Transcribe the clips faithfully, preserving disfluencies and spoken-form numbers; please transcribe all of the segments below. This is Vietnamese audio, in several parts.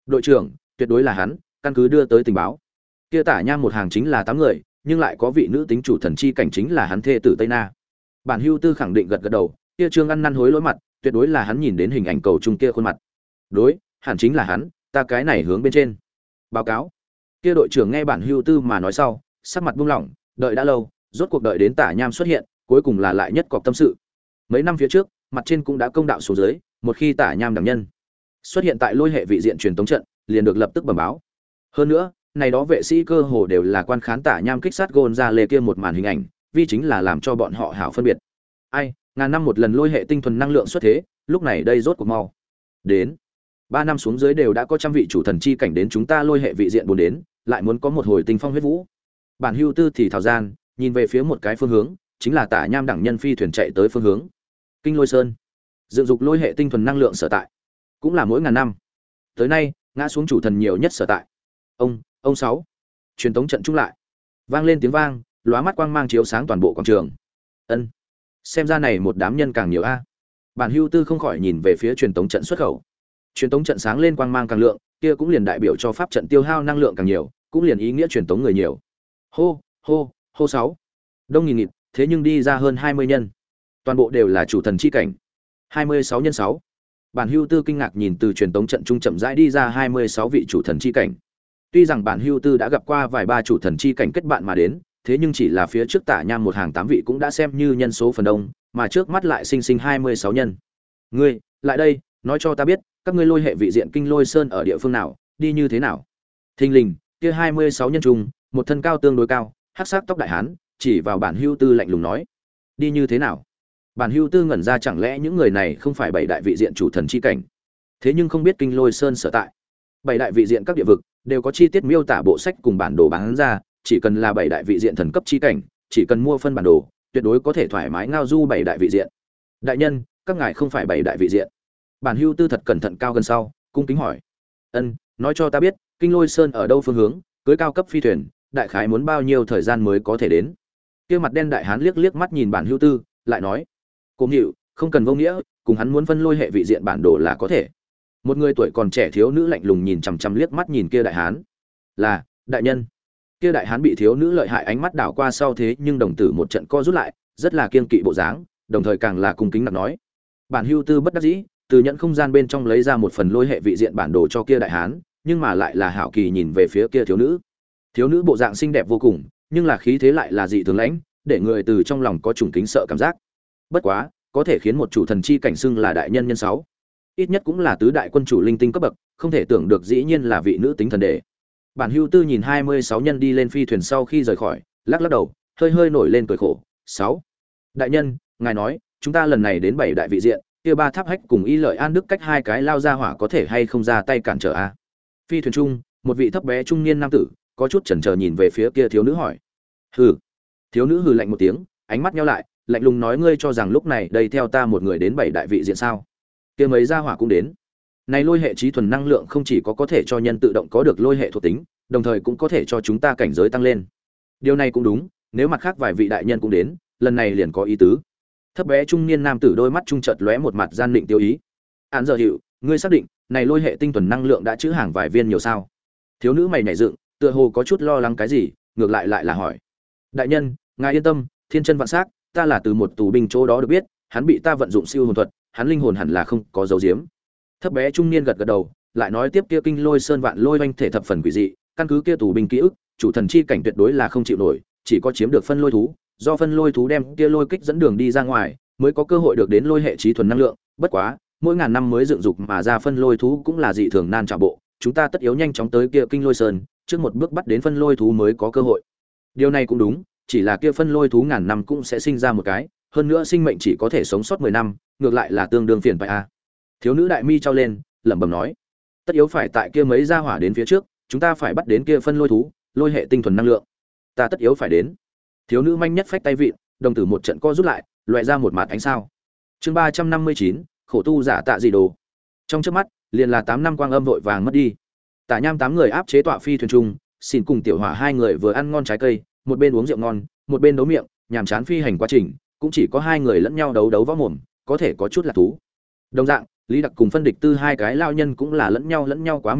Đội trưởng, tuyệt đối là hắn, căn cứ đưa tới tình báo. Kia Tả Nham một hàng chính là tám người, nhưng lại có vị nữ tính chủ thần chi cảnh chính là hắn thê tử Tây Na. Bản Hưu Tư khẳng định gật gật đầu, kia Trương ăn năn hối lỗi mặt, tuyệt đối là hắn nhìn đến hình ảnh cầu trung kia khuôn mặt. Đối, hẳn chính là hắn, ta cái này hướng bên trên. Báo cáo. Kia đội trưởng nghe Bản Hưu Tư mà nói sau, sắc mặt buông lỏng, đợi đã lâu, rốt cuộc đợi đến Tả Nham xuất hiện, cuối cùng là lại nhất cọc tâm sự. Mấy năm phía trước, mặt trên cũng đã công đạo xuống dưới, một khi Tả Nham đảm nhân xuất hiện tại lôi hệ vị diện truyền tống trận, liền được lập tức bẩm báo. Hơn nữa, này đó vệ sĩ cơ hồ đều là quan khán Tả Nham kích sát gôn ra lê kia một màn hình ảnh, vì chính là làm cho bọn họ hảo phân biệt. Ai, ngàn năm một lần lôi hệ tinh thuần năng lượng xuất thế, lúc này đây rốt cuộc mau. Đến. Ba năm xuống dưới đều đã có trăm vị chủ thần chi cảnh đến chúng ta lôi hệ vị diện bốn đến, lại muốn có một hồi tinh phong huyết vũ. Bản Hưu Tư thì thảo gian, nhìn về phía một cái phương hướng, chính là Tả Nham đẳng nhân phi thuyền chạy tới phương hướng. Kinh Lôi Sơn. Dựng dục lôi hệ tinh thuần năng lượng sở tại, cũng là mỗi ngàn năm. Tới nay, ngã xuống chủ thần nhiều nhất sở tại. Ông, ông sáu. Truyền tống trận chung lại. Vang lên tiếng vang, lóa mắt quang mang chiếu sáng toàn bộ quảng trường. Ân. Xem ra này một đám nhân càng nhiều a. Bản Hưu Tư không khỏi nhìn về phía truyền tống trận xuất khẩu. Truyền tống trận sáng lên quang mang càng lượng, kia cũng liền đại biểu cho pháp trận tiêu hao năng lượng càng nhiều, cũng liền ý nghĩa truyền tống người nhiều. Hô, hô, hô sáu. Đông nghìn nghịt, thế nhưng đi ra hơn hai mươi nhân. Toàn bộ đều là chủ thần chi cảnh. hai mươi sáu nhân sáu. Bản Hưu Tư kinh ngạc nhìn từ truyền tống trận trung chậm rãi đi ra hai mươi sáu vị chủ thần chi cảnh. Tuy rằng Bản Hưu Tư đã gặp qua vài ba chủ thần chi cảnh kết bạn mà đến, thế nhưng chỉ là phía trước Tả Nham một hàng tám vị cũng đã xem như nhân số phần đông, mà trước mắt lại sinh sinh hai mươi sáu nhân. Ngươi, lại đây, nói cho ta biết, các ngươi lôi hệ vị diện Kinh Lôi Sơn ở địa phương nào, đi như thế nào? Thình lình, kia hai mươi sáu nhân trung, một thân cao tương đối cao, hắc sắc tóc đại hán, chỉ vào Bản Hưu Tư lạnh lùng nói: "Đi như thế nào?" Bản Hưu Tư ngẩn ra, chẳng lẽ những người này không phải bảy đại vị diện chủ thần chi cảnh? Thế nhưng không biết Kinh Lôi Sơn sở tại. Bảy đại vị diện các địa vực đều có chi tiết miêu tả bộ sách cùng bản đồ bán ra, chỉ cần là bảy đại vị diện thần cấp chi cảnh, chỉ cần mua phân bản đồ, tuyệt đối có thể thoải mái ngao du bảy đại vị diện. Đại nhân, các ngài không phải bảy đại vị diện? Bản Hưu Tư thật cẩn thận cao gần sau, cung kính hỏi. Ân, nói cho ta biết, Kinh Lôi Sơn ở đâu phương hướng, cưới cao cấp phi thuyền, đại khái muốn bao nhiêu thời gian mới có thể đến? Kia mặt đen đại hán liếc liếc mắt nhìn Bản Hưu Tư, lại nói: "Cố Nhựu, không cần vô nghĩa, cùng hắn muốn phân lôi hệ vị diện bản đồ là có thể." Một người tuổi còn trẻ thiếu nữ lạnh lùng nhìn chằm chằm liếc mắt nhìn kia đại hán. "Là, đại nhân." Kia đại hán bị thiếu nữ lợi hại ánh mắt đảo qua sau thế nhưng đồng tử một trận co rút lại, rất là kiên kỵ bộ dáng, đồng thời càng là cung kính nặng nói. Bản Hưu Tư bất đắc dĩ, từ nhận không gian bên trong lấy ra một phần lôi hệ vị diện bản đồ cho kia đại hán, nhưng mà lại là hảo kỳ nhìn về phía kia thiếu nữ. Thiếu nữ bộ dạng xinh đẹp vô cùng, nhưng là khí thế lại là dị thường lãnh, để người từ trong lòng có trùng kính sợ cảm giác. Bất quá, có thể khiến một chủ thần chi cảnh xưng là đại nhân nhân sáu, ít nhất cũng là tứ đại quân chủ linh tinh cấp bậc, không thể tưởng được dĩ nhiên là vị nữ tính thần đệ. Bản Hưu Tư nhìn hai mươi sáu nhân đi lên phi thuyền sau khi rời khỏi, lắc lắc đầu, hơi hơi nổi lên cười khổ. Sáu, đại nhân, ngài nói, chúng ta lần này đến bảy đại vị diện, kia ba tháp hách cùng Y Lợi An Đức cách hai cái lao ra hỏa có thể hay không ra tay cản trở a? Phi thuyền trung, một vị thấp bé trung niên nam tử, có chút chần chờ nhìn về phía kia thiếu nữ hỏi. Hừ. Thiếu nữ hừ lạnh một tiếng, ánh mắt nheo lại, lạnh lùng nói: ngươi cho rằng lúc này đây theo ta một người đến bảy đại vị diện sao? Kia mấy gia hỏa cũng đến. Này lôi hệ trí thuần năng lượng không chỉ có có thể cho nhân tự động có được lôi hệ thuộc tính, đồng thời cũng có thể cho chúng ta cảnh giới tăng lên. Điều này cũng đúng, nếu mặt khác vài vị đại nhân cũng đến, lần này liền có ý tứ. Thấp bé trung niên nam tử đôi mắt trung chợt lóe một mặt gian định tiêu ý. Án giờ hiệu, ngươi xác định, này lôi hệ tinh thuần năng lượng đã trữ hàng vài viên nhiều sao? Thiếu nữ mày nhảy dựng, tựa hồ có chút lo lắng cái gì, ngược lại lại là hỏi. Đại nhân, ngài yên tâm, thiên chân vạn sắc, ta là từ một tù binh chỗ đó được biết, hắn bị ta vận dụng siêu hồn thuật, hắn linh hồn hẳn là không có dấu diếm. Thấp bé trung niên gật gật đầu, lại nói tiếp kia Kinh Lôi Sơn vạn lôi oanh thể thập phần quỷ dị, căn cứ kia tù binh ký ức, chủ thần chi cảnh tuyệt đối là không chịu nổi, chỉ có chiếm được phân lôi thú, do phân lôi thú đem kia lôi kích dẫn đường đi ra ngoài, mới có cơ hội được đến lôi hệ trí thuần năng lượng. Bất quá, mỗi ngàn năm mới dựng dục mà ra phân lôi thú cũng là dị thường nan trả bộ, chúng ta tất yếu nhanh chóng tới kia Kinh Lôi Sơn, trước một bước bắt đến phân lôi thú mới có cơ hội. Điều này cũng đúng, chỉ là kia phân lôi thú ngàn năm cũng sẽ sinh ra một cái, hơn nữa sinh mệnh chỉ có thể sống sót mười năm, ngược lại là tương đương phiền phải a. Thiếu nữ đại mi trao lên, lẩm bẩm nói: tất yếu phải tại kia mấy gia hỏa đến phía trước, chúng ta phải bắt đến kia phân lôi thú, lôi hệ tinh thuần năng lượng. Ta tất yếu phải đến. Thiếu nữ manh nhất phách tay vịn, đồng tử một trận co rút lại, loại ra một mạt ánh sao. Chương ba trăm năm mươi chín, khổ tu giả tạ gì đồ. Trong chớp mắt, liền là tám năm quang âm vội vàng mất đi. Tả Nham tám người áp chế tọa phi thuyền trung, xin cùng tiểu hỏa hai người vừa ăn ngon trái cây, một bên uống rượu ngon, một bên đấu miệng, nhàm chán phi hành quá trình, cũng chỉ có hai người lẫn nhau đấu đấu võ mồm, có thể có chút là thú. Đồng dạng, Lý Đặc cùng phân địch tư hai cái lao nhân cũng là lẫn nhau lẫn nhau quá miệng nghiện,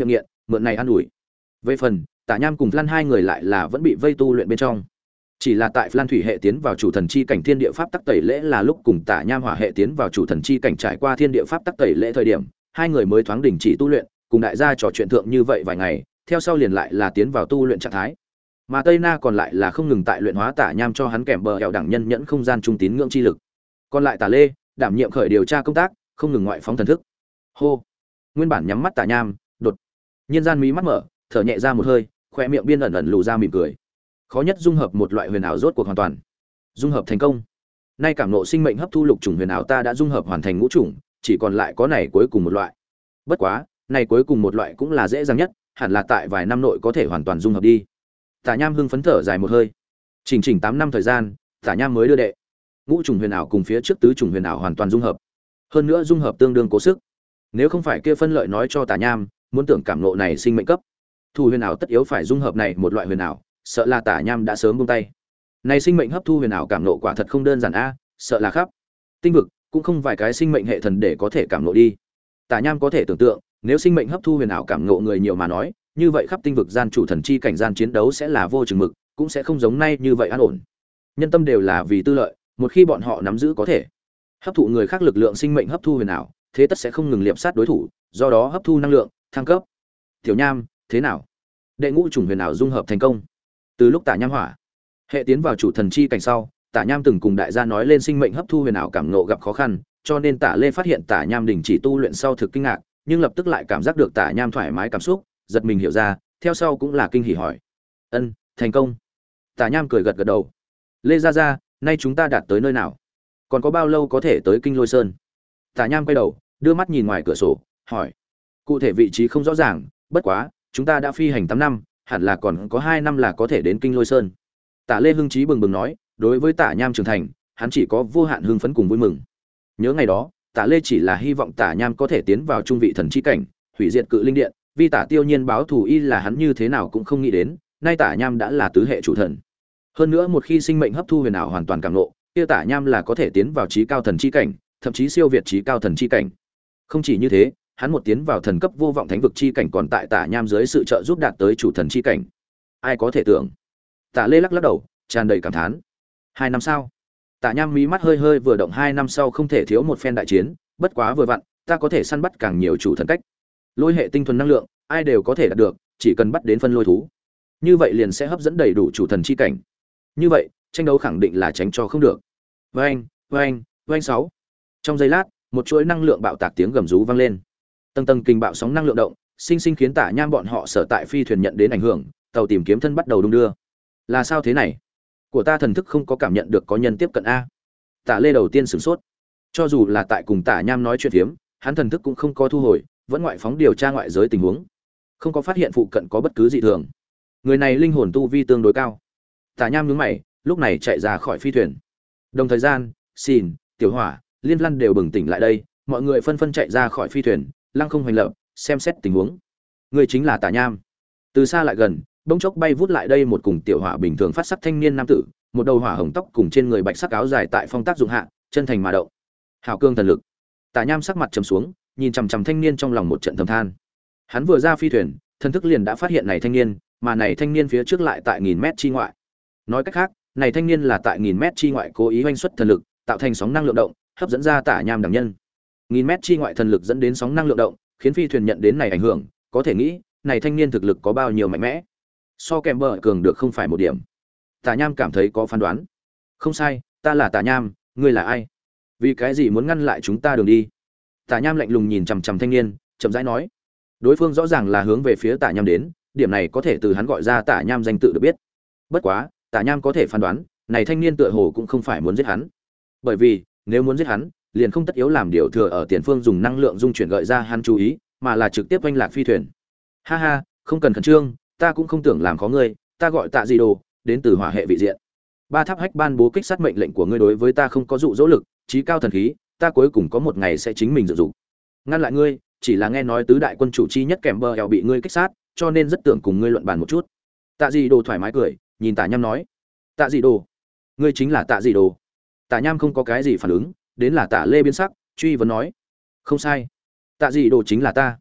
mượn này an ủi. Về phần Tả Nham cùng Lan hai người lại là vẫn bị vây tu luyện bên trong. Chỉ là tại Lan thủy hệ tiến vào chủ thần chi cảnh thiên địa pháp tắc tẩy lễ là lúc cùng Tả Nham hỏa hệ tiến vào chủ thần chi cảnh trải qua thiên địa pháp tắc tẩy lễ thời điểm, hai người mới thoáng đình chỉ tu luyện, cùng đại gia trò chuyện thượng như vậy vài ngày, theo sau liền lại là tiến vào tu luyện trạng thái. Mà Tây Na còn lại là không ngừng tại luyện hóa Tả Nham cho hắn kèm bờ hẻo đẳng nhân nhẫn không gian trung tín ngưỡng chi lực. Còn lại Tả Lê, đảm nhiệm khởi điều tra công tác, không ngừng ngoại phóng thần thức. Hô. Nguyên bản nhắm mắt Tả Nham, đột nhiên gian mí mắt mở, thở nhẹ ra một hơi, khoe miệng biên ẩn ẩn lù ra mỉm cười. Khó nhất dung hợp một loại huyền ảo rốt cuộc hoàn toàn. Dung hợp thành công. Nay cảm ngộ sinh mệnh hấp thu lục trùng huyền ảo ta đã dung hợp hoàn thành ngũ trùng, chỉ còn lại có này cuối cùng một loại. Bất quá, này cuối cùng một loại cũng là dễ dàng nhất, hẳn là tại vài năm nội có thể hoàn toàn dung hợp đi. Tả Nham hưng phấn thở dài một hơi. Chỉnh chỉnh tám năm thời gian, Tả Nham mới đưa đệ ngũ trùng huyền ảo cùng phía trước tứ trùng huyền ảo hoàn toàn dung hợp. Hơn nữa dung hợp tương đương cố sức. Nếu không phải kia phân lợi nói cho Tả Nham, muốn tưởng cảm ngộ này sinh mệnh cấp, thu huyền ảo tất yếu phải dung hợp này một loại huyền ảo, sợ là Tả Nham đã sớm buông tay. Này sinh mệnh hấp thu huyền ảo cảm ngộ quả thật không đơn giản a, sợ là khắp tinh vực cũng không vài cái sinh mệnh hệ thần để có thể cảm ngộ đi. Tả Nham có thể tưởng tượng, nếu sinh mệnh hấp thu huyền ảo cảm ngộ người nhiều mà nói, như vậy khắp tinh vực gian chủ thần chi cảnh gian chiến đấu sẽ là vô chừng mực, cũng sẽ không giống nay như vậy an ổn. Nhân tâm đều là vì tư lợi, một khi bọn họ nắm giữ có thể hấp thụ người khác lực lượng sinh mệnh hấp thu huyền ảo, thế tất sẽ không ngừng liệp sát đối thủ, do đó hấp thu năng lượng, thăng cấp. Tiểu Nham, thế nào? Đệ ngũ chủng huyền ảo dung hợp thành công. Từ lúc Tả Nham hỏa hệ tiến vào chủ thần chi cảnh sau, Tả Nham từng cùng đại gia nói lên sinh mệnh hấp thu huyền ảo cảm ngộ gặp khó khăn, cho nên Tả Lê phát hiện Tả Nham đình chỉ tu luyện sau thực kinh ngạc, nhưng lập tức lại cảm giác được Tả Nham thoải mái cảm xúc, giật mình hiểu ra, theo sau cũng là kinh hỉ hỏi: "Ân, thành công." Tả Nham cười gật gật đầu. "Lê gia gia, nay chúng ta đạt tới nơi nào? Còn có bao lâu có thể tới Kinh Lôi Sơn?" Tả Nham quay đầu, đưa mắt nhìn ngoài cửa sổ, hỏi: "Cụ thể vị trí không rõ ràng, bất quá, chúng ta đã phi hành tám năm, hẳn là còn có hai năm là có thể đến Kinh Lôi Sơn." Tả Lê hưng trí bừng bừng nói, đối với Tả Nham trưởng thành, hắn chỉ có vô hạn hưng phấn cùng vui mừng. Nhớ ngày đó, Tả Lê chỉ là hy vọng Tả Nham có thể tiến vào trung vị thần chi cảnh, hủy diệt cự linh điện, vì Tả Tiêu Nhiên báo thù y là hắn như thế nào cũng không nghĩ đến, nay Tả Nham đã là tứ hệ chủ thần. Hơn nữa một khi sinh mệnh hấp thu huyền ảo hoàn toàn cảm ngộ, kia Tả Nham là có thể tiến vào chí cao thần chi cảnh, thậm chí siêu việt chí cao thần chi cảnh. Không chỉ như thế, hắn một tiến vào thần cấp vô vọng thánh vực chi cảnh còn tại Tả Nham dưới sự trợ giúp đạt tới chủ thần chi cảnh. Ai có thể tưởng? Tả Lê lắc lắc đầu, tràn đầy cảm thán. Hai năm sau, Tả Nham mí mắt hơi hơi vừa động, hai năm sau không thể thiếu một phen đại chiến, bất quá vừa vặn, ta có thể săn bắt càng nhiều chủ thần cách. Lôi hệ tinh thuần năng lượng, ai đều có thể đạt được, chỉ cần bắt đến phân lôi thú. Như vậy liền sẽ hấp dẫn đầy đủ chủ thần chi cảnh. Như vậy, tranh đấu khẳng định là tránh cho không được. Oeng, oeng, oeng sáu. Trong giây lát, một chuỗi năng lượng bạo tạc tiếng gầm rú vang lên. Tầng tầng kinh bạo sóng năng lượng động, sinh sinh khiến Tả Nham bọn họ sở tại phi thuyền nhận đến ảnh hưởng, tàu tìm kiếm thân bắt đầu đung đưa. Là sao thế này? Của ta thần thức không có cảm nhận được có nhân tiếp cận a. Tả Lê đầu tiên sửng sốt. Cho dù là tại cùng Tả Nham nói chuyện phiếm, hắn thần thức cũng không có thu hồi, vẫn ngoại phóng điều tra ngoại giới tình huống, không có phát hiện phụ cận có bất cứ dị thường. Người này linh hồn tu vi tương đối cao. Tả Nham nhướng mày, lúc này chạy ra khỏi phi thuyền. Đồng thời gian, Xin, Tiểu Hỏa, Liên Văn đều bừng tỉnh lại đây, mọi người phân phân chạy ra khỏi phi thuyền, lăng không hành lập, xem xét tình huống. Người chính là Tả Nham. Từ xa lại gần, bỗng chốc bay vút lại đây một cùng Tiểu Hỏa bình thường phát sắc thanh niên nam tử, một đầu hỏa hồng tóc cùng trên người bạch sắc áo dài tại phong tác dụng hạ, chân thành mà động. Hào cương thần lực. Tả Nham sắc mặt trầm xuống, nhìn chằm chằm thanh niên trong lòng một trận thầm than. Hắn vừa ra phi thuyền, thần thức liền đã phát hiện này thanh niên, mà này thanh niên phía trước lại tại nghìn mét chi ngoại. Nói cách khác, này thanh niên là tại nghìn mét chi ngoại cố ý hoành xuất thần lực, tạo thành sóng năng lượng động, hấp dẫn ra Tả Nham đẳng nhân. Nghìn mét chi ngoại thần lực dẫn đến sóng năng lượng động, khiến phi thuyền nhận đến này ảnh hưởng, có thể nghĩ, này thanh niên thực lực có bao nhiêu mạnh mẽ. So kèm bờ cường được không phải một điểm. Tả Nham cảm thấy có phán đoán. Không sai, ta là Tả Nham, ngươi là ai? Vì cái gì muốn ngăn lại chúng ta đường đi? Tả Nham lạnh lùng nhìn chằm chằm thanh niên, chậm rãi nói. Đối phương rõ ràng là hướng về phía Tả Nham đến, điểm này có thể từ hắn gọi ra Tả Nham danh tự được biết. Bất quá, Tả Nham có thể phán đoán, này thanh niên tựa hồ cũng không phải muốn giết hắn. Bởi vì, nếu muốn giết hắn, liền không tất yếu làm điều thừa ở tiền phương dùng năng lượng dung chuyển gợi ra hắn chú ý, mà là trực tiếp oanh lạc phi thuyền. Ha ha, không cần khẩn trương, ta cũng không tưởng làm khó ngươi, ta gọi Tạ Dị Đồ, đến từ Hỏa hệ vị diện. Ba tháp hách ban bố kích sát mệnh lệnh của ngươi đối với ta không có dụ dỗ lực, chí cao thần khí, ta cuối cùng có một ngày sẽ chính mình dự dụng. Ngăn lại ngươi, chỉ là nghe nói tứ đại quân chủ chi nhất kèm bờ eo bị ngươi kích sát, cho nên rất tưởng cùng ngươi luận bàn một chút. Tạ Dị Đồ thoải mái cười, nhìn Tả Nham nói: Tạ Dị Đồ, ngươi chính là Tạ Dị Đồ? Tả Nham không có cái gì phản ứng, đến là Tả Lê biến sắc, truy vấn nói: không sai, Tạ Dị Đồ chính là ta.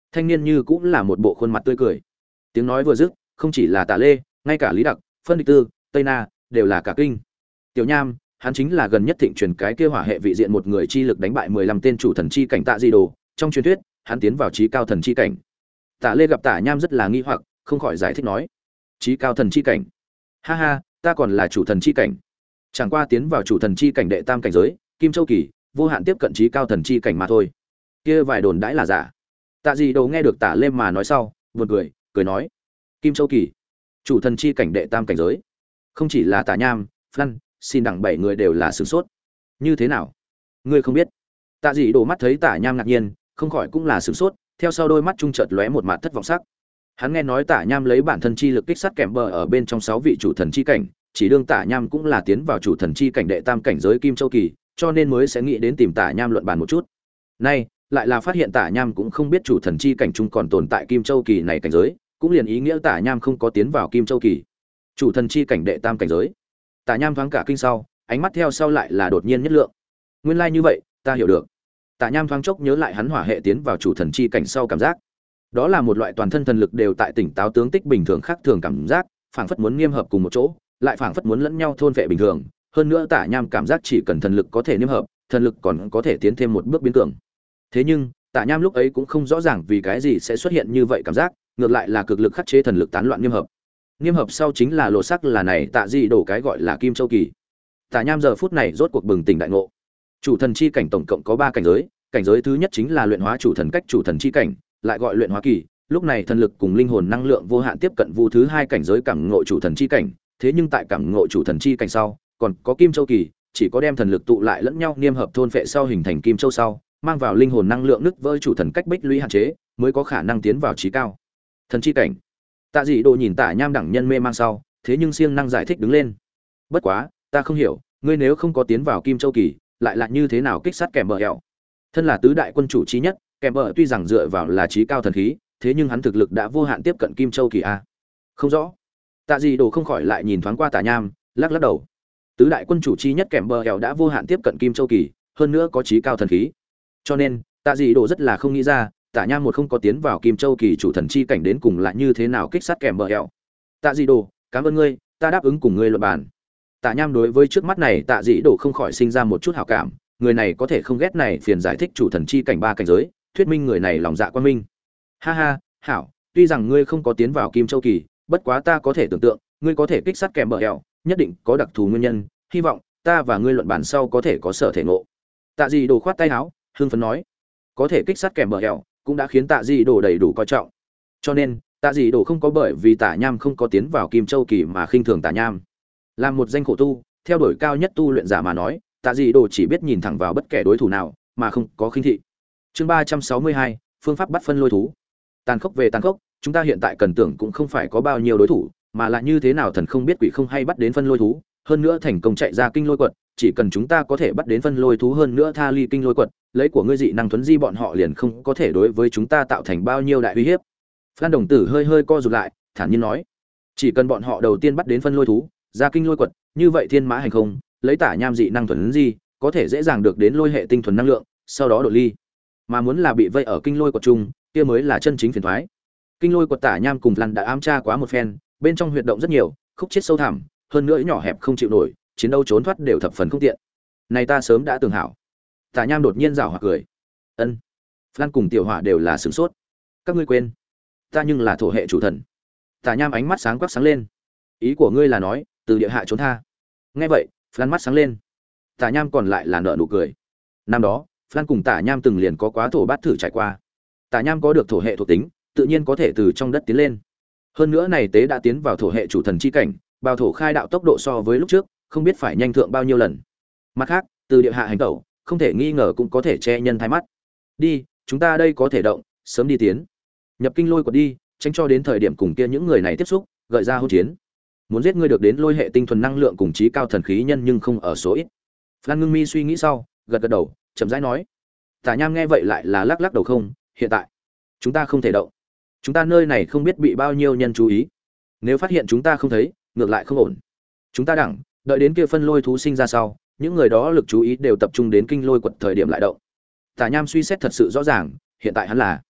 Thanh niên như cũng là một bộ khuôn mặt tươi cười. Tiếng nói vừa dứt, không chỉ là Tạ Lê, ngay cả Lý Đặc, Phân Địch Tư, Tây Na đều là cả kinh. Tiểu Nham, hắn chính là gần nhất thịnh truyền cái kia hỏa hệ vị diện một người chi lực đánh bại mười lăm tên chủ thần chi cảnh Tạ Di Đồ, trong truyền thuyết, hắn tiến vào chí cao thần chi cảnh. Tạ Lê gặp Tạ Nham rất là nghi hoặc, không khỏi giải thích nói: "Chí cao thần chi cảnh? Ha ha, ta còn là chủ thần chi cảnh. Chẳng qua tiến vào chủ thần chi cảnh đệ tam cảnh giới, Kim Châu kỳ, vô hạn tiếp cận chí cao thần chi cảnh mà thôi." Kia vài đồn đãi là giả. Tạ Di Đồ nghe được Tạ Lê mà nói sau, buồn cười, cười nói: "Kim Châu kỳ, chủ thần chi cảnh đệ tam cảnh giới?" Không chỉ là Tạ Nham, Flan, xin đẳng bảy người đều là sửng sốt. Như thế nào? Ngươi không biết? Tạ Dị Đồ mắt thấy Tạ Nham ngạc nhiên, không khỏi cũng là sửng sốt, theo sau đôi mắt trung chợt lóe một mặt thất vọng sắc. Hắn nghe nói Tạ Nham lấy bản thân chi lực kích sát kèm bờ ở bên trong sáu vị chủ thần chi cảnh, chỉ đương Tạ Nham cũng là tiến vào chủ thần chi cảnh đệ tam cảnh giới Kim Châu kỳ, cho nên mới sẽ nghĩ đến tìm Tạ Nham luận bàn một chút. Nay, lại là phát hiện Tạ Nham cũng không biết chủ thần chi cảnh chung còn tồn tại Kim Châu kỳ này cảnh giới, cũng liền ý nghĩa Tạ Nham không có tiến vào Kim Châu kỳ. Chủ thần chi cảnh đệ tam cảnh giới. Tạ Nham thoáng cả kinh sau, ánh mắt theo sau lại là đột nhiên nhất lượng. Nguyên lai like như vậy, ta hiểu được. Tạ Nham thoáng chốc nhớ lại hắn hỏa hệ tiến vào chủ thần chi cảnh sau cảm giác. Đó là một loại toàn thân thần lực đều tại tỉnh táo tướng tích bình thường khác thường cảm giác, phảng phất muốn nghiêm hợp cùng một chỗ, lại phảng phất muốn lẫn nhau thôn vệ bình thường. Hơn nữa Tạ Nham cảm giác chỉ cần thần lực có thể nghiêm hợp, thần lực còn có thể tiến thêm một bước biến cường. Thế nhưng, Tạ Nham lúc ấy cũng không rõ ràng vì cái gì sẽ xuất hiện như vậy cảm giác, ngược lại là cực lực khắc chế thần lực tán loạn nghiêm hợp. Nghiêm hợp sau chính là lộ sắc là này Tạ Dị Đồ cái gọi là Kim Châu kỳ. Tạ Nham giờ phút này rốt cuộc bừng tỉnh đại ngộ. Chủ thần chi cảnh tổng cộng có ba cảnh giới, cảnh giới thứ nhất chính là luyện hóa chủ thần cách chủ thần chi cảnh, lại gọi luyện hóa kỳ, lúc này thần lực cùng linh hồn năng lượng vô hạn tiếp cận vu thứ hai cảnh giới cảm ngộ chủ thần chi cảnh, thế nhưng tại cảm ngộ chủ thần chi cảnh sau, còn có Kim Châu kỳ, chỉ có đem thần lực tụ lại lẫn nhau niêm hợp thôn phệ sau hình thành Kim Châu sau, mang vào linh hồn năng lượng nứt vỡ chủ thần cách bích lũy hạn chế, mới có khả năng tiến vào chí cao thần chi cảnh. Tạ Dị Đồ nhìn Tạ Nham đẳng nhân mê mang sau, thế nhưng siêng năng giải thích đứng lên. Bất quá, ta không hiểu, ngươi nếu không có tiến vào Kim Châu kỳ, lại là như thế nào kích sát kèm bờ hẹo? Thân là tứ đại quân chủ chí nhất, kèm bờ tuy rằng dựa vào là chí cao thần khí, thế nhưng hắn thực lực đã vô hạn tiếp cận Kim Châu kỳ a. Không rõ. Tạ Dị Đồ không khỏi lại nhìn thoáng qua Tạ Nham, lắc lắc đầu. Tứ đại quân chủ chí nhất kèm bờ hẹo đã vô hạn tiếp cận Kim Châu kỳ, hơn nữa có chí cao thần khí. Cho nên, Tạ Dị Đồ rất là không nghĩ ra, Tạ Nham một không có tiến vào Kim Châu kỳ chủ thần chi cảnh đến cùng lại như thế nào kích sát kèm bờ hẹo. Tạ Dị Đồ, cảm ơn ngươi, ta đáp ứng cùng ngươi luận bàn. Tạ Nham đối với trước mắt này Tạ Dị Đồ không khỏi sinh ra một chút hảo cảm, người này có thể không ghét này phiền giải thích chủ thần chi cảnh ba cảnh giới, thuyết minh người này lòng dạ quan minh. Ha ha, hảo, tuy rằng ngươi không có tiến vào Kim Châu kỳ, bất quá ta có thể tưởng tượng, ngươi có thể kích sát kèm bờ hẹo, nhất định có đặc thù nguyên nhân, hy vọng ta và ngươi luận bàn sau có thể có sở thể ngộ. Tạ Dị Đồ khoát tay áo, hưng phấn nói, có thể kích sát kèm bờ hẹo, cũng đã khiến Tạ Dị Đồ đầy đủ coi trọng. Cho nên, Tạ Dị Đồ không có bởi vì Tạ Nham không có tiến vào Kim Châu kỳ mà khinh thường Tạ Nham. Làm một danh khổ tu, theo đuổi cao nhất tu luyện giả mà nói, Tạ Dị Đồ chỉ biết nhìn thẳng vào bất kể đối thủ nào, mà không có khinh thị. Chương ba trăm sáu mươi hai, phương pháp bắt phân lôi thú. Tàn khốc về tàn khốc, chúng ta hiện tại cần tưởng cũng không phải có bao nhiêu đối thủ, mà là như thế nào thần không biết quỷ không hay bắt đến phân lôi thú, hơn nữa thành công chạy ra kinh lôi quật, chỉ cần chúng ta có thể bắt đến phân lôi thú hơn nữa tha ly kinh lôi quật, lấy của ngươi dị năng thuấn di bọn họ liền không có thể đối với chúng ta tạo thành bao nhiêu đại uy hiếp. Phan Đồng Tử hơi hơi co rụt lại, thản nhiên nói, chỉ cần bọn họ đầu tiên bắt đến phân lôi thú, ra kinh lôi quật, như vậy thiên mã hành không, lấy Tả Nham dị năng thuần di, có thể dễ dàng được đến lôi hệ tinh thuần năng lượng, sau đó đột ly. Mà muốn là bị vây ở kinh lôi quật chung, kia mới là chân chính phiền toái. Kinh lôi quật Tả Nham cùng Lăn đã ám tra quá một phen, bên trong huyệt động rất nhiều, khúc chết sâu thẳm, hơn nữa nhỏ hẹp không chịu nổi, chiến đấu trốn thoát đều thập phần không tiện. Này ta sớm đã tưởng hảo. Tả Nham đột nhiên giảo hoặc cười. Ân. Lăn cùng Tiểu Hỏa đều là sửng sốt. Các ngươi quên, ta nhưng là thổ hệ chủ thần. Tả Nham ánh mắt sáng quắc sáng lên. Ý của ngươi là nói, từ địa hạ trốn tha? Nghe vậy, Lăn mắt sáng lên. Tả Nham còn lại là nở nụ cười. Năm đó, Lăn cùng Tả Nham từng liền có quá thổ bát thử trải qua. Tả Nham có được thổ hệ thuộc tính, tự nhiên có thể từ trong đất tiến lên. Hơn nữa này tế đã tiến vào thổ hệ chủ thần chi cảnh, bao thổ khai đạo tốc độ so với lúc trước, không biết phải nhanh thượng bao nhiêu lần. Mặt khác, từ địa hạ hành tẩu, không thể nghi ngờ cũng có thể che nhân thái mắt. Đi, chúng ta đây có thể động, sớm đi tiến. Nhập kinh lôi quật đi, tránh cho đến thời điểm cùng kia những người này tiếp xúc, gợi ra hỗn chiến. Muốn giết ngươi được đến lôi hệ tinh thuần năng lượng cùng trí cao thần khí nhân nhưng không ở số ít. Phan Ngưng Mi suy nghĩ sau, gật gật đầu, chậm rãi nói. Tả Nham nghe vậy lại là lắc lắc đầu không, hiện tại chúng ta không thể động. Chúng ta nơi này không biết bị bao nhiêu nhân chú ý. Nếu phát hiện chúng ta không thấy, ngược lại không ổn. Chúng ta đẳng, đợi đến kia phân lôi thú sinh ra sau, những người đó lực chú ý đều tập trung đến kinh lôi quật thời điểm lại động. Tả Nham suy xét thật sự rõ ràng, hiện tại hắn là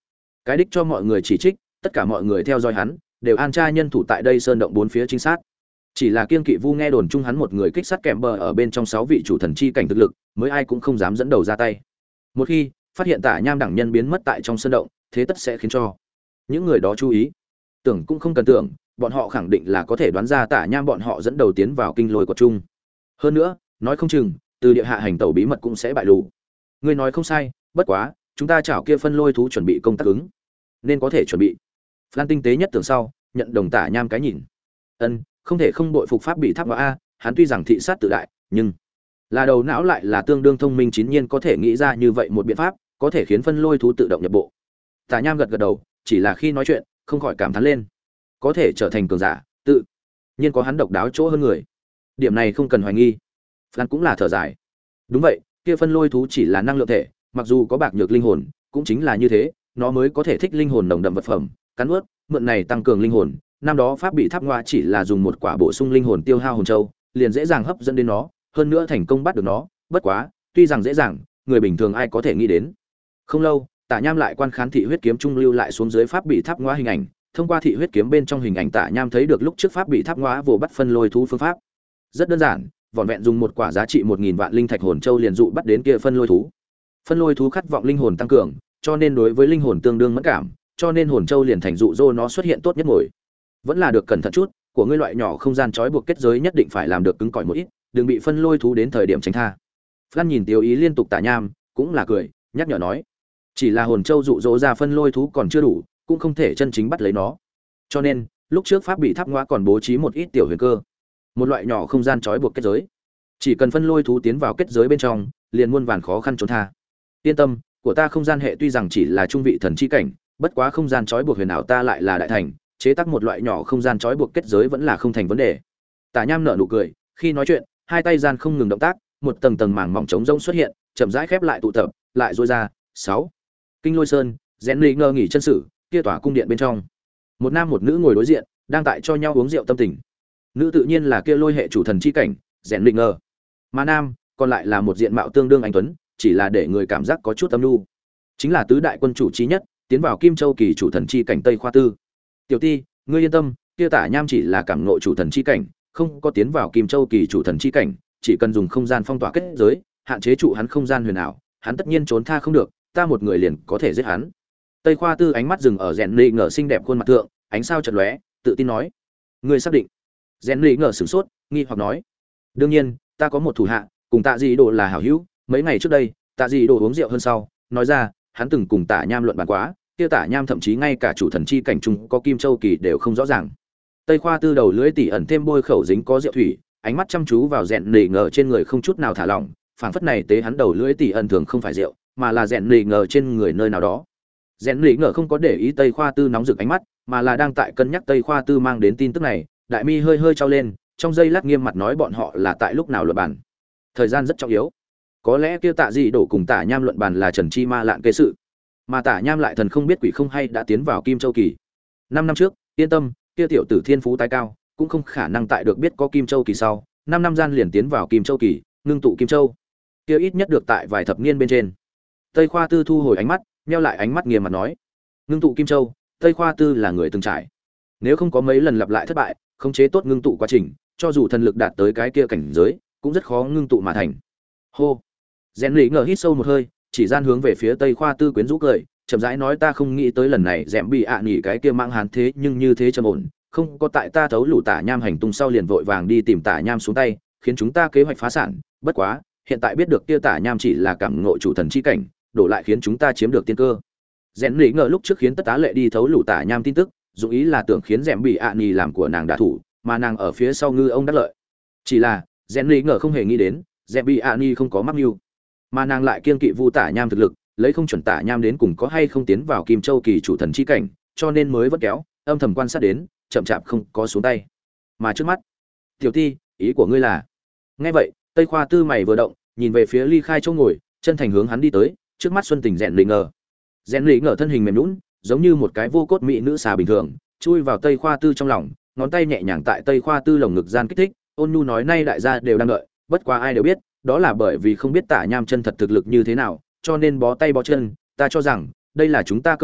cái đích cho mọi người chỉ trích, tất cả mọi người theo dõi hắn đều an tra nhân thủ tại đây sơn động bốn phía chính xác. Chỉ là kiên kỵ vu nghe đồn chung hắn một người kích sát kèm bờ ở bên trong sáu vị chủ thần chi cảnh thực lực, mới ai cũng không dám dẫn đầu ra tay. Một khi phát hiện Tả Nham đẳng nhân biến mất tại trong sơn động, thế tất sẽ khiến cho những người đó chú ý. Tưởng cũng không cần tưởng, bọn họ khẳng định là có thể đoán ra Tả Nham bọn họ dẫn đầu tiến vào kinh lôi của chung. Hơn nữa, nói không chừng, từ địa hạ hành tẩu bí mật cũng sẽ bại lộ. Ngươi nói không sai, bất quá, chúng ta chảo kia phân lôi thú chuẩn bị công tác ứng, nên có thể chuẩn bị. Phan tinh tế nhất tưởng sau, nhận đồng Tả Nham cái nhìn. Ân, không thể không bội phục pháp bị tháp vào a, hắn tuy rằng thị sát tự đại, nhưng là đầu não lại là tương đương thông minh, chín nhiên có thể nghĩ ra như vậy một biện pháp, có thể khiến phân lôi thú tự động nhập bộ. Tả Nham gật gật đầu, chỉ là khi nói chuyện, không khỏi cảm thán lên. Có thể trở thành cường giả, tự nhiên có hắn độc đáo chỗ hơn người. Điểm này không cần hoài nghi. Phan cũng là thở dài. Đúng vậy, kia phân lôi thú chỉ là năng lượng thể, mặc dù có bạc nhược linh hồn, cũng chính là như thế, nó mới có thể thích linh hồn nồng đậm vật phẩm, cắn nuốt, mượn này tăng cường linh hồn. Năm đó pháp bị tháp ngoa chỉ là dùng một quả bổ sung linh hồn tiêu hao hồn châu, liền dễ dàng hấp dẫn đến nó, hơn nữa thành công bắt được nó, bất quá, tuy rằng dễ dàng, người bình thường ai có thể nghĩ đến. Không lâu, Tả Nham lại quan khán thị huyết kiếm trung lưu lại xuống dưới pháp bị tháp ngoa hình ảnh, thông qua thị huyết kiếm bên trong hình ảnh Tả Nham thấy được lúc trước pháp bị tháp ngoa vồ bắt phân lôi thú phương pháp. Rất đơn giản, vỏn vẹn dùng một quả giá trị một nghìn vạn linh thạch hồn châu liền dụ bắt đến kia phân lôi thú. Phân lôi thú khát vọng linh hồn tăng cường, cho nên đối với linh hồn tương đương mẫn cảm, cho nên hồn châu liền thành dụ dỗ nó xuất hiện tốt nhất ngồi. Vẫn là được cẩn thận chút, của ngươi loại nhỏ không gian trói buộc kết giới nhất định phải làm được cứng cỏi một ít, đừng bị phân lôi thú đến thời điểm tránh tha. Phan nhìn Tiêu Ý liên tục Tả Nham, cũng là cười, nhắc nhở nói, chỉ là hồn châu dụ dỗ ra phân lôi thú còn chưa đủ, cũng không thể chân chính bắt lấy nó. Cho nên, lúc trước pháp bị tháp ngoa còn bố trí một ít tiểu huyền cơ, một loại nhỏ không gian trói buộc kết giới. Chỉ cần phân lôi thú tiến vào kết giới bên trong, liền muôn vàn khó khăn trốn tha. Yên tâm, của ta không gian hệ tuy rằng chỉ là trung vị thần chi cảnh, bất quá không gian trói buộc huyền ảo ta lại là đại thành, chế tác một loại nhỏ không gian trói buộc kết giới vẫn là không thành vấn đề. Tả Nham nở nụ cười, khi nói chuyện, hai tay gian không ngừng động tác, một tầng tầng màng mỏng trống rỗng xuất hiện, chậm rãi khép lại tụ tập, lại duỗi ra. Sáu. Kinh Lôi Sơn, Rèn Lý ngơ nghỉ chân sử, kia tòa cung điện bên trong. Một nam một nữ ngồi đối diện, đang tại cho nhau uống rượu tâm tình. Nữ tự nhiên là kia lôi hệ chủ thần chi cảnh, Rèn Lý ngơ. Mà nam, còn lại là một diện mạo tương đương anh tuấn, chỉ là để người cảm giác có chút âm nhu. Chính là tứ đại quân chủ chí nhất, tiến vào Kim Châu kỳ chủ thần chi cảnh Tây Khoa Tư. Tiểu Ti, ngươi yên tâm, kia Tả Nham chỉ là cảm ngộ chủ thần chi cảnh, không có tiến vào Kim Châu kỳ chủ thần chi cảnh, chỉ cần dùng không gian phong tỏa kết giới, hạn chế trụ hắn không gian huyền ảo, hắn tất nhiên trốn tha không được, ta một người liền có thể giết hắn. Tây Khoa Tư ánh mắt dừng ở Rèn Lý ngờ xinh đẹp khuôn mặt thượng, ánh sao chợt lóe, tự tin nói: "Ngươi xác định?" Rèn Lý ngờ sửng sốt, nghi hoặc nói: "Đương nhiên, ta có một thủ hạ, cùng Tạ Dị Đồ là hảo hữu, mấy ngày trước đây, Tạ Dị Đồ uống rượu hơn sau, nói ra, hắn từng cùng Tả Nham luận bàn quá, kia Tả Nham thậm chí ngay cả chủ thần chi cảnh trung có Kim Châu kỳ đều không rõ ràng." Tây Khoa Tư đầu lưỡi tỉ ẩn thêm bôi khẩu dính có rượu thủy, ánh mắt chăm chú vào Rèn Lý ngờ trên người không chút nào thả lỏng, phảng phất này tế hắn đầu lưỡi tỉ ẩn thường không phải rượu, mà là Rèn Lý ngờ trên người nơi nào đó. Rèn Lý ngờ không có để ý Tây Khoa Tư nóng rực ánh mắt, mà là đang tại cân nhắc Tây Khoa Tư mang đến tin tức này, đại mi hơi hơi trao lên, trong giây lát nghiêm mặt nói bọn họ là tại lúc nào luận bàn. Thời gian rất trọng yếu. Có lẽ kia Tạ Dị Đổ cùng Tả Nham luận bàn là Trần Chi Ma lạn kê sự, mà Tả Nham lại thần không biết quỷ không hay đã tiến vào Kim Châu kỳ. Năm năm trước, yên tâm, kia tiểu tử thiên phú tài cao, cũng không khả năng tại được biết có Kim Châu kỳ sau, năm năm gian liền tiến vào Kim Châu kỳ, ngưng tụ Kim Châu. Kia ít nhất được tại vài thập niên bên trên. Tây Khoa Tư thu hồi ánh mắt, nheo lại ánh mắt nghiêm mặt nói: "Ngưng tụ Kim Châu, Tây Khoa Tư là người từng trải. Nếu không có mấy lần lặp lại thất bại, khống chế tốt ngưng tụ quá trình, cho dù thần lực đạt tới cái kia cảnh giới, cũng rất khó ngưng tụ mà thành." Hô. Rèn Lý ngờ hít sâu một hơi, chỉ gian hướng về phía Tây Khoa Tư quyến rũ cười, chậm rãi nói: "Ta không nghĩ tới lần này dẻm bị ạ à nghỉ cái kia mang hán thế nhưng như thế trầm ổn, không có tại ta thấu lũ Tả Nham hành tung sau liền vội vàng đi tìm Tả Nham xuống tay, khiến chúng ta kế hoạch phá sản, bất quá, hiện tại biết được kia Tả Nham chỉ là cảm ngộ chủ thần chi cảnh, đổ lại khiến chúng ta chiếm được tiên cơ." Rèn Lý ngờ lúc trước khiến tất tá lệ đi thấu lũ Tả Nham tin tức, dụng ý là tưởng khiến dẻm bị ạ à nghỉ làm của nàng đả thủ, mà nàng ở phía sau ngư ông đắc lợi. Chỉ là, Rèn Lý ngờ không hề nghĩ đến, dẻm bị ạ à nghỉ không có mắc mưu, mà nàng lại kiên kỵ Vu Tả Nham thực lực, lấy không chuẩn Tả Nham đến cùng có hay không tiến vào Kim Châu kỳ chủ thần chi cảnh, cho nên mới vất kéo, âm thầm quan sát đến, chậm chạp không có xuống tay. Mà trước mắt, "Tiểu Ti, ý của ngươi là?" Nghe vậy, Tây Khoa Tư mày vừa động, nhìn về phía ly khai chỗ ngồi, chân thành hướng hắn đi tới, trước mắt xuân tình Rèn Lý ngờ. Rèn Lý ngờ thân hình mềm nhũn, giống như một cái vô cốt mỹ nữ xà bình thường, chui vào Tây Khoa Tư trong lòng, ngón tay nhẹ nhàng tại Tây Khoa Tư lồng ngực gian kích thích, ôn nhu nói: "Nay đại gia đều đang đợi, bất quá ai đều biết, đó là bởi vì không biết Tả Nham chân thật thực lực như thế nào, cho nên bó tay bó chân, ta cho rằng đây là chúng ta cơ hội,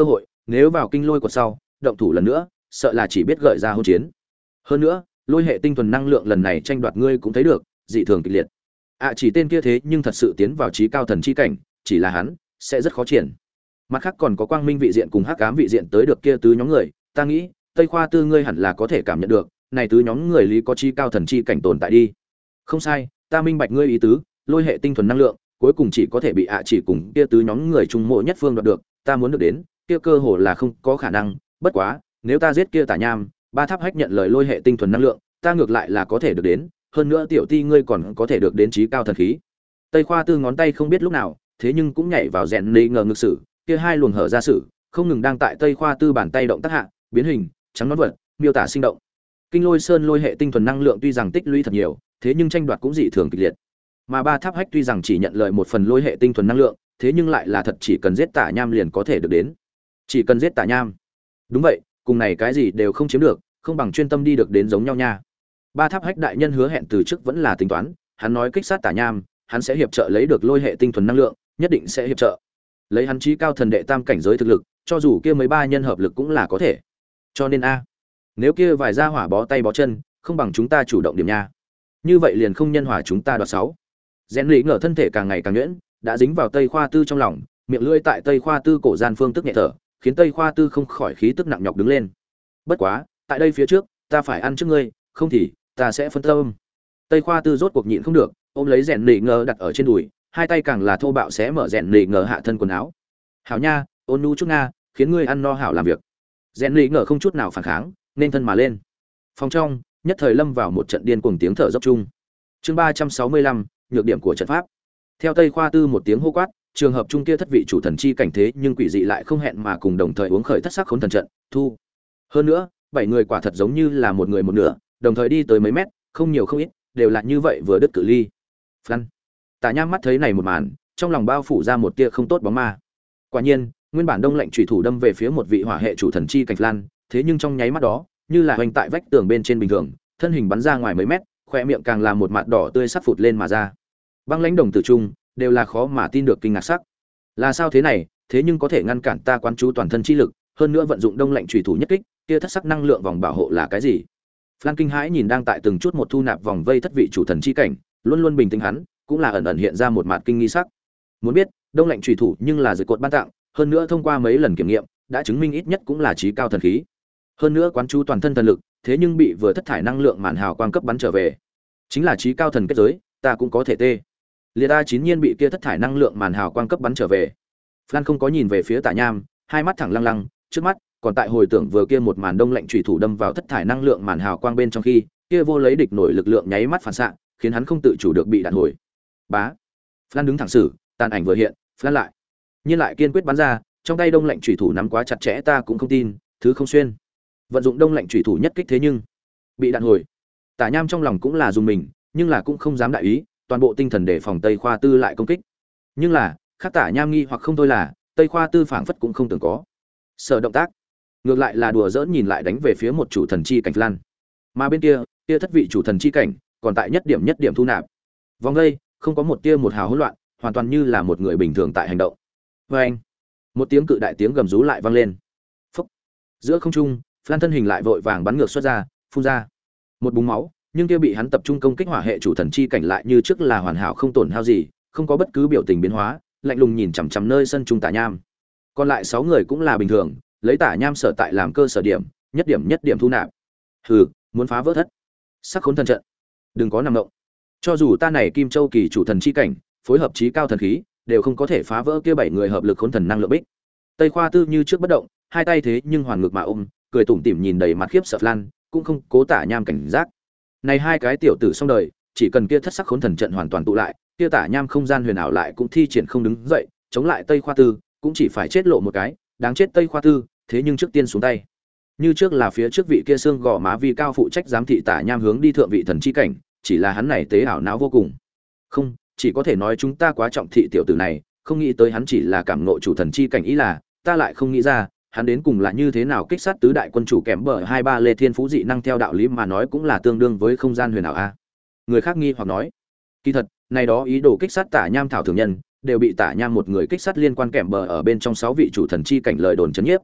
nếu vào kinh lôi quật sau động thủ lần nữa sợ là chỉ biết gợi ra hỗn chiến. Hơn nữa lôi hệ tinh thuần năng lượng lần này tranh đoạt ngươi cũng thấy được dị thường kịch liệt. À chỉ tên kia thế nhưng thật sự tiến vào trí cao thần chi cảnh, chỉ là hắn sẽ rất khó triển. Mặt khác còn có quang minh vị diện cùng hắc ám vị diện tới được kia tứ nhóm người, ta nghĩ Tây Khoa Tư ngươi hẳn là có thể cảm nhận được, này tứ nhóm người lý có trí cao thần chi cảnh tồn tại đi. Không sai, ta minh bạch ngươi ý tứ, lôi hệ tinh thuần năng lượng, cuối cùng chỉ có thể bị ạ chỉ cùng kia tứ nhóm người trung mộ nhất phương đoạt được, ta muốn được đến, kia cơ hồ là không có khả năng, bất quá, nếu ta giết kia Tả Nham, ba tháp hách nhận lời lôi hệ tinh thuần năng lượng, ta ngược lại là có thể được đến, hơn nữa tiểu ti ngươi còn có thể được đến trí cao thần khí. Tây Khoa Tư ngón tay không biết lúc nào, thế nhưng cũng nhảy vào rèn lì ngờ ngực sử, kia hai luồng hở ra sử, không ngừng đang tại Tây Khoa Tư bàn tay động tác hạ, biến hình, trắng nõn vật, miêu tả sinh động. Kinh Lôi Sơn lôi hệ tinh thuần năng lượng tuy rằng tích lũy thật nhiều, thế nhưng tranh đoạt cũng dị thường kịch liệt. Mà ba tháp hách tuy rằng chỉ nhận lời một phần lôi hệ tinh thuần năng lượng, thế nhưng lại là thật chỉ cần giết Tả Nham liền có thể được đến. Chỉ cần giết Tả Nham. Đúng vậy, cùng này cái gì đều không chiếm được, không bằng chuyên tâm đi được đến giống nhau nha. Ba tháp hách đại nhân hứa hẹn từ trước vẫn là tính toán, hắn nói kích sát Tả Nham, hắn sẽ hiệp trợ lấy được lôi hệ tinh thuần năng lượng, nhất định sẽ hiệp trợ. Lấy hắn chí cao thần đệ tam cảnh giới thực lực, cho dù kia mấy ba nhân hợp lực cũng là có thể. Cho nên a, nếu kia vài gia hỏa bó tay bó chân, không bằng chúng ta chủ động điểm nha. Như vậy liền không nhân hòa chúng ta đoạt sáu. Rèn lì ngờ thân thể càng ngày càng nhuyễn, đã dính vào Tây Khoa Tư trong lòng, miệng lưỡi tại Tây Khoa Tư cổ gian phương tức nhẹ thở, khiến Tây Khoa Tư không khỏi khí tức nặng nhọc đứng lên. Bất quá, tại đây phía trước, ta phải ăn trước ngươi, không thì ta sẽ phân tâm. Tây Khoa Tư rốt cuộc nhịn không được, ôm lấy rèn lì ngờ đặt ở trên đùi, hai tay càng là thô bạo xé mở rèn lì ngờ hạ thân quần áo. Hảo nha, ôn nhu chút nga, khiến ngươi ăn no hảo làm việc. Rèn lì ngờ không chút nào phản kháng, nên thân mà lên. Phòng trong nhất thời lâm vào một trận điên cuồng tiếng thở dốc chung. Chương ba trăm sáu mươi lăm, nhược điểm của trận pháp. Theo Tây Khoa Tư một tiếng hô quát, trường hợp trung kia thất vị chủ thần chi cảnh thế nhưng quỷ dị lại không hẹn mà cùng đồng thời uống khởi thất sắc khốn thần trận, thu. Hơn nữa, bảy người quả thật giống như là một người một nửa, đồng thời đi tới mấy mét, không nhiều không ít, đều là như vậy vừa đứt cự ly. Phăn. Tả Nham mắt thấy này một màn, trong lòng bao phủ ra một tia không tốt bóng ma. Quả nhiên, nguyên bản đông lạnh chủy thủ đâm về phía một vị hỏa hệ chủ thần chi cảnh Lan, thế nhưng trong nháy mắt đó, như là hoành tại vách tường bên trên bình thường, thân hình bắn ra ngoài mấy mét, khoe miệng càng là một mặt đỏ tươi sắp phụt lên mà ra. Băng lãnh đồng tử trung, đều là khó mà tin được kinh ngạc sắc. Là sao thế này, thế nhưng có thể ngăn cản ta quán chú toàn thân chi lực, hơn nữa vận dụng đông lạnh chủy thủ nhất kích, kia thất sắc năng lượng vòng bảo hộ là cái gì? Phan kinh hãi nhìn đang tại từng chút một thu nạp vòng vây thất vị chủ thần chi cảnh, luôn luôn bình tĩnh hắn, cũng là ẩn ẩn hiện ra một mặt kinh nghi sắc. Muốn biết, đông lạnh chủy thủ nhưng là dược cột ban tặng, hơn nữa thông qua mấy lần kiểm nghiệm, đã chứng minh ít nhất cũng là chí cao thần khí. Hơn nữa quán chú toàn thân thần lực, thế nhưng bị vừa thất thải năng lượng màn hào quang cấp bắn trở về. Chính là chí cao thần kết giới, ta cũng có thể tê. Liệt A chín nhiên bị kia thất thải năng lượng màn hào quang cấp bắn trở về. Phan không có nhìn về phía Tả Nham, hai mắt thẳng lăng lăng, trước mắt còn tại hồi tưởng vừa kia một màn đông lạnh chủy thủ đâm vào thất thải năng lượng màn hào quang bên trong khi, kia vô lấy địch nổi lực lượng nháy mắt phản xạ, khiến hắn không tự chủ được bị đạn hồi. Bá. Phan đứng thẳng xử, tàn ảnh vừa hiện, Phan lại. Nhiên lại kiên quyết bắn ra, trong tay đông lạnh chủy thủ nắm quá chặt chẽ ta cũng không tin, thứ không xuyên. Vận dụng đông lạnh chủy thủ nhất kích thế nhưng bị đạn hồi. Tả Nham trong lòng cũng là dùng mình, nhưng là cũng không dám đại ý, toàn bộ tinh thần để phòng Tây Khoa Tư lại công kích. Nhưng là, khác Tả Nham nghi hoặc không thôi là, Tây Khoa Tư phảng phất cũng không tưởng có. Sở động tác, ngược lại là đùa giỡn nhìn lại đánh về phía một chủ thần chi cảnh Lan. Mà bên kia, kia thất vị chủ thần chi cảnh, còn tại nhất điểm nhất điểm thu nạp. Vòng đây, không có một tia một hào hỗn loạn, hoàn toàn như là một người bình thường tại hành động. Và anh, một tiếng cự đại tiếng gầm rú lại vang lên. Phốc. Giữa không trung, Phan thân hình lại vội vàng bắn ngược xuất ra, phun ra một búng máu, nhưng kia bị hắn tập trung công kích hỏa hệ chủ thần chi cảnh lại như trước là hoàn hảo không tổn hao gì, không có bất cứ biểu tình biến hóa, lạnh lùng nhìn chằm chằm nơi sân trung Tả Nham. Còn lại sáu người cũng là bình thường, lấy Tả Nham sở tại làm cơ sở điểm, nhất điểm nhất điểm thu nạp. Hừ, muốn phá vỡ thất sắc khốn thần trận, đừng có nằm động. Cho dù ta này Kim Châu kỳ chủ thần chi cảnh, phối hợp chí cao thần khí, đều không có thể phá vỡ kia bảy người hợp lực khốn thần năng lượng bích. Tây Khoa Tư như trước bất động, hai tay thế nhưng hoàn ngược mà ôm, cười tủm tỉm nhìn đầy mặt khiếp sợ Lan, cũng không cố Tả Nham cảnh giác. Này hai cái tiểu tử xong đời, chỉ cần kia thất sắc khốn thần trận hoàn toàn tụ lại, kia Tả Nham không gian huyền ảo lại cũng thi triển không đứng dậy, chống lại Tây Khoa Tư, cũng chỉ phải chết lộ một cái, đáng chết Tây Khoa Tư, thế nhưng trước tiên xuống tay. Như trước là phía trước vị kia xương gò má vi cao phụ trách giám thị Tả Nham hướng đi thượng vị thần chi cảnh, chỉ là hắn này tế ảo não vô cùng. Không, chỉ có thể nói chúng ta quá trọng thị tiểu tử này, không nghĩ tới hắn chỉ là cảm ngộ chủ thần chi cảnh, ý là, ta lại không nghĩ ra, hắn đến cùng là như thế nào kích sát tứ đại quân chủ kèm bờ hai ba lê thiên phú dị năng theo đạo lý mà nói cũng là tương đương với không gian huyền ảo a. Người khác nghi hoặc nói, kỳ thật, này đó ý đồ kích sát Tả Nham thảo thường nhân, đều bị Tả Nham một người kích sát liên quan kèm bờ ở bên trong sáu vị chủ thần chi cảnh lời đồn chấn nhiếp.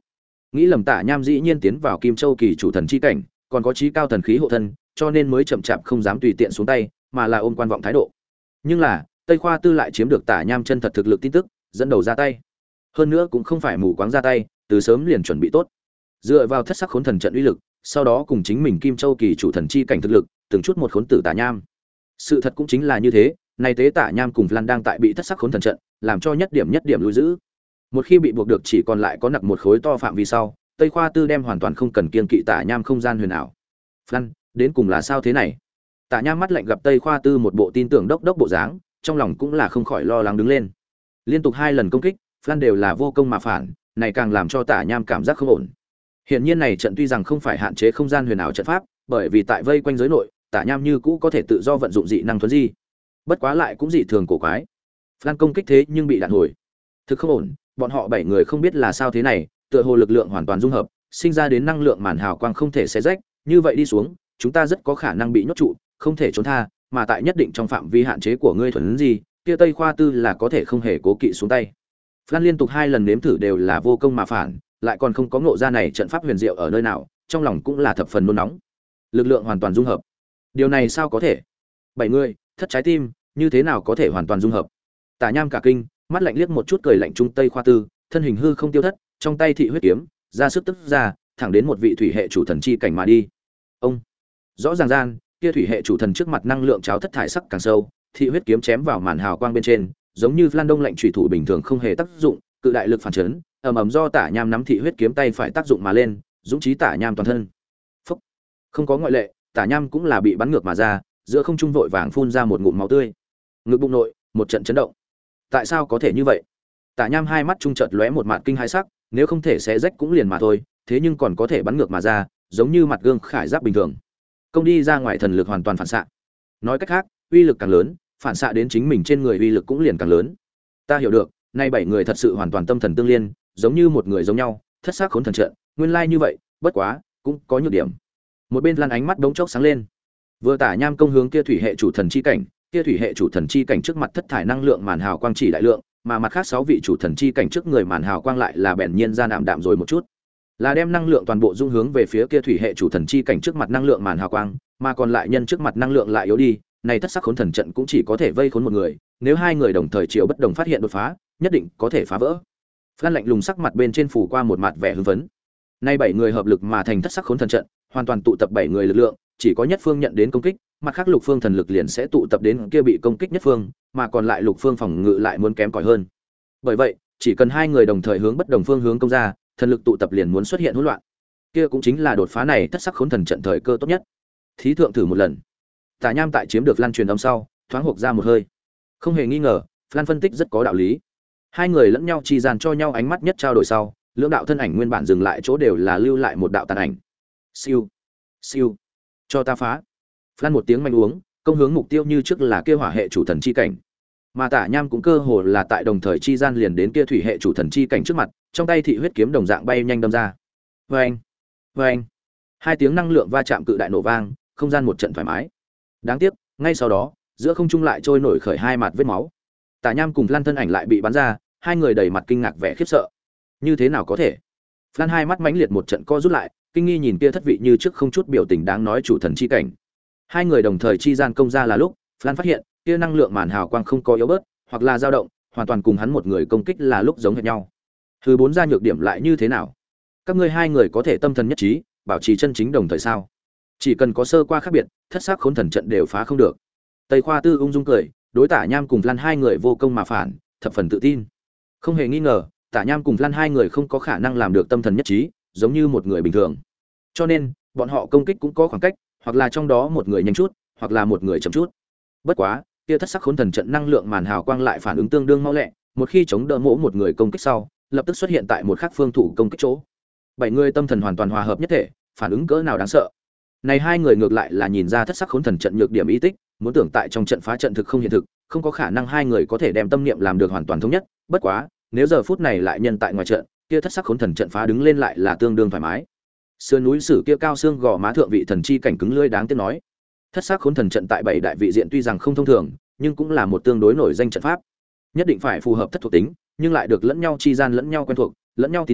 nghĩ lầm Tả Nham dĩ nhiên tiến vào Kim Châu kỳ chủ thần chi cảnh, còn có chí cao thần khí hộ thân, cho nên mới chậm chạp không dám tùy tiện xuống tay, mà là ôm quan vọng thái độ. Nhưng là, Tây Khoa Tư lại chiếm được Tả Nham chân thật thực lực tin tức, dẫn đầu ra tay. Hơn nữa cũng không phải mù quáng ra tay, từ sớm liền chuẩn bị tốt. Dựa vào thất sắc khốn thần trận uy lực, sau đó cùng chính mình Kim Châu kỳ chủ thần chi cảnh thực lực, từng chút một khốn tử Tả Nham. Sự thật cũng chính là như thế, này tế Tả Nham cùng Lan đang tại bị thất sắc khốn thần trận, làm cho nhất điểm nhất điểm lùi giữ. Một khi bị buộc được chỉ còn lại có nặc một khối to phạm vi sau, Tây Khoa Tư đem hoàn toàn không cần kiên kỵ Tả Nham không gian huyền ảo. Lan, đến cùng là sao thế này? Tả Nham mắt lạnh gặp Tây Khoa Tư một bộ tin tưởng đốc đốc bộ dáng, trong lòng cũng là không khỏi lo lắng đứng lên. Liên tục hai lần công kích, Lan đều là vô công mà phản, này càng làm cho Tả Nham cảm giác không ổn. Hiển nhiên này trận tuy rằng không phải hạn chế không gian huyền ảo trận pháp, bởi vì tại vây quanh giới nội, Tả Nham như cũ có thể tự do vận dụng dị năng thuần di. Bất quá lại cũng dị thường cổ quái. Lan công kích thế nhưng bị đạn hồi. Thực không ổn, bọn họ bảy người không biết là sao thế này, tựa hồ lực lượng hoàn toàn dung hợp, sinh ra đến năng lượng màn hào quang không thể xé rách, như vậy đi xuống, chúng ta rất có khả năng bị nhốt trụ, không thể trốn tha, mà tại nhất định trong phạm vi hạn chế của ngươi thuần gì, kia Tây Khoa Tư là có thể không hề cố kỵ xuống tay. Lan liên tục hai lần nếm thử đều là vô công mà phản, lại còn không có ngộ ra này trận pháp huyền diệu ở nơi nào, trong lòng cũng là thập phần nôn nóng. Lực lượng hoàn toàn dung hợp. Điều này sao có thể? Bảy người, thất trái tim, như thế nào có thể hoàn toàn dung hợp? Tả Nham cả kinh, mắt lạnh liếc một chút cười lạnh trung Tây Khoa Tư, thân hình hư không tiêu thất, trong tay thị huyết kiếm, ra sức tức ra, thẳng đến một vị thủy hệ chủ thần chi cảnh mà đi. Ông, rõ ràng gian, kia thủy hệ chủ thần trước mặt năng lượng cháo thất thải sắc càng sâu, thị huyết kiếm chém vào màn hào quang bên trên, giống như Flan Đông lạnh chủy thủ bình thường không hề tác dụng, cự đại lực phản chấn, ầm ầm do Tả Nham nắm thị huyết kiếm tay phải tác dụng mà lên, dũng chí Tả Nham toàn thân. Phốc. Không có ngoại lệ, Tả Nham cũng là bị bắn ngược mà ra, giữa không trung vội vàng phun ra một ngụm máu tươi. Ngực bụng nội, một trận chấn động. Tại sao có thể như vậy? Tả Nham hai mắt trung chợt lóe một mạt kinh hãi sắc, nếu không thể xé rách cũng liền mà thôi, thế nhưng còn có thể bắn ngược mà ra, giống như mặt gương khải giáp bình thường. Công đi ra ngoài thần lực hoàn toàn phản xạ. Nói cách khác, uy lực càng lớn, phản xạ đến chính mình trên người uy lực cũng liền càng lớn. Ta hiểu được, nay bảy người thật sự hoàn toàn tâm thần tương liên, giống như một người giống nhau, thất sắc khốn thần trận, nguyên lai like như vậy, bất quá, cũng có nhược điểm. Một bên Lan ánh mắt đống chốc sáng lên. Vừa Tả Nham công hướng kia thủy hệ chủ thần chi cảnh, kia thủy hệ chủ thần chi cảnh trước mặt thất thải năng lượng màn hào quang chỉ đại lượng, mà mặt khác sáu vị chủ thần chi cảnh trước người màn hào quang lại là bèn nhiên ra nạm đạm rồi một chút. Là đem năng lượng toàn bộ dung hướng về phía kia thủy hệ chủ thần chi cảnh trước mặt năng lượng màn hào quang, mà còn lại nhân trước mặt năng lượng lại yếu đi, này thất sắc khốn thần trận cũng chỉ có thể vây khốn một người, nếu hai người đồng thời chiều bất đồng phát hiện đột phá, nhất định có thể phá vỡ. Phan lạnh lùng sắc mặt bên trên phủ qua một mặt vẻ hưng phấn. Nay bảy người hợp lực mà thành thất sắc khốn thần trận, hoàn toàn tụ tập bảy người lực lượng, chỉ có nhất phương nhận đến công kích, mặt khác lục phương thần lực liền sẽ tụ tập đến kia bị công kích nhất phương, mà còn lại lục phương phòng ngự lại muốn kém cỏi hơn. Bởi vậy, chỉ cần hai người đồng thời hướng bất đồng phương hướng công ra, thần lực tụ tập liền muốn xuất hiện hỗn loạn. Kia cũng chính là đột phá này thất sắc khốn thần trận thời cơ tốt nhất. Thí thượng thử một lần. Tả Nham tại chiếm được Lan truyền âm sau, thoáng hộc ra một hơi. Không hề nghi ngờ, Lan phân tích rất có đạo lý. Hai người lẫn nhau chi gian cho nhau ánh mắt nhất trao đổi sau, lưỡng đạo thân ảnh nguyên bản dừng lại chỗ đều là lưu lại một đạo tàn ảnh. Siêu, siêu, cho ta phá. Lan một tiếng mạnh uống, công hướng mục tiêu như trước là kia hỏa hệ chủ thần chi cảnh. Mà Tả Nham cũng cơ hồ là tại đồng thời chi gian liền đến kia thủy hệ chủ thần chi cảnh trước mặt, trong tay thị huyết kiếm đồng dạng bay nhanh đâm ra. Oeng, oeng. Hai tiếng năng lượng va chạm cự đại nổ vang, không gian một trận thoải mái. Đáng tiếc, ngay sau đó, giữa không trung lại trôi nổi khởi hai mặt vết máu. Tả Nham cùng Lan thân ảnh lại bị bắn ra, hai người đầy mặt kinh ngạc vẻ khiếp sợ. Như thế nào có thể? Lan hai mắt mãnh liệt một trận co rút lại, kinh nghi nhìn kia thất vị như trước không chút biểu tình đáng nói chủ thần chi cảnh. Hai người đồng thời chi gian công ra là lúc, Lan phát hiện, kia năng lượng màn hào quang không có yếu bớt, hoặc là dao động, hoàn toàn cùng hắn một người công kích là lúc giống hệt nhau. Thứ bốn ra nhược điểm lại như thế nào? Các ngươi hai người có thể tâm thần nhất trí, bảo trì chân chính đồng thời sao? Chỉ cần có sơ qua khác biệt, thất sắc khốn thần trận đều phá không được. Tây Khoa Tư ung dung cười, đối Tả Nham cùng Lan hai người vô công mà phản, thập phần tự tin. Không hề nghi ngờ, Tả Nham cùng Lan hai người không có khả năng làm được tâm thần nhất trí, giống như một người bình thường. Cho nên, bọn họ công kích cũng có khoảng cách, hoặc là trong đó một người nhanh chút, hoặc là một người chậm chút. Bất quá, kia thất sắc khốn thần trận năng lượng màn hào quang lại phản ứng tương đương mau lẹ, một khi chống đỡ mỗ một người công kích sau, lập tức xuất hiện tại một khắc phương thủ công kích chỗ. Bảy người tâm thần hoàn toàn hòa hợp nhất thể, phản ứng cỡ nào đáng sợ. Này hai người ngược lại là nhìn ra thất sắc khốn thần trận nhược điểm ý tích, muốn tưởng tại trong trận phá trận thực không hiện thực, không có khả năng hai người có thể đem tâm niệm làm được hoàn toàn thống nhất, bất quá, nếu giờ phút này lại nhân tại ngoài trận, kia thất sắc khốn thần trận phá đứng lên lại là tương đương thoải mái. Sườn núi sử kia cao xương gò má thượng vị thần chi cảnh cứng lưỡi đáng tiếc nói. Thất sắc khốn thần trận tại bảy đại vị diện tuy rằng không thông thường, nhưng cũng là một tương đối nổi danh trận pháp. Nhất định phải phù hợp thất thuộc tính, nhưng lại được lẫn nhau chi gian lẫn nhau quen thuộc, lẫn nhau tín nhiệm,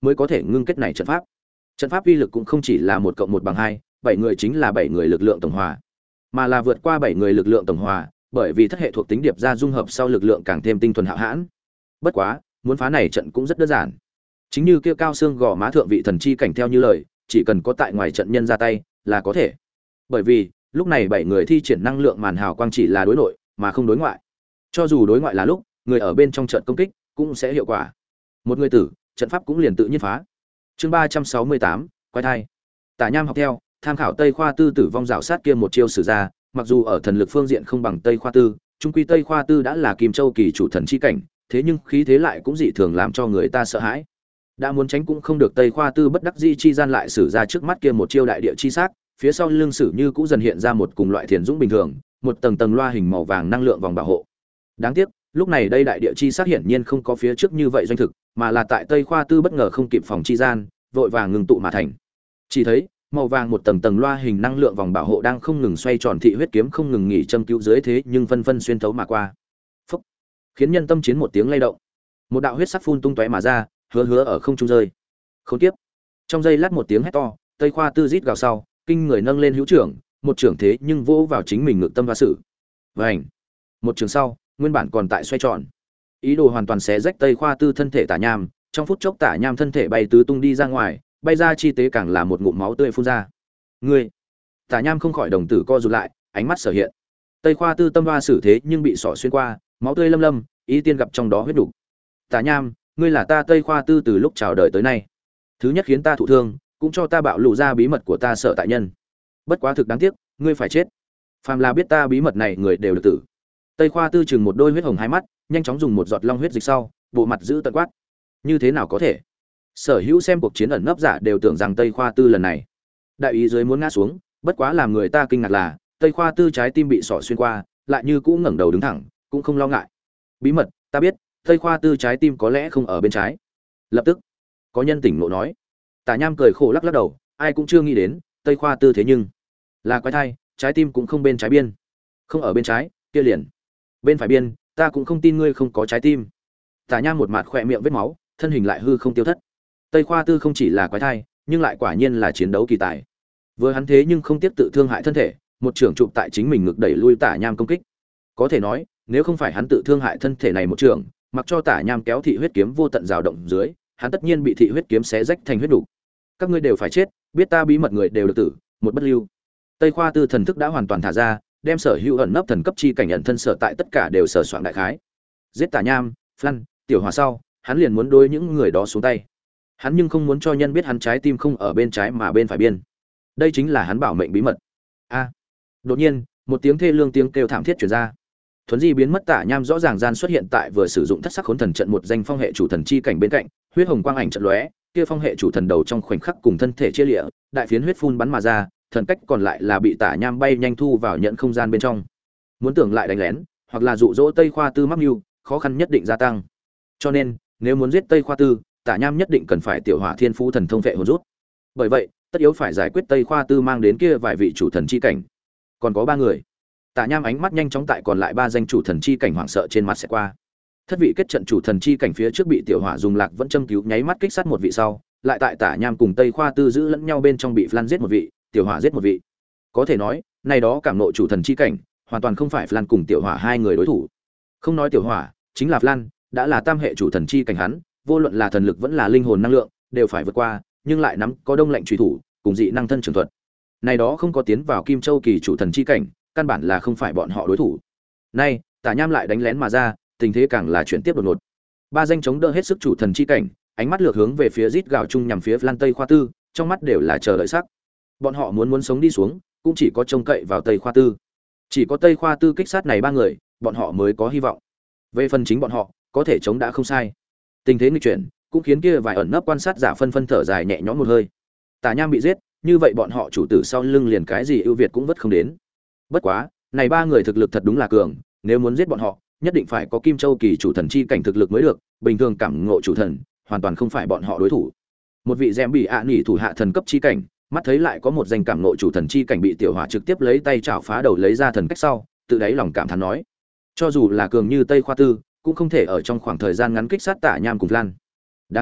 mới có thể ngưng kết này trận pháp. Trận pháp uy lực cũng không chỉ là một cộng một bằng hai, bảy người chính là bảy người lực lượng tổng hòa, mà là vượt qua bảy người lực lượng tổng hòa, bởi vì thất hệ thuộc tính điệp ra dung hợp sau lực lượng càng thêm tinh thuần hạo hãn. Bất quá, muốn phá này trận cũng rất đơn giản. Chính như kia cao xương gò má thượng vị thần chi cảnh theo như lời, chỉ cần có tại ngoài trận nhân ra tay là có thể. Bởi vì, lúc này bảy người thi triển năng lượng màn hào quang chỉ là đối nội, mà không đối ngoại. Cho dù đối ngoại là lúc, người ở bên trong trận công kích cũng sẽ hiệu quả. Một người tử, trận pháp cũng liền tự nhiên phá. Chương ba trăm sáu mươi tám, quái thai. Tả Nham học theo, tham khảo Tây Khoa Tư tử vong rào sát kia một chiêu sử ra, mặc dù ở thần lực phương diện không bằng Tây Khoa Tư, trung quy Tây Khoa Tư đã là Kim Châu kỳ chủ thần chi cảnh, thế nhưng khí thế lại cũng dị thường làm cho người ta sợ hãi. Đã muốn tránh cũng không được, Tây Khoa Tư bất đắc dĩ chi gian lại sử ra trước mắt kia một chiêu đại địa chi sắc, phía sau lưng sử như cũng dần hiện ra một cùng loại thiền dũng bình thường, một tầng tầng loa hình màu vàng năng lượng vòng bảo hộ. Đáng tiếc, lúc này đây đại địa chi sắc hiển nhiên không có phía trước như vậy doanh thực, mà là tại Tây Khoa Tư bất ngờ không kịp phòng chi gian, vội vàng ngừng tụ mà thành. Chỉ thấy, màu vàng một tầng tầng loa hình năng lượng vòng bảo hộ đang không ngừng xoay tròn, thị huyết kiếm không ngừng nghỉ châm cứu dưới thế nhưng phân phân xuyên thấu mà qua. Phốc, khiến nhân tâm chiến một tiếng lay động. Một đạo huyết sắc phun tung tóe mà ra, hứa hứa ở không trung rơi. Khốn kiếp. Trong giây lát một tiếng hét to, Tây Khoa Tư rít gào sau, kinh người nâng lên hữu trưởng, một trưởng thế nhưng vỗ vào chính mình ngực tâm và sự. Vành. Một trường sau, nguyên bản còn tại xoay tròn, ý đồ hoàn toàn xé rách Tây Khoa Tư thân thể Tả Nham, trong phút chốc Tả Nham thân thể bay tứ tung đi ra ngoài, bay ra chi tế càng là một ngụm máu tươi phun ra. Ngươi! Tả Nham không khỏi đồng tử co rụt lại, ánh mắt sở hiện. Tây Khoa Tư tâm hoa xử thế nhưng bị sọ xuyên qua, máu tươi lâm lâm, ý tiên gặp trong đó huyết đủ. Tả Nham, ngươi là ta Tây Khoa Tư từ lúc chào đời tới nay, thứ nhất khiến ta thụ thương, cũng cho ta bạo lộ ra bí mật của ta sợ tại nhân. Bất quá thực đáng tiếc, ngươi phải chết. Phàm là biết ta bí mật này người đều được tử. Tây Khoa Tư chừng một đôi huyết hồng hai mắt, nhanh chóng dùng một giọt long huyết dịch sau, bộ mặt giữ tận quát. Như thế nào có thể? Sở hữu xem cuộc chiến ẩn nấp giả đều tưởng rằng Tây Khoa Tư lần này đại ý dưới muốn ngã xuống, bất quá làm người ta kinh ngạc là Tây Khoa Tư trái tim bị sọ xuyên qua, lại như cũ ngẩng đầu đứng thẳng, cũng không lo ngại. Bí mật, ta biết, Tây Khoa Tư trái tim có lẽ không ở bên trái. Lập tức, có nhân tỉnh ngộ nói. Tả Nham cười khổ lắc lắc đầu, ai cũng chưa nghĩ đến, Tây Khoa Tư thế nhưng là quái thai, trái tim cũng không bên trái biên. Không ở bên trái, kia liền bên phải biên, ta cũng không tin ngươi không có trái tim. Tả Nham một mặt khỏe miệng vết máu, thân hình lại hư không tiêu thất. Tây Khoa Tư không chỉ là quái thai, nhưng lại quả nhiên là chiến đấu kỳ tài. Vừa hắn thế nhưng không tiếc tự thương hại thân thể, một trường chụp tại chính mình ngực đẩy lui Tả Nham công kích. Có thể nói, nếu không phải hắn tự thương hại thân thể này một trường, mặc cho Tả Nham kéo thị huyết kiếm vô tận rào động dưới, hắn tất nhiên bị thị huyết kiếm xé rách thành huyết đủ. Các ngươi đều phải chết, biết ta bí mật người đều được tử, một bất lưu. Tây Khoa Tư thần thức đã hoàn toàn thả ra, đem sở hữu ẩn nấp thần cấp chi cảnh ẩn thân sở tại tất cả đều sở soạn đại khái. Giết Tả Nham, Flan, Tiểu Hòa sau, hắn liền muốn đối những người đó xuống tay. Hắn nhưng không muốn cho nhân biết hắn trái tim không ở bên trái mà bên phải biên. Đây chính là hắn bảo mệnh bí mật. A! Đột nhiên, một tiếng thê lương tiếng kêu thảm thiết truyền ra. Thuấn di biến mất Tả Nham rõ ràng gian xuất hiện tại vừa sử dụng thất sắc khốn thần trận một danh phong hệ chủ thần chi cảnh bên cạnh, huyết hồng quang ảnh trận lóe, kia phong hệ chủ thần đầu trong khoảnh khắc cùng thân thể chia liễu, đại phiến huyết phun bắn mà ra, thần cách còn lại là bị Tả Nham bay nhanh thu vào nhận không gian bên trong. Muốn tưởng lại đánh lén, hoặc là dụ dỗ Tây Khoa Tư mắc mưu, khó khăn nhất định gia tăng. Cho nên, nếu muốn giết Tây Khoa Tư, Tả Nham nhất định cần phải tiểu hỏa thiên phú thần thông vệ hồn rút. Bởi vậy, tất yếu phải giải quyết Tây Khoa Tư mang đến kia vài vị chủ thần chi cảnh. Còn có ba người. Tả Nham ánh mắt nhanh chóng tại còn lại ba danh chủ thần chi cảnh hoảng sợ trên mặt sẽ qua. Thất vị kết trận chủ thần chi cảnh phía trước bị tiểu hỏa dùng lạc vẫn châm cứu nháy mắt kích sát một vị sau, lại tại Tả Nham cùng Tây Khoa Tư giữ lẫn nhau bên trong bị Flan giết một vị, tiểu hỏa giết một vị. Có thể nói, này đó cảm nộ chủ thần chi cảnh, hoàn toàn không phải Flan cùng tiểu hỏa hai người đối thủ. Không nói tiểu hỏa, chính là Flan, đã là tam hệ chủ thần chi cảnh hắn, vô luận là thần lực vẫn là linh hồn năng lượng, đều phải vượt qua, nhưng lại nắm có đông lạnh truy thủ, cùng dị năng thân trường thuật. Này đó không có tiến vào Kim Châu kỳ chủ thần chi cảnh, căn bản là không phải bọn họ đối thủ. Nay, Tả Nham lại đánh lén mà ra, tình thế càng là chuyển tiếp đột ngột. Ba danh chống đỡ hết sức chủ thần chi cảnh, ánh mắt lược hướng về phía rít gào chung nhằm phía Flan Tây Khoa Tư, trong mắt đều là chờ đợi sắc. Bọn họ muốn muốn sống đi xuống, cũng chỉ có trông cậy vào Tây Khoa Tư. Chỉ có Tây Khoa Tư kích sát này ba người, bọn họ mới có hy vọng. Về phần chính bọn họ, có thể chống đã không sai. Tình thế nghịch chuyển, cũng khiến kia vài ẩn nấp quan sát giả phân phân thở dài nhẹ nhõm một hơi. Tả Nham bị giết, như vậy bọn họ chủ tử sau lưng liền cái gì ưu việt cũng vất không đến. Bất quá, này ba người thực lực thật đúng là cường, nếu muốn giết bọn họ, nhất định phải có Kim Châu kỳ chủ thần chi cảnh thực lực mới được, bình thường cảm ngộ chủ thần, hoàn toàn không phải bọn họ đối thủ. Một vị dẻm bị ạ à nỉ thủ hạ thần cấp chi cảnh, mắt thấy lại có một danh cảm ngộ chủ thần chi cảnh bị tiểu hỏa trực tiếp lấy tay chảo phá đầu lấy ra thần cách sau, tự đáy lòng cảm thán nói, cho dù là cường như Tây Khoa Tư, cũng không thể ở trong khoảng thời gian ngắn kích sát Tả Nham cùng Lan. Đáng chết,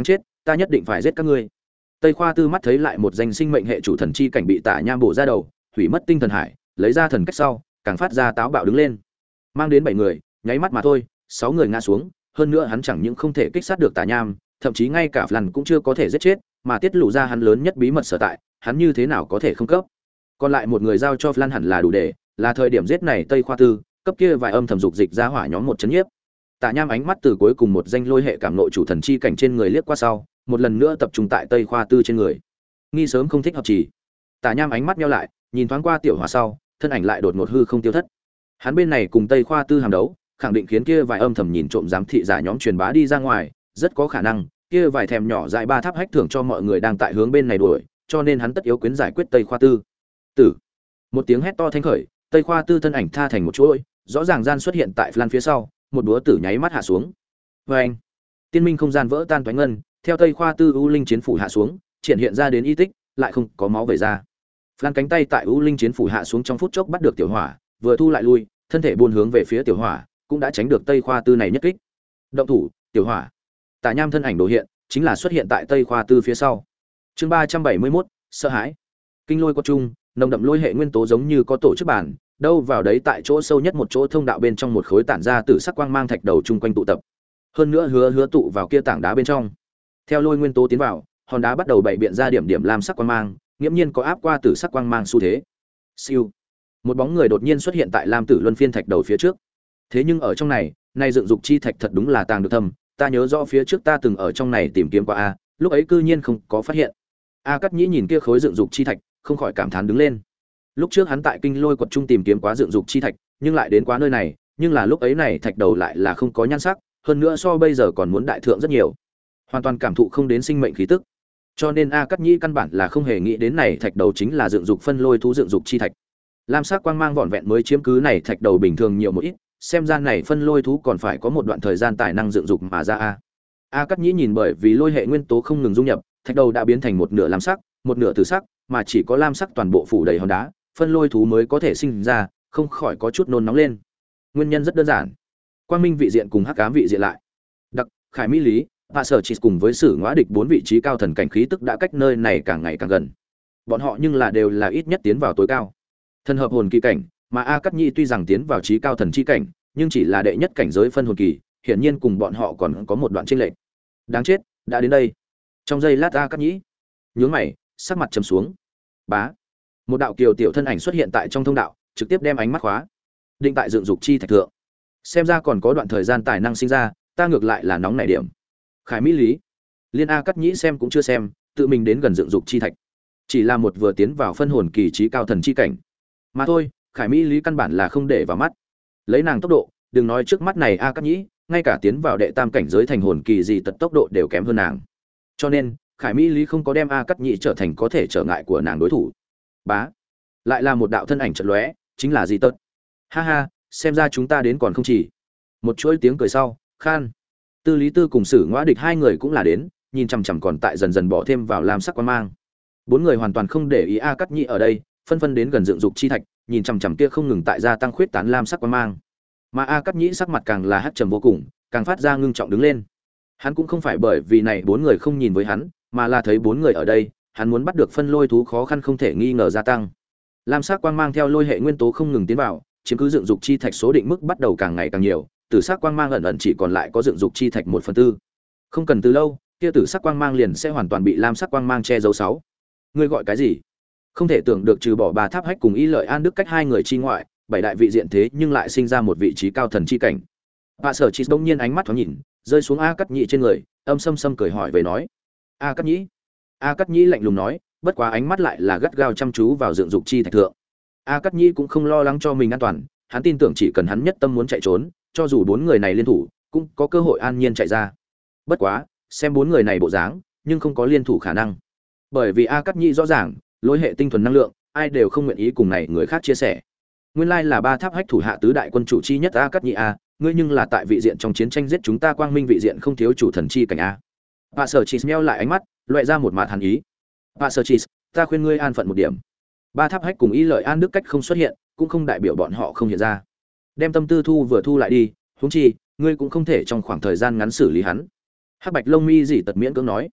ta nhất định phải giết các ngươi. Tây Khoa Tư mắt thấy lại một danh sinh mệnh hệ chủ thần chi cảnh bị Tả Nham bổ ra đầu, hủy mất tinh thần hải, lấy ra thần cách sau, càng phát ra táo bạo đứng lên. Mang đến bảy người, nháy mắt mà thôi, sáu người ngã xuống, hơn nữa hắn chẳng những không thể kích sát được Tả Nham, thậm chí ngay cả Flan cũng chưa có thể giết chết, mà tiết lộ ra hắn lớn nhất bí mật sở tại, hắn như thế nào có thể không cấp. Còn lại một người giao cho Flan hẳn là đủ để, là thời điểm giết này Tây Khoa Tư, cấp kia vài âm thầm dục dịch ra hỏa nhóm một chấn nhiếp. Tả Nham ánh mắt từ cuối cùng một danh lôi hệ cảm nội chủ thần chi cảnh trên người liếc qua sau, một lần nữa tập trung tại Tây Khoa Tư trên người. Nghi sớm không thích hợp chỉ. Tả Nham ánh mắt nheo lại, nhìn thoáng qua tiểu hỏa sau, thân ảnh lại đột ngột hư không tiêu thất. Hắn bên này cùng Tây Khoa Tư hàm đấu, khẳng định khiến kia vài âm thầm nhìn trộm giám thị giả nhóm truyền bá đi ra ngoài, rất có khả năng kia vài thèm nhỏ dại ba tháp hách thưởng cho mọi người đang tại hướng bên này đuổi, cho nên hắn tất yếu quyến giải quyết Tây Khoa Tư. Tử. Một tiếng hét to thanh khởi, Tây Khoa Tư thân ảnh tha thành một chuỗi, rõ ràng gian xuất hiện tại Flan phía sau, một búa tử nháy mắt hạ xuống. Oeng! Tiên minh không gian vỡ tan toái ngân, theo Tây Khoa Tư U Linh chiến phủ hạ xuống, triển hiện ra đến y tích, lại không có máu về ra. Flan cánh tay tại U Linh chiến phủ hạ xuống trong phút chốc bắt được tiểu hỏa, vừa thu lại lui, thân thể buôn hướng về phía tiểu hỏa, cũng đã tránh được Tây Khoa Tư này nhất kích. Động thủ, tiểu hỏa. Tả Nham thân ảnh đồ hiện, chính là xuất hiện tại Tây Khoa Tư phía sau. Chương ba trăm bảy mươi mốt, sợ hãi. Kinh lôi quật trung, nồng đậm lôi hệ nguyên tố giống như có tổ chức bản, đâu vào đấy tại chỗ sâu nhất một chỗ thông đạo bên trong một khối tản ra từ sắc quang mang thạch đầu chung quanh tụ tập. Hơn nữa hứa hứa tụ vào kia tảng đá bên trong. Theo lôi nguyên tố tiến vào, hòn đá bắt đầu bảy biện ra điểm điểm lam sắc quang mang, nghiễm nhiên có áp qua tử sắc quang mang xu thế. Siêu. Một bóng người đột nhiên xuất hiện tại lam tử luân phiên thạch đầu phía trước. Thế nhưng ở trong này, nay dựng dục chi thạch thật đúng là tàng được thâm, ta nhớ rõ phía trước ta từng ở trong này tìm kiếm qua a, lúc ấy cư nhiên không có phát hiện. A Cát Nhĩ nhìn kia khối dựng dục chi thạch, không khỏi cảm thán đứng lên. Lúc trước hắn tại kinh lôi quật trung tìm kiếm quá dựng dục chi thạch, nhưng lại đến quá nơi này, nhưng là lúc ấy này thạch đầu lại là không có nhan sắc, hơn nữa so bây giờ còn muốn đại thượng rất nhiều, hoàn toàn cảm thụ không đến sinh mệnh khí tức. Cho nên A Cát Nhĩ căn bản là không hề nghĩ đến này thạch đầu chính là dựng dục phân lôi thú dựng dục chi thạch. Lam sắc quang mang vỏn vẹn mới chiếm cứ này thạch đầu bình thường nhiều một ít, xem ra này phân lôi thú còn phải có một đoạn thời gian tài năng dựng dục mà ra a. A Cát Nhĩ nhìn bởi vì lôi hệ nguyên tố không ngừng dung nhập, thạch đầu đã biến thành một nửa lam sắc, một nửa tử sắc, mà chỉ có lam sắc toàn bộ phủ đầy hòn đá, phân lôi thú mới có thể sinh ra, không khỏi có chút nôn nóng lên. Nguyên nhân rất đơn giản. Quang minh vị diện cùng hắc ám vị diện lại. Đặc, Khải Mỹ Lý, và Sở Chỉ cùng với Sử Ngõa Địch bốn vị trí cao thần cảnh khí tức đã cách nơi này càng ngày càng gần. Bọn họ nhưng là đều là ít nhất tiến vào tối cao. Thần hợp hồn kỳ cảnh, mà A Cát Nhĩ tuy rằng tiến vào trí cao thần chi cảnh, nhưng chỉ là đệ nhất cảnh giới phân hồn kỳ, hiển nhiên cùng bọn họ còn có một đoạn chênh lệch. Đáng chết, đã đến đây. Trong giây lát A Cát Nhĩ nhướng mày, sắc mặt trầm xuống. Bá, một đạo kiều tiểu thân ảnh xuất hiện tại trong thông đạo, trực tiếp đem ánh mắt khóa định tại dựng dục chi thạch thượng. Xem ra còn có đoạn thời gian tài năng sinh ra, ta ngược lại là nóng nảy điểm. Khải Mỹ Lý, liên A Cát Nhĩ xem cũng chưa xem, tự mình đến gần dựng dục chi thạch. Chỉ là một vừa tiến vào phân hồn kỳ trí cao thần chi cảnh mà thôi. Khải Mỹ Lý căn bản là không để vào mắt. Lấy nàng tốc độ, đừng nói trước mắt này A Cát Nhĩ, ngay cả tiến vào đệ tam cảnh giới thành hồn kỳ gì tật tốc độ đều kém hơn nàng. Cho nên, Khải Mỹ Lý không có đem A Cát Nhĩ trở thành có thể trở ngại của nàng đối thủ. Bá, lại là một đạo thân ảnh chợt lóe, chính là Di Tật. Ha ha, xem ra chúng ta đến còn không chỉ. Một chuỗi tiếng cười sau, khan. Tư Lý Tư cùng Sử Ngõa Địch hai người cũng là đến, nhìn chằm chằm còn tại dần dần bỏ thêm vào lam sắc quang mang. Bốn người hoàn toàn không để ý A Cát Nhĩ ở đây, phân phân đến gần dựng dục chi thạch, nhìn chằm chằm kia không ngừng tại gia tăng khuyết tán lam sắc quang mang. Mà A Cát Nhĩ sắc mặt càng là hắc trầm vô cùng, càng phát ra ngưng trọng đứng lên. Hắn cũng không phải bởi vì này bốn người không nhìn với hắn, mà là thấy bốn người ở đây, hắn muốn bắt được phân lôi thú khó khăn không thể nghi ngờ gia tăng. Lam sắc quang mang theo lôi hệ nguyên tố không ngừng tiến vào, chiếm cứ dựng dục chi thạch số định mức bắt đầu càng ngày càng nhiều, tử sắc quang mang ẩn ẩn chỉ còn lại có dựng dục chi thạch một phần tư. Không cần từ lâu, kia tử sắc quang mang liền sẽ hoàn toàn bị lam sắc quang mang che giấu sáu. Ngươi gọi cái gì? Không thể tưởng được trừ bỏ bà tháp hách cùng Y Lợi An Đức cách hai người chi ngoại, bảy đại vị diện thế nhưng lại sinh ra một vị trí cao thần chi cảnh. Bà Sở Chỉ đông nhiên ánh mắt thoáng nhìn, rơi xuống A Cát Nhĩ trên người, âm sâm sâm cười hỏi về nói: "A Cát Nhĩ?" A Cát Nhĩ lạnh lùng nói, bất quá ánh mắt lại là gắt gao chăm chú vào dựng dục chi thạch thượng. A Cát Nhĩ cũng không lo lắng cho mình an toàn, hắn tin tưởng chỉ cần hắn nhất tâm muốn chạy trốn, cho dù bốn người này liên thủ, cũng có cơ hội an nhiên chạy ra. Bất quá, xem bốn người này bộ dáng, nhưng không có liên thủ khả năng. Bởi vì A Cát Nhĩ rõ ràng, lối hệ tinh thuần năng lượng, ai đều không nguyện ý cùng này người khác chia sẻ. Nguyên lai là ba tháp hách thủ hạ tứ đại quân chủ chi nhất A Cát Nhĩ a, ngươi nhưng là tại vị diện trong chiến tranh giết chúng ta Quang Minh vị diện không thiếu chủ thần chi cảnh a. Bà Sở Chỉ meo lại ánh mắt, loại ra một mạt hàn ý. Bà Sở Chỉ, ta khuyên ngươi an phận một điểm. Ba tháp hách cùng Y Lợi An Đức cách không xuất hiện, cũng không đại biểu bọn họ không hiện ra. Đem tâm tư thu vừa thu lại đi, huống chi, ngươi cũng không thể trong khoảng thời gian ngắn xử lý hắn. Hắc Bạch Long Mi dị tật miễn cưỡng nói.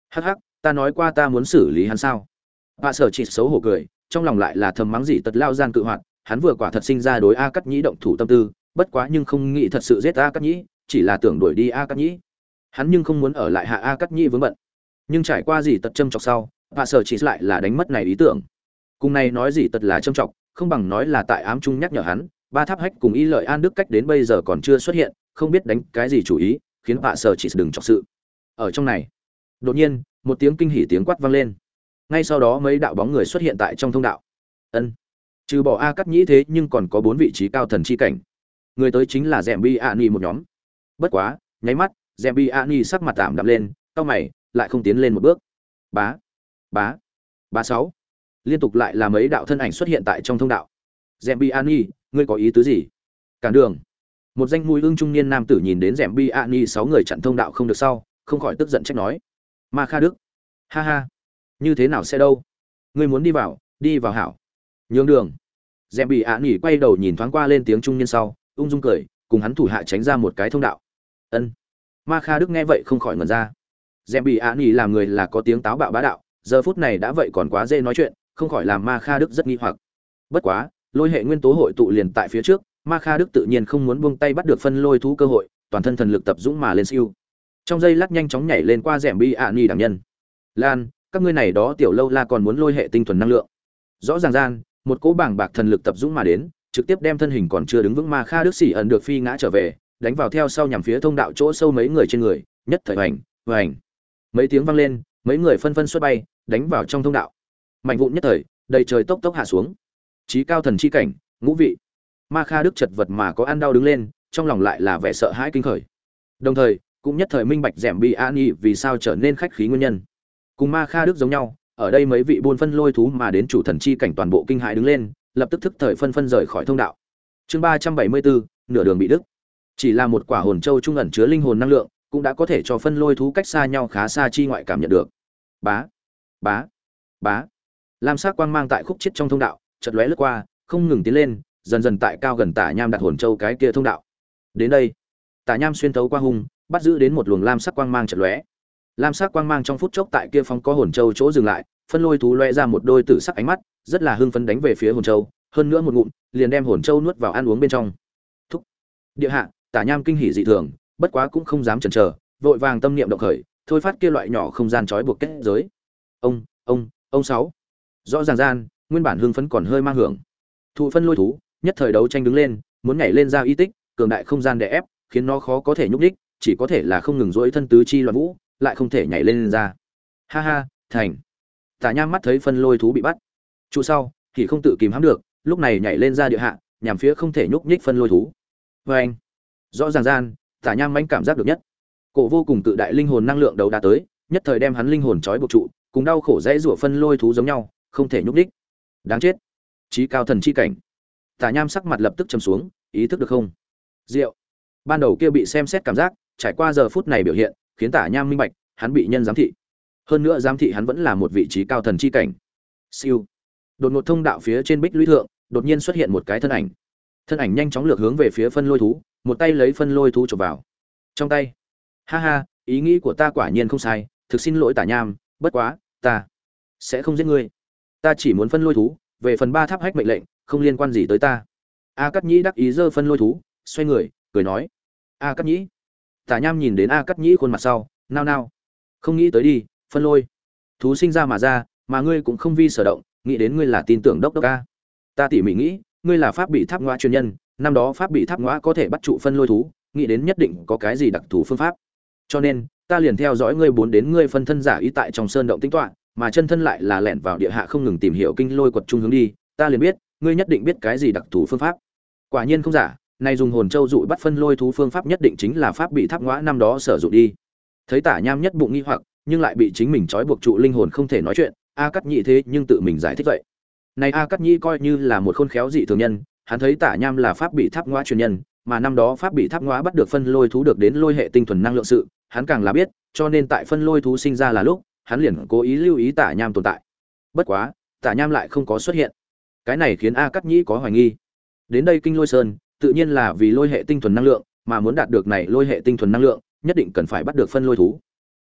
hắc hắc, ta nói qua ta muốn xử lý hắn sao? Vạ sở chỉ xấu hổ cười, trong lòng lại là thầm mắng gì tật lao gian cự hoạt, hắn vừa quả thật sinh ra đối A Cắt Nhĩ động thủ tâm tư, bất quá nhưng không nghĩ thật sự giết A Cắt Nhĩ, chỉ là tưởng đuổi đi A Cắt Nhĩ. Hắn nhưng không muốn ở lại hạ A Cắt Nhĩ vướng bận. Nhưng trải qua gì tật châm chọc sau, vạ sở chỉ lại là đánh mất này ý tưởng. Cùng này nói gì tật là châm chọc, không bằng nói là tại ám trung nhắc nhở hắn, ba tháp hách cùng Y Lợi An Đức cách đến bây giờ còn chưa xuất hiện, không biết đánh cái gì chủ ý, khiến vạ sở chỉ đừng chọc sự. Ở trong này, đột nhiên, một tiếng kinh hỉ tiếng quát vang lên. Ngay sau đó mấy đạo bóng người xuất hiện tại trong thông đạo. Ân, trừ bỏ A Cắt Nhĩ thế nhưng còn có bốn vị trí cao thần chi cảnh. Người tới chính là Dẹm Bi Ani một nhóm. Bất quá, nháy mắt, Dẹm Bi Ani sắc mặt tạm đạm lên, cau mày, lại không tiến lên một bước. Bá, bá, bá sáu. Liên tục lại là mấy đạo thân ảnh xuất hiện tại trong thông đạo. Dẹm Bi Ani, ngươi có ý tứ gì? Cản đường. Một danh mùi ương trung niên nam tử nhìn đến Dẹm Bi Ani sáu người chặn thông đạo không được sau, không khỏi tức giận trách nói: Ma Kha Đức, ha ha, như thế nào sẽ đâu? Ngươi muốn đi vào, đi vào hảo. Nhường đường. Dẹm Bị ạ nghỉ quay đầu nhìn thoáng qua lên tiếng trung niên sau, ung dung cười, cùng hắn thủ hạ tránh ra một cái thông đạo. Ân. Ma Kha Đức nghe vậy không khỏi ngẩn ra. Dẹm Bị ạ nghỉ làm người là có tiếng táo bạo bá đạo, giờ phút này đã vậy còn quá dễ nói chuyện, không khỏi làm Ma Kha Đức rất nghi hoặc. Bất quá, lôi hệ nguyên tố hội tụ liền tại phía trước, Ma Kha Đức tự nhiên không muốn buông tay bắt được phân lôi thú cơ hội, toàn thân thần lực tập dũng mà lên siêu. Trong giây lát nhanh chóng nhảy lên qua Dẹm Bị ạ nghỉ đẳng nhân. Lan, các ngươi này đó tiểu lâu la còn muốn lôi hệ tinh thuần năng lượng. Rõ ràng gian, một cỗ bảng bạc thần lực tập dũng mà đến, trực tiếp đem thân hình còn chưa đứng vững Ma Kha Đức xỉ ẩn được phi ngã trở về, đánh vào theo sau nhằm phía thông đạo chỗ sâu mấy người trên người, nhất thời hoành, hoành. Mấy tiếng vang lên, mấy người phân phân xuất bay, đánh vào trong thông đạo. Mạnh vụn nhất thời, đầy trời tốc tốc hạ xuống. Chí cao thần chi cảnh, ngũ vị. Ma Kha Đức chật vật mà có ăn đau đứng lên, trong lòng lại là vẻ sợ hãi kinh khởi. Đồng thời, cũng nhất thời minh bạch Dẹm Bi Ani vì sao trở nên khách khí nguyên nhân. Cùng Ma Kha Đức giống nhau, ở đây mấy vị buôn phân lôi thú mà đến chủ thần chi cảnh toàn bộ kinh hãi đứng lên, lập tức thức thời phân phân rời khỏi thông đạo. Chương ba trăm bảy mươi bốn, nửa đường bị đứt. Chỉ là một quả hồn châu trung ẩn chứa linh hồn năng lượng, cũng đã có thể cho phân lôi thú cách xa nhau khá xa chi ngoại cảm nhận được. Bá, bá, bá. Lam sắc quang mang tại khúc chết trong thông đạo, chợt lóe lướt qua, không ngừng tiến lên, dần dần tại cao gần Tả Nham đặt hồn châu cái kia thông đạo. Đến đây, Tả Nham xuyên thấu qua hung, bắt giữ đến một luồng lam sắc quang mang chợt lóe. Lam sắc quang mang trong phút chốc tại kia phóng có hồn châu chỗ dừng lại, phân lôi thú lóe ra một đôi tử sắc ánh mắt, rất là hưng phấn đánh về phía hồn châu, hơn nữa một ngụm, liền đem hồn châu nuốt vào ăn uống bên trong. Thúc. Địa hạ, Tả Nham kinh hỉ dị thường, bất quá cũng không dám chần chờ, vội vàng tâm niệm động khởi, thôi phát kia loại nhỏ không gian trói buộc kết giới. Ông, ông, ông sáu. Rõ ràng gian, nguyên bản hưng phấn còn hơi mang hưởng. Thụ phân lôi thú, nhất thời đấu tranh đứng lên, muốn nhảy lên ra y tích, cường đại không gian đè ép, khiến nó khó có thể nhúc nhích, chỉ có thể là không ngừng duỗi thân tứ chi loạn vũ, lại không thể nhảy lên, lên ra. Ha ha, thành. Tả Nham mắt thấy phân lôi thú bị bắt, trụ sau thì không tự kìm hãm được, lúc này nhảy lên ra địa hạ, nhằm phía không thể nhúc nhích phân lôi thú. Và anh, rõ ràng gian, Tả Nham mãnh cảm giác được nhất, cổ vô cùng tự đại linh hồn năng lượng đấu đã tới, nhất thời đem hắn linh hồn trói buộc trụ, cùng đau khổ dễ rủa phân lôi thú giống nhau, không thể nhúc nhích. Đáng chết. Chí cao thần chi cảnh. Tả Nham sắc mặt lập tức trầm xuống, ý thức được không? Diệu. Ban đầu kia bị xem xét cảm giác, trải qua giờ phút này biểu hiện, khiến Tả Nham minh bạch, hắn bị nhân giám thị. Hơn nữa giám thị hắn vẫn là một vị trí cao thần chi cảnh. Siêu. Đột ngột thông đạo phía trên bích lũy thượng, đột nhiên xuất hiện một cái thân ảnh. Thân ảnh nhanh chóng lược hướng về phía phân lôi thú, một tay lấy phân lôi thú chụp vào. Trong tay. Ha ha, ý nghĩ của ta quả nhiên không sai, thực xin lỗi Tả Nham, bất quá, ta sẽ không giết ngươi. Ta chỉ muốn phân lôi thú, về phần ba tháp hách mệnh lệnh, không liên quan gì tới ta. A Cát Nhĩ đắc ý giơ phân lôi thú, xoay người, cười nói: "A Cát Nhĩ." Tả Nham nhìn đến A Cát Nhĩ khuôn mặt sau, nao nao. Không nghĩ tới đi, phân lôi thú sinh ra mà ra, mà ngươi cũng không vi sở động, nghĩ đến ngươi là tin tưởng đốc đốc a. Ta tỉ mỉ nghĩ, ngươi là pháp bị tháp ngõa chuyên nhân, năm đó pháp bị tháp ngõa có thể bắt trụ phân lôi thú, nghĩ đến nhất định có cái gì đặc thù phương pháp. Cho nên, ta liền theo dõi ngươi bốn đến ngươi phân thân giả ý tại trong sơn động tính toán, mà chân thân lại là lẻn vào địa hạ không ngừng tìm hiểu kinh lôi quật trung hướng đi, ta liền biết, ngươi nhất định biết cái gì đặc thù phương pháp. Quả nhiên không giả, này dùng hồn châu dụ bắt phân lôi thú phương pháp nhất định chính là pháp bị tháp ngõa năm đó sử dụng đi. Thấy Tả Nham nhất bụng nghi hoặc, nhưng lại bị chính mình trói buộc trụ linh hồn không thể nói chuyện, A Cát Nhĩ thế nhưng tự mình giải thích vậy. Này A Cát Nhĩ coi như là một khôn khéo dị thường nhân, hắn thấy Tả Nham là pháp bị tháp ngõa truyền nhân, mà năm đó pháp bị tháp ngõa bắt được phân lôi thú được đến lôi hệ tinh thuần năng lượng sự, hắn càng là biết, cho nên tại phân lôi thú sinh ra là lúc, hắn liền cố ý lưu ý Tả Nham tồn tại. Bất quá, Tả Nham lại không có xuất hiện. Cái này khiến A Cát Nhĩ có hoài nghi. Đến đây Kinh Lôi Sơn, tự nhiên là vì lôi hệ tinh thuần năng lượng, mà muốn đạt được này lôi hệ tinh thuần năng lượng, nhất định cần phải bắt được phân lôi thú.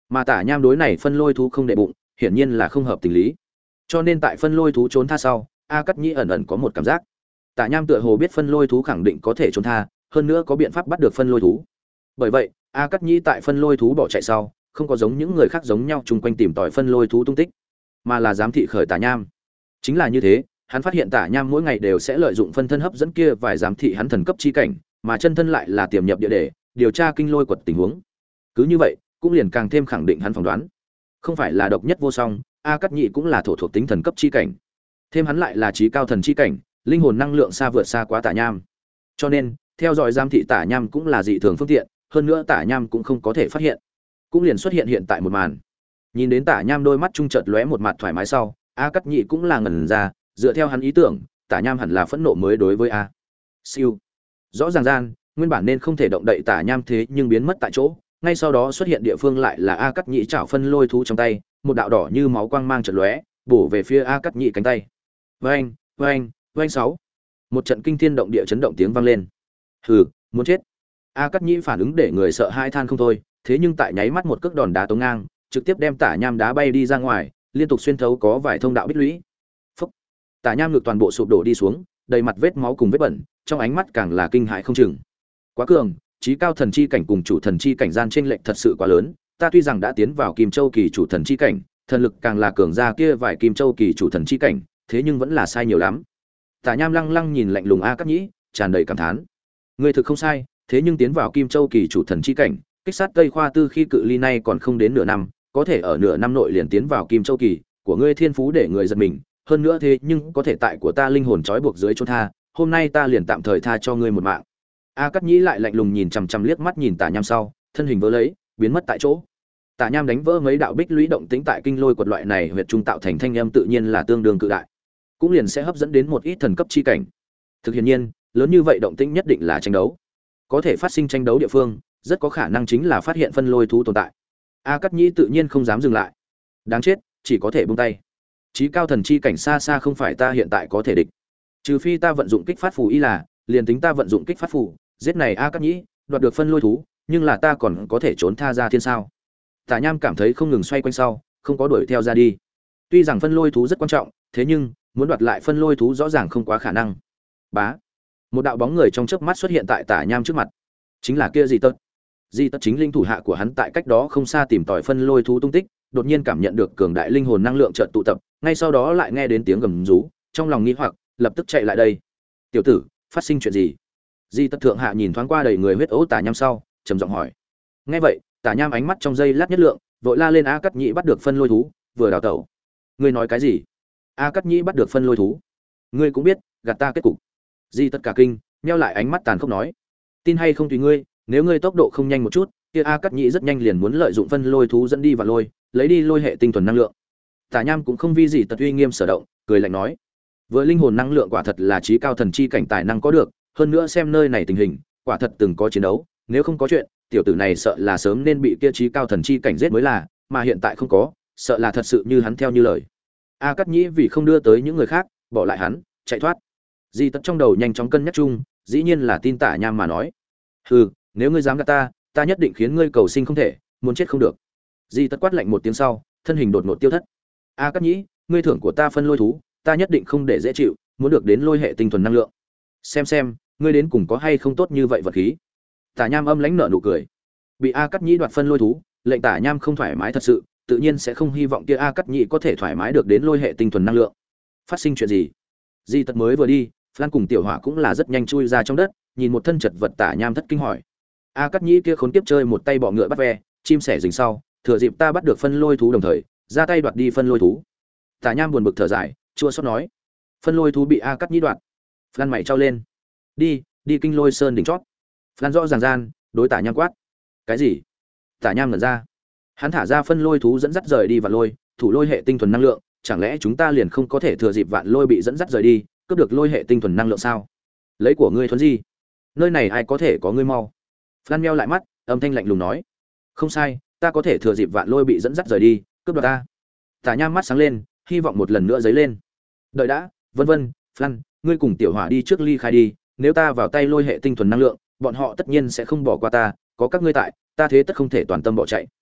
Mà Tả Nham đối này phân lôi thú không để bụng, hiển nhiên là không hợp tình lý. Cho nên tại phân lôi thú trốn tha sau, A Cắt Nhĩ ẩn ẩn có một cảm giác. Tả Nham tựa hồ biết phân lôi thú khẳng định có thể trốn tha, hơn nữa có biện pháp bắt được phân lôi thú. Bởi vậy, A Cắt Nhĩ tại phân lôi thú bỏ chạy sau, không có giống những người khác giống nhau chung quanh tìm tòi phân lôi thú tung tích, mà là giám thị khởi Tả Nham. Chính là như thế, hắn phát hiện Tả Nham mỗi ngày đều sẽ lợi dụng phân thân hấp dẫn kia vài giám thị hắn thần cấp chi cảnh, mà chân thân lại là tiềm nhập địa để điều tra kinh lôi quật tình huống. Cứ như vậy, cũng liền càng thêm khẳng định hắn phỏng đoán. Không phải là độc nhất vô song, A Cắt Nhĩ cũng là thổ thuộc tính thần cấp chi cảnh. Thêm hắn lại là trí cao thần chi cảnh, linh hồn năng lượng xa vượt xa quá Tả Nham. Cho nên, theo dõi giám thị Tả Nham cũng là dị thường phương tiện, hơn nữa Tả Nham cũng không có thể phát hiện. Cũng liền xuất hiện hiện tại một màn. Nhìn đến Tả Nham đôi mắt trung chợt lóe một mặt thoải mái sau, A Cắt Nhĩ cũng là ngẩn ra, dựa theo hắn ý tưởng, Tả Nham hẳn là phẫn nộ mới đối với A. Siêu. Rõ ràng gian, nguyên bản nên không thể động đậy Tả Nham thế nhưng biến mất tại chỗ, ngay sau đó xuất hiện địa phương lại là A Cắt Nhĩ chảo phân lôi thú trong tay, một đạo đỏ như máu quang mang chợt lóe, bổ về phía A Cắt Nhĩ cánh tay. Oeng, oeng, oeng sáu. Một trận kinh thiên động địa chấn động tiếng vang lên. Hừ, muốn chết. A Cắt Nhĩ phản ứng để người sợ hai than không thôi, thế nhưng tại nháy mắt một cước đòn đá tống ngang, trực tiếp đem Tả Nham đá bay đi ra ngoài, liên tục xuyên thấu có vài thông đạo bích lũy. Phốc. Tả Nham ngực toàn bộ sụp đổ đi xuống, đầy mặt vết máu cùng vết bẩn, trong ánh mắt càng là kinh hãi không chừng. Quá cường, chí cao thần chi cảnh cùng chủ thần chi cảnh gian chênh lệch thật sự quá lớn, ta tuy rằng đã tiến vào Kim Châu kỳ chủ thần chi cảnh, thần lực càng là cường ra kia vài Kim Châu kỳ chủ thần chi cảnh, thế nhưng vẫn là sai nhiều lắm. Tả Nham lăng lăng nhìn lạnh lùng A Cắt Nhĩ, tràn đầy cảm thán. Ngươi thực không sai, thế nhưng tiến vào Kim Châu kỳ chủ thần chi cảnh, kích sát Tây Khoa Tư khi cự ly nay còn không đến nửa năm, có thể ở nửa năm nội liền tiến vào Kim Châu kỳ, của ngươi thiên phú để người giật mình, hơn nữa thế nhưng có thể tại của ta linh hồn trói buộc dưới chôn tha, hôm nay ta liền tạm thời tha cho ngươi một mạng. A Cắt Nhĩ lại lạnh lùng nhìn chằm chằm liếc mắt nhìn Tả Nham sau, thân hình vỡ lấy, biến mất tại chỗ. Tả Nham đánh vỡ mấy đạo bích lũy động tĩnh tại kinh lôi quật loại này huyệt trung tạo thành thanh âm tự nhiên là tương đương cự đại, cũng liền sẽ hấp dẫn đến một ít thần cấp chi cảnh. Thực hiện nhiên, lớn như vậy động tĩnh nhất định là tranh đấu. Có thể phát sinh tranh đấu địa phương, rất có khả năng chính là phát hiện phân lôi thú tồn tại. A Cắt Nhĩ tự nhiên không dám dừng lại. Đáng chết, chỉ có thể buông tay. Chí cao thần chi cảnh xa xa không phải ta hiện tại có thể địch. Trừ phi ta vận dụng kích phát phù y là, liền tính ta vận dụng kích phát phù, giết này A Cắt Nhĩ, đoạt được phân lôi thú, nhưng là ta còn có thể trốn tha ra thiên sao? Tả Nham cảm thấy không ngừng xoay quanh sau, không có đuổi theo ra đi. Tuy rằng phân lôi thú rất quan trọng, thế nhưng muốn đoạt lại phân lôi thú rõ ràng không quá khả năng. Bá, một đạo bóng người trong chớp mắt xuất hiện tại Tả Nham trước mặt, chính là kia Di Tật. Di Tật chính linh thủ hạ của hắn tại cách đó không xa tìm tòi phân lôi thú tung tích, đột nhiên cảm nhận được cường đại linh hồn năng lượng chợt tụ tập, ngay sau đó lại nghe đến tiếng gầm rú, trong lòng nghi hoặc, lập tức chạy lại đây. "Tiểu tử, phát sinh chuyện gì?" Di Tật thượng hạ nhìn thoáng qua đầy người huyết ố Tả Nham sau, trầm giọng hỏi. Nghe vậy, Tả Nham ánh mắt trong giây lát nhất lượng, vội la lên A Cắt Nhĩ bắt được phân lôi thú, vừa đào tẩu. "Ngươi nói cái gì? A Cắt Nhĩ bắt được phân lôi thú? Ngươi cũng biết, gạt ta kết cục." Di Tất cả kinh, nheo lại ánh mắt tàn khốc nói: "Tin hay không tùy ngươi, nếu ngươi tốc độ không nhanh một chút, kia A Cắt Nhĩ rất nhanh liền muốn lợi dụng phân lôi thú dẫn đi và lôi, lấy đi lôi hệ tinh thuần năng lượng." Tả Nham cũng không vi gì tật uy nghiêm sở động, cười lạnh nói: "Với linh hồn năng lượng quả thật là chí cao thần chi cảnh tài năng có được, hơn nữa xem nơi này tình hình, quả thật từng có chiến đấu, nếu không có chuyện, tiểu tử này sợ là sớm nên bị kia chí cao thần chi cảnh giết mới là, mà hiện tại không có, sợ là thật sự như hắn theo như lời." A Cắt Nhĩ vì không đưa tới những người khác, bỏ lại hắn, chạy thoát. Di Tật trong đầu nhanh chóng cân nhắc chung, dĩ nhiên là tin Tả Nham mà nói. "Hừ, nếu ngươi dám gạt ta, ta nhất định khiến ngươi cầu sinh không thể, muốn chết không được." Di Tật quát lạnh một tiếng sau, thân hình đột ngột tiêu thất. "A Cắt Nhĩ, ngươi thưởng của ta phân lôi thú, ta nhất định không để dễ chịu, muốn được đến lôi hệ tinh thuần năng lượng. Xem xem, ngươi đến cùng có hay không tốt như vậy vật khí." Tả Nham âm lãnh nở nụ cười. Bị A Cắt Nhĩ đoạt phân lôi thú, lệnh Tả Nham không thoải mái thật sự, tự nhiên sẽ không hy vọng kia A Cắt Nhĩ có thể thoải mái được đến lôi hệ tinh thuần năng lượng. Phát sinh chuyện gì? Di Tật mới vừa đi, Flan cùng Tiểu Hỏa cũng là rất nhanh chui ra trong đất, nhìn một thân chật vật Tả Nham thất kinh hỏi. A Cắt Nhĩ kia khốn kiếp chơi một tay bọ ngựa bắt ve, chim sẻ rình sau, thừa dịp ta bắt được phân lôi thú đồng thời, ra tay đoạt đi phân lôi thú. Tả Nham buồn bực thở dài, chua xót nói. Phân lôi thú bị A Cắt Nhĩ đoạt. Flan mày trao lên. Đi, đi kinh lôi sơn đỉnh chót. Flan rõ ràng gian, đối Tả Nham quát. Cái gì? Tả Nham ngẩn ra. Hắn thả ra phân lôi thú dẫn dắt rời đi vạn lôi, thủ lôi hệ tinh thuần năng lượng, chẳng lẽ chúng ta liền không có thể thừa dịp vạn lôi bị dẫn dắt rời đi, cướp được lôi hệ tinh thuần năng lượng sao? Lấy của ngươi thuần gì? Nơi này ai có thể có ngươi mau? Flan meo lại mắt, âm thanh lạnh lùng nói. Không sai, ta có thể thừa dịp vạn lôi bị dẫn dắt rời đi, cướp đoạt ta. Tả Nham mắt sáng lên, hy vọng một lần nữa dấy lên. Đợi đã, vân vân, Flan, ngươi cùng Tiểu Hỏa đi trước ly khai đi, nếu ta vào tay lôi hệ tinh thuần năng lượng, bọn họ tất nhiên sẽ không bỏ qua ta, có các ngươi tại, ta thế tất không thể toàn tâm bỏ chạy.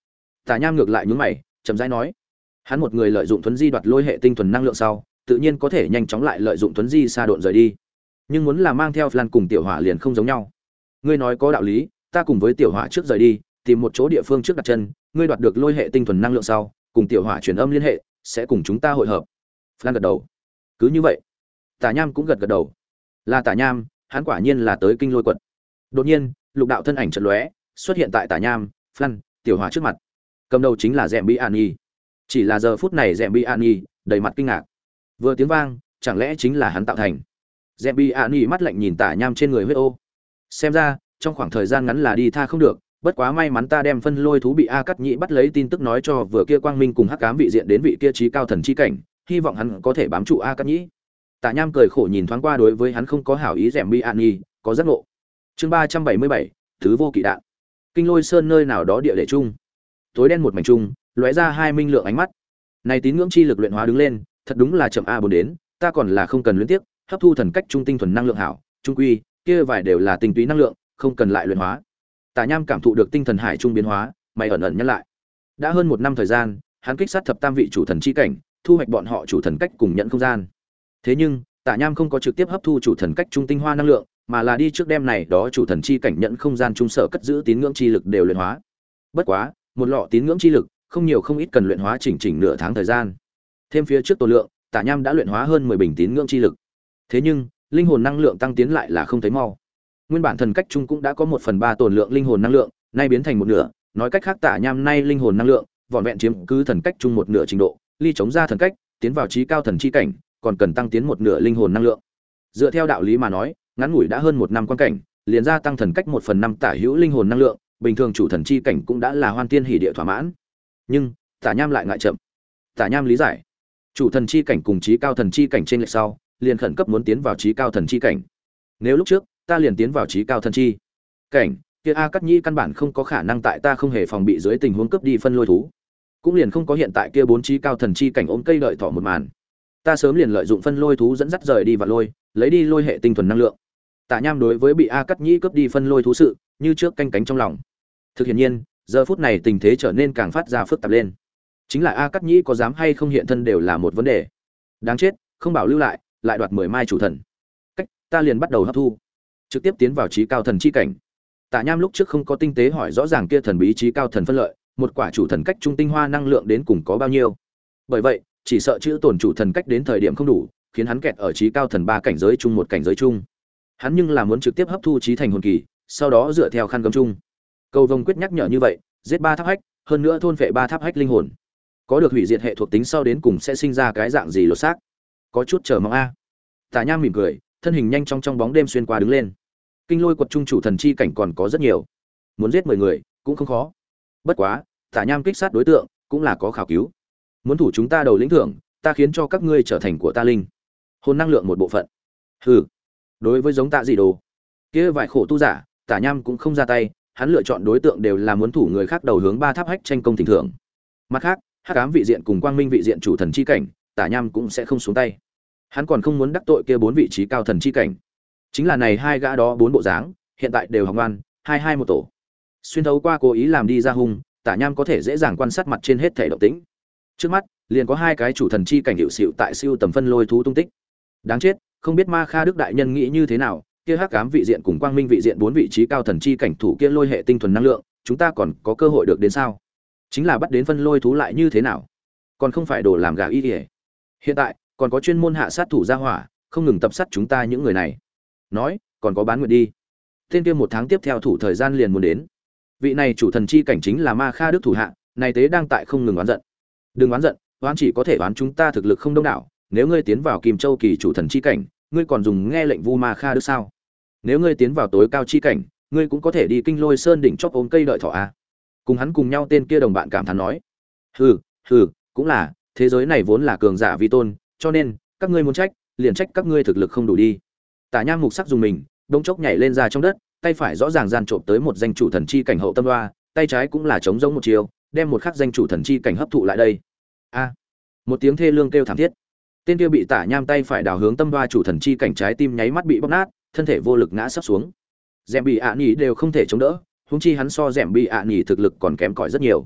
Tả Nham ngược lại nhướng mày, chậm rãi nói, hắn một người lợi dụng thuấn di đoạt lôi hệ tinh thuần năng lượng sau, tự nhiên có thể nhanh chóng lại lợi dụng thuấn di xa độn rời đi. Nhưng muốn là mang theo Flan cùng tiểu hỏa liền không giống nhau. Ngươi nói có đạo lý, ta cùng với tiểu hỏa trước rời đi, tìm một chỗ địa phương trước đặt chân, ngươi đoạt được lôi hệ tinh thuần năng lượng sau, cùng tiểu hỏa truyền âm liên hệ, sẽ cùng chúng ta hội hợp. Flan gật đầu. Cứ như vậy. Tả Nham cũng gật gật đầu. Là Tả Nham, hắn quả nhiên là tới kinh lôi quật. Đột nhiên, lục đạo thân ảnh chợt lóe, xuất hiện tại Tả Nham, Flan, tiểu hỏa trước mặt. Cầm đầu chính là Dẹm Bi An Nhi. Chỉ là giờ phút này Dẹm Bi An Nhi đầy mặt kinh ngạc. Vừa tiếng vang, chẳng lẽ chính là hắn tạo thành? Dẹm Bi An Nhi mắt lạnh nhìn Tả Nham trên người huyết ô. Xem ra, trong khoảng thời gian ngắn là đi tha không được, bất quá may mắn ta đem phân lôi thú bị A Cắt Nhĩ bắt lấy tin tức nói cho vừa kia Quang Minh cùng Hắc Ám vị diện đến vị kia trí cao thần chi cảnh, hy vọng hắn có thể bám trụ A Cắt Nhĩ. Tả Nham cười khổ nhìn thoáng qua đối với hắn không có hảo ý Dẹm Bi An Nhi, có rất ngộ. Chương ba trăm bảy mươi bảy, thứ vô kỵ đạn. Kinh Lôi Sơn nơi nào đó địa để chung. Tối đen một mảnh chung, lóe ra hai minh lượng ánh mắt. Này tín ngưỡng chi lực luyện hóa đứng lên, thật đúng là chậm a bốn đến, ta còn là không cần luyện tiếp, hấp thu thần cách trung tinh thuần năng lượng hảo, trung quy, kia vài đều là tinh túy năng lượng, không cần lại luyện hóa. Tả Nham cảm thụ được tinh thần hải trung biến hóa, mày ẩn ẩn nhăn lại. Đã hơn một năm thời gian, hắn kích sát thập tam vị chủ thần chi cảnh, thu hoạch bọn họ chủ thần cách cùng nhận không gian. Thế nhưng, Tả Nham không có trực tiếp hấp thu chủ thần cách trung tinh hoa năng lượng, mà là đi trước đêm này đó chủ thần chi cảnh nhận không gian trung sở cất giữ tín ngưỡng chi lực đều luyện hóa. Bất quá, một lọ tín ngưỡng chi lực, không nhiều không ít cần luyện hóa chỉnh chỉnh nửa tháng thời gian. Thêm phía trước tổ lượng, Tả Nham đã luyện hóa hơn mười bình tín ngưỡng chi lực. Thế nhưng, linh hồn năng lượng tăng tiến lại là không thấy mau. Nguyên bản thần cách trung cũng đã có một phần ba tổn lượng linh hồn năng lượng, nay biến thành một nửa, nói cách khác Tả Nham nay linh hồn năng lượng, vỏn vẹn chiếm cứ thần cách trung một nửa trình độ, ly chống ra thần cách, tiến vào trí cao thần chi cảnh, còn cần tăng tiến một nửa linh hồn năng lượng. Dựa theo đạo lý mà nói, ngắn ngủi đã hơn một năm quan cảnh, liền gia tăng thần cách một phần năm tả hữu linh hồn năng lượng, bình thường chủ thần chi cảnh cũng đã là hoan tiên hỷ địa thỏa mãn. Nhưng, Tả Nham lại ngại chậm. Tả Nham lý giải, chủ thần chi cảnh cùng trí cao thần chi cảnh trên lệch sau, liền khẩn cấp muốn tiến vào trí cao thần chi cảnh. Nếu lúc trước, ta liền tiến vào trí cao thần chi cảnh, kia A Cắt Nhĩ căn bản không có khả năng tại ta không hề phòng bị dưới tình huống cướp đi phân lôi thú, cũng liền không có hiện tại kia bốn trí cao thần chi cảnh ôm cây đợi thỏ một màn. Ta sớm liền lợi dụng phân lôi thú dẫn dắt rời đi và lôi, lấy đi lôi hệ tinh thuần năng lượng. Tả Nham đối với bị A Cắt Nhĩ cướp đi phân lôi thú sự, như trước canh cánh trong lòng. Thực hiện nhiên, giờ phút này tình thế trở nên càng phát ra phức tạp lên. Chính là A Cắt Nhĩ có dám hay không hiện thân đều là một vấn đề. Đáng chết, không bảo lưu lại, lại đoạt mười mai chủ thần. Cách, ta liền bắt đầu hấp thu, trực tiếp tiến vào trí cao thần chi cảnh. Tả Nham lúc trước không có tinh tế hỏi rõ ràng kia thần bí trí cao thần phân lợi, một quả chủ thần cách trung tinh hoa năng lượng đến cùng có bao nhiêu. Bởi vậy, chỉ sợ chữ tổn chủ thần cách đến thời điểm không đủ, khiến hắn kẹt ở trí cao thần ba cảnh giới chung một cảnh giới chung. Hắn nhưng là muốn trực tiếp hấp thu trí thành hồn kỳ, sau đó dựa theo khăn gấm chung. Cầu vồng quyết nhắc nhở như vậy, giết ba tháp hách, hơn nữa thôn phệ ba tháp hách linh hồn. Có được hủy diệt hệ thuộc tính sau đến cùng sẽ sinh ra cái dạng gì lột xác. Có chút chờ mong a. Tả Nham mỉm cười, thân hình nhanh trong trong bóng đêm xuyên qua đứng lên. Kinh lôi quật trung chủ thần chi cảnh còn có rất nhiều, muốn giết mười người cũng không khó. Bất quá, Tả Nham kích sát đối tượng cũng là có khảo cứu. Muốn thủ chúng ta đầu lĩnh thưởng, ta khiến cho các ngươi trở thành của ta linh hồn năng lượng một bộ phận. Hừ, đối với giống Tạ Dị Đồ kia vài khổ tu giả, Tả Nham cũng không ra tay, hắn lựa chọn đối tượng đều là muốn thủ người khác đầu hướng ba tháp hách tranh công tình thưởng. Mặt khác, Hắc Ám vị diện cùng Quang Minh vị diện chủ thần chi cảnh, Tả Nham cũng sẽ không xuống tay. Hắn còn không muốn đắc tội kia bốn vị trí cao thần chi cảnh. Chính là này hai gã đó bốn bộ dáng, hiện tại đều học ngoan, hai hai một tổ. Xuyên thấu qua cố ý làm đi ra hung, Tả Nham có thể dễ dàng quan sát mặt trên hết thể động tĩnh. Trước mắt, liền có hai cái chủ thần chi cảnh hiệu xịu tại siêu tầm phân lôi thú tung tích. Đáng chết, không biết Ma Kha Đức đại nhân nghĩ như thế nào, kia Hắc Ám vị diện cùng Quang Minh vị diện bốn vị trí cao thần chi cảnh thủ kia lôi hệ tinh thuần năng lượng, chúng ta còn có cơ hội được đến sao? Chính là bắt đến phân lôi thú lại như thế nào? Còn không phải đồ làm gà y y. Hiện tại, còn có chuyên môn hạ sát thủ gia hỏa, không ngừng tập sát chúng ta những người này. Nói, còn có bán nguyện đi. Tên kia một tháng tiếp theo thủ thời gian liền muốn đến. Vị này chủ thần chi cảnh chính là Ma Kha Đức thủ hạ, này tế đang tại không ngừng oán giận. Đừng oán giận, oán chỉ có thể oán chúng ta thực lực không đông đảo, nếu ngươi tiến vào Kim Châu kỳ chủ thần chi cảnh, ngươi còn dùng nghe lệnh vu Ma Kha Đức sao? Nếu ngươi tiến vào tối cao chi cảnh, ngươi cũng có thể đi Kinh Lôi Sơn đỉnh chóp ôm cây đợi thỏ a. Cùng hắn cùng nhau tên kia đồng bạn cảm thán nói. Hừ, hừ, cũng là, thế giới này vốn là cường giả vi tôn, cho nên các ngươi muốn trách, liền trách các ngươi thực lực không đủ đi. Tả Nham mục sắc dùng mình, đông chốc nhảy lên ra trong đất, tay phải rõ ràng gian trộm tới một danh chủ thần chi cảnh hậu tâm đoa, tay trái cũng là chống giống một chiều, đem một khắc danh chủ thần chi cảnh hấp thụ lại đây. A! Một tiếng thê lương kêu thảm thiết. Tên kia bị Tả Nham tay phải đào hướng tâm đoa chủ thần chi cảnh trái tim nháy mắt bị bóp nát, thân thể vô lực ngã sấp xuống. Dẻm bị ạ nhỉ đều không thể chống đỡ, huống chi hắn so Dẻm bị ạ nhỉ thực lực còn kém cỏi rất nhiều.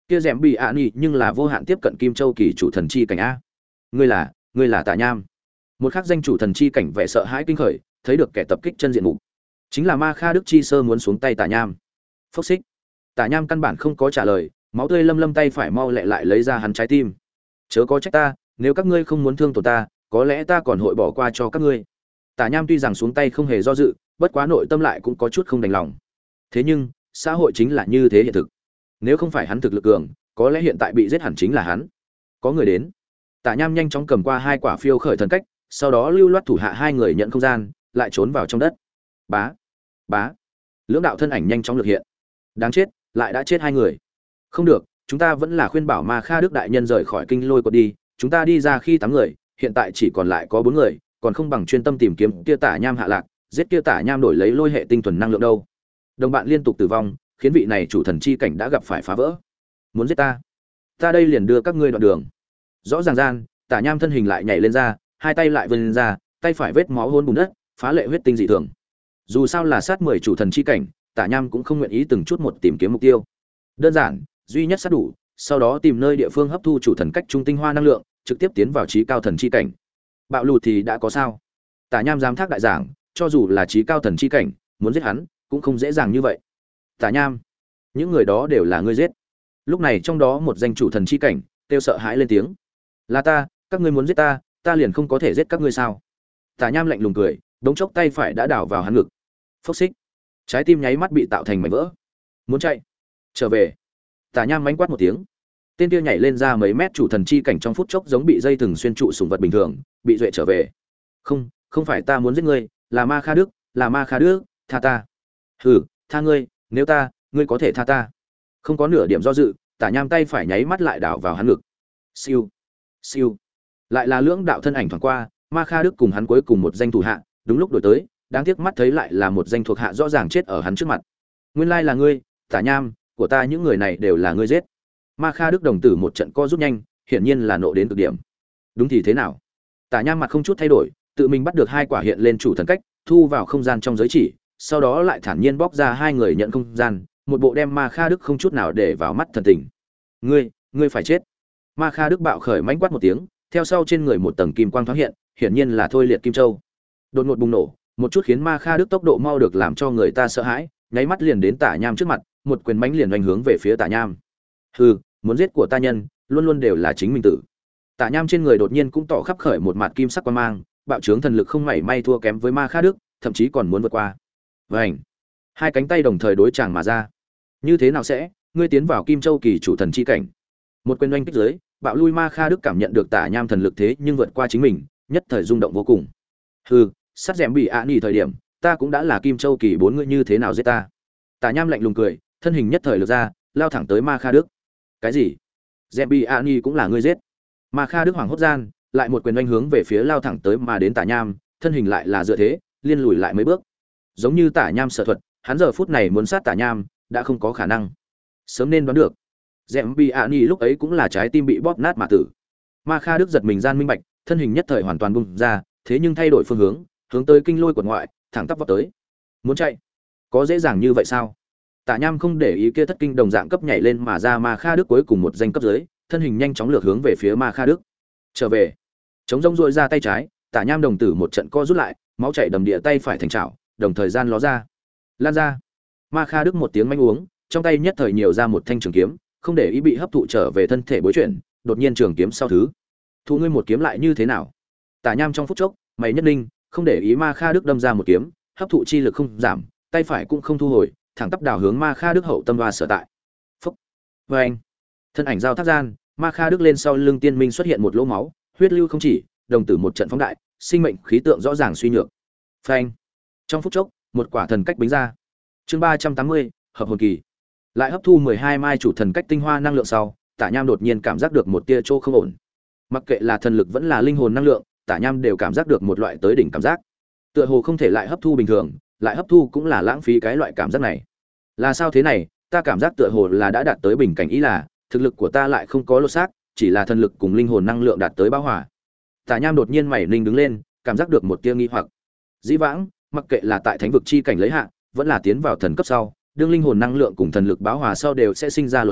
Kia Dẻm Bị ạ nhỉ nhưng là vô hạn tiếp cận Kim Châu kỳ chủ thần chi cảnh a. Ngươi là, ngươi là Tả Nham. Một khắc danh chủ thần chi cảnh vẻ sợ hãi kinh khởi, thấy được kẻ tập kích chân diện mục. Chính là Ma Kha Đức chi sơ muốn xuống tay Tả Nham. Phốc xích. Tả Nham căn bản không có trả lời, máu tươi lâm lâm tay phải mau lẹ lại lấy ra hắn trái tim. Chớ có trách ta, nếu các ngươi không muốn thương tổn ta, có lẽ ta còn hội bỏ qua cho các ngươi. Tả Nham tuy rằng xuống tay không hề do dự, bất quá nội tâm lại cũng có chút không đành lòng. Thế nhưng, xã hội chính là như thế hiện thực. Nếu không phải hắn thực lực cường, có lẽ hiện tại bị giết hẳn chính là hắn. Có người đến. Tả Nham nhanh chóng cầm qua hai quả phiêu khởi thần cách, sau đó lưu loát thủ hạ hai người nhận không gian, lại trốn vào trong đất. Bá, bá. Lưỡng đạo thân ảnh nhanh chóng lược hiện. Đáng chết, lại đã chết hai người. Không được, chúng ta vẫn là khuyên bảo Ma Kha Đức đại nhân rời khỏi kinh lôi quật đi, chúng ta đi ra khi tám người, hiện tại chỉ còn lại có bốn người, còn không bằng chuyên tâm tìm kiếm kia Tả Nham hạ lạc, giết kia Tả Nham đổi lấy lôi hệ tinh thuần năng lượng đâu. Đồng bạn liên tục tử vong, khiến vị này chủ thần chi cảnh đã gặp phải phá vỡ. Muốn giết ta, ta đây liền đưa các ngươi đoạn đường. Rõ ràng gian, Tả Nham thân hình lại nhảy lên ra, hai tay lại vươn ra, tay phải vết máu hôn bùn đất, phá lệ huyết tinh dị thường. Dù sao là sát mười chủ thần chi cảnh, Tả Nham cũng không nguyện ý từng chút một tìm kiếm mục tiêu. Đơn giản, duy nhất sát đủ, sau đó tìm nơi địa phương hấp thu chủ thần cách trung tinh hoa năng lượng, trực tiếp tiến vào trí cao thần chi cảnh. Bạo lùt thì đã có sao? Tả Nham giám thác đại giảng, cho dù là trí cao thần chi cảnh, muốn giết hắn cũng không dễ dàng như vậy. Tả Nham, những người đó đều là ngươi giết. Lúc này trong đó một danh chủ thần chi cảnh, kêu sợ hãi lên tiếng. Là ta, các ngươi muốn giết ta, ta liền không có thể giết các ngươi sao? Tả Nham lạnh lùng cười, đống chốc tay phải đã đảo vào hắn ngực. Phốc xích, trái tim nháy mắt bị tạo thành mảnh vỡ. Muốn chạy, trở về. Tả Nham mánh quát một tiếng, tên kia nhảy lên ra mấy mét chủ thần chi cảnh trong phút chốc giống bị dây thừng xuyên trụ sùng vật bình thường, bị duệ trở về. Không, không phải ta muốn giết ngươi, là Ma Kha Đức, là Ma Kha Đức, tha ta. Hừ, tha ngươi, nếu ta, ngươi có thể tha ta. Không có nửa điểm do dự, Tả Nham tay phải nháy mắt lại đảo vào hắn ngực. Siêu, siêu, lại là lưỡng đạo thân ảnh thoáng qua, Ma Kha Đức cùng hắn cuối cùng một danh thủ hạ, đúng lúc đổi tới, đáng tiếc mắt thấy lại là một danh thuộc hạ rõ ràng chết ở hắn trước mặt. Nguyên lai là ngươi, Tả Nham, của ta những người này đều là ngươi giết. Ma Kha Đức đồng tử một trận co rút nhanh, hiển nhiên là nộ đến cực điểm. Đúng thì thế nào? Tả Nham mặt không chút thay đổi, tự mình bắt được hai quả hiện lên chủ thần cách, thu vào không gian trong giới chỉ, sau đó lại thản nhiên bóc ra hai người nhận không gian, một bộ đem Ma Kha Đức không chút nào để vào mắt thần tình. Ngươi, ngươi phải chết. Ma Kha Đức bạo khởi mãnh quát một tiếng, theo sau trên người một tầng kim quang thoáng hiện, hiển nhiên là thôi liệt kim châu. Đột ngột bùng nổ, một chút khiến Ma Kha Đức tốc độ mau được làm cho người ta sợ hãi, nháy mắt liền đến Tả Nham trước mặt, một quyền mãnh liền đánh hướng về phía Tả Nham. Hừ, muốn giết của ta nhân, luôn luôn đều là chính mình tử. Tả Nham trên người đột nhiên cũng tỏ khắp khởi một mặt kim sắc quang mang, bạo trướng thần lực không mảy may thua kém với Ma Kha Đức, thậm chí còn muốn vượt qua. Vành, hai cánh tay đồng thời đối chàng mà ra. Như thế nào sẽ, ngươi tiến vào Kim Châu kỳ chủ thần chi cảnh. Một quyền oanh kích dưới, bạo lui Ma Kha Đức cảm nhận được Tả Nham thần lực thế nhưng vượt qua chính mình, nhất thời rung động vô cùng. Hừ, sát dẻm bị ạ nỉ thời điểm, ta cũng đã là Kim Châu kỳ bốn, ngươi như thế nào giết ta? Tả Nham lạnh lùng cười, thân hình nhất thời lược ra, lao thẳng tới Ma Kha Đức. Cái gì? Dẻm bị ạ nỉ cũng là ngươi giết? Ma Kha Đức hoảng hốt gian, lại một quyền oanh hướng về phía lao thẳng tới mà đến Tả Nham, thân hình lại là dựa thế, liên lùi lại mấy bước. Giống như Tả Nham sở thuật, hắn giờ phút này muốn sát Tả Nham, đã không có khả năng. Sớm nên đoán được. Dẻm bị ạ nỉ lúc ấy cũng là trái tim bị bóp nát mà tử. Ma Kha Đức giật mình gian minh bạch, thân hình nhất thời hoàn toàn bung ra, thế nhưng thay đổi phương hướng, hướng tới kinh lôi quật ngoại, thẳng tắp vọt tới. Muốn chạy, có dễ dàng như vậy sao? Tả Nham không để ý kia thất kinh đồng dạng cấp nhảy lên mà ra Ma Kha Đức cuối cùng một danh cấp dưới, thân hình nhanh chóng lược hướng về phía Ma Kha Đức. Trở về. Chống rông duỗi ra tay trái, Tả Nham đồng tử một trận co rút lại, máu chảy đầm địa tay phải thành chảo, đồng thời gian ló ra. Lan ra. Ma Kha Đức một tiếng manh uống, trong tay nhất thời nhiều ra một thanh trường kiếm, không để ý bị hấp thụ trở về thân thể bối chuyển, đột nhiên trường kiếm sau thứ. Thu ngươi một kiếm lại như thế nào? Tả Nham trong phút chốc, mày nhất ninh, không để ý Ma Kha Đức đâm ra một kiếm, hấp thụ chi lực không giảm, tay phải cũng không thu hồi, thẳng tắp đào hướng Ma Kha Đức hậu tâm và sở tại. Phúc. Vâng. Thân ảnh giao thác gian, Ma Kha Đức lên sau lưng tiên minh xuất hiện một lỗ máu, huyết lưu không chỉ, đồng tử một trận phóng đại, sinh mệnh khí tượng rõ ràng suy nhược. Phanh. Trong phút chốc, một quả thần cách bính ra. Chương ba trăm tám mươi, hợp hồn kỳ. Lại hấp thu mười hai mai chủ thần cách tinh hoa năng lượng sau, Tả Nham đột nhiên cảm giác được một tia chỗ không ổn. Mặc kệ là thần lực vẫn là linh hồn năng lượng, Tả Nham đều cảm giác được một loại tới đỉnh cảm giác. Tựa hồ không thể lại hấp thu bình thường, lại hấp thu cũng là lãng phí cái loại cảm giác này. Là sao thế này, ta cảm giác tựa hồ là đã đạt tới bình cảnh, ý là thực lực của ta lại không có lỗ xác, chỉ là thần lực cùng linh hồn năng lượng đạt tới bão hòa. Tả Nham đột nhiên mày ninh đứng lên, cảm giác được một tia nghi hoặc. Dĩ vãng, mặc kệ là tại thánh vực chi cảnh lấy hạ, vẫn là tiến vào thần cấp sau, đương linh hồn năng lượng cùng thần lực bão hòa sau đều sẽ sinh ra lỗ xác,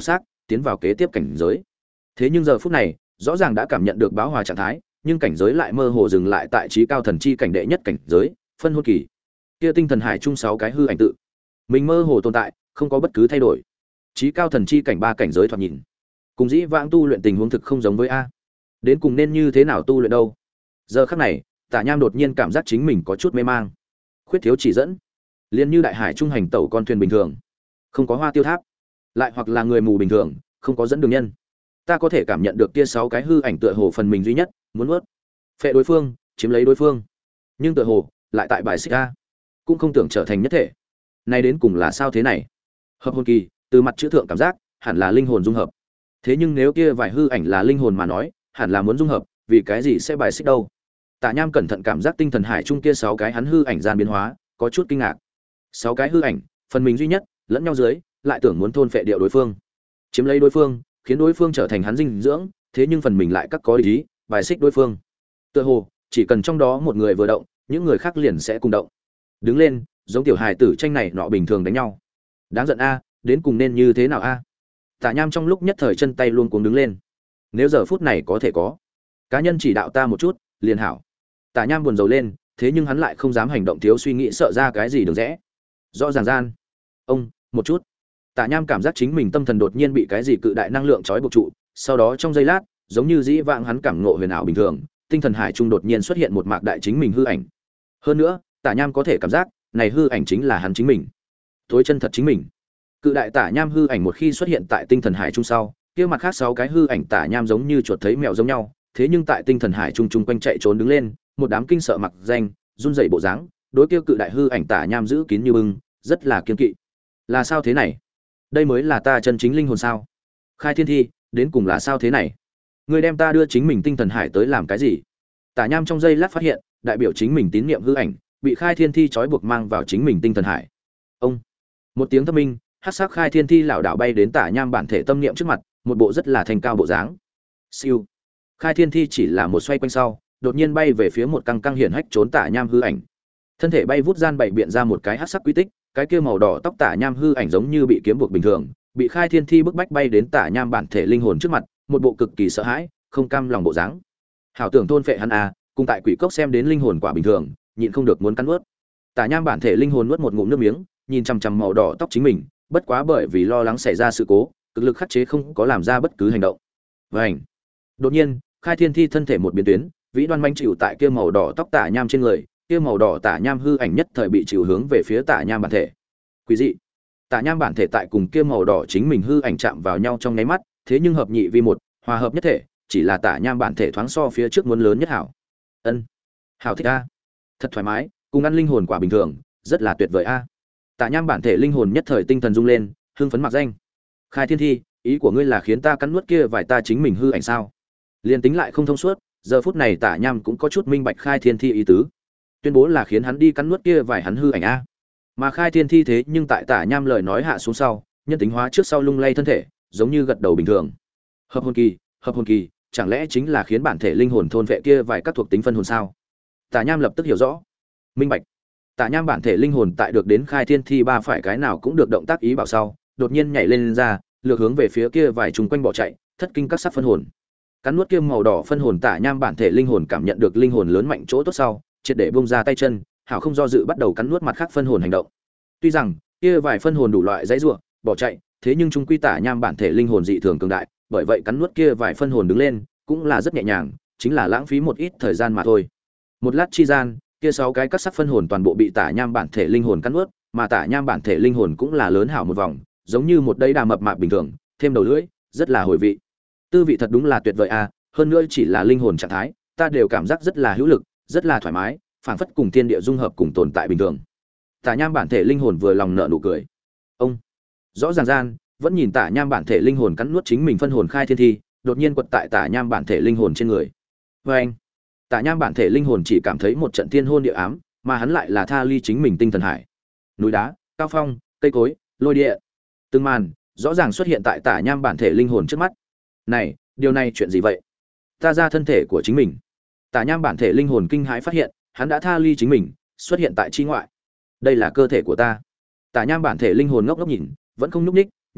tiến vào kế tiếp cảnh giới. Thế nhưng giờ phút này, rõ ràng đã cảm nhận được báo hòa trạng thái, nhưng cảnh giới lại mơ hồ dừng lại tại trí cao thần chi cảnh đệ nhất cảnh giới, phân hôn kỳ. Kia tinh thần hải chung sáu cái hư ảnh tự, mình mơ hồ tồn tại, không có bất cứ thay đổi. Trí cao thần chi cảnh ba cảnh giới thoạt nhìn, cùng dĩ vãng tu luyện tình huống thực không giống với a. Đến cùng nên như thế nào tu luyện đâu? Giờ khắc này, Tả Nham đột nhiên cảm giác chính mình có chút mê mang, khuyết thiếu chỉ dẫn, liền như đại hải trung hành tẩu con thuyền bình thường, không có hoa tiêu tháp, lại hoặc là người mù bình thường, không có dẫn đường nhân. Ta có thể cảm nhận được kia sáu cái hư ảnh tựa hồ phần mình duy nhất, muốn nuốt, phệ đối phương, chiếm lấy đối phương, nhưng tựa hồ lại tại bài xích a, cũng không tưởng trở thành nhất thể. Này đến cùng là sao thế này? Hợp hồn kỳ, từ mặt chữ thượng cảm giác, hẳn là linh hồn dung hợp. Thế nhưng nếu kia vài hư ảnh là linh hồn mà nói, hẳn là muốn dung hợp, vì cái gì sẽ bài xích đâu? Tạ Nham cẩn thận cảm giác tinh thần hải trung kia sáu cái hắn hư ảnh gian biến hóa, có chút kinh ngạc. Sáu cái hư ảnh, phần mình duy nhất, lẫn nhau dưới, lại tưởng muốn thôn phệ điệu đối phương, chiếm lấy đối phương, khiến đối phương trở thành hắn dinh dưỡng, thế nhưng phần mình lại các có ý, bài xích đối phương. Tựa hồ, chỉ cần trong đó một người vừa động, những người khác liền sẽ cùng động. Đứng lên, giống tiểu hài tử tranh này nọ bình thường đánh nhau. Đáng giận a, đến cùng nên như thế nào a? Tạ Nham trong lúc nhất thời chân tay luôn cuống đứng lên. Nếu giờ phút này có thể có cá nhân chỉ đạo ta một chút, liền hảo. Tạ Nham buồn rầu lên, thế nhưng hắn lại không dám hành động thiếu suy nghĩ sợ ra cái gì đường rẽ. Rõ ràng gian. Ông, một chút. Tạ Nham cảm giác chính mình tâm thần đột nhiên bị cái gì cự đại năng lượng trói buộc trụ, sau đó trong giây lát, giống như dĩ vãng hắn cảm ngộ huyền ảo bình thường, tinh thần hải trung đột nhiên xuất hiện một mạc đại chính mình hư ảnh. Hơn nữa, Tạ Nham có thể cảm giác, này hư ảnh chính là hắn chính mình. Tối chân thật chính mình. Cự đại Tạ Nham hư ảnh một khi xuất hiện tại tinh thần hải trung sau, kia mặt khác sáu cái hư ảnh Tạ Nham giống như chuột thấy mèo giống nhau, thế nhưng tại tinh thần hải trung trung quanh chạy trốn đứng lên, một đám kinh sợ mặc danh, run rẩy bộ dáng, đối kia cự đại hư ảnh Tạ Nham giữ kín như bưng, rất là kiên kỵ. Là sao thế này? Đây mới là ta chân chính linh hồn sao? Khai Thiên Thi, đến cùng là sao thế này? Ngươi đem ta đưa chính mình tinh thần hải tới làm cái gì? Tạ Nham trong giây lát phát hiện, đại biểu chính mình tín niệm hư ảnh, bị Khai Thiên Thi trói buộc mang vào chính mình tinh thần hải. Ông, một tiếng thất minh, hắc sắc Khai Thiên Thi lảo đảo bay đến Tạ Nham bản thể tâm niệm trước mặt, một bộ rất là thành cao bộ dáng. Siêu. Khai Thiên Thi chỉ là một xoay quanh sau, đột nhiên bay về phía một căng căng hiển hách trốn Tạ Nham hư ảnh. Thân thể bay vút gian bảy biện ra một cái hắc sắc quy tích, cái kia màu đỏ tóc Tạ Nham hư ảnh giống như bị kiếm buộc bình thường, bị Khai Thiên Thi bức bách bay đến Tạ Nham bản thể linh hồn trước mặt, một bộ cực kỳ sợ hãi, không cam lòng bộ dáng. Hảo tưởng thôn phệ hắn à, cùng tại quỷ cốc xem đến linh hồn quả bình thường, nhịn không được muốn cắn nuốt. Tạ Nham bản thể linh hồn nuốt một ngụm nước miếng, nhìn chằm chằm màu đỏ tóc chính mình, bất quá bởi vì lo lắng xảy ra sự cố, cực lực khắc chế không có làm ra bất cứ hành động. Vành. Đột nhiên, Khai Thiên Thi thân thể một biến tuyến, vĩ đoan manh chịu tại kia màu đỏ tóc Tạ Nham trên người, kia màu đỏ Tạ Nham hư ảnh nhất thời bị chịu hướng về phía Tạ Nham bản thể. Quý dị. Tạ Nham bản thể tại cùng kia màu đỏ chính mình hư ảnh chạm vào nhau trong nháy mắt, thế nhưng hợp nhị vi một, hòa hợp nhất thể, chỉ là Tạ Nham bản thể thoáng so phía trước muốn lớn nhất hảo. Ân. Hảo thích a. Thật thoải mái, cùng ăn linh hồn quả bình thường, rất là tuyệt vời a. Tạ Nham bản thể linh hồn nhất thời tinh thần rung lên, hưng phấn mặc danh. Khai Thiên Thi, ý của ngươi là khiến ta cắn nuốt kia vài ta chính mình hư ảnh sao? Liên tính lại không thông suốt, giờ phút này Tạ Nham cũng có chút minh bạch Khai Thiên Thi ý tứ. Tuyên bố là khiến hắn đi cắn nuốt kia vài hắn hư ảnh a. Mà Khai Thiên Thi thế nhưng tại Tạ Nham lời nói hạ xuống sau, nhân tính hóa trước sau lung lay thân thể, giống như gật đầu bình thường. Hợp hồn kỳ, hợp hồn kỳ, chẳng lẽ chính là khiến bản thể linh hồn thôn vệ kia vài các thuộc tính phân hồn sao? Tạ Nham lập tức hiểu rõ. Minh bạch. Tạ Nham bản thể linh hồn tại được đến Khai Thiên Thi ba phải cái nào cũng được động tác ý bảo sau, đột nhiên nhảy lên, lên ra, lược hướng về phía kia vài trùng quanh bỏ chạy, thất kinh các sắc phân hồn. Cắn nuốt kia màu đỏ phân hồn Tạ Nham bản thể linh hồn cảm nhận được linh hồn lớn mạnh chỗ tốt sau, triệt để bung ra tay chân, hảo không do dự bắt đầu cắn nuốt mặt khác phân hồn hành động. Tuy rằng kia vài phân hồn đủ loại dãy rủa, bỏ chạy, thế nhưng trung quy Tạ Nham bản thể linh hồn dị thường cường đại, bởi vậy cắn nuốt kia vài phân hồn đứng lên, cũng là rất nhẹ nhàng, chính là lãng phí một ít thời gian mà thôi. Một lát chi gian, kia sáu cái cắt sắc phân hồn toàn bộ bị Tạ Nham bản thể linh hồn cắn nuốt, mà Tạ Nham bản thể linh hồn cũng là lớn hảo một vòng, giống như một đầy đà mập mạp bình thường, thêm đầu lưỡi, rất là hồi vị. Tư vị thật đúng là tuyệt vời a, hơn nữa chỉ là linh hồn trạng thái, ta đều cảm giác rất là hữu lực, rất là thoải mái, phảng phất cùng thiên địa dung hợp cùng tồn tại bình thường. Tạ Nham bản thể linh hồn vừa lòng nở nụ cười. Ông, rõ ràng gian, vẫn nhìn Tạ Nham bản thể linh hồn cắn nuốt chính mình phân hồn Khai Thiên Thi, đột nhiên quật tại Tạ Nham bản thể linh hồn trên người. Và anh, Tạ Nham bản thể linh hồn chỉ cảm thấy một trận thiên hôn địa ám, mà hắn lại là tha ly chính mình tinh thần hải. Núi đá, cao phong, cây cối, lôi địa, từng màn rõ ràng xuất hiện tại Tạ Nham bản thể linh hồn trước mắt. Này, điều này chuyện gì vậy? Ta ra thân thể của chính mình. Tạ Nham bản thể linh hồn kinh hãi phát hiện, hắn đã tha ly chính mình, xuất hiện tại chi ngoại. Đây là cơ thể của ta. Tạ Nham bản thể linh hồn ngốc ngốc nhìn, vẫn không nhúc nhích, nhắm mắt,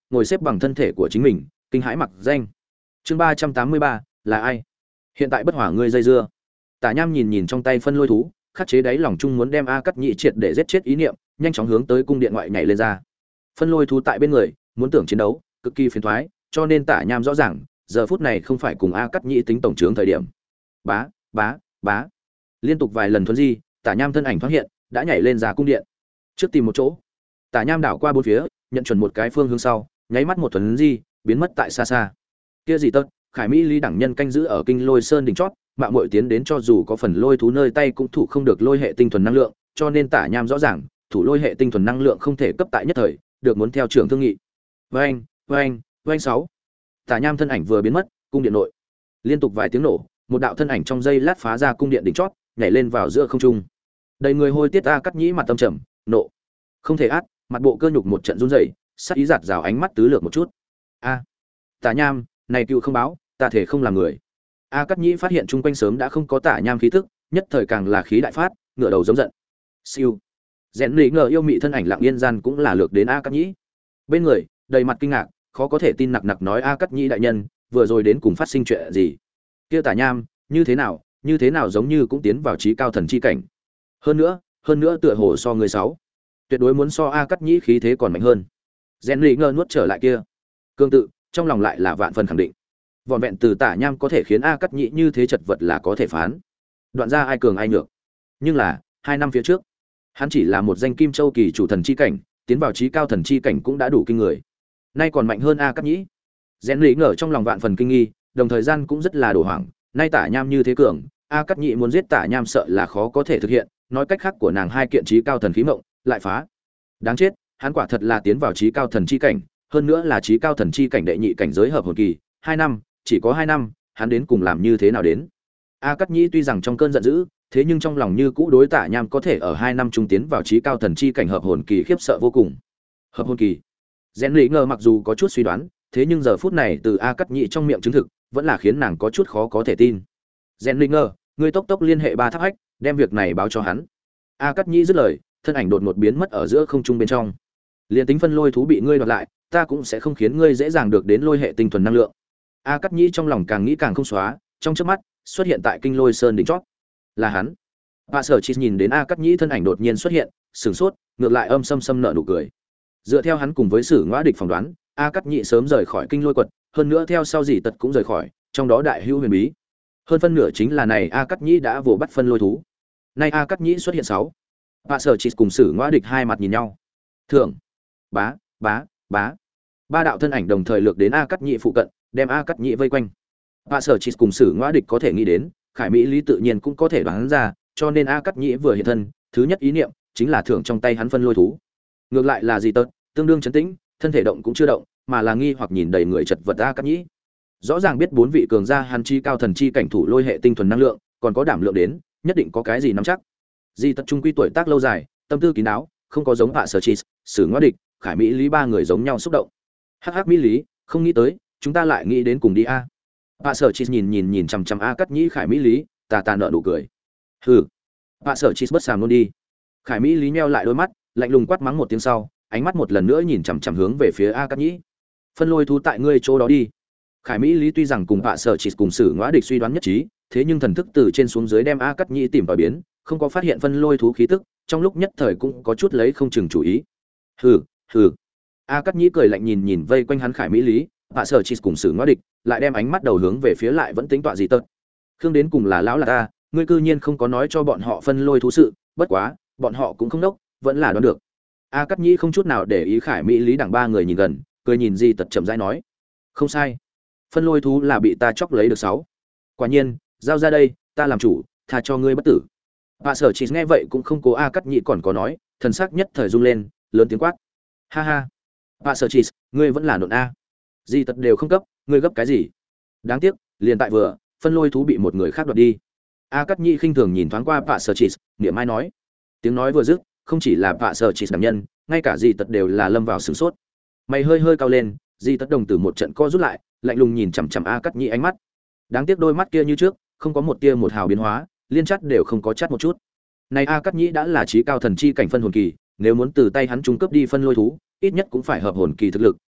ngồi xếp bằng thân thể của chính mình, kinh hãi mặc danh. Chương ba trăm tám mươi ba là ai? Hiện tại bất hỏa ngươi dây dưa. Tả Nham nhìn nhìn trong tay phân lôi thú, khắc chế đáy lòng chung muốn đem A Cắt Nhĩ triệt để giết chết ý niệm, nhanh chóng hướng tới cung điện ngoại nhảy lên ra. Phân lôi thú tại bên người, muốn tưởng chiến đấu, cực kỳ phiền toái, cho nên Tả Nham rõ ràng, giờ phút này không phải cùng A Cắt Nhĩ tính tổng trướng thời điểm. Bá, bá, bá. Liên tục vài lần thuần di, Tả Nham thân ảnh thoáng hiện, đã nhảy lên ra cung điện. Trước tìm một chỗ, Tả Nham đảo qua bốn phía, nhận chuẩn một cái phương hướng sau, nháy mắt một thuần di, biến mất tại xa xa. Kia gì tật, Khải Mỹ Lý đẳng nhân canh giữ ở Kinh Lôi Sơn đỉnh chót, mạo muội tiến đến cho dù có phần lôi thú nơi tay cũng thủ không được lôi hệ tinh thuần năng lượng, cho nên Tả Nham rõ ràng, thủ lôi hệ tinh thuần năng lượng không thể cấp tại nhất thời, được muốn theo trưởng thương nghị. Oeng, oeng, oeng sáu. Tả Nham thân ảnh vừa biến mất, cung điện nội liên tục vài tiếng nổ, một đạo thân ảnh trong giây lát phá ra cung điện đỉnh chót, nhảy lên vào giữa không trung. Đầy người hôi tiết A Cắt Nhĩ mặt tâm trầm, nộ, không thể át, mặt bộ cơ nhục một trận run rẩy, sắc ý giạt rào ánh mắt tứ lược một chút. A, Tả Nham, này cựu không báo, ta thể không làm người. A Cắt Nhĩ phát hiện chung quanh sớm đã không có Tả Nham khí tức, nhất thời càng là khí đại phát, ngửa đầu giống giận. Siêu. Rèn lì ngờ yêu mị thân ảnh lặng yên gian cũng là lược đến A Cắt Nhĩ. Bên người, đầy mặt kinh ngạc, khó có thể tin nặc nặc nói A Cắt Nhĩ đại nhân, vừa rồi đến cùng phát sinh chuyện gì? Kia Tả Nham, như thế nào, như thế nào giống như cũng tiến vào trí cao thần chi cảnh. Hơn nữa, hơn nữa tựa hồ so người sáu, tuyệt đối muốn so A Cắt Nhĩ khí thế còn mạnh hơn. Rèn lì ngờ nuốt trở lại kia. Cương tự, trong lòng lại là vạn phần khẳng định. Vỏn vẹn từ Tả Nham có thể khiến A Cắt Nhĩ như thế chật vật là có thể phán. Đoạn ra ai cường ai nhược. Nhưng là, hai năm phía trước, hắn chỉ là một danh Kim Châu kỳ chủ thần chi cảnh, tiến vào trí cao thần chi cảnh cũng đã đủ kinh người. Nay còn mạnh hơn A Cắt Nhĩ. Rèn lì ngờ trong lòng vạn phần kinh nghi, đồng thời gian cũng rất là đổ hoảng, nay Tả Nham như thế cường, A Cắt Nhĩ muốn giết Tả Nham sợ là khó có thể thực hiện, nói cách khác của nàng hai kiện trí cao thần khí mộng, lại phá. Đáng chết, hắn quả thật là tiến vào trí cao thần chi cảnh, hơn nữa là trí cao thần chi cảnh đệ nhị cảnh giới hợp hồn kỳ, hai năm, chỉ có hai năm, hắn đến cùng làm như thế nào đến? A Cắt Nhĩ tuy rằng trong cơn giận dữ, thế nhưng trong lòng như cũ đối Tả Nham có thể ở hai năm trung tiến vào trí cao thần chi cảnh hợp hồn kỳ khiếp sợ vô cùng. Hợp hồn kỳ. Rèn lì ngờ mặc dù có chút suy đoán, thế nhưng giờ phút này từ A Cắt Nhĩ trong miệng chứng thực, vẫn là khiến nàng có chút khó có thể tin. Rèn lì ngờ, ngươi tốc tốc liên hệ ba tháp hách, đem việc này báo cho hắn. A Cắt Nhĩ dứt lời, thân ảnh đột ngột biến mất ở giữa không trung bên trong. Liên tính phân lôi thú bị ngươi đoạt lại, ta cũng sẽ không khiến ngươi dễ dàng được đến lôi hệ tinh thuần năng lượng. A Cắt Nhĩ trong lòng càng nghĩ càng không xóa, trong chớp mắt xuất hiện tại Kinh Lôi Sơn đỉnh chót. Là hắn. Bà Sở Chỉ nhìn đến A Cắt Nhĩ thân ảnh đột nhiên xuất hiện, sửng sốt, ngược lại âm sâm sâm nở nụ cười. Dựa theo hắn cùng với Sử Ngõa Địch phỏng đoán, A Cắt Nhĩ sớm rời khỏi Kinh Lôi quật, hơn nữa theo sau gì tật cũng rời khỏi, trong đó đại hữu huyền bí. Hơn phân nửa chính là này A Cắt Nhĩ đã vồ bắt phân lôi thú. Nay A Cắt Nhĩ xuất hiện sáu. Bà Sở Chỉ cùng Sử Ngõa Địch hai mặt nhìn nhau. Thượng, bá, bá, bá. Ba đạo thân ảnh đồng thời lược đến A Cắt Nhĩ phụ cận, đem A Cắt Nhĩ vây quanh. Bà Sở Chỉ cùng Sử Ngõa Địch có thể nghĩ đến, Khải Mỹ Lý tự nhiên cũng có thể đoán ra, cho nên A Cắt Nhĩ vừa hiện thân, thứ nhất ý niệm chính là thưởng trong tay hắn phân lôi thú. Ngược lại là gì tật, tương đương chấn tĩnh, thân thể động cũng chưa động, mà là nghi hoặc nhìn đầy người chật vật A Cắt Nhĩ. Rõ ràng biết bốn vị cường gia hắn chi cao thần chi cảnh thủ lôi hệ tinh thuần năng lượng, còn có đảm lượng đến, nhất định có cái gì nắm chắc. Di tật trung quy tuổi tác lâu dài, tâm tư kín đáo, không có giống Hạ Sở Chi, Sử Ngõa Địch, Khải Mỹ Lý ba người giống nhau xúc động. Hắc hắc Mỹ Lý, không nghĩ tới, chúng ta lại nghĩ đến cùng đi a. Hạ Sở Chi nhìn nhìn nhìn chằm chằm A Cắt Nhĩ Khải Mỹ Lý, tà tà nở nụ cười. Hừ. Hạ Sở Chi bất sàm luôn đi. Khải Mỹ Lý nheo lại đôi mắt, lạnh lùng quát mắng một tiếng sau, ánh mắt một lần nữa nhìn chằm chằm hướng về phía A Cắt Nhĩ. Phân lôi thú tại ngươi chỗ đó đi. Khải Mỹ Lý tuy rằng cùng Hạ Sở Chỉ cùng Sử Ngõa Địch suy đoán nhất trí, thế nhưng thần thức từ trên xuống dưới đem A Cắt Nhĩ tìm tòi biến, không có phát hiện phân lôi thú khí tức, trong lúc nhất thời cũng có chút lấy không chừng chủ ý. Hừ, hừ. A Cắt Nhĩ cười lạnh nhìn nhìn vây quanh hắn Khải Mỹ Lý, Hạ Sở Chỉ cùng Sử Ngõa Địch, lại đem ánh mắt đầu hướng về phía lại vẫn tính tọa gì tật. Khương đến cùng là lão là ta, ngươi cư nhiên không có nói cho bọn họ phân lôi thú sự, bất quá, bọn họ cũng không đốc, vẫn là đoán được. A Cắt Nhĩ không chút nào để ý Khải Mỹ Lý đẳng ba người nhìn gần, cười nhìn Di Tật chậm rãi nói: "Không sai, phân lôi thú là bị ta chọc lấy được sáu. Quả nhiên, giao ra đây, ta làm chủ, tha cho ngươi bất tử." Hạ Sở Chỉ nghe vậy cũng không cố A Cắt Nhĩ còn có nói, thần sắc nhất thời rung lên, lớn tiếng quát: "Ha ha, Hạ Sở Chỉ, ngươi vẫn là nộn a. Di Tật đều không cấp, ngươi gấp cái gì? Đáng tiếc, liền tại vừa, phân lôi thú bị một người khác đoạt đi." A Cắt Nhĩ khinh thường nhìn thoáng qua Hạ Sở Chỉ, niệm mai nói: tiếng nói vừa dứt, không chỉ là Hạ Sở Chỉ đảm nhân, ngay cả Di Tật đều là lâm vào sửng sốt. Mày hơi hơi cao lên, Di Tật đồng tử một trận co rút lại, lạnh lùng nhìn chằm chằm A Cắt Nhĩ ánh mắt. Đáng tiếc đôi mắt kia như trước, không có một tia một hào biến hóa, liên chắt đều không có chắt một chút. Này A Cắt Nhĩ đã là chí cao thần chi cảnh phân hồn kỳ, nếu muốn từ tay hắn trung cấp đi phân lôi thú, ít nhất cũng phải hợp hồn kỳ thực lực,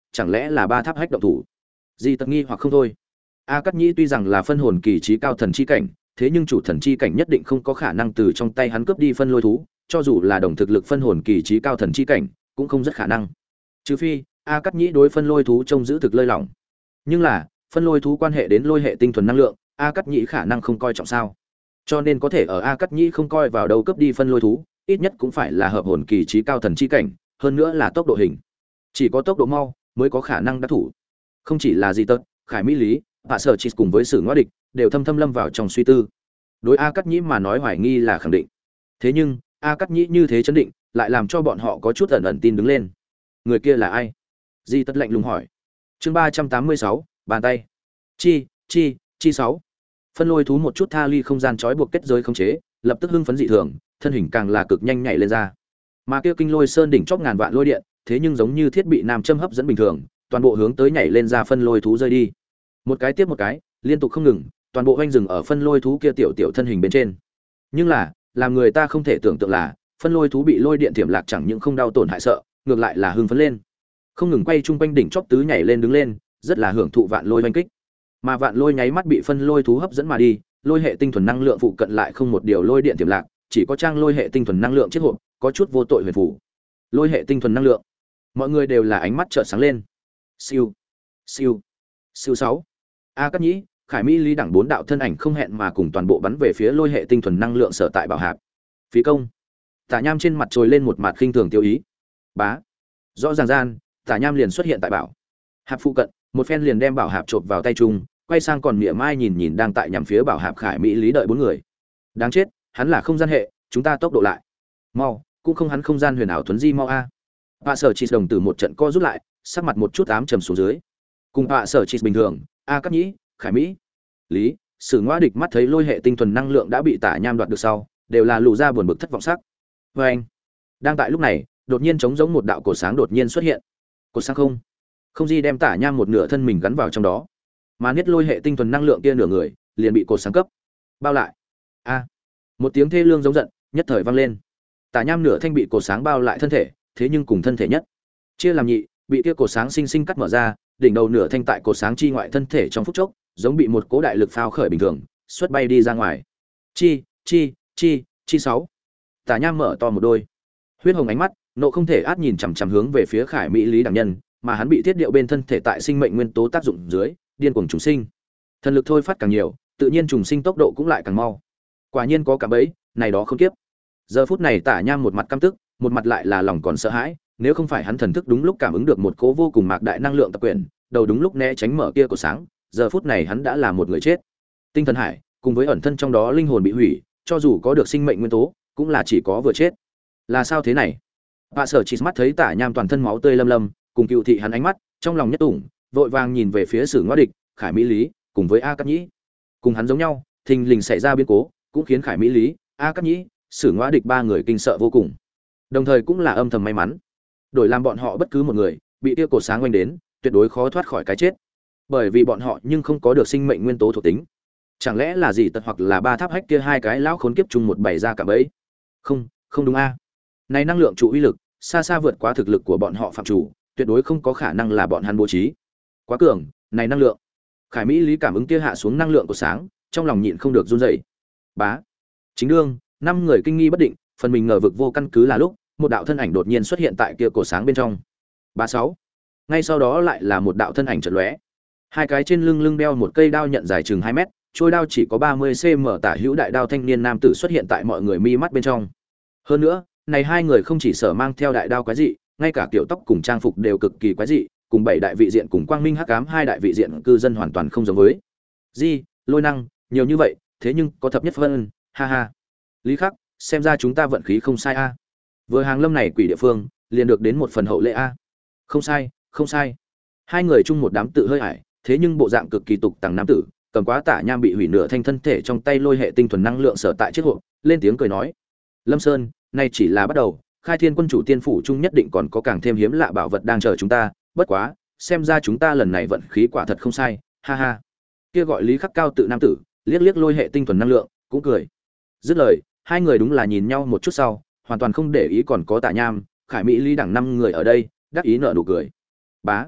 chẳng lẽ là ba tháp hách động thủ? Di Tật nghi hoặc không thôi. A Cát Nhĩ tuy rằng là phân hồn kỳ trí cao thần chi cảnh, thế nhưng chủ thần chi cảnh nhất định không có khả năng từ trong tay hắn cướp đi phân lôi thú, cho dù là đồng thực lực phân hồn kỳ trí cao thần chi cảnh, cũng không rất khả năng. Trừ phi, A Cát Nhĩ đối phân lôi thú trông giữ thực lơi lỏng. Nhưng là, phân lôi thú quan hệ đến lôi hệ tinh thuần năng lượng, A Cát Nhĩ khả năng không coi trọng sao? Cho nên có thể ở A Cát Nhĩ không coi vào đâu cướp đi phân lôi thú, ít nhất cũng phải là hợp hồn kỳ trí cao thần chi cảnh, hơn nữa là tốc độ hình. Chỉ có tốc độ mau mới có khả năng đắc thủ. Không chỉ là Di Tật, Khải Mỹ Lý, Hạ Sở Chỉ cùng với Sử Ngoa Địch đều thâm thâm lâm vào trong suy tư. Đối A Cát Nhĩ mà nói hoài nghi là khẳng định. Thế nhưng, A Cát Nhĩ như thế chấn định, lại làm cho bọn họ có chút ẩn ẩn tin đứng lên. Người kia là ai? Di Tật lạnh lùng hỏi. Chương ba trăm tám mươi sáu, bàn tay. Chi, chi, chi sáu. Phân lôi thú một chút tha ly không gian trói buộc kết giới không chế, lập tức hưng phấn dị thường, thân hình càng là cực nhanh nhảy lên ra. Mà kia kinh lôi sơn đỉnh chóp ngàn vạn lôi điện, thế nhưng giống như thiết bị nam châm hấp dẫn bình thường, toàn bộ hướng tới nhảy lên ra phân lôi thú rơi đi. Một cái tiếp một cái, liên tục không ngừng, toàn bộ hoành rừng ở phân lôi thú kia tiểu tiểu thân hình bên trên. Nhưng là, làm người ta không thể tưởng tượng là, phân lôi thú bị lôi điện tiềm lạc chẳng những không đau tổn hại sợ, ngược lại là hưng phấn lên. Không ngừng quay trung quanh đỉnh chóp tứ nhảy lên đứng lên, rất là hưởng thụ vạn lôi hoành kích. Mà vạn lôi nháy mắt bị phân lôi thú hấp dẫn mà đi, lôi hệ tinh thuần năng lượng phụ cận lại không một điều lôi điện tiềm lạc, chỉ có trang lôi hệ tinh thuần năng lượng chiếc hộp, có chút vô tội huyền phù. Lôi hệ tinh thuần năng lượng. Mọi người đều là ánh mắt trợn sáng lên. Siêu, siêu, siêu sáu. A Cát Nhĩ, Khải Mỹ Lý đẳng bốn đạo thân ảnh không hẹn mà cùng toàn bộ bắn về phía lôi hệ tinh thuần năng lượng sở tại bảo hạp. Phí công. Tả Nham trên mặt trồi lên một mặt khinh thường tiêu ý. Bá. Rõ ràng gian, Tả Nham liền xuất hiện tại bảo hạp phụ cận, một phen liền đem bảo hạp chộp vào tay chung, quay sang còn mỉa mai nhìn nhìn đang tại nhằm phía bảo hạp Khải Mỹ Lý đợi bốn người. Đáng chết, hắn là không gian hệ, chúng ta tốc độ lại. Mau, cũng không hắn không gian huyền ảo tuấn di mau a. Hạ Sở Chỉ đồng tử một trận co rút lại, sắc mặt một chút ám trầm xuống dưới. Cùng Hạ Sở Chỉ bình thường, A Cát Nhĩ, Khải Mỹ, Lý, Sử Ngoa Địch mắt thấy lôi hệ tinh thuần năng lượng đã bị Tả Nham đoạt được sau, đều là lù ra buồn bực thất vọng sắc. Và anh, đang tại lúc này, đột nhiên trống giống một đạo cột sáng đột nhiên xuất hiện. Cột sáng không, không gì đem Tả Nham một nửa thân mình gắn vào trong đó, mà niết lôi hệ tinh thuần năng lượng kia nửa người liền bị cột sáng cấp bao lại. A, một tiếng thê lương giống giận nhất thời vang lên. Tả Nham nửa thanh bị cột sáng bao lại thân thể, thế nhưng cùng thân thể nhất chia làm nhị, bị kia cột sáng sinh sinh cắt mở ra, đỉnh đầu nửa thanh tại cột sáng chi ngoại thân thể trong phút chốc, giống bị một cố đại lực phao khởi bình thường, xuất bay đi ra ngoài. Chi, chi, chi, chi sáu. Tả Nham mở to một đôi huyết hồng ánh mắt, nộ không thể át nhìn chằm chằm hướng về phía Khải Mỹ Lý đẳng nhân, mà hắn bị thiết điệu bên thân thể tại sinh mệnh nguyên tố tác dụng dưới, điên cuồng trùng sinh. Thần lực thôi phát càng nhiều, tự nhiên trùng sinh tốc độ cũng lại càng mau. Quả nhiên có cả bấy, này đó không kiếp. Giờ phút này Tả Nham một mặt căm tức, một mặt lại là lòng còn sợ hãi, nếu không phải hắn thần thức đúng lúc cảm ứng được một cố vô cùng mạc đại năng lượng tập quyền, đầu đúng lúc né tránh mở kia của sáng, giờ phút này hắn đã là một người chết. Tinh thần hải, cùng với ẩn thân trong đó linh hồn bị hủy, cho dù có được sinh mệnh nguyên tố, cũng là chỉ có vừa chết. Là sao thế này? Hạ Sở Chỉ mắt thấy Tả Nham toàn thân máu tươi lâm lâm, cùng cựu thị hắn ánh mắt, trong lòng nhất tủng, vội vàng nhìn về phía Sử Ngoa Địch, Khải Mỹ Lý, cùng với A Cát Nhĩ. Cùng hắn giống nhau, thình lình xảy ra biến cố, cũng khiến Khải Mỹ Lý, A Cát Nhĩ, Sử Ngoa Địch ba người kinh sợ vô cùng. Đồng thời cũng là âm thầm may mắn, đổi làm bọn họ bất cứ một người bị tia cột sáng quanh đến, tuyệt đối khó thoát khỏi cái chết, bởi vì bọn họ nhưng không có được sinh mệnh nguyên tố thuộc tính. Chẳng lẽ là gì tật hoặc là ba tháp hách kia hai cái lão khốn kiếp chung một bày ra cả bấy? Không, không đúng a. Này năng lượng trụ uy lực xa xa vượt quá thực lực của bọn họ phạm chủ, tuyệt đối không có khả năng là bọn hắn bố trí. Quá cường, này năng lượng. Khải Mỹ Lý cảm ứng kia hạ xuống năng lượng của sáng, trong lòng nhịn không được run rẩy. Bá. Chính đương, năm người kinh nghi bất định, phần mình ngờ vực vô căn cứ là lúc, một đạo thân ảnh đột nhiên xuất hiện tại kia cổ sáng bên trong. Bá sáu. Ngay sau đó lại là một đạo thân ảnh chợt lóe. Hai cái trên lưng lưng đeo một cây đao nhận dài chừng hai mét, trôi đao chỉ có ba mươi xăng-ti-mét tả hữu đại đao thanh niên nam tử xuất hiện tại mọi người mi mắt bên trong. Hơn nữa, này hai người không chỉ sở mang theo đại đao quái dị, ngay cả kiểu tóc cùng trang phục đều cực kỳ quái dị, cùng bảy đại vị diện cùng quang minh hắc ám hai đại vị diện cư dân hoàn toàn không giống với. Di, lôi năng, nhiều như vậy, thế nhưng có thập nhất phân, ha ha. Lý Khắc, xem ra chúng ta vận khí không sai a. Vừa hàng lâm này quỷ địa phương, liền được đến một phần hậu lệ a. Không sai, không sai. Hai người chung một đám tự hơi ải, thế nhưng bộ dạng cực kỳ tục tằng nam tử, cầm quá tả nham bị hủy nửa thanh thân thể trong tay lôi hệ tinh thuần năng lượng sở tại chiếc hộp, lên tiếng cười nói: "Lâm Sơn, nay chỉ là bắt đầu, Khai Thiên Quân chủ tiên phủ chung nhất định còn có càng thêm hiếm lạ bảo vật đang chờ chúng ta, bất quá, xem ra chúng ta lần này vận khí quả thật không sai, ha ha." Kia gọi Lý Khắc cao tự nam tử, liếc liếc lôi hệ tinh thuần năng lượng, cũng cười. Dứt lời, hai người đúng là nhìn nhau một chút sau, hoàn toàn không để ý còn có Tạ Nham, Khải Mỹ Lý đẳng năm người ở đây, đắc ý nở nụ cười. Bá.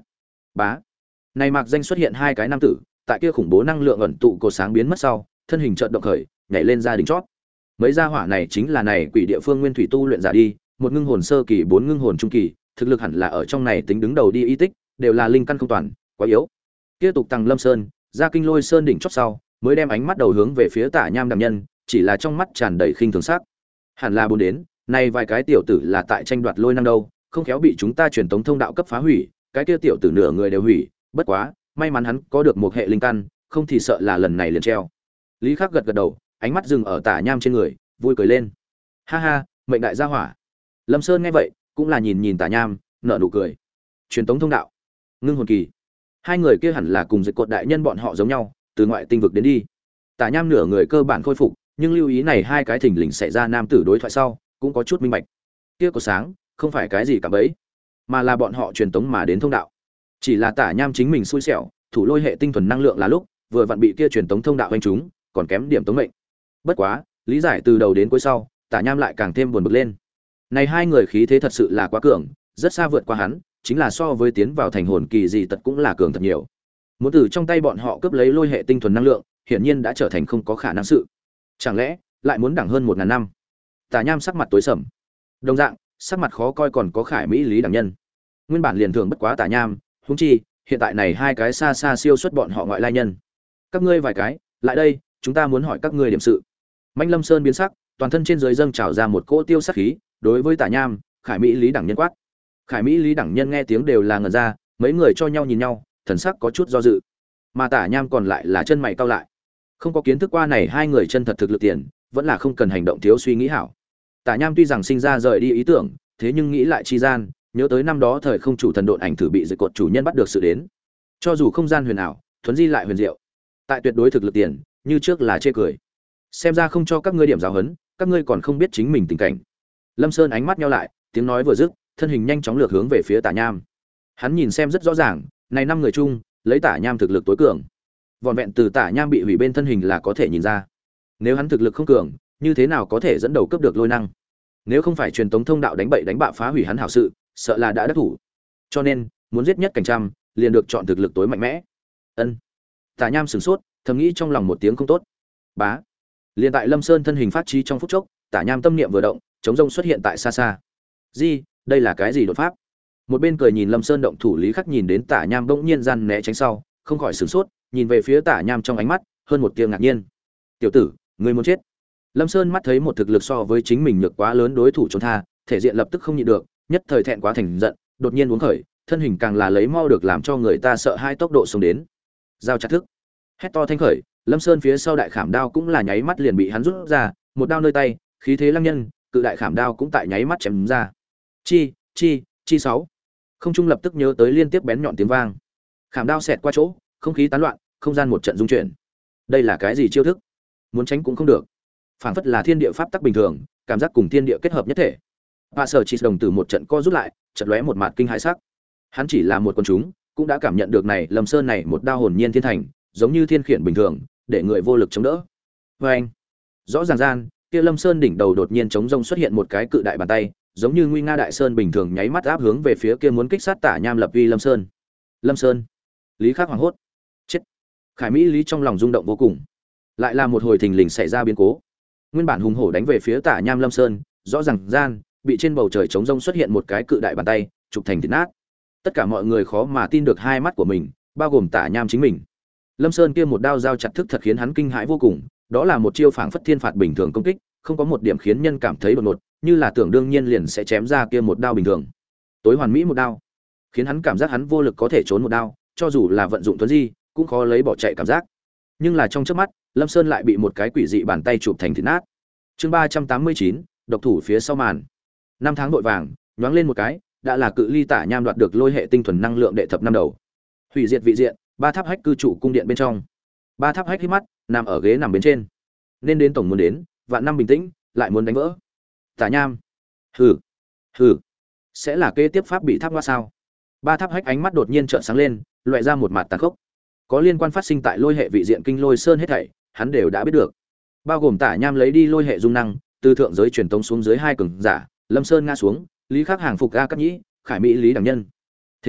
Bá. Này mạc danh xuất hiện hai cái nam tử, tại kia khủng bố năng lượng ẩn tụ cột sáng biến mất sau, thân hình chợt động khởi, nhảy lên ra đỉnh chót. Mấy gia hỏa này chính là này quỷ địa phương nguyên thủy tu luyện giả đi, một ngưng hồn sơ kỳ, bốn ngưng hồn trung kỳ, thực lực hẳn là ở trong này tính đứng đầu đi y tích, đều là linh căn không toàn, quá yếu. Tiếp tục tăng Lâm Sơn, ra Kinh Lôi Sơn đỉnh chót sau, mới đem ánh mắt đầu hướng về phía Tả Nham đẳng nhân, chỉ là trong mắt tràn đầy khinh thường sắc. Hẳn là bốn đến, này vài cái tiểu tử là tại tranh đoạt lôi năng đâu, không khéo bị chúng ta truyền tống thông đạo cấp phá hủy, cái kia tiểu tử nửa người đều hủy, bất quá, may mắn hắn có được một hệ linh căn, không thì sợ là lần này liền treo. Lý Khắc gật gật đầu, ánh mắt dừng ở Tả Nham trên người, vui cười lên. Ha ha, mệnh đại gia hỏa. Lâm Sơn nghe vậy, cũng là nhìn nhìn Tả Nham, nở nụ cười. Truyền tống thông đạo, ngưng hồn kỳ. Hai người kia hẳn là cùng Dịch Cột đại nhân bọn họ giống nhau, từ ngoại tinh vực đến đi. Tả Nham nửa người cơ bản khôi phục, nhưng lưu ý này hai cái thình lình xảy ra nam tử đối thoại sau, cũng có chút minh bạch. Kia có sáng, không phải cái gì cả bấy, mà là bọn họ truyền tống mà đến thông đạo. Chỉ là Tả Nham chính mình xui xẻo, thủ lôi hệ tinh thuần năng lượng là lúc, vừa vặn bị kia truyền tống thông đạo anh chúng, còn kém điểm tống mệnh. Bất quá, lý giải từ đầu đến cuối sau, Tả Nham lại càng thêm buồn bực lên. Này hai người khí thế thật sự là quá cường, rất xa vượt qua hắn, chính là so với tiến vào thành hồn kỳ gì tật cũng là cường thật nhiều. Muốn từ trong tay bọn họ cướp lấy lôi hệ tinh thuần năng lượng, hiển nhiên đã trở thành không có khả năng sự. Chẳng lẽ lại muốn đẳng hơn một ngàn năm? Tả Nham sắc mặt tối sầm. Đồng dạng, sắc mặt khó coi còn có Khải Mỹ Lý đẳng nhân. Nguyên bản liền thường bất quá Tả Nham, huống chi, hiện tại này hai cái xa xa siêu xuất bọn họ ngoại lai nhân. Các ngươi vài cái, lại đây, chúng ta muốn hỏi các ngươi điểm sự. Mạnh Lâm Sơn biến sắc, toàn thân trên dưới dâng trào ra một cỗ tiêu sát khí, đối với Tả Nham, Khải Mỹ Lý đẳng nhân quát. Khải Mỹ Lý đẳng nhân nghe tiếng đều là ngẩn ra, mấy người cho nhau nhìn nhau, thần sắc có chút do dự. Mà Tả Nham còn lại là chân mày cau lại. Không có kiến thức qua này hai người chân thật thực lực tiền, vẫn là không cần hành động thiếu suy nghĩ hảo. Tả Nham tuy rằng sinh ra rời đi ý tưởng, thế nhưng nghĩ lại chi gian, nhớ tới năm đó thời không chủ thần độn ảnh thử bị Dịch Cột chủ nhân bắt được sự đến. Cho dù không gian huyền ảo, thuần di lại huyền diệu, tại tuyệt đối thực lực tiền, như trước là chê cười. Xem ra không cho các ngươi điểm giáo huấn, các ngươi còn không biết chính mình tình cảnh. Lâm Sơn ánh mắt nheo lại, tiếng nói vừa dứt, thân hình nhanh chóng lược hướng về phía Tả Nham. Hắn nhìn xem rất rõ ràng, này năm người chung, lấy Tả Nham thực lực tối cường. Vỏn vẹn từ Tả Nham bị hủy bên thân hình là có thể nhìn ra. Nếu hắn thực lực không cường, như thế nào có thể dẫn đầu cướp được lôi năng? Nếu không phải truyền tống thông đạo đánh bậy đánh bạ phá hủy hắn hảo sự, sợ là đã đắc thủ. Cho nên, muốn giết nhất cảnh trăm, liền được chọn thực lực tối mạnh mẽ. Ân. Tả Nham sửng sốt, thầm nghĩ trong lòng một tiếng không tốt. Bá. Liên tại Lâm Sơn thân hình phát trí trong phút chốc, Tả Nham tâm niệm vừa động, chống rông xuất hiện tại xa xa. Gì, đây là cái gì đột pháp? Một bên cười nhìn Lâm Sơn động thủ Lý Khắc nhìn đến Tả Nham bỗng nhiên gian né tránh sau, không khỏi sửng sốt, nhìn về phía Tả Nham trong ánh mắt hơn một tia ngạc nhiên. "Tiểu tử, ngươi muốn chết?" Lâm Sơn mắt thấy một thực lực so với chính mình nhược quá lớn đối thủ trốn tha, thể diện lập tức không nhịn được, nhất thời thẹn quá thành giận, đột nhiên uống khởi, thân hình càng là lấy mau được làm cho người ta sợ hai tốc độ xông đến. Giao chặt thức. Hét to thanh khởi, Lâm Sơn phía sau đại khảm đao cũng là nháy mắt liền bị hắn rút ra, một đao nơi tay, khí thế lăng nhân, cự đại khảm đao cũng tại nháy mắt chém ra. Chi, chi, chi sáu. Không trung lập tức nhớ tới liên tiếp bén nhọn tiếng vang. Khảm đao xẹt qua chỗ, không khí tán loạn, không gian một trận rung chuyển. Đây là cái gì chiêu thức? Muốn tránh cũng không được. Phảng phất là thiên địa pháp tắc bình thường, cảm giác cùng thiên địa kết hợp nhất thể. Và sở chỉ đồng tử một trận co rút lại, chợt lóe một mạt kinh hãi sắc. Hắn chỉ là một con chúng, cũng đã cảm nhận được này Lâm Sơn này một đao hồn nhiên thiên thành, giống như thiên khiển bình thường, để người vô lực chống đỡ. Và anh, rõ ràng gian, kia Lâm Sơn đỉnh đầu đột nhiên chống rông xuất hiện một cái cự đại bàn tay, giống như nguy nga đại sơn bình thường nháy mắt áp hướng về phía kia muốn kích sát Tả Nham lập uy Lâm Sơn. Lâm Sơn, Lý Khắc hoảng hốt, chết. Khải Mỹ Lý trong lòng rung động vô cùng, lại là một hồi thình lình xảy ra biến cố. Nguyên bản hùng hổ đánh về phía Tả Nham Lâm Sơn, rõ ràng gian, bị trên bầu trời chống rông xuất hiện một cái cự đại bàn tay, chụp thành thịt nát. Tất cả mọi người khó mà tin được hai mắt của mình, bao gồm Tả Nham chính mình. Lâm Sơn kia một đao giao chặt thức thật khiến hắn kinh hãi vô cùng, đó là một chiêu phảng phất thiên phạt bình thường công kích, không có một điểm khiến nhân cảm thấy đột ngột, như là tưởng đương nhiên liền sẽ chém ra kia một đao bình thường. Tối hoàn mỹ một đao, khiến hắn cảm giác hắn vô lực có thể trốn một đao, cho dù là vận dụng tuấn di, cũng khó lấy bỏ chạy cảm giác. Nhưng là trong chớp mắt, Lâm Sơn lại bị một cái quỷ dị bàn tay chụp thành thịt nát. Chương ba trăm tám mươi chín, độc thủ phía sau màn. Năm tháng vội vàng, nhoáng lên một cái, đã là cự ly Tả Nham đoạt được lôi hệ tinh thuần năng lượng đệ thập năm đầu. Hủy diệt vị diện, ba tháp hách cư trụ cung điện bên trong. Ba tháp hách hít mắt, nằm ở ghế nằm bên trên. Nên đến tổng muốn đến, vạn năm bình tĩnh, lại muốn đánh vỡ. Tả Nham, hừ, hừ, sẽ là kế tiếp pháp bị tháp qua sao? Ba tháp hách ánh mắt đột nhiên trợn sáng lên, loại ra một mặt tàn khốc. Có liên quan phát sinh tại lôi hệ vị diện kinh lôi sơn hết thảy, hắn đều đã biết được. Bao gồm Tả Nham lấy đi lôi hệ dung năng, từ thượng giới truyền tống xuống dưới hai cường giả, Lâm Sơn ngã xuống, Lý Khắc hàng phục A Cát Nhĩ, Khải Mỹ Lý đẳng nhân. Thế nhưng,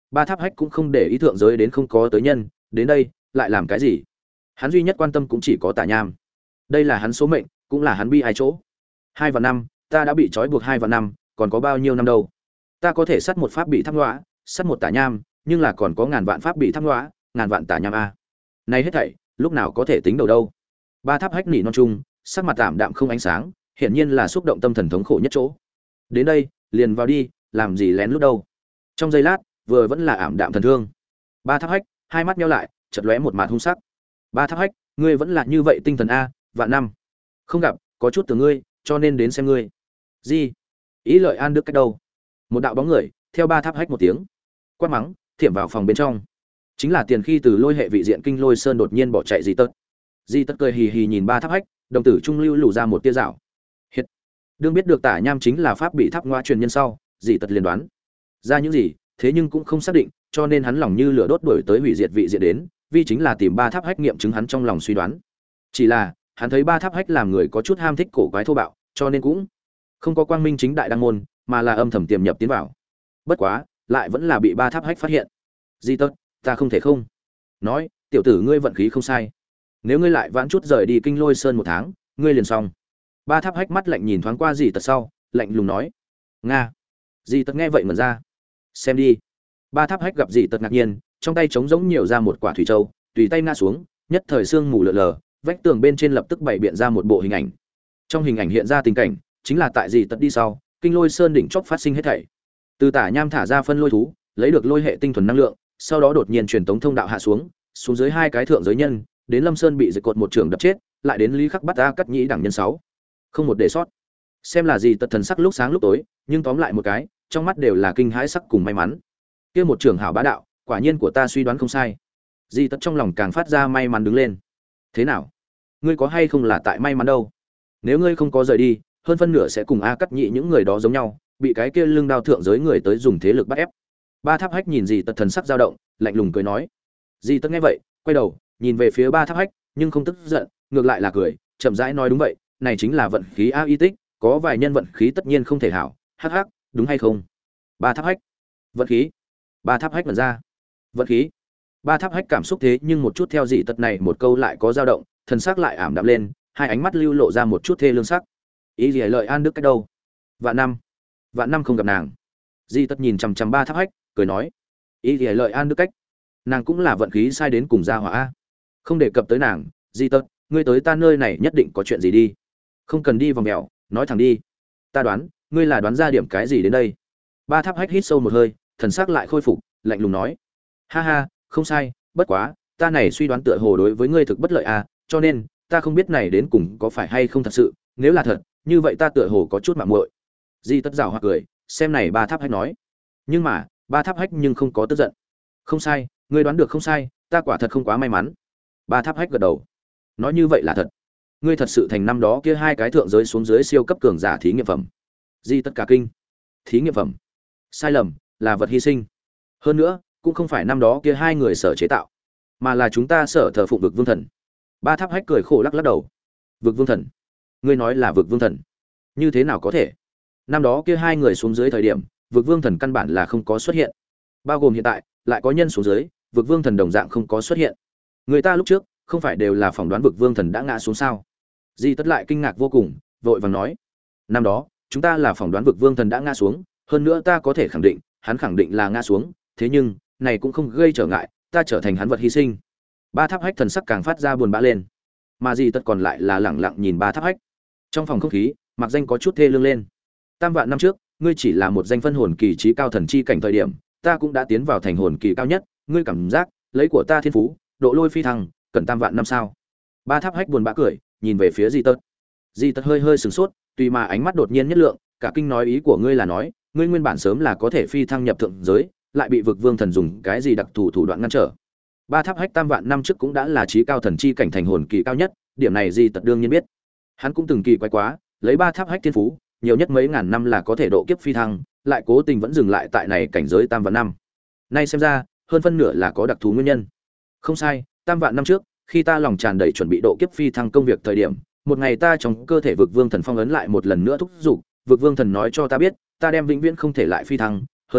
ba tháp hách cũng không để ý thượng giới đến không có tới nhân, đến đây lại làm cái gì? Hắn duy nhất quan tâm cũng chỉ có Tả Nham. Đây là hắn số mệnh, cũng là hắn bi ai chỗ. Hai và năm, ta đã bị trói buộc hai và năm, còn có bao nhiêu năm đâu? Ta có thể sát một pháp bị thác ngõa, sát một Tả Nham, nhưng là còn có ngàn vạn pháp bị thác ngõa, ngàn vạn Tả Nham a. Này hết thảy, lúc nào có thể tính đầu đâu? Ba tháp hách nỉ non chung, sắc mặt tạm đạm không ánh sáng, hiển nhiên là xúc động tâm thần thống khổ nhất chỗ. Đến đây, liền vào đi, làm gì lén lút đâu? Trong giây lát, vừa vẫn là ảm đạm thần thương. Ba tháp hách, hai mắt nheo lại, chợt lóe một mạt hung sắc. Ba tháp hách, ngươi vẫn là như vậy tinh thần a, vạn năm. Không gặp, có chút từ ngươi, cho nên đến xem ngươi. Gì? Ý lợi an đức cách đâu? Một đạo bóng người, theo ba tháp hách một tiếng, quát mắng, thiểm vào phòng bên trong. Chính là tiền khi từ lôi hệ vị diện kinh lôi sơn đột nhiên bỏ chạy Di Tật. Di Tật cười hì hì nhìn ba tháp hách, đồng tử trung lưu lù ra một tia dạo. Hiện, đương biết được Tả Nham chính là pháp bị tháp ngoa truyền nhân sau, Di Tật liền đoán ra những gì, thế nhưng cũng không xác định, cho nên hắn lòng như lửa đốt đuổi tới hủy diệt vị diện đến, vì chính là tìm ba tháp hách nghiệm chứng hắn trong lòng suy đoán. Chỉ là, hắn thấy ba tháp hách làm người có chút ham thích cổ quái thô bạo, cho nên cũng không có quang minh chính đại đăng môn, mà là âm thầm tiềm nhập tiến vào. Bất quá, lại vẫn là bị ba tháp hách phát hiện. Di Tật, ta không thể không nói, tiểu tử ngươi vận khí không sai. Nếu ngươi lại vãn chút rời đi kinh lôi sơn một tháng, ngươi liền xong. Ba tháp hách mắt lạnh nhìn thoáng qua Di Tật sau, lạnh lùng nói, nga. Di Tật nghe vậy ngẩn ra. Xem đi. Ba tháp hách gặp Di Tật ngạc nhiên, trong tay trống rỗng nhiều ra một quả thủy châu, tùy tay ngã xuống, nhất thời sương mù lờ lờ, vách tường bên trên lập tức bày biện ra một bộ hình ảnh. Trong hình ảnh hiện ra tình cảnh, chính là tại Di Tật đi sau, kinh lôi sơn đỉnh chóp phát sinh hết thảy. Từ Tả Nham thả ra phân lôi thú, lấy được lôi hệ tinh thuần năng lượng, sau đó đột nhiên truyền tống thông đạo hạ xuống, xuống dưới hai cái thượng giới nhân, đến Lâm Sơn bị giật cột một trường đập chết, lại đến Lý Khắc bắt A Cắt Nhĩ đẳng nhân sáu, không một để sót. Xem là gì tật thần sắc lúc sáng lúc tối, nhưng tóm lại một cái, trong mắt đều là kinh hãi sắc cùng may mắn. Kia một trường hảo bá đạo, quả nhiên của ta suy đoán không sai. Di Tật trong lòng càng phát ra may mắn đứng lên. Thế nào? Ngươi có hay không là tại may mắn đâu? Nếu ngươi không có rời đi, hơn phân nửa sẽ cùng A Cắt Nhĩ những người đó giống nhau, bị cái kia lưng đao thượng giới người tới dùng thế lực bắt ép. Ba tháp hách nhìn Di Tật thần sắc dao động, lạnh lùng cười nói. Di Tật nghe vậy, quay đầu, nhìn về phía ba tháp hách, nhưng không tức giận, ngược lại là cười, chậm rãi nói đúng vậy, này chính là vận khí a y tích, có vài nhân vận khí tất nhiên không thể hảo, hắc hắc, đúng hay không? Ba tháp hách, vận khí. Ba tháp hách mở ra, vận khí. Ba tháp hách cảm xúc thế nhưng một chút theo Dị Tật này một câu lại có dao động, thần sắc lại ảm đạm lên, hai ánh mắt lưu lộ ra một chút thê lương sắc. Ý gì lợi an đức cách đâu? Vạn năm, vạn năm không gặp nàng. Dị Tật nhìn chằm chằm ba tháp hách, cười nói, ý gì lợi an đức cách, nàng cũng là vận khí sai đến cùng gia hỏa a. Không đề cập tới nàng, Di Tật, ngươi tới ta nơi này nhất định có chuyện gì đi, không cần đi vòng mèo, nói thẳng đi. Ta đoán, ngươi là đoán ra điểm cái gì đến đây. Ba tháp hách hít sâu một hơi, thần sắc lại khôi phục, lạnh lùng nói, ha ha, không sai, bất quá, ta này suy đoán tựa hồ đối với ngươi thực bất lợi a, cho nên ta không biết này đến cùng có phải hay không thật sự, nếu là thật, như vậy ta tựa hồ có chút mạo muội. Di Tật giảo hoặc cười, xem này ba tháp hách nói, nhưng mà, ba tháp hách nhưng không có tức giận. Không sai, ngươi đoán được không sai, ta quả thật không quá may mắn. Ba tháp hách gật đầu, nói như vậy là thật, ngươi thật sự thành năm đó kia hai cái thượng giới xuống dưới siêu cấp cường giả thí nghiệm phẩm. Di tất cả kinh, thí nghiệm phẩm, sai lầm, là vật hy sinh. Hơn nữa, cũng không phải năm đó kia hai người sở chế tạo, mà là chúng ta sở thờ phụng vực vương thần. Ba tháp hách cười khổ lắc lắc đầu, vực vương thần, ngươi nói là vực vương thần, như thế nào có thể? Năm đó kia hai người xuống dưới thời điểm, vực vương thần căn bản là không có xuất hiện, bao gồm hiện tại lại có nhân xuống dưới, vực vương thần đồng dạng không có xuất hiện. Người ta lúc trước không phải đều là phỏng đoán vực vương thần đã ngã xuống sao? Di tất lại kinh ngạc vô cùng, vội vàng nói, năm đó chúng ta là phỏng đoán vực vương thần đã ngã xuống, hơn nữa ta có thể khẳng định hắn khẳng định là ngã xuống, thế nhưng này cũng không gây trở ngại ta trở thành hắn vật hy sinh. Ba tháp hách thần sắc càng phát ra buồn bã lên, mà Di tất còn lại là lẳng lặng nhìn ba tháp hách. Trong phòng không khí mặc danh có chút thê lương lên. Tam vạn năm trước ngươi chỉ là một danh phân hồn kỳ trí cao thần chi cảnh thời điểm, ta cũng đã tiến vào thành hồn kỳ cao nhất, ngươi cảm giác lấy của ta thiên phú độ lôi phi thăng cần tam vạn năm sao? Ba tháp hách buồn bã cười, nhìn về phía Di Tật. Di Tật hơi hơi sửng sốt, tùy mà ánh mắt đột nhiên nhất lượng, cả kinh nói, ý của ngươi là nói, ngươi nguyên bản sớm là có thể phi thăng nhập thượng giới, lại bị vực vương thần dùng cái gì đặc thù thủ đoạn ngăn trở? Ba tháp hách tam vạn năm trước cũng đã là trí cao thần chi cảnh thành hồn kỳ cao nhất, điểm này Di Tật đương nhiên biết. Hắn cũng từng kỳ quái quá, lấy ba tháp hách thiên phú, nhiều nhất mấy ngàn năm là có thể độ kiếp phi thăng, lại cố tình vẫn dừng lại tại này cảnh giới tam vạn năm. Nay xem ra, hơn phân nửa là có đặc thù nguyên nhân. Không sai, tam vạn năm trước, khi ta lòng tràn đầy chuẩn bị độ kiếp phi thăng công việc thời điểm, một ngày ta trong cơ thể vực vương thần phong ấn lại một lần nữa thúc giục, vực vương thần nói cho ta biết, ta đem vĩnh viễn không thể lại phi thăng, hơn nữa,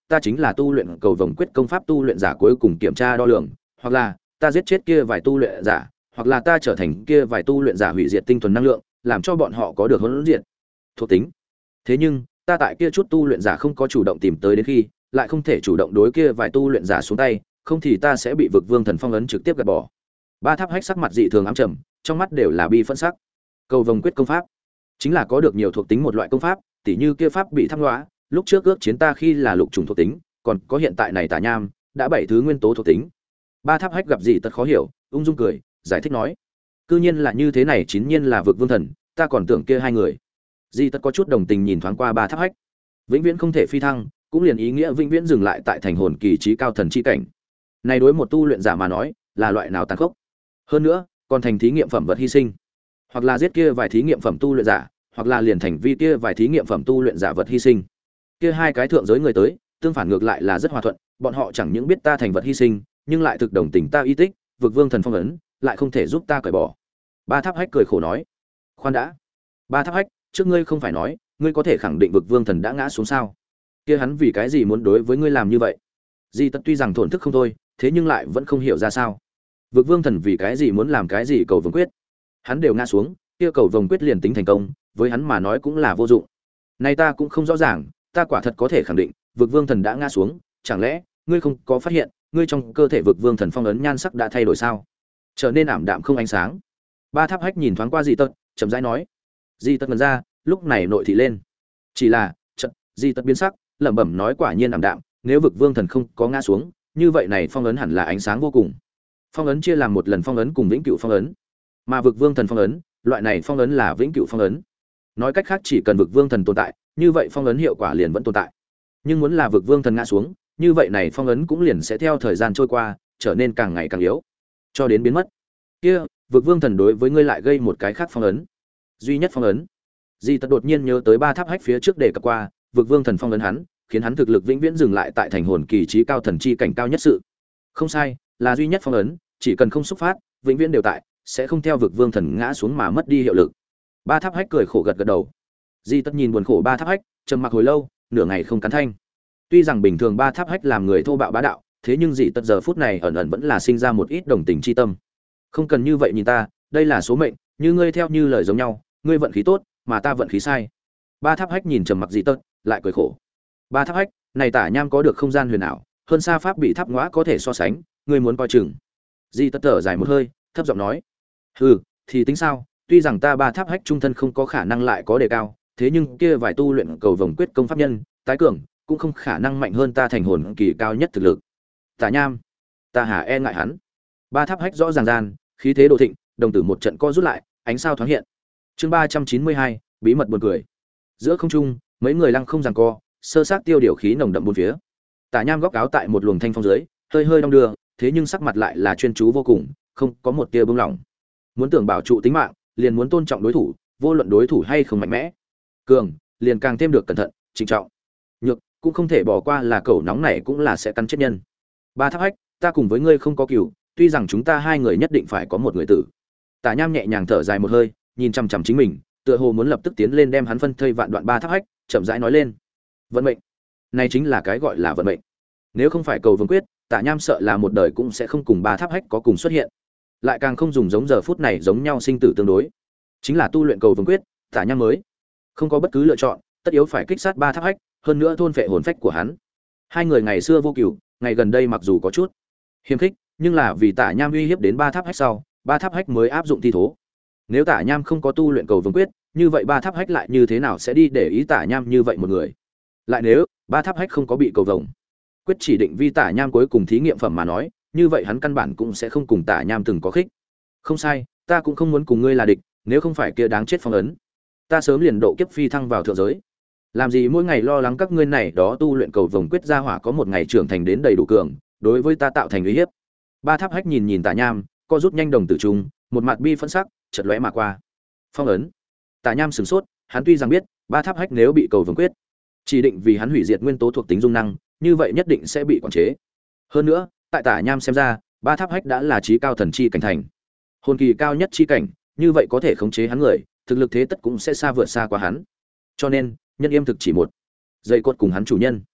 ta chính là tu luyện cầu vồng quyết công pháp tu luyện giả cuối cùng kiểm tra đo lường, hoặc là ta giết chết kia vài tu luyện giả, hoặc là ta trở thành kia vài tu luyện giả hủy diệt tinh thuần năng lượng, làm cho bọn họ có được hỗn diệt thuộc tính. Thế nhưng, ta tại kia chút tu luyện giả không có chủ động tìm tới đến khi, lại không thể chủ động đối kia vài tu luyện giả xuống tay, không thì ta sẽ bị vực vương thần phong ấn trực tiếp gạt bỏ. Ba Tháp Hách sắc mặt dị thường ám trầm, trong mắt đều là bi phẫn sắc. Cầu vồng quyết công pháp chính là có được nhiều thuộc tính một loại công pháp, tỉ như kia pháp bị thăng hóa, lúc trước ước chiến ta khi là lục trùng thuộc tính, còn có hiện tại này tà nham, đã bảy thứ nguyên tố thuộc tính. Ba Tháp Hách gặp dị tật khó hiểu, ung dung cười, giải thích nói: "Cư nhiên là như thế này, chính nhiên là vực vương thần, ta còn tưởng kia hai người." Dị tật có chút đồng tình nhìn thoáng qua Ba Tháp Hách. Vĩnh viễn không thể phi thăng, cũng liền ý nghĩa vĩnh viễn dừng lại tại thành hồn kỳ trí cao thần chi cảnh. Này đối một tu luyện giả mà nói, là loại nào tàn khốc. Hơn nữa, còn thành thí nghiệm phẩm vật hy sinh, hoặc là giết kia vài thí nghiệm phẩm tu luyện giả, hoặc là liền thành vi kia vài thí nghiệm phẩm tu luyện giả vật hy sinh. Kia hai cái thượng giới người tới, tương phản ngược lại là rất hòa thuận, bọn họ chẳng những biết ta thành vật hy sinh, nhưng lại thực đồng tình ta y tích, vực vương thần phong ấn, lại không thể giúp ta cởi bỏ. Ba Tháp Hách cười khổ nói: "Khoan đã, Ba Tháp Hách, trước ngươi không phải nói, ngươi có thể khẳng định vực vương thần đã ngã xuống sao? Kia hắn vì cái gì muốn đối với ngươi làm như vậy?" Di Tật tuy rằng thổn thức không thôi, thế nhưng lại vẫn không hiểu ra sao. Vực vương thần vì cái gì muốn làm cái gì cầu vồng quyết? Hắn đều ngã xuống, kia cầu vồng quyết liền tính thành công, với hắn mà nói cũng là vô dụng. Này ta cũng không rõ ràng, ta quả thật có thể khẳng định, vực vương thần đã ngã xuống, chẳng lẽ ngươi không có phát hiện, ngươi trong cơ thể vực vương thần phong ấn nhan sắc đã thay đổi sao? Trở nên ảm đạm không ánh sáng. Ba Tháp Hách nhìn thoáng qua Di Tật, chậm rãi nói. Di Tật ngẩn ra, lúc này nội thị lên. Chỉ là, chợt, Di Tật biến sắc, lẩm bẩm nói quả nhiên ảm đạm, nếu vực vương thần không có ngã xuống, như vậy này phong ấn hẳn là ánh sáng vô cùng. Phong ấn chia làm một lần phong ấn cùng vĩnh cửu phong ấn, mà vực vương thần phong ấn, loại này phong ấn là vĩnh cửu phong ấn. Nói cách khác chỉ cần vực vương thần tồn tại, như vậy phong ấn hiệu quả liền vẫn tồn tại. Nhưng muốn là vực vương thần ngã xuống, như vậy này phong ấn cũng liền sẽ theo thời gian trôi qua, trở nên càng ngày càng yếu, cho đến biến mất. Kia, vực vương thần đối với ngươi lại gây một cái khác phong ấn. Duy nhất phong ấn. Di Tật đột nhiên nhớ tới Ba Tháp Hách phía trước đề cập qua, vực vương thần phong ấn hắn, khiến hắn thực lực vĩnh viễn dừng lại tại thành hồn kỳ trí cao thần chi cảnh cao nhất sự. Không sai, là duy nhất phong ấn, chỉ cần không xúc phát, vĩnh viễn đều tại, sẽ không theo vực vương thần ngã xuống mà mất đi hiệu lực. Ba Tháp Hách cười khổ gật gật đầu. Di Tất nhìn buồn khổ Ba Tháp Hách, trầm mặc hồi lâu, nửa ngày không cắn thanh. Tuy rằng bình thường Ba Tháp Hách làm người thô bạo bá đạo, thế nhưng Di Tất giờ phút này ẩn ẩn vẫn là sinh ra một ít đồng tình chi tâm. Không cần như vậy nhìn ta, đây là số mệnh, như ngươi theo như lời giống nhau, ngươi vận khí tốt, mà ta vận khí sai. Ba Tháp Hách nhìn trầm mặc Di Tất, lại cười khổ. Ba Tháp Hách, này tả nham có được không gian huyền ảo, hơn xa pháp bị tháp ngõa có thể so sánh, ngươi muốn coi chừng. Di Tất thở dài một hơi, thấp giọng nói: "Hừ, thì tính sao, tuy rằng ta Ba Tháp Hách trung thân không có khả năng lại có đề cao, thế nhưng kia vài tu luyện cầu vồng quyết công pháp nhân, tái cường, cũng không khả năng mạnh hơn ta thành hồn kỳ cao nhất thực lực. Tả nham, ta hà e ngại hắn." Ba Tháp Hách rõ ràng gian, khí thế đồ thịnh, đồng tử một trận co rút lại, ánh sao thoáng hiện. Chương ba trăm chín mươi hai, bí mật buồn cười. Giữa không trung, mấy người lăng không giằng co, sơ sát tiêu điều khí nồng đậm bốn phía. Tả nham góc áo tại một luồng thanh phong dưới, hơi hơi đong đưa, thế nhưng sắc mặt lại là chuyên chú vô cùng, không có một tia bướng lỏng. Muốn tưởng bảo trụ tính mạng, liền muốn tôn trọng đối thủ, vô luận đối thủ hay không mạnh mẽ. Cường, liền càng thêm được cẩn thận, trịnh trọng. Nhược, cũng không thể bỏ qua là cẩu nóng này cũng là sẽ cắn chết nhân. Ba Tháp Hách, ta cùng với ngươi không có cừu, tuy rằng chúng ta hai người nhất định phải có một người tử. Tả nham nhẹ nhàng thở dài một hơi, nhìn chằm chằm chính mình, tựa hồ muốn lập tức tiến lên đem hắn phân thây vạn đoạn. Ba Tháp Hách chậm rãi nói lên: vận mệnh, này chính là cái gọi là vận mệnh. Nếu không phải cầu vương quyết, Tả nham sợ là một đời cũng sẽ không cùng Ba Tháp Hách có cùng xuất hiện, lại càng không dùng giống giờ phút này giống nhau sinh tử tương đối. Chính là tu luyện cầu vương quyết, Tả nham mới không có bất cứ lựa chọn, tất yếu phải kích sát Ba Tháp Hách, hơn nữa thôn phệ hồn phách của hắn. Hai người ngày xưa vô cừu, ngày gần đây mặc dù có chút hiềm khích, nhưng là vì Tả nham uy hiếp đến Ba Tháp Hách sau, Ba Tháp Hách mới áp dụng thi thố. Nếu Tả nham không có tu luyện cầu vương quyết, như vậy Ba Tháp Hách lại như thế nào sẽ đi để ý Tả nham như vậy một người? Lại nếu Ba Tháp Hách không có bị cầu vồng quyết chỉ định vi Tả nham cuối cùng thí nghiệm phẩm mà nói, như vậy hắn căn bản cũng sẽ không cùng Tả nham từng có khích. Không sai, ta cũng không muốn cùng ngươi là địch, nếu không phải kia đáng chết phong ấn, ta sớm liền độ kiếp phi thăng vào thượng giới. Làm gì mỗi ngày lo lắng các ngươi này đó tu luyện cầu vồng quyết gia hỏa có một ngày trưởng thành đến đầy đủ cường, đối với ta tạo thành uy hiếp. Ba Tháp Hách nhìn nhìn Tả nham, co rút nhanh đồng tử trung, một mặt bi phẫn sắc chợt lóe mà qua. Phong ấn. Tả nham sửng sốt, hắn tuy rằng biết Ba Tháp Hách nếu bị cầu vồng quyết chỉ định vì hắn hủy diệt nguyên tố thuộc tính dung năng, như vậy nhất định sẽ bị quản chế. Hơn nữa, tại Tả nham xem ra, Ba Tháp Hách đã là trí cao thần chi cảnh thành hồn kỳ cao nhất chi cảnh, như vậy có thể khống chế hắn người, thực lực thế tất cũng sẽ xa vượt xa qua hắn. Cho nên, nhân yêm thực chỉ một dây cốt cùng hắn chủ nhân.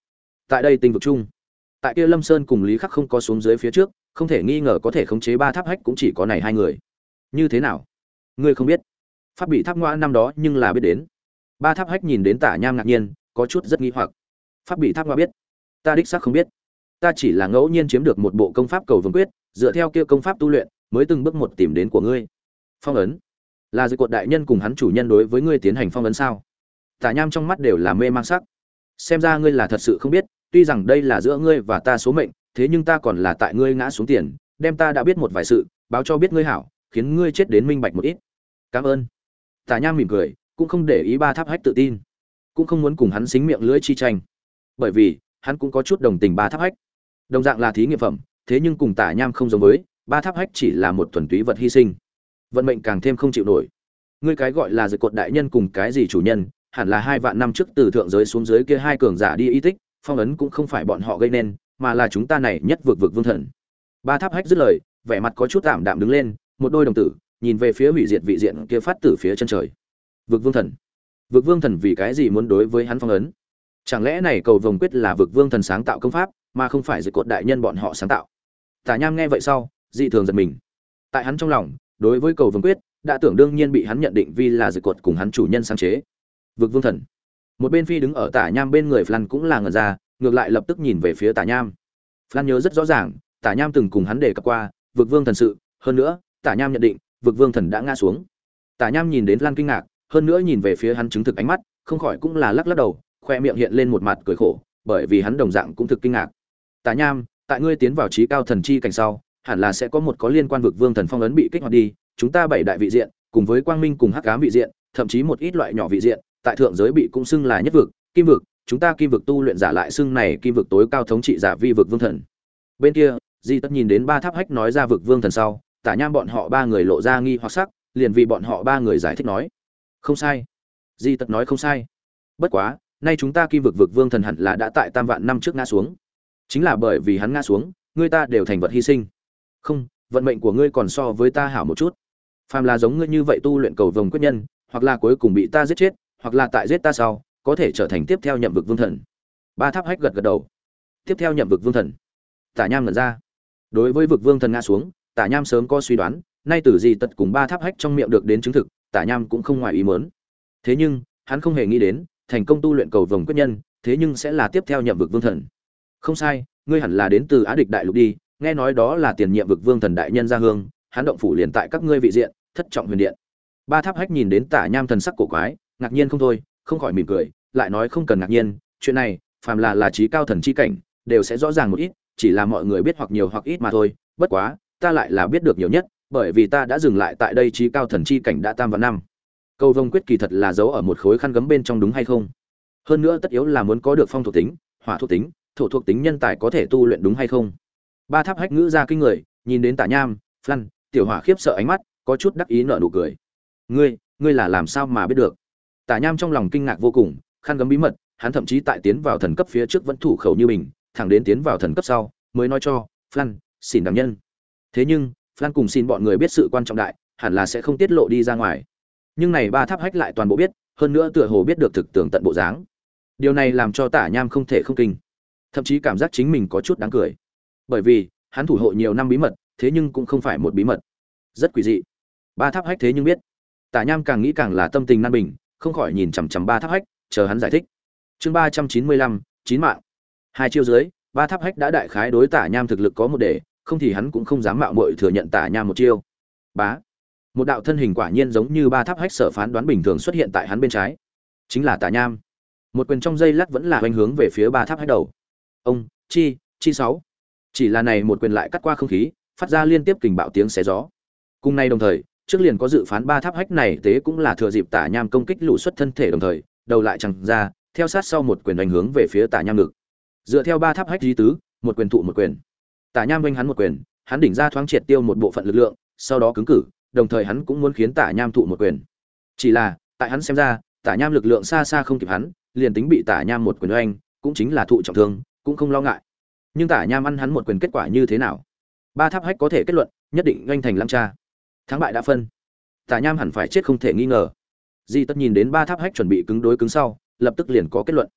Tại đây tinh vực chung, tại kia Lâm Sơn cùng Lý Khắc không có xuống dưới phía trước, không thể nghi ngờ có thể khống chế ba tháp hách cũng chỉ có này hai người. Như thế nào? Ngươi không biết? Pháp bị tháp ngoa năm đó nhưng là biết đến. Ba tháp hách nhìn đến Tả Nham ngạc nhiên, có chút rất nghi hoặc. Pháp bị tháp ngoa biết? Ta đích xác không biết. Ta chỉ là ngẫu nhiên chiếm được một bộ công pháp cầu vương quyết, dựa theo kia công pháp tu luyện, mới từng bước một tìm đến của ngươi. Phong ấn là Dư Cột đại nhân cùng hắn chủ nhân đối với ngươi tiến hành phong ấn sao? Tả Nham trong mắt đều là mê mang sắc. Xem ra ngươi là thật sự không biết, tuy rằng đây là giữa ngươi và ta số mệnh, thế nhưng ta còn là tại ngươi ngã xuống tiền, đem ta đã biết một vài sự, báo cho biết ngươi hảo, khiến ngươi chết đến minh bạch một ít. Cảm ơn. Tả Nham mỉm cười, cũng không để ý ba tháp hách tự tin, cũng không muốn cùng hắn xính miệng lưỡi chi tranh, bởi vì hắn cũng có chút đồng tình ba tháp hách. Đồng dạng là thí nghiệm phẩm, thế nhưng cùng Tả Nham không giống với, ba tháp hách chỉ là một thuần túy vật hy sinh, vận mệnh càng thêm không chịu nổi. Ngươi cái gọi là Dược Cột đại nhân cùng cái gì chủ nhân, hẳn là hai vạn năm trước từ thượng giới xuống dưới kia hai cường giả đi y tích, phong ấn cũng không phải bọn họ gây nên, mà là chúng ta này nhất vực vực vương thần. Ba tháp hách dứt lời, vẻ mặt có chút tạm đạm đứng lên, một đôi đồng tử nhìn về phía hủy diệt vị diện kia phát tử phía chân trời. Vực vương thần, vực vương thần vì cái gì muốn đối với hắn phong ấn? Chẳng lẽ này cầu vồng quyết là vực vương thần sáng tạo công pháp, mà không phải Dược Cột đại nhân bọn họ sáng tạo? Tả Nham nghe vậy sau, dị thường giật mình. Tại hắn trong lòng, đối với cầu vồng quyết đã tưởng đương nhiên bị hắn nhận định vì là Dược Cột cùng hắn chủ nhân sáng chế. Vực vương thần. Một bên phi đứng ở Tả Nham bên người Flan cũng là ngẩn ra, ngược lại lập tức nhìn về phía Tả Nham. Flan nhớ rất rõ ràng, Tả Nham từng cùng hắn đề cập qua vực vương thần sự, hơn nữa, Tả Nham nhận định vực vương thần đã ngã xuống. Tả Nham nhìn đến Flan kinh ngạc, hơn nữa nhìn về phía hắn chứng thực ánh mắt, không khỏi cũng là lắc lắc đầu, khoe miệng hiện lên một mặt cười khổ, bởi vì hắn đồng dạng cũng thực kinh ngạc. Tả Nham, tại ngươi tiến vào trí cao thần chi cảnh sau, hẳn là sẽ có một có liên quan vực vương thần phong ấn bị kích hoạt đi, chúng ta bảy đại vị diện, cùng với quang minh cùng hắc ám vị diện, thậm chí một ít loại nhỏ vị diện, tại thượng giới bị cũng xưng là nhất vực, kim vực, chúng ta kim vực tu luyện giả lại xưng này kim vực tối cao thống trị giả vi vực vương thần. Bên kia, Di Tất nhìn đến ba tháp hách nói ra vực vương thần sau, Tả Nham bọn họ ba người lộ ra nghi hoặc sắc, liền vì bọn họ ba người giải thích nói, không sai. Di Tất nói không sai. Bất quá, nay chúng ta kim vực vực vương thần hẳn là đã tại tam vạn năm trước ngã xuống. Chính là bởi vì hắn ngã xuống, người ta đều thành vật hy sinh. Không, vận mệnh của ngươi còn so với ta hảo một chút. Phàm là giống ngươi như vậy tu luyện cầu vồng quyết nhân, hoặc là cuối cùng bị ta giết chết, hoặc là tại giết ta sau, có thể trở thành tiếp theo nhậm vực vương thần. Ba tháp hách gật gật đầu. Tiếp theo nhậm vực vương thần. Tả Nham ngẩn ra. Đối với vực vương thần ngã xuống, Tả Nham sớm có suy đoán, nay từ gì tật cùng ba tháp hách trong miệng được đến chứng thực, Tả Nham cũng không ngoài ý muốn. Thế nhưng, hắn không hề nghĩ đến, thành công tu luyện cầu vồng quyết nhân, thế nhưng sẽ là tiếp theo nhậm vực vương thần. Không sai, ngươi hẳn là đến từ Á Địch đại lục đi, nghe nói đó là tiền nhiệm vực vương thần đại nhân gia hương, hắn động phủ liền tại các ngươi vị diện, thất trọng huyền điện. Ba tháp hách nhìn đến Tả Nham thần sắc cổ quái, ngạc nhiên không thôi, không khỏi mỉm cười, lại nói không cần ngạc nhiên, chuyện này, phàm là là trí cao thần chi cảnh, đều sẽ rõ ràng một ít, chỉ là mọi người biết hoặc nhiều hoặc ít mà thôi, bất quá, ta lại là biết được nhiều nhất, bởi vì ta đã dừng lại tại đây trí cao thần chi cảnh đã tam vạn năm. Cầu vồng quyết kỳ thật là giấu ở một khối khăn gấm bên trong đúng hay không? Hơn nữa tất yếu là muốn có được phong thuộc tính, hỏa thuộc tính, thổ thuộc tính nhân tài có thể tu luyện đúng hay không? Ba tháp hách ngữ ra kinh người, nhìn đến Tả Nham, Flan, tiểu hỏa khiếp sợ ánh mắt, có chút đắc ý nở nụ cười. Ngươi, ngươi là làm sao mà biết được? Tả Nham trong lòng kinh ngạc vô cùng, khăn gấm bí mật, hắn thậm chí tại tiến vào thần cấp phía trước vẫn thủ khẩu như mình, thẳng đến tiến vào thần cấp sau, mới nói cho Flan, xin đảm nhân. Thế nhưng, Flan cùng xin bọn người biết sự quan trọng đại, hẳn là sẽ không tiết lộ đi ra ngoài. Nhưng này ba tháp hách lại toàn bộ biết, hơn nữa tựa hồ biết được thực tưởng tận bộ dáng. Điều này làm cho Tả Nham không thể không kinh, thậm chí cảm giác chính mình có chút đáng cười. Bởi vì, hắn thủ hộ nhiều năm bí mật, thế nhưng cũng không phải một bí mật. Rất quỷ dị. Ba tháp hách thế nhưng biết. Tả Nham càng nghĩ càng là tâm tình nan bình, không khỏi nhìn chằm chằm ba tháp hách, chờ hắn giải thích. Chương ba trăm chín mươi lăm, chín mạng. Hai chiêu dưới, ba tháp hách đã đại khái đối Tả Nham thực lực có một đề, không thì hắn cũng không dám mạo muội thừa nhận Tả Nham một chiêu. Bá. Một đạo thân hình quả nhiên giống như ba tháp hách sở phán đoán bình thường xuất hiện tại hắn bên trái. Chính là Tả Nham. Một quyền trong dây lắc vẫn là hoành hướng về phía ba tháp hách đầu. Ông, chi, chi sáu. Chỉ là này một quyền lại cắt qua không khí, phát ra liên tiếp kình bạo tiếng xé gió. Cùng nay đồng thời, trước liền có dự phán ba tháp hách này tế cũng là thừa dịp Tả Nham công kích lũ xuất thân thể đồng thời, đầu lại chẳng ra, theo sát sau một quyền đánh hướng về phía Tả Nham ngực. Dựa theo ba tháp hách lý tứ, một quyền thụ một quyền. Tả Nham vênh hắn một quyền, hắn đỉnh ra thoáng triệt tiêu một bộ phận lực lượng, sau đó cứng cử, đồng thời hắn cũng muốn khiến Tả Nham thụ một quyền. Chỉ là, tại hắn xem ra, Tả Nham lực lượng xa xa không kịp hắn, liền tính bị Tả Nham một quyền oanh, cũng chính là thụ trọng thương, cũng không lo ngại. Nhưng Tả Nham ăn hắn một quyền kết quả như thế nào? Ba tháp hách có thể kết luận, nhất định oanh thành lăng cha. Thắng bại đã phân. Tả Nham hẳn phải chết không thể nghi ngờ. Di Tất nhìn đến ba tháp hách chuẩn bị cứng đối cứng sau, lập tức liền có kết luận.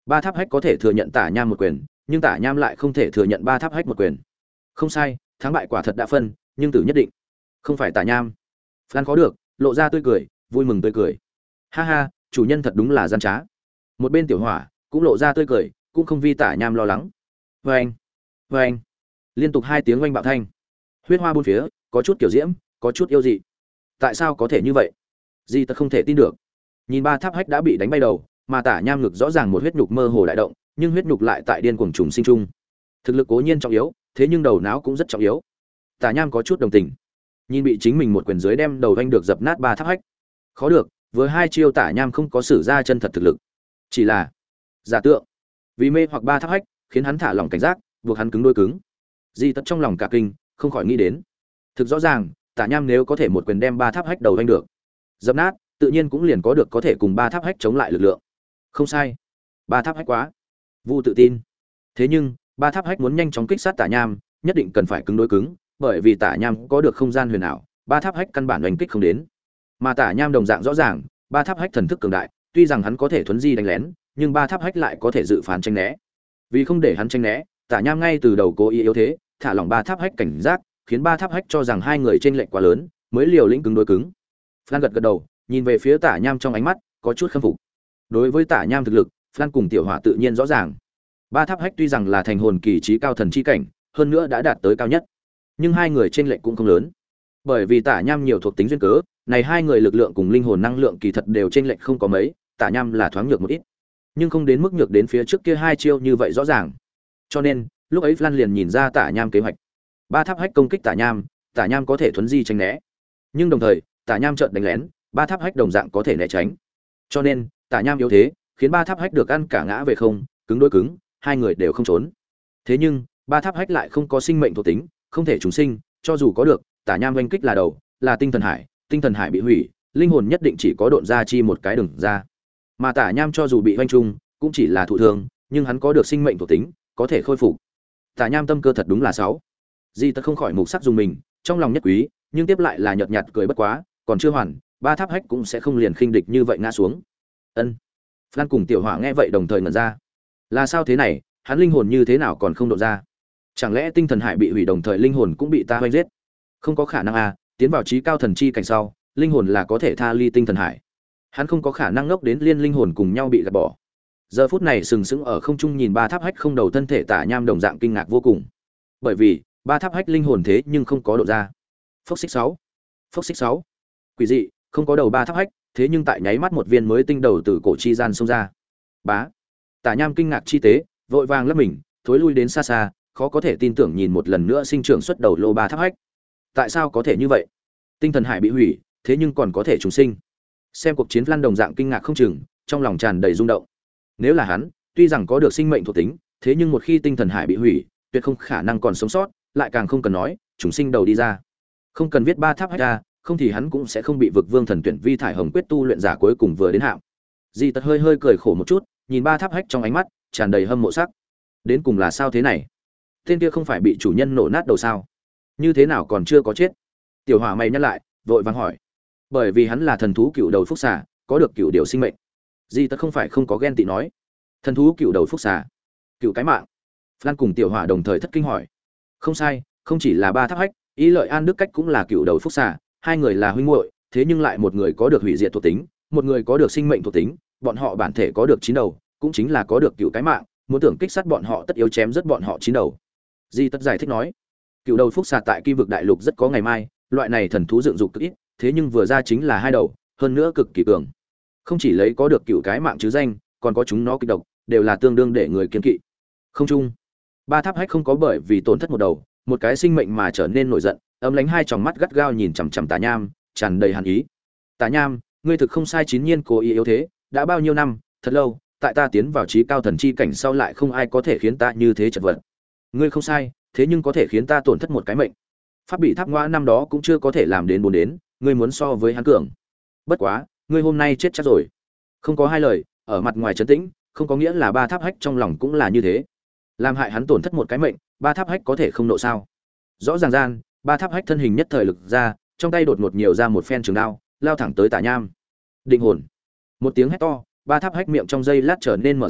Ba tháp hách có thể thừa nhận Tả Nham một quyền, nhưng Tả Nham lại không thể thừa nhận ba tháp hách một quyền. Không sai, thắng bại quả thật đã phân, nhưng tử nhất định không phải Tả Nham. Phan khó được, lộ ra tươi cười, vui mừng tươi cười. Ha ha, chủ nhân thật đúng là gian trá. Một bên Tiểu Hỏa cũng lộ ra tươi cười, cũng không vi Tả Nham lo lắng. Oeng, oeng, liên tục hai tiếng oanh bạo thanh, huyết hoa buôn phía, có chút kiểu diễm, có chút yêu dị. Tại sao có thể như vậy? Di Tật không thể tin được. Nhìn ba tháp hách đã bị đánh bay đầu, mà Tả Nham ngực rõ ràng một huyết nhục mơ hồ đại động, nhưng huyết nhục lại tại điên cuồng trùng sinh chung. Thực lực cố nhiên trọng yếu, thế nhưng đầu não cũng rất trọng yếu. Tả Nham có chút đồng tình. Nhìn bị chính mình một quyền dưới đem đầu vanh được dập nát ba tháp hách. Khó được, với hai chiêu Tả Nham không có sử ra chân thật thực lực, chỉ là giả tượng. Vì mê hoặc ba tháp hách, khiến hắn thả lỏng cảnh giác, buộc hắn cứng đôi cứng. Di Tật trong lòng cả kinh, không khỏi nghĩ đến. Thực rõ ràng, Tả Nham nếu có thể một quyền đem ba tháp hách đầu vanh được, dập nát, tự nhiên cũng liền có được có thể cùng ba tháp hách chống lại lực lượng. Không sai, ba tháp hách quá Vu tự tin. Thế nhưng ba tháp hách muốn nhanh chóng kích sát Tả Nham, nhất định cần phải cứng đối cứng, bởi vì Tả Nham có được không gian huyền ảo, ba tháp hách căn bản đánh kích không đến. Mà Tả Nham đồng dạng rõ ràng, ba tháp hách thần thức cường đại, tuy rằng hắn có thể thuấn di đánh lén, nhưng ba tháp hách lại có thể dự phán tranh né. Vì không để hắn tranh né, Tả Nham ngay từ đầu cố ý yếu thế, thả lỏng ba tháp hách cảnh giác, khiến ba tháp hách cho rằng hai người chênh lệch quá lớn, mới liều lĩnh cứng đối cứng. Phan gật gật đầu, nhìn về phía Tả Nham trong ánh mắt có chút khâm phục. Đối với Tả Nham thực lực, Phan cùng Tiểu Hỏa tự nhiên rõ ràng. Ba tháp hách tuy rằng là thành hồn kỳ trí cao thần chi cảnh, hơn nữa đã đạt tới cao nhất, nhưng hai người chênh lệch cũng không lớn. Bởi vì Tả Nham nhiều thuộc tính duyên cớ, này hai người lực lượng cùng linh hồn năng lượng kỳ thật đều chênh lệch không có mấy, Tả Nham là thoáng nhược một ít, nhưng không đến mức nhược đến phía trước kia hai chiêu như vậy rõ ràng. Cho nên, lúc ấy Phan liền nhìn ra Tả Nham kế hoạch. Ba tháp hách công kích Tả Nham, Tả Nham có thể thuấn di tránh né, nhưng đồng thời, Tả Nham chợt đánh lén, ba tháp hách đồng dạng có thể né tránh. Cho nên, Tả Nham yếu thế, khiến ba tháp hách được ăn cả ngã về không, cứng đối cứng, hai người đều không trốn. Thế nhưng, ba tháp hách lại không có sinh mệnh thuộc tính, không thể trùng sinh, cho dù có được, Tả Nham oanh kích là đầu, là tinh thần hải, tinh thần hải bị hủy, linh hồn nhất định chỉ có độn ra chi một cái đường ra. Mà Tả Nham cho dù bị oanh trùng, cũng chỉ là thụ thương, nhưng hắn có được sinh mệnh thuộc tính, có thể khôi phục. Tả Nham tâm cơ thật đúng là sáu. Di Tật không khỏi mục sắc dùng mình, trong lòng nhất quý, nhưng tiếp lại là nhợt nhạt cười bất quá, còn chưa hoàn, ba tháp hách cũng sẽ không liền khinh địch như vậy ngã xuống. Ân. Phan cùng Tiểu Hỏa nghe vậy đồng thời ngẩn ra. Là sao thế này, hắn linh hồn như thế nào còn không độ ra? Chẳng lẽ tinh thần hải bị hủy đồng thời linh hồn cũng bị ta hoanh giết? Không có khả năng à, tiến vào trí cao thần chi cảnh sau, linh hồn là có thể tha ly tinh thần hải. Hắn không có khả năng ngốc đến liên linh hồn cùng nhau bị gạt bỏ. Giờ phút này sừng sững ở không trung nhìn ba tháp hách không đầu thân thể Tả Nham đồng dạng kinh ngạc vô cùng. Bởi vì, ba tháp hách linh hồn thế nhưng không có độ ra. Phốc xích sáu. Phốc xích sáu. Quỷ dị, không có đầu ba tháp hách, thế nhưng tại nháy mắt một viên mới tinh đầu từ cổ chi gian xông ra. Bá. Tả Nham kinh ngạc chi tế, vội vàng lấp mình, thối lui đến xa xa, khó có thể tin tưởng nhìn một lần nữa sinh trưởng xuất đầu lô ba tháp hách. Tại sao có thể như vậy? Tinh thần hải bị hủy, thế nhưng còn có thể trùng sinh. Xem cuộc chiến Phan đồng dạng kinh ngạc không chừng, trong lòng tràn đầy rung động. Nếu là hắn, tuy rằng có được sinh mệnh thuộc tính, thế nhưng một khi tinh thần hải bị hủy, tuyệt không khả năng còn sống sót, lại càng không cần nói, trùng sinh đầu đi ra. Không cần viết ba tháp hách ra, không thì hắn cũng sẽ không bị vực vương thần tuyển vi thải hồng quyết tu luyện giả cuối cùng vừa đến hạng. Di Tật hơi hơi cười khổ một chút, nhìn ba tháp hách trong ánh mắt tràn đầy hâm mộ sắc. Đến cùng là sao thế này? Tên kia không phải bị chủ nhân nổ nát đầu sao? Như thế nào còn chưa có chết? Tiểu Hỏa mày nhắc lại, vội vàng hỏi. Bởi vì hắn là thần thú cựu đầu phúc xà, có được cựu điều sinh mệnh. Di Tật không phải không có ghen tị nói. Thần thú cựu đầu phúc xà, cựu cái mạng. Phan cùng Tiểu Hỏa đồng thời thất kinh hỏi. Không sai, không chỉ là ba tháp hách, Ý Lợi An Đức Cách cũng là cựu đầu phúc xà, hai người là huynh muội, thế nhưng lại một người có được hủy diệt thuộc tính, một người có được sinh mệnh thuộc tính, bọn họ bản thể có được chín đầu, cũng chính là có được cựu cái mạng, muốn tưởng kích sát bọn họ tất yếu chém rất bọn họ chín đầu. Di Tất giải thích nói, cựu đầu phúc xà tại Kỳ vực đại lục rất có ngày mai, loại này thần thú dựng dục cực ít, thế nhưng vừa ra chính là hai đầu, hơn nữa cực kỳ cường. Không chỉ lấy có được cựu cái mạng chứ danh, còn có chúng nó kịch độc, đều là tương đương để người kiêng kỵ. Không chung, ba tháp hách không có bởi vì tổn thất một đầu, một cái sinh mệnh mà trở nên nổi giận, ấm lánh hai tròng mắt gắt gao nhìn chằm chằm Tả Nham, tràn đầy hàn ý. Tả Nham, ngươi thực không sai, chín nhiên cố ý yếu thế, đã bao nhiêu năm, thật lâu, tại ta tiến vào trí cao thần chi cảnh sau lại không ai có thể khiến ta như thế chật vật. Ngươi không sai, thế nhưng có thể khiến ta tổn thất một cái mệnh. Pháp bị tháp ngoa năm đó cũng chưa có thể làm đến bốn đến, ngươi muốn so với hắn cường. Bất quá, ngươi hôm nay chết chắc rồi. Không có hai lời, ở mặt ngoài trấn tĩnh, không có nghĩa là ba tháp hách trong lòng cũng là như thế. Làm hại hắn tổn thất một cái mệnh, ba tháp hách có thể không nộ sao? Rõ ràng gian, ba tháp hách thân hình nhất thời lực ra, trong tay đột ngột nhiều ra một phen trường đao, lao thẳng tới Tả Nham. Định hồn. Một tiếng hét to, ba tháp hách miệng trong giây lát trở nên mở ra,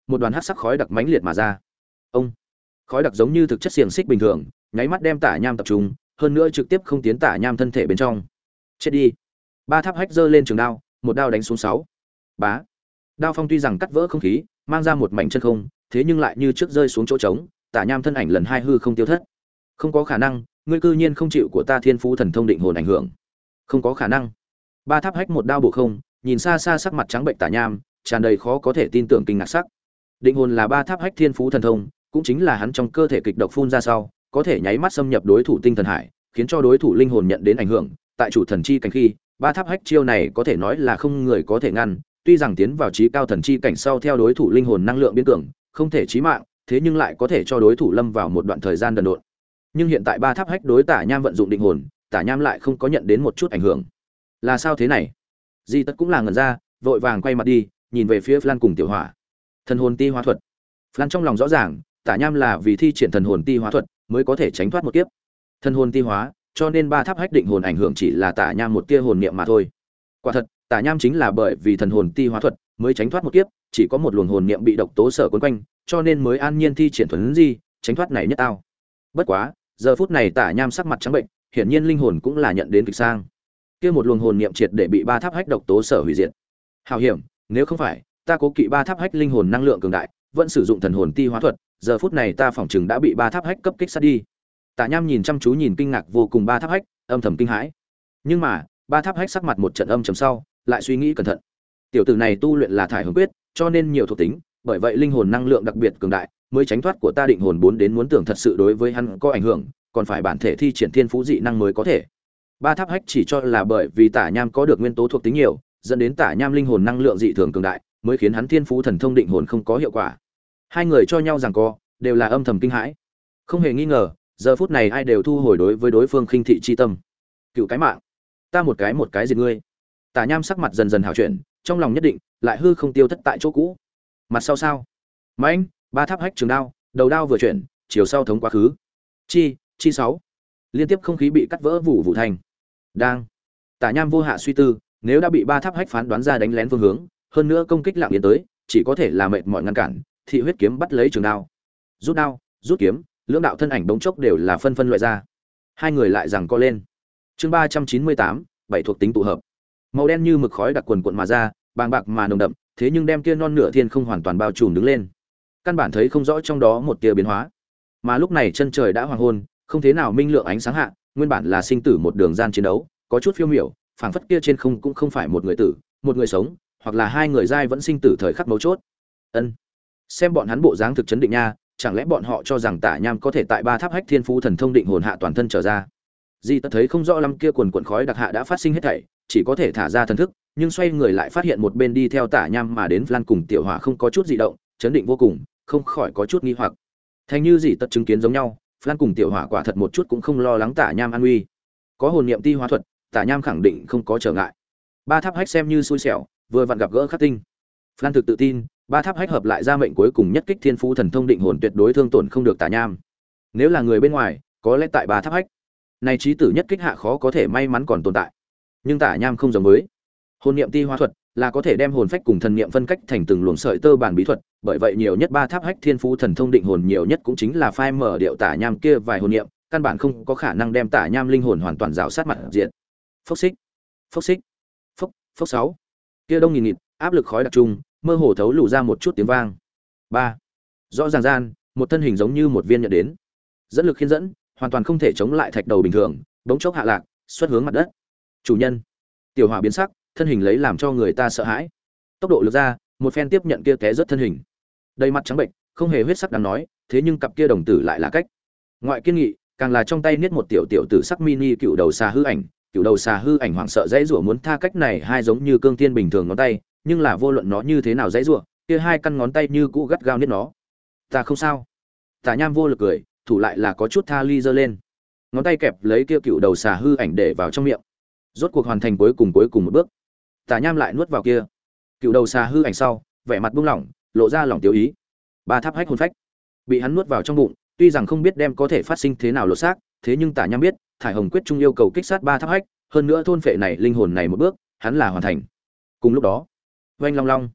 một đoàn hắc sắc khói đặc mãnh liệt mà ra. Ông, khói đặc giống như thực chất xiềng xích bình thường, nháy mắt đem Tả Nham tập trung, hơn nữa trực tiếp không tiến Tả Nham thân thể bên trong. Chết đi! Ba Tháp Hách giơ lên trường đao, một đao đánh xuống sáu. Bá! Đao phong tuy rằng cắt vỡ không khí, mang ra một mảnh chân không, thế nhưng lại như trước rơi xuống chỗ trống, Tả Nham thân ảnh lần hai hư không tiêu thất. Không có khả năng, ngươi cư nhiên không chịu của ta Thiên Phú Thần Thông định hồn ảnh hưởng. Không có khả năng. Ba Tháp Hách một đao bổ không, nhìn xa xa sắc mặt trắng bệnh Tả Nham, tràn đầy khó có thể tin tưởng kinh ngạc sắc. Định hồn là Ba Tháp Hách Thiên Phú Thần Thông, cũng chính là hắn trong cơ thể kịch độc phun ra sau, có thể nháy mắt xâm nhập đối thủ tinh thần hải, khiến cho đối thủ linh hồn nhận đến ảnh hưởng. Tại chủ thần chi cảnh khi, Ba Tháp Hách chiêu này có thể nói là không người có thể ngăn, tuy rằng tiến vào chí cao thần chi cảnh sau theo đối thủ linh hồn năng lượng biến cường, không thể chí mạng, thế nhưng lại có thể cho đối thủ lâm vào một đoạn thời gian đần độn. Nhưng hiện tại Ba Tháp Hách đối Tả Nham vận dụng định hồn, Tả Nham lại không có nhận đến một chút ảnh hưởng. Là sao thế này? Di Tất cũng là ngẩn ra, vội vàng quay mặt đi, nhìn về phía Flan cùng Tiểu Hỏa. Thần hồn ti hóa thuật. Flan trong lòng rõ ràng, Tả Nham là vì thi triển thần hồn ti hóa thuật mới có thể tránh thoát một kiếp. Thần hồn ti hóa, cho nên Ba Tháp Hách định hồn ảnh hưởng chỉ là Tả Nham một tia hồn niệm mà thôi. Quả thật, Tả Nham chính là bởi vì thần hồn ti hóa thuật mới tránh thoát một kiếp, chỉ có một luồng hồn niệm bị độc tố sở quấn quanh, cho nên mới an nhiên thi triển thuần di, tránh thoát này nhất tao. Bất quá, giờ phút này Tả Nham sắc mặt trắng bệnh, hiển nhiên linh hồn cũng là nhận đến kịch sang. Kia một luồng hồn niệm triệt để bị Ba Tháp Hách độc tố sở hủy diệt. Hào hiểm, nếu không phải, ta cố kỵ Ba Tháp Hách linh hồn năng lượng cường đại, vẫn sử dụng thần hồn ti hóa thuật, giờ phút này ta phỏng chừng đã bị Ba Tháp Hách cấp kích sát đi. Tả Nham nhìn chăm chú nhìn kinh ngạc vô cùng Ba Tháp Hách, âm thầm kinh hãi. Nhưng mà, Ba Tháp Hách sắc mặt một trận âm trầm sau, lại suy nghĩ cẩn thận. Tiểu tử này tu luyện là thải hồn quyết, cho nên nhiều thuộc tính, bởi vậy linh hồn năng lượng đặc biệt cường đại, mới tránh thoát của ta định hồn bốn đến muốn tưởng thật sự đối với hắn có ảnh hưởng, còn phải bản thể thi triển thiên phú dị năng mới có thể. Ba Tháp Hách chỉ cho là bởi vì Tả Nham có được nguyên tố thuộc tính nhiều, dẫn đến Tả Nham linh hồn năng lượng dị thường cường đại, mới khiến hắn thiên phú thần thông định hồn không có hiệu quả. Hai người cho nhau giằng co, đều là âm thầm kinh hãi. Không hề nghi ngờ, giờ phút này ai đều thu hồi đối với đối phương khinh thị chi tâm. Cựu cái mạng, ta một cái một cái diệt ngươi. Tả Nham sắc mặt dần dần hảo chuyển, trong lòng nhất định, lại hư không tiêu thất tại chỗ cũ. Mặt sau sao? Mãnh, Ba Tháp Hách trường đao, đầu đao vừa chuyển, chiều sau thống quá khứ. Chi, chi sáu. Liên tiếp không khí bị cắt vỡ vụ vụ thành. Đang. Tả Nham vô hạ suy tư, nếu đã bị Ba Tháp Hách phán đoán ra đánh lén phương hướng, hơn nữa công kích lặng yên tới, chỉ có thể là mệt mỏi ngăn cản, thị huyết kiếm bắt lấy trường đao. Rút đao, rút kiếm, lưỡng đạo thân ảnh bỗng chốc đều là phân phân loại ra. Hai người lại giằng co lên. Chương ba trăm chín mươi tám, bảy thuộc tính tụ hợp. Màu đen như mực khói đặc quần cuộn mà ra, bàng bạc mà nồng đậm, thế nhưng đem kia non nửa thiên không hoàn toàn bao trùm đứng lên. Căn bản thấy không rõ trong đó một tia biến hóa. Mà lúc này chân trời đã hoàng hôn, không thế nào minh lượng ánh sáng hạ, nguyên bản là sinh tử một đường gian chiến đấu, có chút phiêu miểu, phảng phất kia trên không cũng không phải một người tử, một người sống, hoặc là hai người giai vẫn sinh tử thời khắc mấu chốt. Ân, xem bọn hắn bộ dáng thực chấn định nha, chẳng lẽ bọn họ cho rằng Tả Nham có thể tại Ba Tháp Hách thiên phú thần thông định hồn hạ toàn thân trở ra? Di Tất thấy không rõ lắm kia quần quần khói đặc hạ đã phát sinh hết thảy, chỉ có thể thả ra thần thức, nhưng xoay người lại phát hiện một bên đi theo Tả Nham mà đến Flan cùng Tiểu Hỏa không có chút dị động, chấn định vô cùng, không khỏi có chút nghi hoặc. Thành như Di Tất chứng kiến giống nhau, Flan cùng Tiểu Hỏa quả thật một chút cũng không lo lắng Tả Nham an nguy. Có hồn niệm ti hóa thuật, Tả Nham khẳng định không có trở ngại. Ba Tháp Hách xem như xui xẻo, vừa vặn gặp gỡ khắc tinh. Flan thực tự tin, Ba Tháp Hách hợp lại ra mệnh cuối cùng nhất kích thiên phú thần thông định hồn tuyệt đối thương tổn không được Tả Nham. Nếu là người bên ngoài, có lẽ tại Ba Tháp Hách, này chí tử nhất kích hạ khó có thể may mắn còn tồn tại. Nhưng Tả Nham không giống với. Hồn niệm ti hóa thuật là có thể đem hồn phách cùng thần niệm phân cách thành từng luồng sợi tơ bản bí thuật, bởi vậy nhiều nhất Ba Tháp Hách thiên phú thần thông định hồn nhiều nhất cũng chính là phai mở điệu Tả Nham kia vài hồn niệm, căn bản không có khả năng đem Tả Nham linh hồn hoàn toàn rào sát mặt diện. Phốc xích, phốc xích, phốc, phốc sáu. Kia đông nghìn nghịt, áp lực khói đặc trùng, mơ hồ thấu lù ra một chút tiếng vang. Ba. Rõ ràng gian, một thân hình giống như một viên nhận đến. Dẫn lực khiên dẫn, hoàn toàn không thể chống lại thạch đầu bình thường, bỗng chốc hạ lạc, xuất hướng mặt đất. Chủ nhân. Tiểu Hỏa biến sắc, thân hình lấy làm cho người ta sợ hãi. Tốc độ lực ra, một phen tiếp nhận kia té rất thân hình. Đầy mặt trắng bệnh, không hề huyết sắc đáng nói, thế nhưng cặp kia đồng tử lại là cách. Ngoại kiên nghị, càng là trong tay niết một tiểu tiểu tử sắc mini cựu đầu xà hư ảnh, cựu đầu xà hư ảnh hoảng sợ dãy rủa muốn tha cách này hai giống như cương tiên bình thường ngón tay, nhưng là vô luận nó như thế nào dãy rủa, kia hai căn ngón tay như cũ gắt gao niết nó. Ta không sao. Tả Nham vô lực cười, thủ lại là có chút tha ly giơ lên. Ngón tay kẹp lấy kia cựu đầu xà hư ảnh để vào trong miệng. Rốt cuộc hoàn thành cuối cùng cuối cùng một bước. Tả Nham lại nuốt vào kia cựu đầu xà hư ảnh sau, vẻ mặt buông lỏng, lộ ra lòng tiêu ý. Ba Tháp Hách hồn phách bị hắn nuốt vào trong bụng, tuy rằng không biết đem có thể phát sinh thế nào lột xác, thế nhưng Tả Nham biết, thải hồng quyết trung yêu cầu kích sát Ba Tháp Hách, hơn nữa thôn phệ này linh hồn này một bước, hắn là hoàn thành. Cùng lúc đó, oanh long long,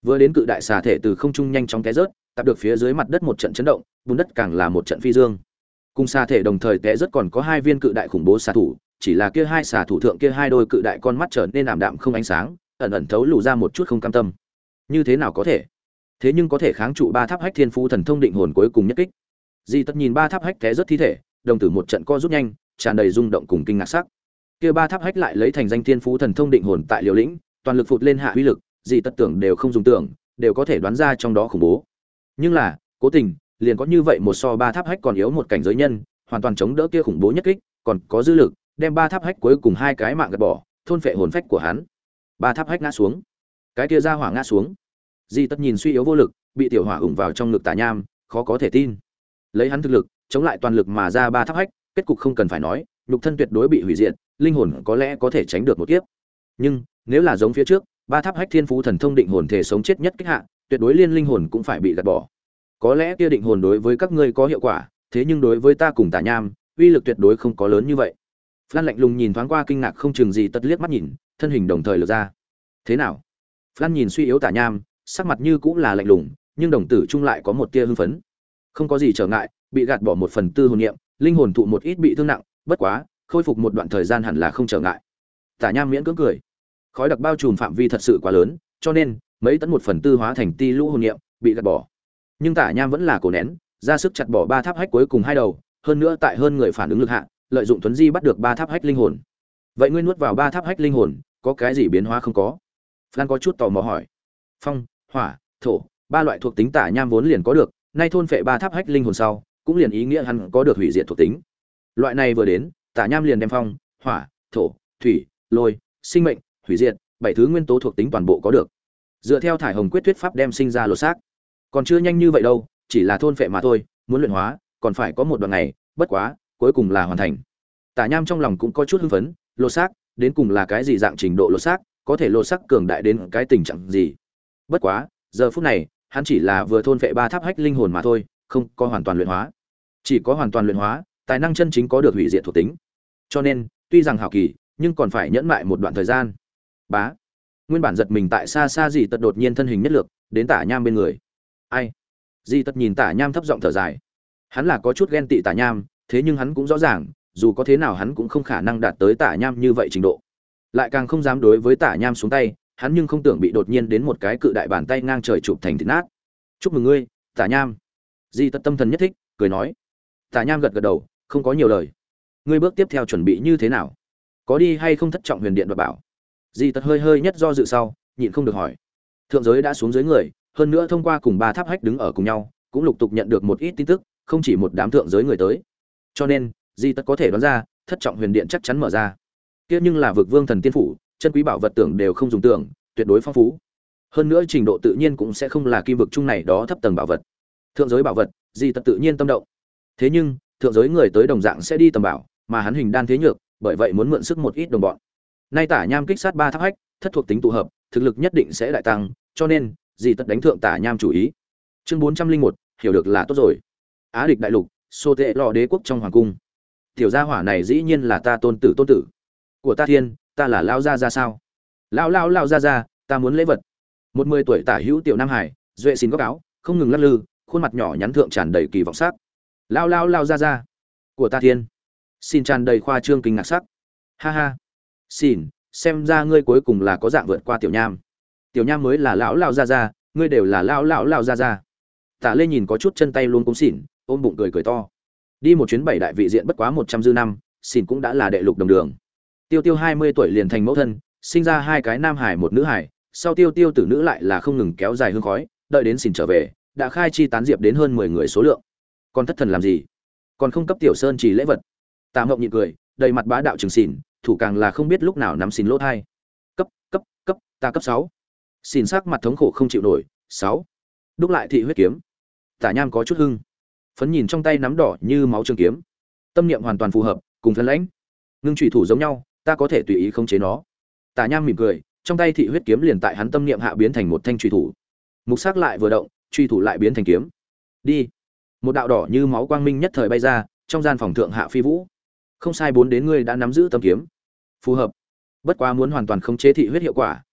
Vừa đến cự đại xà thể từ không trung nhanh chóng té rớt, tập được phía dưới mặt đất một trận chấn động, bùn đất càng là một trận phi dương. Cùng xà thể đồng thời té rớt còn có hai viên cự đại khủng bố xà thủ, chỉ là kia hai xà thủ thượng kia hai đôi cự đại con mắt trở nên ảm đạm không ánh sáng, ẩn ẩn thấu lù ra một chút không cam tâm. Như thế nào có thể? Thế nhưng có thể kháng trụ ba tháp hách thiên phú thần thông định hồn cuối cùng nhất kích. Di Tất nhìn ba tháp hách té rớt thi thể, đồng tử một trận co rút nhanh, tràn đầy rung động cùng kinh ngạc sắc. Kia ba tháp hách lại lấy thành danh thiên phú thần thông định hồn tại Liều Lĩnh, toàn lực phụt lên hạ uy lực, Di Tất tưởng đều không dùng tưởng, đều có thể đoán ra trong đó khủng bố. Nhưng là, cố tình, liền có như vậy một so ba tháp hách còn yếu một cảnh giới nhân, hoàn toàn chống đỡ kia khủng bố nhất kích, còn có dư lực, đem ba tháp hách cuối cùng hai cái mạng gạt bỏ, thôn phệ hồn phách của hắn. Ba tháp hách ngã xuống, cái kia ra hỏa ngã xuống. Di Tất nhìn suy yếu vô lực, bị tiểu hỏa ủng vào trong ngực Tả Nham, khó có thể tin. Lấy hắn thực lực, chống lại toàn lực mà ra ba tháp hách, kết cục không cần phải nói, nhục thân tuyệt đối bị hủy diệt, linh hồn có lẽ có thể tránh được một kiếp. Nhưng, nếu là giống phía trước, ba tháp hách thiên phú thần thông định hồn thể sống chết nhất kích hạ, tuyệt đối liên linh hồn cũng phải bị gạt bỏ. Có lẽ kia định hồn đối với các ngươi có hiệu quả, thế nhưng đối với ta cùng Tả Nham, uy lực tuyệt đối không có lớn như vậy. Flan lạnh lùng nhìn thoáng qua kinh ngạc không chừng gì tất liếc mắt nhìn, thân hình đồng thời lược ra. Thế nào? Flan nhìn suy yếu Tả Nham, sắc mặt như cũng là lạnh lùng, nhưng đồng tử trung lại có một tia hưng phấn. Không có gì trở ngại, bị gạt bỏ một phần tư hồn niệm, linh hồn thụ một ít bị thương nặng, bất quá, khôi phục một đoạn thời gian hẳn là không trở ngại. Tả Nham miễn cưỡng cười. Khói đặc bao trùm phạm vi thật sự quá lớn, cho nên mấy tấn một phần tư hóa thành ti lũ hồn niệm, bị gạt bỏ. Nhưng Tả Nham vẫn là cố nén, ra sức chặt bỏ ba tháp hách cuối cùng hai đầu, hơn nữa tại hơn người phản ứng lực hạ, lợi dụng tuấn di bắt được ba tháp hách linh hồn. Vậy ngươi nuốt vào ba tháp hách linh hồn, có cái gì biến hóa không có? Phan có chút tò mò hỏi. Phong, hỏa, thổ, ba loại thuộc tính Tả Nham vốn liền có được, nay thôn phệ ba tháp hách linh hồn sau, cũng liền ý nghĩa hắn có được hủy diệt thuộc tính. Loại này vừa đến, Tả Nham liền đem phong, hỏa, thổ, thủy, lôi, sinh mệnh, hủy diệt, bảy thứ nguyên tố thuộc tính toàn bộ có được. Dựa theo thải hồng quyết thuyết pháp đem sinh ra lột xác. Còn chưa nhanh như vậy đâu, chỉ là thôn phệ mà thôi, muốn luyện hóa, còn phải có một đoạn ngày, bất quá, cuối cùng là hoàn thành. Tả Nham trong lòng cũng có chút hưng phấn, lột xác, đến cùng là cái gì dạng trình độ lột xác, có thể lột xác cường đại đến cái tình trạng gì. Bất quá, giờ phút này, hắn chỉ là vừa thôn phệ ba tháp hách linh hồn mà thôi, không có hoàn toàn luyện hóa. Chỉ có hoàn toàn luyện hóa, tài năng chân chính có được hủy diệt thuộc tính. Cho nên, tuy rằng hảo kỳ, nhưng còn phải nhẫn mại một đoạn thời gian. Bá. Nguyên bản giật mình tại xa xa Dì Tật đột nhiên thân hình nhất lược, đến Tả Nham bên người. Ai? Dì Tật nhìn Tả Nham thấp giọng thở dài. Hắn là có chút ghen tị Tả Nham, thế nhưng hắn cũng rõ ràng, dù có thế nào hắn cũng không khả năng đạt tới Tả Nham như vậy trình độ. Lại càng không dám đối với Tả Nham xuống tay, hắn nhưng không tưởng bị đột nhiên đến một cái cự đại bàn tay ngang trời chụp thành thịt nát. Chúc mừng ngươi, Tả Nham. Di Tất tâm thần nhất thích, cười nói. Tả Nham gật gật đầu, không có nhiều lời. Ngươi bước tiếp theo chuẩn bị như thế nào? Có đi hay không thất trọng huyền điện đoạt bảo? Di Tất hơi hơi nhất do dự sau, nhịn không được hỏi. Thượng giới đã xuống dưới người, hơn nữa thông qua cùng ba tháp hách đứng ở cùng nhau, cũng lục tục nhận được một ít tin tức, không chỉ một đám thượng giới người tới. Cho nên, Di Tất có thể đoán ra, thất trọng huyền điện chắc chắn mở ra. Kia nhưng là vực vương thần tiên phủ, chân quý bảo vật tưởng đều không dùng tưởng, tuyệt đối phong phú. Hơn nữa trình độ tự nhiên cũng sẽ không là kim vực chung này đó thấp tầng bảo vật. Thượng giới bảo vật, Di Tất tự nhiên tâm động. Thế nhưng, thượng giới người tới đồng dạng sẽ đi tầm bảo, mà hắn hình đan thế nhược, bởi vậy muốn mượn sức một ít đồng bọn. Nay Tả Nham kích sát ba tháp hách, thất thuộc tính tụ hợp, thực lực nhất định sẽ đại tăng, cho nên, Di Tất đánh thượng Tả Nham chủ ý. Chương bốn trăm linh một, hiểu được là tốt rồi. Á địch đại lục, Sô Tệ Lọ đế quốc trong hoàng cung. Tiểu gia hỏa này dĩ nhiên là ta tôn tử tôn tử của ta thiên, ta là lão gia gia sao? Lão lão lão gia gia, ta muốn lễ vật. Một mười tuổi tả hữu tiểu nam hải, duệ xin góc áo, không ngừng lắc lư, khuôn mặt nhỏ nhắn thượng tràn đầy kỳ vọng sắc. Lão lão lão gia gia, của ta thiên. Xin tràn đầy khoa trương kinh ngạc sắc. Ha ha. Xin, xem ra ngươi cuối cùng là có dạng vượt qua tiểu nham. Tiểu nham mới là lão lão gia gia, ngươi đều là lão lão lão gia gia. Tả Lê nhìn có chút chân tay luôn cũng xỉn, ôm bụng cười cười to. Đi một chuyến bảy đại vị diện bất quá một trăm dư năm, xỉn cũng đã là đệ lục đồng đường. Tiêu Tiêu hai mươi tuổi liền thành mẫu thân, sinh ra hai cái nam hải một nữ hải, sau Tiêu Tiêu tử nữ lại là không ngừng kéo dài hương khói, đợi đến xỉn trở về, đã khai chi tán diệp đến hơn mười người số lượng. Còn thất thần làm gì? Còn không cấp tiểu sơn chỉ lễ vật. Tạ Ngộng nhịn cười, đầy mặt bá đạo trừng xỉn, thủ càng là không biết lúc nào nắm xỉn lỗ thai. Cấp, cấp, cấp, ta cấp sáu. Xỉn sắc mặt thống khổ không chịu nổi, sáu. Đúc lại thị huyết kiếm. Tả Nham có chút hưng. Phấn nhìn trong tay nắm đỏ như máu trường kiếm. Tâm niệm hoàn toàn phù hợp, cùng phấn lãnh. Ngưng chủy thủ giống nhau, ta có thể tùy ý khống chế nó. Tả Nham mỉm cười, trong tay thị huyết kiếm liền tại hắn tâm niệm hạ biến thành một thanh chủy thủ. Mục sắc lại vừa động, chủy thủ lại biến thành kiếm. Đi. Một đạo đỏ như máu quang minh nhất thời bay ra, trong gian phòng thượng hạ phi vũ. Không sai, bốn đến ngươi đã nắm giữ tâm kiếm. Phù hợp. Bất quá muốn hoàn toàn khống chế thị huyết hiệu quả,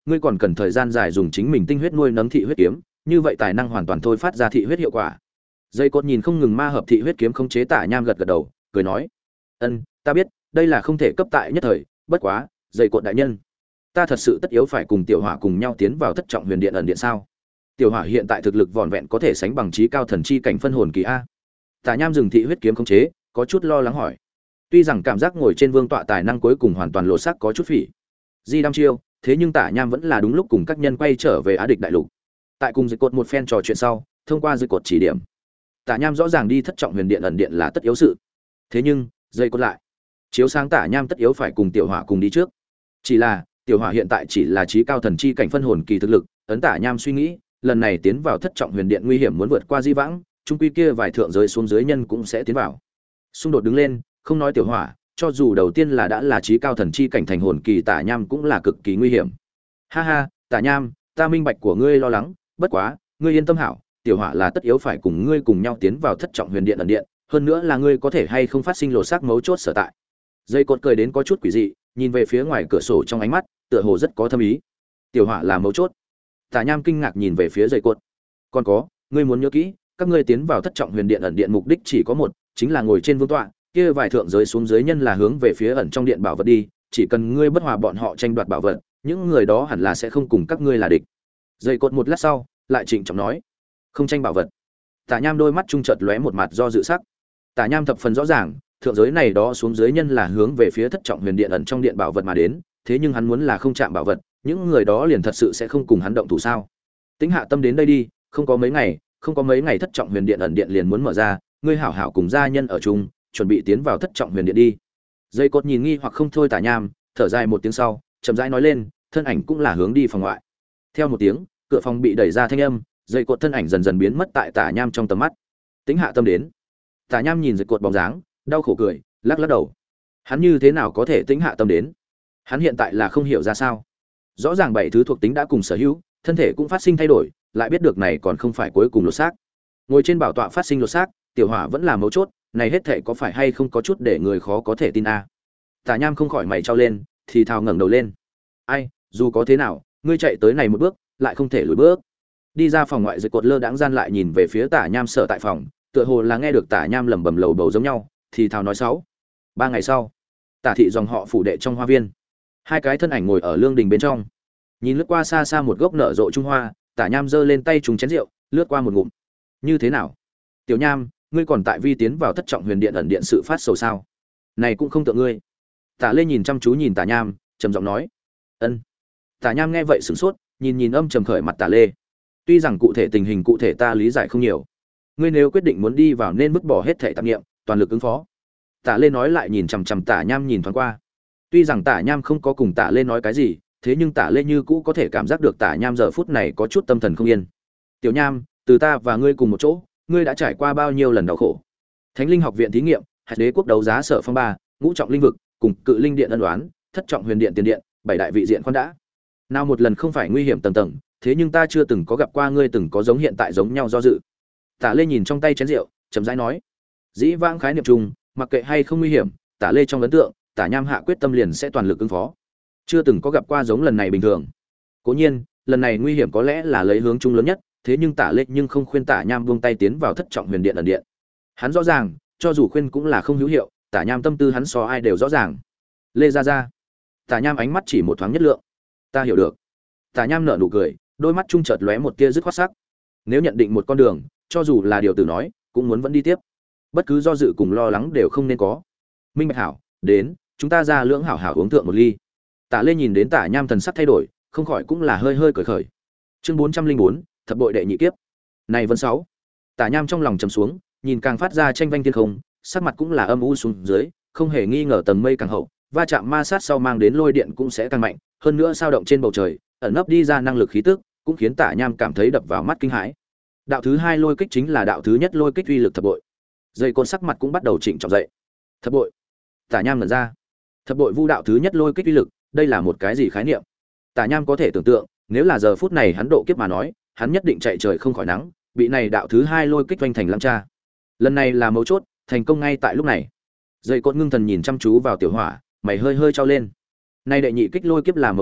ngươi còn cần thời gian dài dùng chính mình tinh huyết nuôi nấng thị huyết kiếm, như vậy tài năng hoàn toàn thôi phát ra thị huyết hiệu quả. Dây cột nhìn không ngừng ma hợp thị huyết kiếm khống chế Tả Nham gật gật đầu, cười nói: "Ân, ta biết, đây là không thể cấp tại nhất thời, bất quá, dây cột đại nhân, ta thật sự tất yếu phải cùng Tiểu Hỏa cùng nhau tiến vào thất trọng huyền điện ẩn điện sao? Tiểu Hỏa hiện tại thực lực vỏn vẹn có thể sánh bằng chí cao thần chi cảnh phân hồn kỳ a." Tả Nham dừng thị huyết kiếm khống chế, có chút lo lắng hỏi. Tuy rằng cảm giác ngồi trên vương tọa tài năng cuối cùng hoàn toàn lộ sắc có chút phỉ. Di đăm chiêu, thế nhưng Tả Nham vẫn là đúng lúc cùng các nhân quay trở về Á Địch đại lục. Tại cùng Dây cột một phen trò chuyện sau, thông qua Dây cột chỉ điểm, Tả Nham rõ ràng đi thất trọng huyền điện ẩn điện là tất yếu sự. Thế nhưng, Dây cột lại chiếu sáng Tả Nham tất yếu phải cùng Tiểu Hỏa cùng đi trước. Chỉ là, Tiểu Hỏa hiện tại chỉ là chí cao thần chi cảnh phân hồn kỳ thực lực, ấn Tả Nham suy nghĩ, lần này tiến vào thất trọng huyền điện nguy hiểm muốn vượt qua Di Vãng, trung quy kia vài thượng giới xuống dưới nhân cũng sẽ tiến vào. Xung đột đứng lên, không nói Tiểu Hỏa, cho dù đầu tiên là đã là chí cao thần chi cảnh thành hồn kỳ Tả Nham cũng là cực kỳ nguy hiểm. Ha ha, Tả Nham, ta minh bạch của ngươi lo lắng, bất quá, ngươi yên tâm hảo, Tiểu Hỏa là tất yếu phải cùng ngươi cùng nhau tiến vào thất trọng huyền điện ẩn điện, hơn nữa là ngươi có thể hay không phát sinh lỗ xác mấu chốt sở tại. Dây cột cười đến có chút quỷ dị, nhìn về phía ngoài cửa sổ trong ánh mắt, tựa hồ rất có thâm ý. Tiểu Hỏa là mấu chốt. Tả Nham kinh ngạc nhìn về phía dây cột. Còn có, ngươi muốn nhớ kỹ, các ngươi tiến vào thất trọng huyền điện ẩn điện mục đích chỉ có một, chính là ngồi trên vương tọa, kia vài thượng giới xuống dưới nhân là hướng về phía ẩn trong điện bảo vật đi, chỉ cần ngươi bất hòa bọn họ tranh đoạt bảo vật, những người đó hẳn là sẽ không cùng các ngươi là địch. Dây cột một lát sau, lại trịnh trọng nói, không tranh bảo vật. Tả Nham đôi mắt trung chợt lóe một mặt do dự sắc. Tả Nham thập phần rõ ràng, thượng giới này đó xuống dưới nhân là hướng về phía thất trọng huyền điện ẩn trong điện bảo vật mà đến, thế nhưng hắn muốn là không chạm bảo vật, những người đó liền thật sự sẽ không cùng hắn động thủ sao? Tính hạ tâm đến đây đi, không có mấy ngày, không có mấy ngày thất trọng huyền điện ẩn điện liền muốn mở ra, ngươi hảo hảo cùng gia nhân ở chung, chuẩn bị tiến vào thất trọng huyền điện đi. Dây cột nhìn nghi hoặc không thôi Tả Nham, thở dài một tiếng sau, chậm rãi nói lên, thân ảnh cũng là hướng đi phòng ngoại. Theo một tiếng, cửa phòng bị đẩy ra thanh âm, dây cột thân ảnh dần dần biến mất tại Tả Nham trong tầm mắt. Tính hạ tâm đến. Tả Nham nhìn dây cột bóng dáng, đau khổ cười, lắc lắc đầu. Hắn như thế nào có thể tính hạ tâm đến? Hắn hiện tại là không hiểu ra sao. Rõ ràng bảy thứ thuộc tính đã cùng sở hữu, thân thể cũng phát sinh thay đổi, lại biết được này còn không phải cuối cùng lột xác. Ngồi trên bảo tọa phát sinh lột xác, Tiểu Hỏa vẫn là mấu chốt, này hết thể có phải hay không có chút để người khó có thể tin a. À. Tả Nham không khỏi mày trao lên, thì thào ngẩng đầu lên. Ai, dù có thế nào, ngươi chạy tới này một bước, lại không thể lùi bước. Đi ra phòng ngoại, Dây cột lơ đãng gian lại nhìn về phía Tả Nham sở tại phòng, tựa hồ là nghe được Tả Nham lẩm bẩm lầu bầu giống nhau, thì thào nói sáu. Ba ngày sau, Tả thị dòng họ phủ đệ trong hoa viên, hai cái thân ảnh ngồi ở lương đình bên trong, nhìn lướt qua xa xa một gốc nở rộ trung hoa, Tả Nham giơ lên tay trùng chén rượu, lướt qua một ngụm. Như thế nào, Tiểu Nham, ngươi còn tại vi tiến vào thất trọng huyền điện ẩn điện sự phát sầu sao? Này cũng không tượng ngươi. Tả Lê nhìn chăm chú nhìn Tả Nham, trầm giọng nói. Ân. Tả Nham nghe vậy sửng sốt, nhìn nhìn âm trầm khởi mặt Tả Lê. Tuy rằng cụ thể tình hình cụ thể ta lý giải không nhiều, ngươi nếu quyết định muốn đi vào nên vứt bỏ hết thể tạp niệm, toàn lực ứng phó. Tả Lê nói lại nhìn chằm chằm Tả Nham nhìn thoáng qua. Tuy rằng Tả Nham không có cùng Tả Lê nói cái gì, thế nhưng Tả Lê như cũ có thể cảm giác được Tả Nham giờ phút này có chút tâm thần không yên. Tiểu Nham, từ ta và ngươi cùng một chỗ, ngươi đã trải qua bao nhiêu lần đau khổ. Thánh linh học viện thí nghiệm, hạt đế quốc đấu giá sở phong ba, ngũ trọng linh vực, cùng cự linh điện ân đoán, thất trọng huyền điện tiền điện, bảy đại vị diện khoan đã. Nào một lần không phải nguy hiểm tầng tầng, thế nhưng ta chưa từng có gặp qua ngươi từng có giống hiện tại giống nhau do dự. Tả Lê nhìn trong tay chén rượu, chậm rãi nói. Dĩ vãng khái niệm chung, mặc kệ hay không nguy hiểm, Tả Lê trong ấn tượng, Tả Nham hạ quyết tâm liền sẽ toàn lực ứng phó. Chưa từng có gặp qua giống lần này bình thường. Cố nhiên, lần này nguy hiểm có lẽ là lấy hướng chung lớn nhất, thế nhưng Tả Lê nhưng không khuyên Tả Nham buông tay tiến vào thất trọng huyền điện ẩn điện. Hắn rõ ràng, cho dù khuyên cũng là không hữu hiệu, Tả Nham tâm tư hắn so ai đều rõ ràng. Lê gia gia. Tả Nham ánh mắt chỉ một thoáng nhất lượng. Ta hiểu được. Tả Nham nở nụ cười, đôi mắt trung chợt lóe một tia dứt khoát sắc. Nếu nhận định một con đường, cho dù là điều tử nói, cũng muốn vẫn đi tiếp. Bất cứ do dự cùng lo lắng đều không nên có. Minh Bạch hảo, đến, chúng ta ra lưỡng hảo hảo uống thượng một ly. Tả Lê nhìn đến Tả Nham thần sắc thay đổi, không khỏi cũng là hơi hơi cười khởi. Chương bốn trăm linh bốn, thập bội đệ nhị kiếp. Này Vân sáu. Tả Nham trong lòng trầm xuống, nhìn càng phát ra tranh vanh thiên không, sắc mặt cũng là âm u xuống dưới, không hề nghi ngờ tầng mây càng hậu, va chạm ma sát sau mang đến lôi điện cũng sẽ càng mạnh, hơn nữa sao động trên bầu trời, ẩn nấp đi ra năng lực khí tức, cũng khiến Tả Nham cảm thấy đập vào mắt kinh hãi. Đạo thứ hai lôi kích chính là đạo thứ nhất lôi kích uy lực thập bội. Dây côn sắc mặt cũng bắt đầu chỉnh trọng dậy. Thập bội. Tả Nham nhận ra, thập bội vu đạo thứ nhất lôi kích uy lực, đây là một cái gì khái niệm? Tả Nham có thể tưởng tượng, nếu là giờ phút này hắn độ kiếp mà nói, hắn nhất định chạy trời không khỏi nắng, bị này đạo thứ hai lôi kích vành thành lăng cha. Lần này là mấu chốt, thành công ngay tại lúc này. Dây côn ngưng thần nhìn chăm chú vào Tiểu Hỏa, mày hơi hơi trao lên. Nay đệ nhị kích lôi kiếp là mấu chốt,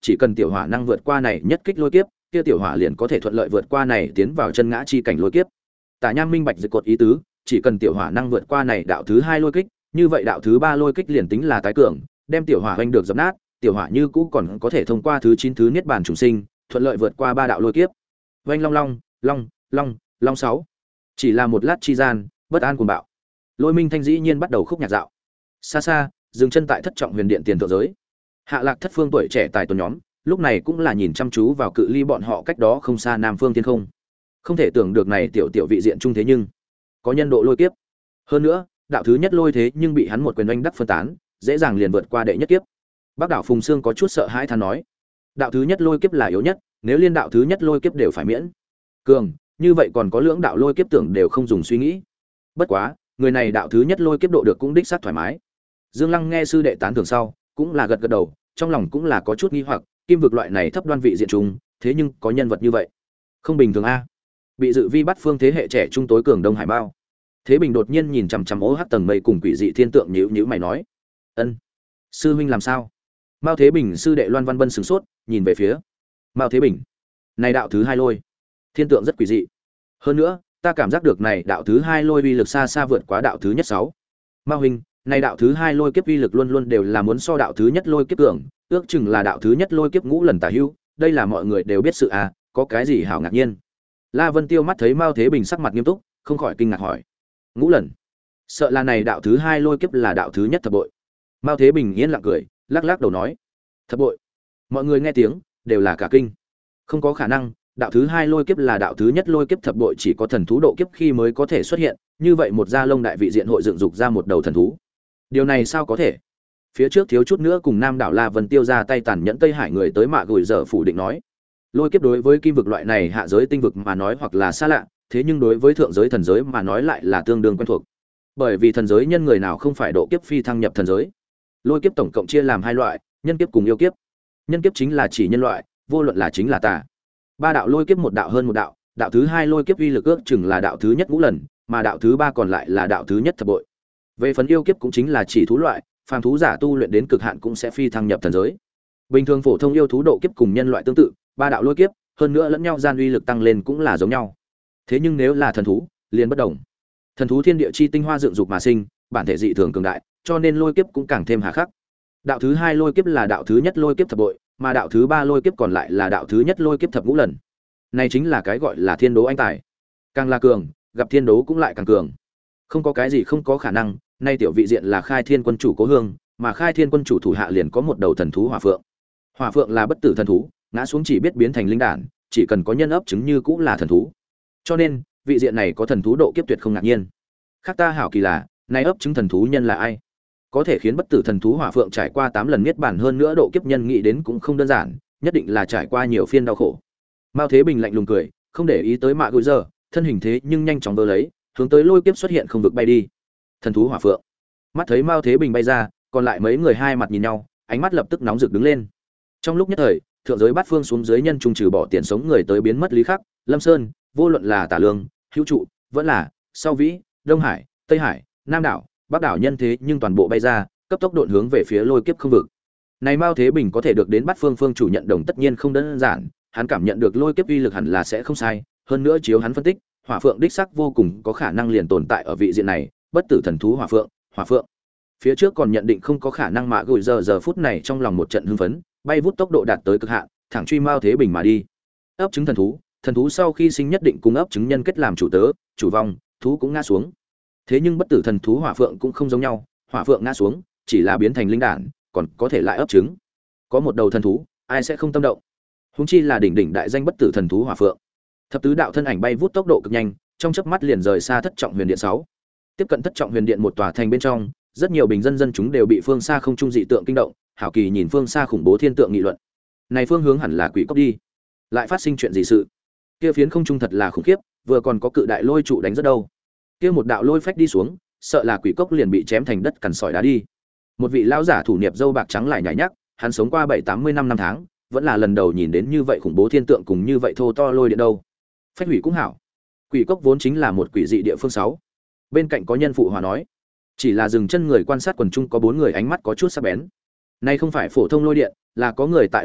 chỉ cần tiểu hỏa năng vượt qua này nhất kích lôi kiếp, kia tiểu hỏa liền có thể thuận lợi vượt qua này tiến vào chân ngã chi cảnh lôi kiếp. Tả Nham minh bạch dịch cột ý tứ, chỉ cần tiểu hỏa năng vượt qua này đạo thứ hai lôi kích, như vậy đạo thứ ba lôi kích liền tính là tái cường, đem tiểu hỏa hoành được dập nát, tiểu hỏa như cũ còn có thể thông qua thứ chín thứ niết bàn trùng sinh, thuận lợi vượt qua ba đạo lôi kiếp. Oanh long long, long, long, long sáu. Chỉ là một lát chi gian, bất an cuồng bạo. Lôi Minh Thanh dĩ nhiên bắt đầu khúc nhạc dạo. Xa xa, dừng chân tại thất trọng huyền điện tiền thượng giới. Hạ Lạc thất phương tuổi trẻ tài tuấn nhóm, lúc này cũng là nhìn chăm chú vào cự ly bọn họ cách đó không xa Nam Phương Thiên Không. Không thể tưởng được này tiểu tiểu vị diện trung thế nhưng có nhân độ lôi kiếp. Hơn nữa, đạo thứ nhất lôi thế nhưng bị hắn một quyền oanh đắc phân tán, dễ dàng liền vượt qua đệ nhất kiếp. Bác đảo Phùng Sương có chút sợ hãi than nói, đạo thứ nhất lôi kiếp là yếu nhất, nếu liên đạo thứ nhất lôi kiếp đều phải miễn cường, như vậy còn có lưỡng đạo lôi kiếp tưởng đều không dùng suy nghĩ. Bất quá, người này đạo thứ nhất lôi kiếp độ được cũng đích xác thoải mái. Dương Lăng nghe sư đệ tán thưởng sau, cũng là gật gật đầu, trong lòng cũng là có chút nghi hoặc, kim vực loại này thấp đoan vị diện trung, thế nhưng có nhân vật như vậy, không bình thường a. Bị dự vi bắt phương thế hệ trẻ trung tối cường Đông Hải Bao. Thế Bình đột nhiên nhìn chằm chằm ố hắc tầng mây cùng quỷ dị thiên tượng nhíu nhíu mày nói, ân, sư huynh làm sao? Mao Thế Bình sư đệ Loan Văn Bân sửng sốt, nhìn về phía Mao Thế Bình. Này đạo thứ hai lôi, thiên tượng rất quỷ dị. Hơn nữa, ta cảm giác được này đạo thứ hai lôi uy lực xa xa vượt quá đạo thứ nhất sáu. Mao huynh, này đạo thứ hai lôi kiếp uy lực luôn luôn đều là muốn so đạo thứ nhất lôi kiếp cường, ước chừng là đạo thứ nhất lôi kiếp ngũ lần tả hữu, đây là mọi người đều biết sự à, có cái gì hảo ngạc nhiên. La Vân Tiêu mắt thấy Mao Thế Bình sắc mặt nghiêm túc, không khỏi kinh ngạc hỏi, ngũ lần? Sợ là này đạo thứ hai lôi kiếp là đạo thứ nhất thập bội. Mao Thế Bình yên lặng cười, lắc lắc đầu nói, thập bội. Mọi người nghe tiếng đều là cả kinh. Không có khả năng, đạo thứ hai lôi kiếp là đạo thứ nhất lôi kiếp thập bội, chỉ có thần thú độ kiếp khi mới có thể xuất hiện, như vậy một gia lông đại vị diện hội dựng dục ra một đầu thần thú. Điều này sao có thể? Phía trước thiếu chút nữa cùng Nam đảo La Vân Tiêu ra tay tàn nhẫn Tây Hải người tới mạ gửi giờ phủ định nói, lôi kiếp đối với kim vực loại này hạ giới tinh vực mà nói hoặc là xa lạ, thế nhưng đối với thượng giới thần giới mà nói lại là tương đương quen thuộc. Bởi vì thần giới nhân người nào không phải độ kiếp phi thăng nhập thần giới. Lôi kiếp tổng cộng chia làm hai loại, nhân kiếp cùng yêu kiếp. Nhân kiếp chính là chỉ nhân loại, vô luận là chính là tà. Ba đạo lôi kiếp một đạo hơn một đạo, đạo thứ hai lôi kiếp uy lực ước chừng là đạo thứ nhất ngũ lần, mà đạo thứ ba còn lại là đạo thứ nhất thập bội. Về phần yêu kiếp cũng chính là chỉ thú loại, phàm thú giả tu luyện đến cực hạn cũng sẽ phi thăng nhập thần giới. Bình thường phổ thông yêu thú độ kiếp cùng nhân loại tương tự, ba đạo lôi kiếp, hơn nữa lẫn nhau gian uy lực tăng lên cũng là giống nhau. Thế nhưng nếu là thần thú, liền bất đồng. Thần thú thiên địa chi tinh hoa dựng dục mà sinh, bản thể dị thường cường đại, cho nên lôi kiếp cũng càng thêm hà khắc. Đạo thứ hai lôi kiếp là đạo thứ nhất lôi kiếp thập bội, mà đạo thứ ba lôi kiếp còn lại là đạo thứ nhất lôi kiếp thập ngũ lần. Này chính là cái gọi là thiên đố anh tài. Càng là cường, gặp thiên đố cũng lại càng cường. Không có cái gì không có khả năng, nay tiểu vị diện là Khai Thiên quân chủ cố hương, mà Khai Thiên quân chủ thủ hạ liền có một đầu thần thú Hỏa Phượng. Hỏa Phượng là bất tử thần thú, ngã xuống chỉ biết biến thành linh đản, chỉ cần có nhân ấp trứng như cũng là thần thú. Cho nên, vị diện này có thần thú độ kiếp tuyệt không ngạc nhiên. Khác ta hảo kỳ là, nay ấp trứng thần thú nhân là ai? Có thể khiến bất tử thần thú Hỏa Phượng trải qua tám lần niết bàn hơn nữa độ kiếp nhân nghĩ đến cũng không đơn giản, nhất định là trải qua nhiều phiên đau khổ. Mao Thế Bình lạnh lùng cười, không để ý tới Mạ Gối Giờ, thân hình thế nhưng nhanh chóng vơ lấy, hướng tới lôi kiếp xuất hiện không vực bay đi. Thần thú Hỏa Phượng. Mắt thấy Mao Thế Bình bay ra, còn lại mấy người hai mặt nhìn nhau, ánh mắt lập tức nóng rực đứng lên. Trong lúc nhất thời, thượng giới bát phương xuống dưới nhân trung trừ bỏ tiền sống người tới biến mất Lý Khắc, Lâm Sơn, vô luận là Tả Lương, Hữu Trụ, vẫn là Sau Vĩ, Đông Hải, Tây Hải, Nam đảo, Bắc đảo nhân thế nhưng toàn bộ bay ra, cấp tốc độn hướng về phía lôi kiếp không vực. Này Mao Thế Bình có thể được đến bát phương phương chủ nhận đồng tất nhiên không đơn giản, hắn cảm nhận được lôi kiếp uy lực hẳn là sẽ không sai, hơn nữa chiếu hắn phân tích, Hỏa Phượng đích sắc vô cùng có khả năng liền tồn tại ở vị diện này, bất tử thần thú Hỏa Phượng, Hỏa Phượng. Phía trước còn nhận định không có khả năng, Mạ Gửi giờ giờ phút này trong lòng một trận hưng phấn, bay vút tốc độ đạt tới cực hạn, thẳng truy Mao Thế Bình mà đi. Ấp trứng thần thú, thần thú sau khi sinh nhất định cùng ấp trứng nhân kết làm chủ tớ, chủ vong, thú cũng ngã xuống. Thế nhưng bất tử thần thú Hỏa Phượng cũng không giống nhau, Hỏa Phượng ngã xuống, chỉ là biến thành linh đản, còn có thể lại ấp trứng. Có một đầu thần thú, ai sẽ không tâm động? Huống chi là đỉnh đỉnh đại danh bất tử thần thú Hỏa Phượng. Thập tứ đạo thân ảnh bay vút tốc độ cực nhanh, trong chớp mắt liền rời xa thất trọng huyền điện sáu. Tiếp cận thất trọng huyền điện một tòa thành bên trong, rất nhiều bình dân dân chúng đều bị phương xa không trung dị tượng kinh động, hảo kỳ nhìn phương xa khủng bố thiên tượng nghị luận. Này phương hướng hẳn là quỷ cốc đi, lại phát sinh chuyện gì sự? Kia phiến không trung thật là khủng khiếp, vừa còn có cự đại lôi trụ đánh rất đâu. Kia một đạo lôi phách đi xuống, sợ là quỷ cốc liền bị chém thành đất cằn sỏi đá đi. Một vị lão giả thủ niệm dâu bạc trắng lại nhảy nhắc, hắn sống qua bảy tám mươi năm năm tháng, vẫn là lần đầu nhìn đến như vậy khủng bố thiên tượng cùng như vậy thô to lôi điện đâu. Phách hủy cũng hảo. Quỷ cốc vốn chính là một quỷ dị địa phương sáu. Bên cạnh có nhân phụ hòa nói, chỉ là dừng chân người quan sát quần trung có bốn người ánh mắt có chút sắc bén. Nay không phải phổ thông lôi điện, là có người tại độ kiếp,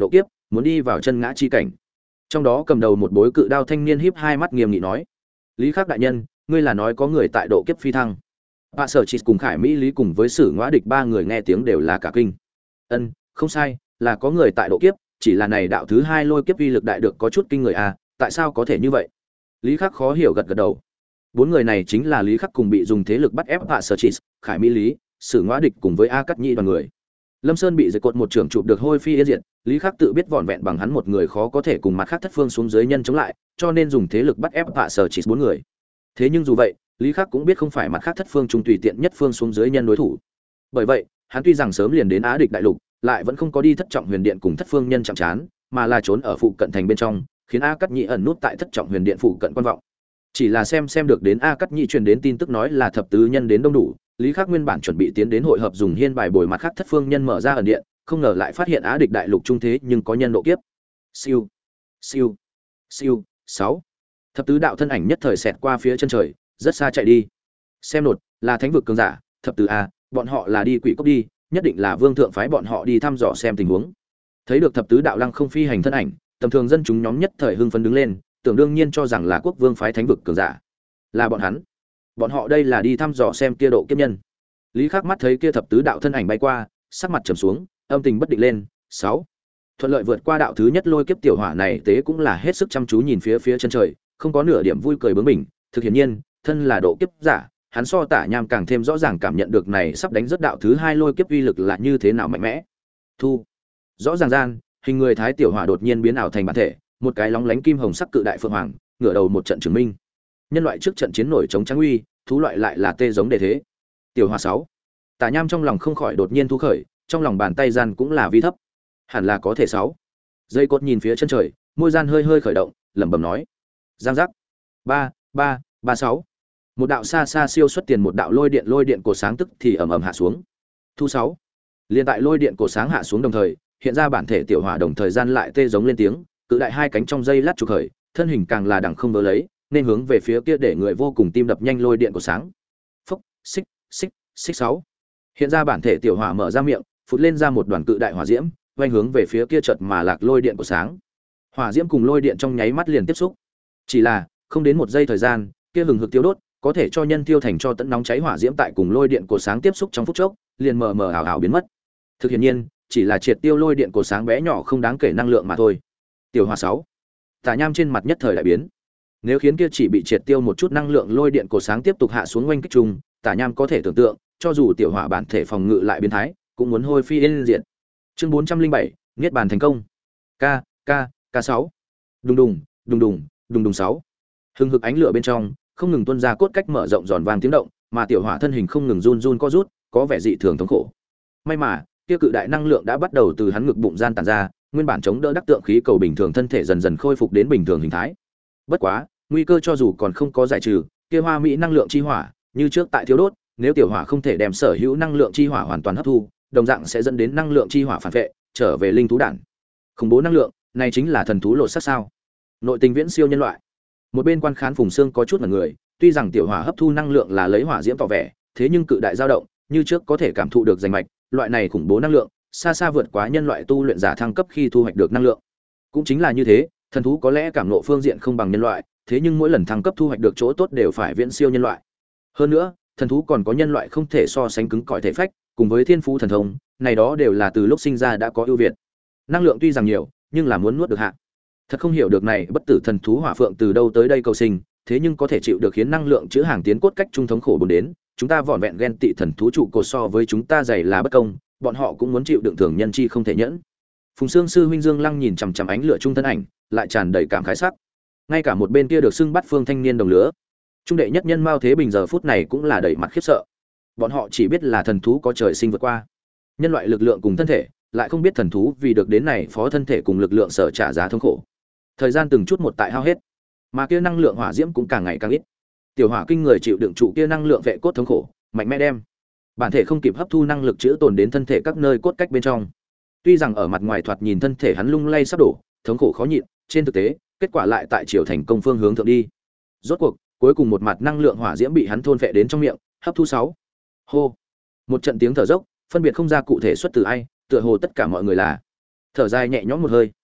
muốn đi vào chân ngã chi cảnh. Trong đó cầm đầu một bối cự đao thanh niên híp hai mắt nghiêm nghị nói: "Lý Khắc đại nhân, ngươi là nói có người tại độ kiếp phi thăng?" Bạ Sở Chỉ cùng Khải Mỹ Lý cùng với Sử Ngõa Địch ba người nghe tiếng đều là cả kinh. "Ân, không sai, là có người tại độ kiếp, chỉ là này đạo thứ hai lôi kiếp uy lực đại được có chút kinh người à, tại sao có thể như vậy?" Lý Khắc khó hiểu gật gật đầu. Bốn người này chính là Lý Khắc cùng bị dùng thế lực bắt ép Bạ Sở Chỉ, Khải Mỹ Lý, Sử Ngõa Địch cùng với A Cắt Nhĩ đoàn người. Lâm Sơn bị giật cột một trường chụp được hôi phi yên diệt, Lý Khắc tự biết vỏn vẹn bằng hắn một người khó có thể cùng mặt khác thất phương xuống dưới nhân chống lại, cho nên dùng thế lực bắt ép Bạ Sở Chỉ bốn người. Thế nhưng dù vậy, Lý Khắc cũng biết không phải mặt khác thất phương trung tùy tiện nhất phương xuống dưới nhân đối thủ. Bởi vậy, hắn tuy rằng sớm liền đến Á Địch đại lục, lại vẫn không có đi thất trọng huyền điện cùng thất phương nhân chạm trán, mà là trốn ở phụ cận thành bên trong, khiến A Cắt Nhĩ ẩn nút tại thất trọng huyền điện phụ cận quan vọng. Chỉ là xem xem được đến A Cắt Nhĩ truyền đến tin tức nói là thập tứ nhân đến đông đủ, Lý Khắc nguyên bản chuẩn bị tiến đến hội hợp dùng hiên bài bồi mặt khác thất phương nhân mở ra ẩn điện, không ngờ lại phát hiện Á Địch đại lục trung thế nhưng có nhân độ kiếp. Siêu, siêu, siêu, sáu. Thập tứ đạo thân ảnh nhất thời xẹt qua phía chân trời, rất xa chạy đi. Xem nột, là thánh vực cường giả, thập tứ a, bọn họ là đi quỷ cốc đi, nhất định là vương thượng phái bọn họ đi thăm dò xem tình huống. Thấy được thập tứ đạo lăng không phi hành thân ảnh, tầm thường dân chúng nhóm nhất thời hưng phấn đứng lên, tưởng đương nhiên cho rằng là quốc vương phái thánh vực cường giả. Là bọn hắn. Bọn họ đây là đi thăm dò xem kia độ kiếp nhân. Lý Khắc mắt thấy kia thập tứ đạo thân ảnh bay qua, sắc mặt trầm xuống, âm tình bất định lên. Sáu. Thuận lợi vượt qua đạo thứ nhất lôi kiếp tiểu hỏa này tế cũng là hết sức chăm chú nhìn phía phía chân trời, không có nửa điểm vui cười bướng bỉnh, thực hiển nhiên, thân là độ kiếp giả, hắn so Tả Nham càng thêm rõ ràng cảm nhận được này sắp đánh rất đạo thứ hai lôi kiếp uy lực là như thế nào mạnh mẽ. Thu. Rõ ràng gian, hình người thái tiểu hỏa đột nhiên biến ảo thành bản thể, một cái lóng lánh kim hồng sắc cự đại phượng hoàng, ngửa đầu một trận chứng minh. Nhân loại trước trận chiến nổi chống trắng uy, thú loại lại là tê giống đề thế. Tiểu hỏa sáu. Tả Nham trong lòng không khỏi đột nhiên thu khởi, trong lòng bàn tay gian cũng là vi thấp. Hẳn là có thể sáu. Dây cốt nhìn phía chân trời, môi gian hơi hơi khởi động, lẩm bẩm nói: "Giang giác." Ba, ba, ba sáu. Một đạo xa xa siêu xuất tiền một đạo lôi điện lôi điện cổ sáng tức thì ầm ầm hạ xuống. Thu sáu. Liên tại lôi điện cổ sáng hạ xuống đồng thời, hiện ra bản thể tiểu hỏa đồng thời gian lại tê giống lên tiếng, cự đại hai cánh trong dây lát trục khởi, thân hình càng là đằng không vớ lấy, nên hướng về phía kia để người vô cùng tim đập nhanh lôi điện cổ sáng. Phốc, xích, xích, xích sáu. Hiện ra bản thể tiểu hỏa mở ra miệng, phụt lên ra một đoàn cự đại hỏa diễm, quay hướng về phía kia chợt mà lạc lôi điện của sáng. Hỏa diễm cùng lôi điện trong nháy mắt liền tiếp xúc. Chỉ là, không đến một giây thời gian, kia hừng hực tiêu đốt, có thể cho nhân tiêu thành cho tận nóng cháy hỏa diễm tại cùng lôi điện của sáng tiếp xúc trong phút chốc, liền mờ mờ ảo ảo biến mất. Thực hiện nhiên, chỉ là triệt tiêu lôi điện của sáng bé nhỏ không đáng kể năng lượng mà thôi. Tiểu hỏa sáu. Tả Nham trên mặt nhất thời đại biến. Nếu khiến kia chỉ bị triệt tiêu một chút năng lượng lôi điện của sáng tiếp tục hạ xuống quanh kích trùng, Tả Nham có thể tưởng tượng, cho dù tiểu hỏa bản thể phòng ngự lại biến thái, cũng muốn hôi phi yên diệt. Chương bốn trăm linh bảy, niết bàn thành công. K, K, K sáu. Đùng đùng, đùng đùng, đùng đùng sáu. Hừng hực ánh lửa bên trong, không ngừng tuôn ra cốt cách mở rộng giòn vàng tiếng động, mà tiểu hỏa thân hình không ngừng run run co rút, có vẻ dị thường thống khổ. May mà, kia cự đại năng lượng đã bắt đầu từ hắn ngực bụng gian tản ra, nguyên bản chống đỡ đắc tượng khí cầu bình thường thân thể dần dần khôi phục đến bình thường hình thái. Bất quá, nguy cơ cho dù còn không có giải trừ, kia hoa mỹ năng lượng chi hỏa, như trước tại thiếu đốt, nếu tiểu hỏa không thể đem sở hữu năng lượng chi hỏa hoàn toàn hấp thu, đồng dạng sẽ dẫn đến năng lượng chi hỏa phản vệ, trở về linh thú đản. Khủng bố năng lượng, này chính là thần thú lột xác sao? Nội tình viễn siêu nhân loại. Một bên quan khán Phùng Xương có chút mặt người, tuy rằng tiểu hỏa hấp thu năng lượng là lấy hỏa diễm tỏ vẻ, thế nhưng cự đại dao động, như trước có thể cảm thụ được rành mạch, loại này khủng bố năng lượng, xa xa vượt quá nhân loại tu luyện giả thăng cấp khi thu hoạch được năng lượng. Cũng chính là như thế, thần thú có lẽ cảm ngộ phương diện không bằng nhân loại, thế nhưng mỗi lần thăng cấp thu hoạch được chỗ tốt đều phải viễn siêu nhân loại. Hơn nữa, thần thú còn có nhân loại không thể so sánh cứng cỏi thể phách, cùng với thiên phú thần thông, này đó đều là từ lúc sinh ra đã có ưu việt. Năng lượng tuy rằng nhiều, nhưng là muốn nuốt được hạ. Thật không hiểu được này bất tử thần thú hỏa phượng từ đâu tới đây cầu sinh, thế nhưng có thể chịu được khiến năng lượng chứa hàng tiến cốt cách trung thống khổ bốn đến, chúng ta vỏn vẹn ghen tị thần thú trụ cột so với chúng ta dày là bất công, bọn họ cũng muốn chịu đựng thường nhân chi không thể nhẫn. Phùng Xương sư huynh Dương Lăng nhìn chằm chằm ánh lửa trung thân ảnh, lại tràn đầy cảm khái sắc. Ngay cả một bên kia được xưng bắt phương thanh niên đồng lứa, trung đệ nhất nhân Mao Thế Bình giờ phút này cũng là đầy mặt khiếp sợ. Bọn họ chỉ biết là thần thú có trời sinh vượt qua nhân loại lực lượng cùng thân thể, lại không biết thần thú vì được đến này phó thân thể cùng lực lượng sở trả giá thống khổ. Thời gian từng chút một tại hao hết, mà kia năng lượng hỏa diễm cũng càng ngày càng ít. Tiểu hỏa kinh người chịu đựng trụ kia năng lượng vệ cốt thống khổ, mạnh mẽ đem bản thể không kịp hấp thu năng lực chữa tồn đến thân thể các nơi cốt cách bên trong. Tuy rằng ở mặt ngoài thoạt nhìn thân thể hắn lung lay sắp đổ, thống khổ khó nhịn, trên thực tế, kết quả lại tại chiều thành công phương hướng thượng đi. Rốt cuộc, cuối cùng một mặt năng lượng hỏa diễm bị hắn thôn phệ đến trong miệng, hấp thu sáu. Hô. Một trận tiếng thở dốc, phân biệt không ra cụ thể xuất từ ai, tựa hồ tất cả mọi người là thở dài nhẹ nhõm một hơi.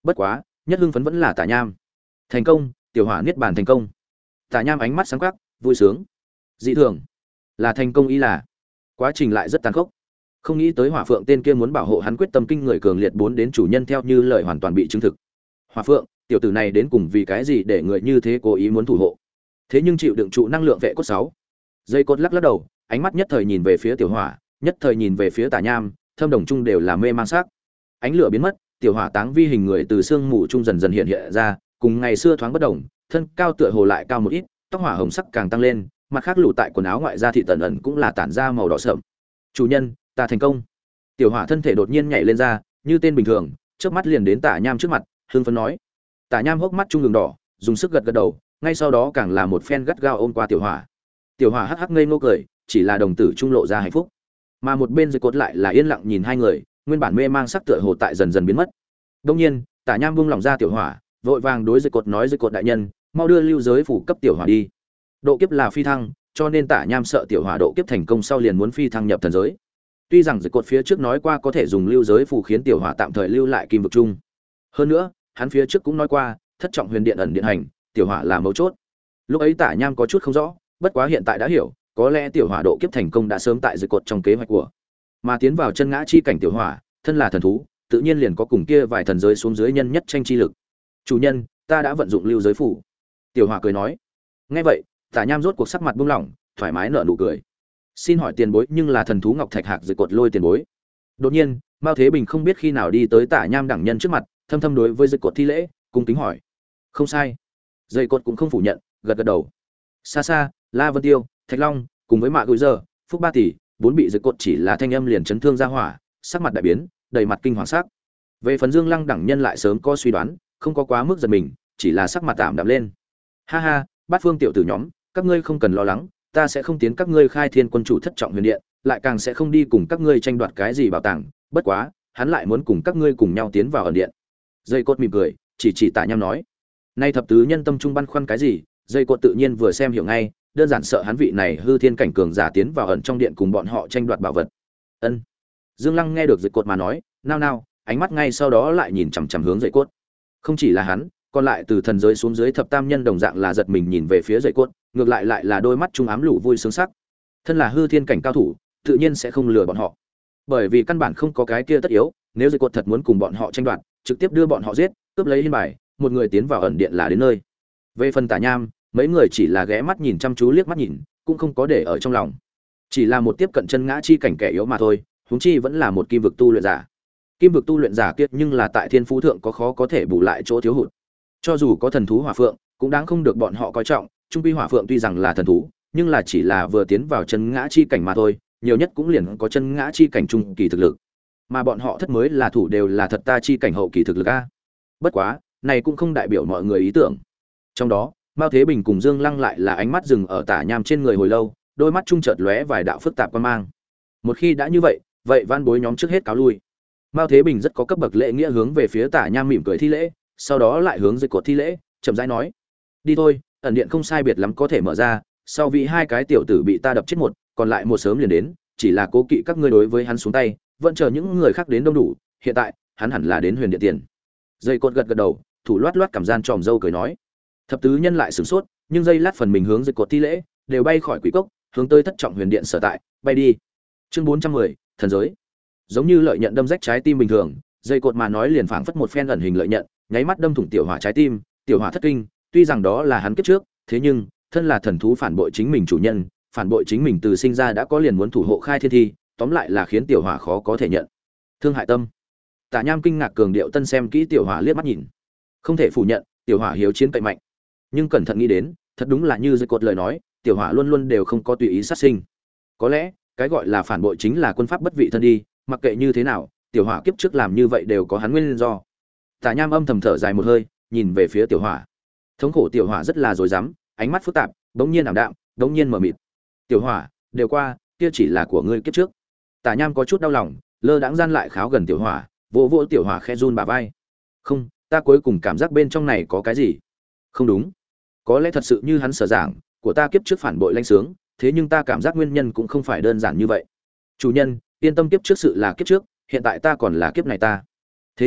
Bất quá, nhất hưng phấn vẫn là Tả Nham. Thành công, tiểu hỏa niết bàn thành công. Tả Nham ánh mắt sáng quắc, vui sướng. Dị thường, là thành công ý là. Quá trình lại rất tàn khốc. Không nghĩ tới Hỏa Phượng tên kia muốn bảo hộ hắn quyết tâm kinh người cường liệt bốn đến chủ nhân theo như lời hoàn toàn bị chứng thực. Hỏa Phượng, tiểu tử này đến cùng vì cái gì để người như thế cố ý muốn thủ hộ? Thế nhưng chịu đựng trụ năng lượng vệ cốt sáu. Dây cốt lắc lắc đầu, ánh mắt nhất thời nhìn về phía tiểu hỏa, nhất thời nhìn về phía Tả Nham, thâm đồng chung đều là mê mang sắc. Ánh lửa biến mất, tiểu hỏa táng vi hình người từ xương mù trung dần dần hiện hiện ra, cùng ngày xưa thoáng bất động, thân cao tựa hồ lại cao một ít, tóc hỏa hồng sắc càng tăng lên, mặt khác lủ tại quần áo ngoại da thị tần ẩn cũng là tản ra màu đỏ sậm. Chủ nhân, ta thành công. Tiểu hỏa thân thể đột nhiên nhảy lên ra, như tên bình thường, chớp mắt liền đến Tả Nham trước mặt, hưng phấn nói. Tả Nham hốc mắt trung đường đỏ, dùng sức gật gật đầu, ngay sau đó càng là một phen gắt gao ôm qua tiểu hỏa. Tiểu hỏa hắc hắc ngây ngô cười, chỉ là đồng tử trung lộ ra hạnh phúc. Mà một bên Dây Cốt lại là yên lặng nhìn hai người, nguyên bản mê mang sắc tựa hồ tại dần dần biến mất. Đương nhiên, Tả Nham buông lòng ra tiểu hỏa, vội vàng đối Dây Cốt nói: "Dây Cốt đại nhân, mau đưa lưu giới phủ cấp tiểu hỏa đi." Độ kiếp là phi thăng, cho nên Tả Nham sợ tiểu hỏa độ kiếp thành công sau liền muốn phi thăng nhập thần giới. Tuy rằng Dây Cốt phía trước nói qua có thể dùng lưu giới phủ khiến tiểu hỏa tạm thời lưu lại kim vực chung. Hơn nữa, hắn phía trước cũng nói qua, thất trọng huyền điện ẩn điện hành, tiểu hỏa là mấu chốt. Lúc ấy Tả Nham có chút không rõ, bất quá hiện tại đã hiểu, có lẽ tiểu hỏa độ kiếp thành công đã sớm tại Dây Cốt trong kế hoạch của. Mà tiến vào chân ngã chi cảnh tiểu hỏa, thân là thần thú, tự nhiên liền có cùng kia vài thần giới xuống dưới nhân nhất tranh chi lực. "Chủ nhân, ta đã vận dụng lưu giới phủ." Tiểu hỏa cười nói. Nghe vậy, Tả Nham rốt cuộc sắc mặt buông lỏng, thoải mái nở nụ cười. "Xin hỏi tiền bối nhưng là thần thú ngọc thạch hạc Dây Cốt lôi tiền bối?" Đột nhiên, Mao Thế Bình không biết khi nào đi tới Tả Nham đẳng nhân trước mặt, thâm thâm đối với Dây Cốt thi lễ, cung kính hỏi. "Không sai." Dây Cốt cũng không phủ nhận, gật gật đầu. Xa xa, La Vân Tiêu, Thạch Long, cùng với Mạ Gối Giờ, Phúc Ba tỷ, bốn bị Dây Cốt chỉ là thanh âm liền chấn thương ra hỏa, sắc mặt đại biến, đầy mặt kinh hoàng sắc. Về phần Dương Lăng đẳng nhân lại sớm có suy đoán, không có quá mức giật mình, chỉ là sắc mặt tạm đạm lên. "Ha ha, Bát Phương tiểu tử nhóm, các ngươi không cần lo lắng, ta sẽ không tiến các ngươi khai thiên quân chủ thất trọng huyền điện, lại càng sẽ không đi cùng các ngươi tranh đoạt cái gì bảo tàng, bất quá, hắn lại muốn cùng các ngươi cùng nhau tiến vào ẩn điện." Dây Cốt mỉm cười, chỉ chỉ Tả Nham nói. Nay thập tứ nhân tâm trung băn khoăn cái gì, Dây Cốt tự nhiên vừa xem hiểu ngay, đơn giản sợ hắn vị này hư thiên cảnh cường giả tiến vào ẩn trong điện cùng bọn họ tranh đoạt bảo vật. Ân. Dương Lăng nghe được Dây Cốt mà nói, nao nao, ánh mắt ngay sau đó lại nhìn chằm chằm hướng Dây Cốt. Không chỉ là hắn, còn lại từ thần giới xuống dưới thập tam nhân đồng dạng là giật mình nhìn về phía Dây Cốt, ngược lại lại là đôi mắt trung ám lũ vui sướng sắc. Thân là hư thiên cảnh cao thủ, tự nhiên sẽ không lừa bọn họ. Bởi vì căn bản không có cái kia tất yếu, nếu Dây Cốt thật muốn cùng bọn họ tranh đoạt, trực tiếp đưa bọn họ giết, cướp lấy hiên bài, một người tiến vào ẩn điện là đến nơi. Về phần Tả Nham, mấy người chỉ là ghé mắt nhìn chăm chú liếc mắt nhìn, cũng không có để ở trong lòng. Chỉ là một tiếp cận chân ngã chi cảnh kẻ yếu mà thôi, huống chi vẫn là một kim vực tu luyện giả. Kim vực tu luyện giả kiệt nhưng là tại thiên phú thượng có khó có thể bù lại chỗ thiếu hụt. Cho dù có thần thú hỏa phượng, cũng đáng không được bọn họ coi trọng, trung quy hỏa phượng tuy rằng là thần thú, nhưng là chỉ là vừa tiến vào chân ngã chi cảnh mà thôi, nhiều nhất cũng liền có chân ngã chi cảnh trung kỳ thực lực. Mà bọn họ thất mới là thủ đều là thật ta chi cảnh hậu kỳ thực lực a. Bất quá, này cũng không đại biểu mọi người ý tưởng. Trong đó, Mao Thế Bình cùng Dương Lăng lại là ánh mắt dừng ở Tả Nham trên người hồi lâu, đôi mắt trung chợt lóe vài đạo phức tạp quan mang. Một khi đã như vậy, vậy van bối nhóm trước hết cáo lui. Mao Thế Bình rất có cấp bậc lễ nghĩa hướng về phía Tả Nham mỉm cười thi lễ, sau đó lại hướng Dây Cốt thi lễ, chậm rãi nói: "Đi thôi, ẩn điện không sai biệt lắm có thể mở ra, sau vì hai cái tiểu tử bị ta đập chết một, còn lại một sớm liền đến, chỉ là cố kỵ các ngươi đối với hắn xuống tay, vẫn chờ những người khác đến đông đủ, hiện tại, hắn hẳn là đến huyền điện tiền." Dây Cốt gật gật đầu, thủ loát loát cảm gian tròm dâu cười nói. Thập tứ nhân lại sửng sốt, nhưng giây lát phần mình hướng Dây Cốt thi lễ, đều bay khỏi quỷ cốc, hướng tới thất trọng huyền điện sở tại, bay đi. Chương bốn trăm mười, thần giới. Giống như lợi nhận đâm rách trái tim bình thường, Dây Cốt mà nói liền phảng phất một phen ẩn hình lợi nhận, nháy mắt đâm thủng tiểu hỏa trái tim, tiểu hỏa thất kinh, tuy rằng đó là hắn kiếp trước, thế nhưng, thân là thần thú phản bội chính mình chủ nhân, phản bội chính mình từ sinh ra đã có liền muốn thủ hộ khai thiên thi, tóm lại là khiến tiểu hỏa khó có thể nhận. Thương hại tâm. Tả Nham kinh ngạc cường điệu tân xem kỹ tiểu hỏa liếc mắt nhìn. Không thể phủ nhận, tiểu hỏa hiếu chiến cậy mạnh. Nhưng cẩn thận nghĩ đến, thật đúng là như Dây Cốt lời nói, tiểu hỏa luôn luôn đều không có tùy ý sát sinh. Có lẽ, cái gọi là phản bội chính là quân pháp bất vị thân đi, mặc kệ như thế nào, tiểu hỏa kiếp trước làm như vậy đều có hắn nguyên do. Tả Nham âm thầm thở dài một hơi, nhìn về phía tiểu hỏa. Thống khổ tiểu hỏa rất là rối rắm, ánh mắt phức tạp, bỗng nhiên ảm đạm, bỗng nhiên mờ mịt. Tiểu hỏa, đều qua, kia chỉ là của ngươi kiếp trước. Tả Nham có chút đau lòng, lơ đãng gian lại kháo gần tiểu hỏa, vỗ vỗ tiểu hỏa khẽ run bả vai. Không, ta cuối cùng cảm giác bên trong này có cái gì. Không đúng. Có lẽ thật sự như hắn sở giảng, của ta kiếp trước phản bội lanh sướng, thế nhưng ta cảm giác nguyên nhân cũng không phải đơn giản như vậy. Chủ nhân, yên tâm, kiếp trước sự là kiếp trước, hiện tại ta còn là kiếp này ta. Thế nhưng,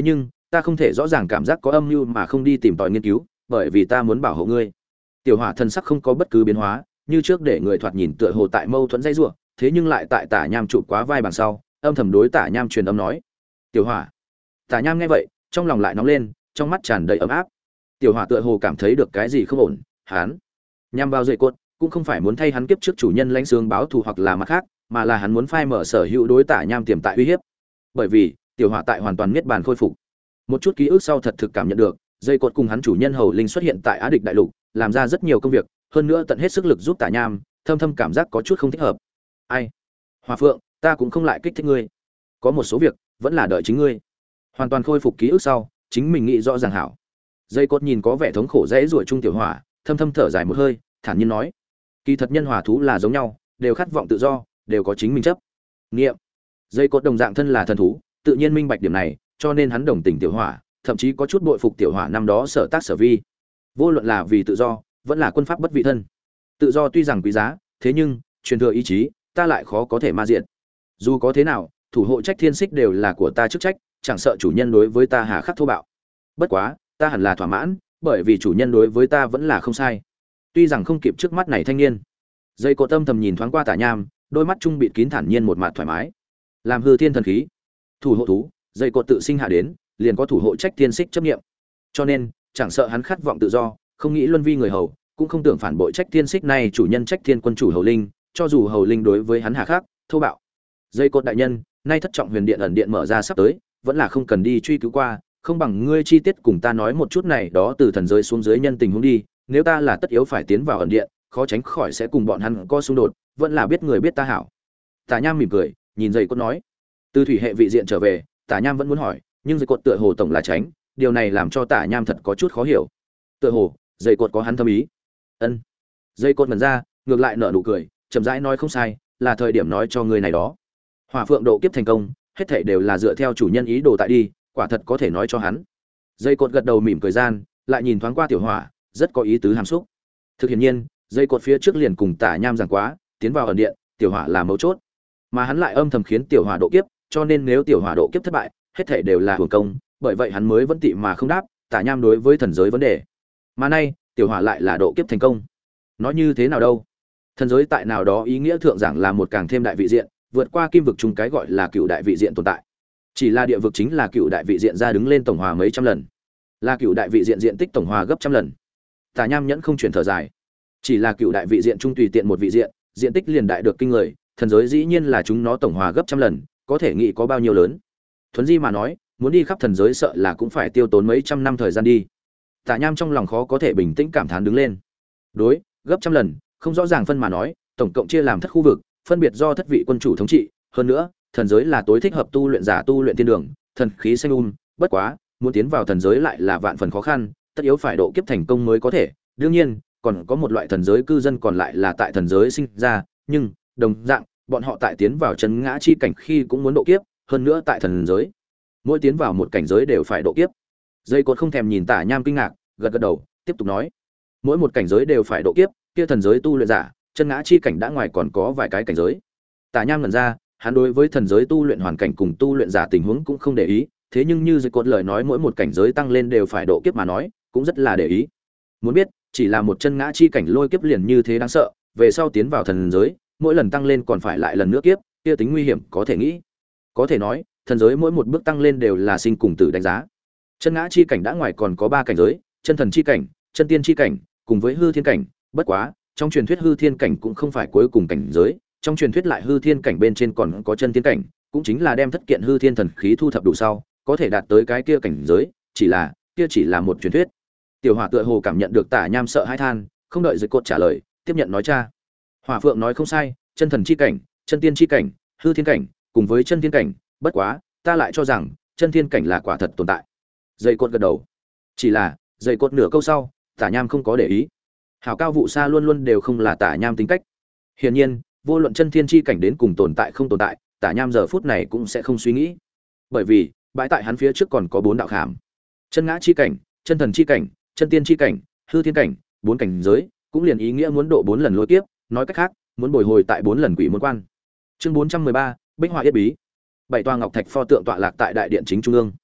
ta không thể rõ ràng cảm giác có âm mưu mà không đi tìm tòi nghiên cứu, bởi vì ta muốn bảo hộ ngươi. Tiểu hỏa thần sắc không có bất cứ biến hóa, như trước để người thoạt nhìn tựa hồ tại mâu thuẫn dây rủa, thế nhưng lại tại Tả Nham chụp quá vai bằng sau, âm thầm đối Tả Nham truyền âm nói: "Tiểu hỏa." Tả Nham nghe vậy, trong lòng lại nóng lên, trong mắt tràn đầy ấm áp. Tiểu hỏa tựa hồ cảm thấy được cái gì không ổn, hắn nhằm vào dậy cốt, cũng không phải muốn thay hắn kiếp trước chủ nhân lãnh xương báo thù hoặc là mặt khác, mà là hắn muốn phai mở sở hữu đối Tả Nham tiềm tại uy hiếp. Bởi vì, tiểu hỏa tại hoàn toàn niết bàn khôi phục. Một chút ký ức sau thật thực cảm nhận được, dây cột cùng hắn chủ nhân Hầu Linh xuất hiện tại Á Địch đại lục, làm ra rất nhiều công việc, hơn nữa tận hết sức lực giúp Tả Nham, thâm thâm cảm giác có chút không thích hợp. Ai? Hỏa Phượng, ta cũng không lại kích thích ngươi. Có một số việc, vẫn là đợi chính ngươi. Hoàn toàn khôi phục ký ức sau, chính mình nghĩ rõ ràng hảo. Dây cột nhìn có vẻ thống khổ dễ rủa trung tiểu hỏa, thâm thâm thở dài một hơi, thản nhiên nói: kỳ thật nhân hòa thú là giống nhau, đều khát vọng tự do, đều có chính mình chấp niệm. Dây cột đồng dạng thân là thần thú, tự nhiên minh bạch điểm này, cho nên hắn đồng tình tiểu hỏa, thậm chí có chút bội phục tiểu hỏa năm đó sở tác sở vi. Vô luận là vì tự do, vẫn là quân pháp bất vị thân. Tự do tuy rằng quý giá, thế nhưng truyền thừa ý chí, ta lại khó có thể ma diện. Dù có thế nào, thủ hộ trách thiên xích đều là của ta chức trách, chẳng sợ chủ nhân đối với ta hà khắc thô bạo. Bất quá, ta hẳn là thỏa mãn, bởi vì chủ nhân đối với ta vẫn là không sai. Tuy rằng không kịp trước mắt này thanh niên. Dây cột tâm thầm nhìn thoáng qua Tả Nham, đôi mắt trung bịt kín thản nhiên một mặt thoải mái. Làm hư thiên thần khí, thủ hộ thú, dây cột tự sinh hạ đến, liền có thủ hộ trách thiên xích chấp niệm. Cho nên, chẳng sợ hắn khát vọng tự do, không nghĩ luân vi người hầu, cũng không tưởng phản bội trách thiên xích này chủ nhân trách thiên quân chủ Hầu Linh, cho dù Hầu Linh đối với hắn hà khắc, thô bạo. Dây cột đại nhân, nay thất trọng huyền điện ẩn điện mở ra sắp tới, vẫn là không cần đi truy cứu qua, không bằng ngươi chi tiết cùng ta nói một chút này đó từ thần giới xuống dưới nhân tình huống đi, nếu ta là tất yếu phải tiến vào ẩn điện, khó tránh khỏi sẽ cùng bọn hắn có xung đột, vẫn là biết người biết ta hảo. Tả Nham mỉm cười, nhìn dây cột nói: từ thủy hệ vị diện trở về, Tả Nham vẫn muốn hỏi, nhưng dây cột tựa hồ tổng là tránh, điều này làm cho Tả Nham thật có chút khó hiểu. Tựa hồ, dây cột có hắn thâm ý. Ân. Dây cột mẩn ra, ngược lại nở nụ cười, chậm rãi nói: không sai, là thời điểm nói cho người này đó. Hỏa Phượng độ kiếp thành công, hết thảy đều là dựa theo chủ nhân ý đồ tại đi, quả thật có thể nói cho hắn. Dây cột gật đầu mỉm cười gian, lại nhìn thoáng qua tiểu hỏa, rất có ý tứ hàm xúc. Thực hiện nhiên, dây cột phía trước liền cùng Tả Nham giảng quá, tiến vào ẩn điện, tiểu hỏa là mấu chốt, mà hắn lại âm thầm khiến tiểu hỏa độ kiếp, cho nên nếu tiểu hỏa độ kiếp thất bại, hết thảy đều là hưởng công, bởi vậy hắn mới vẫn tị mà không đáp Tả Nham đối với thần giới vấn đề. Mà nay, tiểu hỏa lại là độ kiếp thành công. Nói như thế nào đâu? Thần giới tại nào đó ý nghĩa thượng giảng là một càng thêm đại vị diện, vượt qua kim vực chung cái gọi là cựu đại vị diện tồn tại. Chỉ là địa vực chính là cựu đại vị diện ra đứng lên tổng hòa mấy trăm lần, là cựu đại vị diện diện tích tổng hòa gấp trăm lần. Tả Nham nhẫn không chuyển thở dài, chỉ là cựu đại vị diện trung tùy tiện một vị diện, diện tích liền đại được kinh người, thần giới dĩ nhiên là chúng nó tổng hòa gấp trăm lần, có thể nghĩ có bao nhiêu lớn. Thuấn di mà nói, muốn đi khắp thần giới sợ là cũng phải tiêu tốn mấy trăm năm thời gian đi. Tả Nham trong lòng khó có thể bình tĩnh cảm thán đứng lên. Đối, gấp trăm lần, không rõ ràng phân mà nói, tổng cộng chia làm thất khu vực, phân biệt do thất vị quân chủ thống trị, hơn nữa, thần giới là tối thích hợp tu luyện giả tu luyện thiên đường, thần khí xanh um, bất quá, muốn tiến vào thần giới lại là vạn phần khó khăn, tất yếu phải độ kiếp thành công mới có thể. Đương nhiên, còn có một loại thần giới cư dân còn lại là tại thần giới sinh ra, nhưng đồng dạng, bọn họ tại tiến vào chân ngã chi cảnh khi cũng muốn độ kiếp, hơn nữa tại thần giới, mỗi tiến vào một cảnh giới đều phải độ kiếp. Dây cột không thèm nhìn Tả Nham kinh ngạc, gật gật đầu, tiếp tục nói: mỗi một cảnh giới đều phải độ kiếp, kia thần giới tu luyện giả, chân ngã chi cảnh đã ngoài còn có vài cái cảnh giới. Tả Nham ngẩn ra, hắn đối với thần giới tu luyện hoàn cảnh cùng tu luyện giả tình huống cũng không để ý, thế nhưng như dây cột lời nói mỗi một cảnh giới tăng lên đều phải độ kiếp mà nói, cũng rất là để ý. Muốn biết, chỉ là một chân ngã chi cảnh lôi kiếp liền như thế đáng sợ, về sau tiến vào thần giới, mỗi lần tăng lên còn phải lại lần nữa kiếp, kia tính nguy hiểm có thể nghĩ. Có thể nói, thần giới mỗi một bước tăng lên đều là sinh cùng tử đánh giá. Chân ngã chi cảnh đã ngoài còn có ba cảnh giới, chân thần chi cảnh, chân tiên chi cảnh, cùng với hư thiên cảnh, bất quá, trong truyền thuyết hư thiên cảnh cũng không phải cuối cùng cảnh giới, trong truyền thuyết lại hư thiên cảnh bên trên còn có chân tiên cảnh, cũng chính là đem thất kiện hư thiên thần khí thu thập đủ sau, có thể đạt tới cái kia cảnh giới, chỉ là, kia chỉ là một truyền thuyết. Tiểu Hỏa tựa hồ cảm nhận được Tả Nham sợ hãi than, không đợi Dực Cột trả lời, tiếp nhận nói cha. Hỏa Phượng nói không sai, chân thần chi cảnh, chân tiên chi cảnh, hư thiên cảnh, cùng với chân tiên cảnh, bất quá, ta lại cho rằng, chân thiên cảnh là quả thật tồn tại. Dây Cột gật đầu. Chỉ là, Dây Cột nửa câu sau, Tả Nham không có để ý. Hảo cao vụ xa luôn luôn đều không là Tả Nham tính cách. Hiển nhiên, vô luận chân thiên chi cảnh đến cùng tồn tại không tồn tại, Tả Nham giờ phút này cũng sẽ không suy nghĩ. Bởi vì, bãi tại hắn phía trước còn có bốn đạo khảm. Chân ngã chi cảnh, chân thần chi cảnh, chân tiên chi cảnh, hư thiên cảnh, bốn cảnh giới, cũng liền ý nghĩa muốn độ bốn lần lôi kiếp, nói cách khác, muốn bồi hồi tại bốn lần quỷ môn quan. Chương bốn trăm mười ba, Bích Họa Yết Bí. Bảy toa ngọc thạch pho tượng tọa lạc tại đại điện chính trung ương.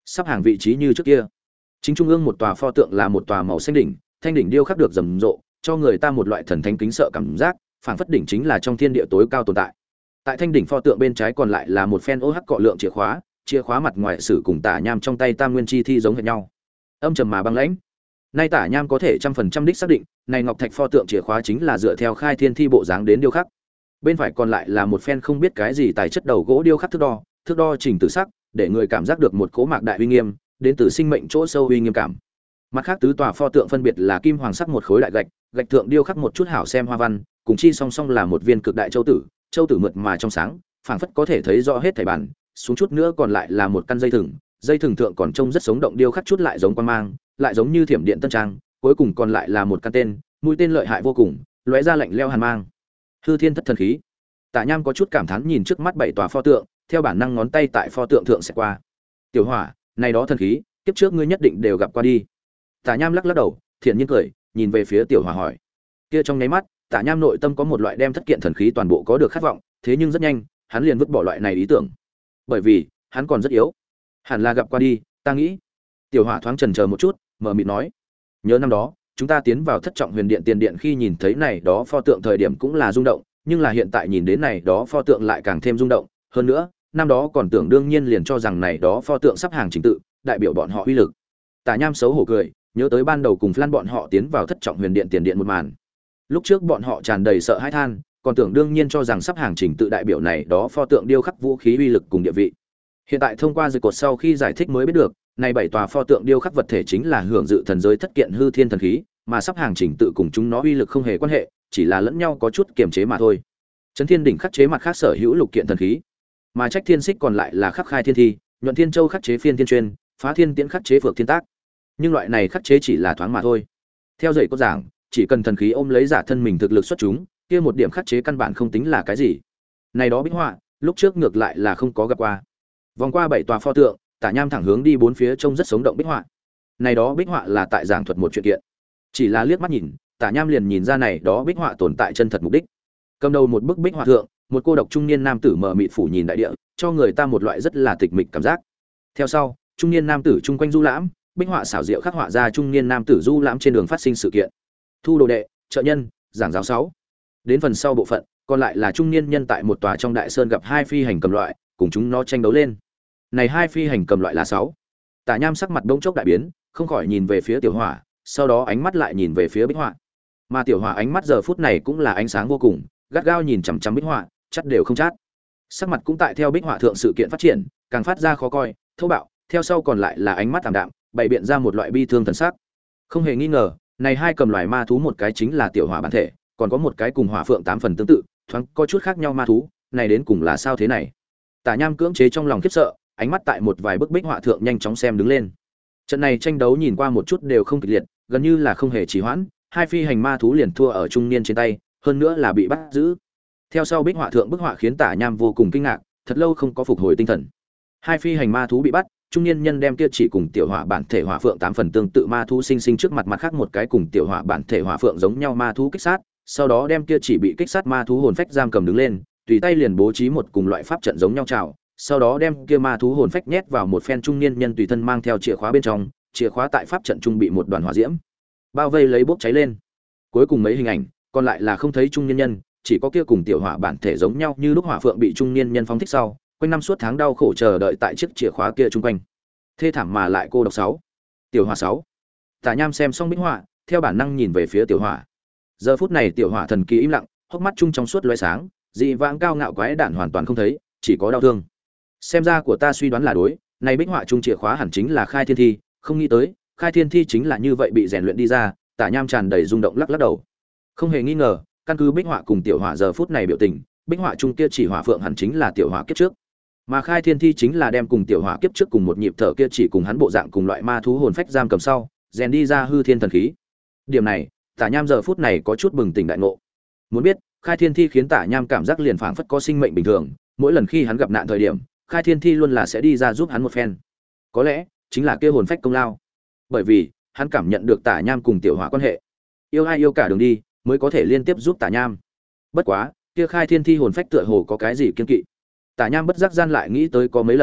sắp hàng vị trí như trước kia. Chính trung ương một tòa pho tượng là một tòa màu xanh đỉnh, thanh đỉnh điêu khắc được rầm rộ, cho người ta một loại thần thánh kính sợ cảm giác, phảng phất đỉnh chính là trong thiên địa tối cao tồn tại. Tại thanh đỉnh pho tượng bên trái còn lại là một phen ô hắc cọ lượng chìa khóa, chìa khóa mặt ngoài sử cùng Tả Nham trong tay Tam Nguyên chi thi giống hệt nhau. Âm trầm mà băng lãnh. Nay Tả Nham có thể trăm phần trăm đích xác định, này ngọc thạch pho tượng chìa khóa chính là dựa theo Khai Thiên thi bộ dáng đến điêu khắc. Bên phải còn lại là một phen không biết cái gì tài chất đầu gỗ điêu khắc thước đo, thước đo chỉnh tự sắc, để người cảm giác được một cỗ mạc đại uy nghiêm, đến từ sinh mệnh chỗ sâu uy nghiêm cảm. Mặt khác tứ tòa pho tượng phân biệt là kim hoàng sắc một khối đại gạch, gạch thượng điêu khắc một chút hảo xem hoa văn, cùng chi song song là một viên cực đại châu tử, châu tử mượt mà trong sáng, phảng phất có thể thấy rõ hết thảy bản, xuống chút nữa còn lại là một căn dây thừng, dây thừng thượng còn trông rất sống động điêu khắc chút lại giống quan mang, lại giống như thiểm điện tân trang, cuối cùng còn lại là một căn tên, mũi tên lợi hại vô cùng, lóe ra lạnh lẽo hàn mang. Hư Thiên Thất Thần Khí. Tả Nham có chút cảm thán nhìn trước mắt bảy tòa pho tượng, theo bản năng ngón tay tại pho tượng thượng sẽ qua. Tiểu Hỏa, này đó thần khí, kiếp trước ngươi nhất định đều gặp qua đi. Tả Nham lắc lắc đầu, thiện nhiên cười, nhìn về phía Tiểu Hỏa hỏi. Kia trong nháy mắt, Tả Nham nội tâm có một loại đem thất kiện thần khí toàn bộ có được khát vọng, thế nhưng rất nhanh, hắn liền vứt bỏ loại này ý tưởng. Bởi vì, hắn còn rất yếu. Hẳn là gặp qua đi, ta nghĩ. Tiểu Hỏa thoáng chần chờ một chút, mờ mịt nói: "Nhớ năm đó, chúng ta tiến vào Thất Trọng Huyền Điện tiền điện khi nhìn thấy này đó pho tượng thời điểm cũng là rung động, nhưng là hiện tại nhìn đến này đó pho tượng lại càng thêm rung động, hơn nữa, năm đó còn tưởng đương nhiên liền cho rằng này đó pho tượng sắp hàng trình tự, đại biểu bọn họ uy lực." Tả Nham xấu hổ cười, nhớ tới ban đầu cùng Flan bọn họ tiến vào Thất Trọng Huyền Điện tiền điện một màn. Lúc trước bọn họ tràn đầy sợ hãi than, còn tưởng đương nhiên cho rằng sắp hàng trình tự đại biểu này đó pho tượng điêu khắc vũ khí uy lực cùng địa vị. Hiện tại thông qua dây cột sau khi giải thích mới biết được, này bảy tòa pho tượng điêu khắc vật thể chính là hưởng dự thần giới thất kiện hư thiên thần khí, mà sắp hàng trình tự cùng chúng nó uy lực không hề quan hệ, chỉ là lẫn nhau có chút kiềm chế mà thôi. Chấn Thiên đỉnh khắc chế mặt khác sở hữu lục kiện thần khí, mà Trách Thiên xích còn lại là khắc khai thiên thi, Nhuận Thiên châu khắc chế phiên thiên truyền, Phá Thiên tiễn khắc chế phược thiên tác. Nhưng loại này khắc chế chỉ là thoáng mà thôi. Theo dạy có giảng, chỉ cần thần khí ôm lấy giả thân mình thực lực xuất chúng, kia một điểm khắc chế căn bản không tính là cái gì. Này đó bích họa, lúc trước ngược lại là không có gặp qua. Vòng qua bảy tòa pho tượng, Tả Nham thẳng hướng đi bốn phía trông rất sống động bích họa. Này đó bích họa là tại giảng thuật một chuyện kiện. Chỉ là liếc mắt nhìn, Tả Nham liền nhìn ra này đó bích họa tồn tại chân thật mục đích. Cầm đầu một bức bích họa thượng, một cô độc trung niên nam tử mờ mịt phủ nhìn đại địa, cho người ta một loại rất là tịch mịch cảm giác. Theo sau, trung niên nam tử chung quanh du lãm, bích họa xảo diệu khắc họa ra trung niên nam tử du lãm trên đường phát sinh sự kiện. Thu đồ đệ, trợ nhân, giảng giáo sáu. Đến phần sau bộ phận, còn lại là trung niên nhân tại một tòa trong đại sơn gặp hai phi hành cầm loại, cùng chúng nó tranh đấu lên. Này hai phi hành cầm loại là sáu. Tả Nham sắc mặt bỗng chốc đại biến, không khỏi nhìn về phía Tiểu Hỏa, sau đó ánh mắt lại nhìn về phía bích họa. Mà Tiểu Hỏa ánh mắt giờ phút này cũng là ánh sáng vô cùng, gắt gao nhìn chằm chằm bích họa, chắc đều không chát. Sắc mặt cũng tại theo bích họa thượng sự kiện phát triển, càng phát ra khó coi, thô bạo, theo sau còn lại là ánh mắt tạm đạm, bày biện ra một loại bi thương thần sắc. Không hề nghi ngờ, này hai cầm loài ma thú một cái chính là Tiểu Hỏa bản thể, còn có một cái cùng Hỏa Phượng tám phần tương tự, thoáng có chút khác nhau ma thú, này đến cùng là sao thế này? Tả Nham cưỡng chế trong lòng khiếp sợ, ánh mắt tại một vài bức bích họa thượng nhanh chóng xem đứng lên. Trận này tranh đấu nhìn qua một chút đều không kịch liệt, gần như là không hề trì hoãn, hai phi hành ma thú liền thua ở trung niên trên tay, hơn nữa là bị bắt giữ. Theo sau bích họa thượng bức họa khiến Tả Nham vô cùng kinh ngạc, thật lâu không có phục hồi tinh thần. Hai phi hành ma thú bị bắt, trung niên nhân đem kia chỉ cùng Tiểu Hỏa bản thể Hỏa Phượng tám phần tương tự ma thú sinh sinh trước mặt mặt khác một cái cùng Tiểu Hỏa bản thể Hỏa Phượng giống nhau ma thú kích sát, sau đó đem kia chỉ bị kích sát ma thú hồn phách giam cầm đứng lên, tùy tay liền bố trí một cùng loại pháp trận giống nhau trào, sau đó đem kia ma thú hồn phách nhét vào một phen trung niên nhân tùy thân mang theo chìa khóa bên trong, chìa khóa tại pháp trận trung bị một đoàn hỏa diễm bao vây lấy bốc cháy lên. Cuối cùng mấy hình ảnh, còn lại là không thấy trung niên nhân, chỉ có kia cùng Tiểu Hỏa bản thể giống nhau như lúc Hỏa Phượng bị trung niên nhân phóng thích sau, quanh năm suốt tháng đau khổ chờ đợi tại chiếc chìa khóa kia chung quanh. Thê thảm mà lại cô độc sáu. Tiểu Hỏa sáu. Tả Nham xem xong bích họa, theo bản năng nhìn về phía Tiểu Hỏa. Giờ phút này Tiểu Hỏa thần kỳ im lặng, hốc mắt chung trong suốt lóe sáng, dị vãng cao ngạo quái đản hoàn toàn không thấy, chỉ có đau thương. Xem ra của ta suy đoán là đối, này bích họa chung chìa khóa hẳn chính là Khai Thiên thi, không nghĩ tới, Khai Thiên thi chính là như vậy bị rèn luyện đi ra. Tả Nham tràn đầy rung động lắc lắc đầu. Không hề nghi ngờ, căn cứ bích họa cùng Tiểu Hỏa giờ phút này biểu tình, bích họa chung kia chỉ Hỏa Phượng hẳn chính là Tiểu Hỏa kiếp trước, mà Khai Thiên thi chính là đem cùng Tiểu Hỏa kiếp trước cùng một nhịp thở kia chỉ cùng hắn bộ dạng cùng loại ma thú hồn phách giam cầm sau, rèn đi ra hư thiên thần khí. Điểm này, Tả Nham giờ phút này có chút bừng tỉnh đại ngộ. Muốn biết, Khai Thiên thi khiến Tả Nham cảm giác liền phảng phất có sinh mệnh bình thường, mỗi lần khi hắn gặp nạn thời điểm, Khai Thiên thi luôn là sẽ đi ra giúp hắn một phen. Có lẽ, chính là kia hồn phách công lao. Bởi vì, hắn cảm nhận được Tả Nham cùng Tiểu Hỏa quan hệ, yêu ai yêu cả đường đi, mới có thể liên tiếp giúp Tả Nham. Bất quá, kia Khai Thiên thi hồn phách tựa hồ có cái gì kiêng kỵ. Tả Nham bất giác gian lại nghĩ tới có mấy lần,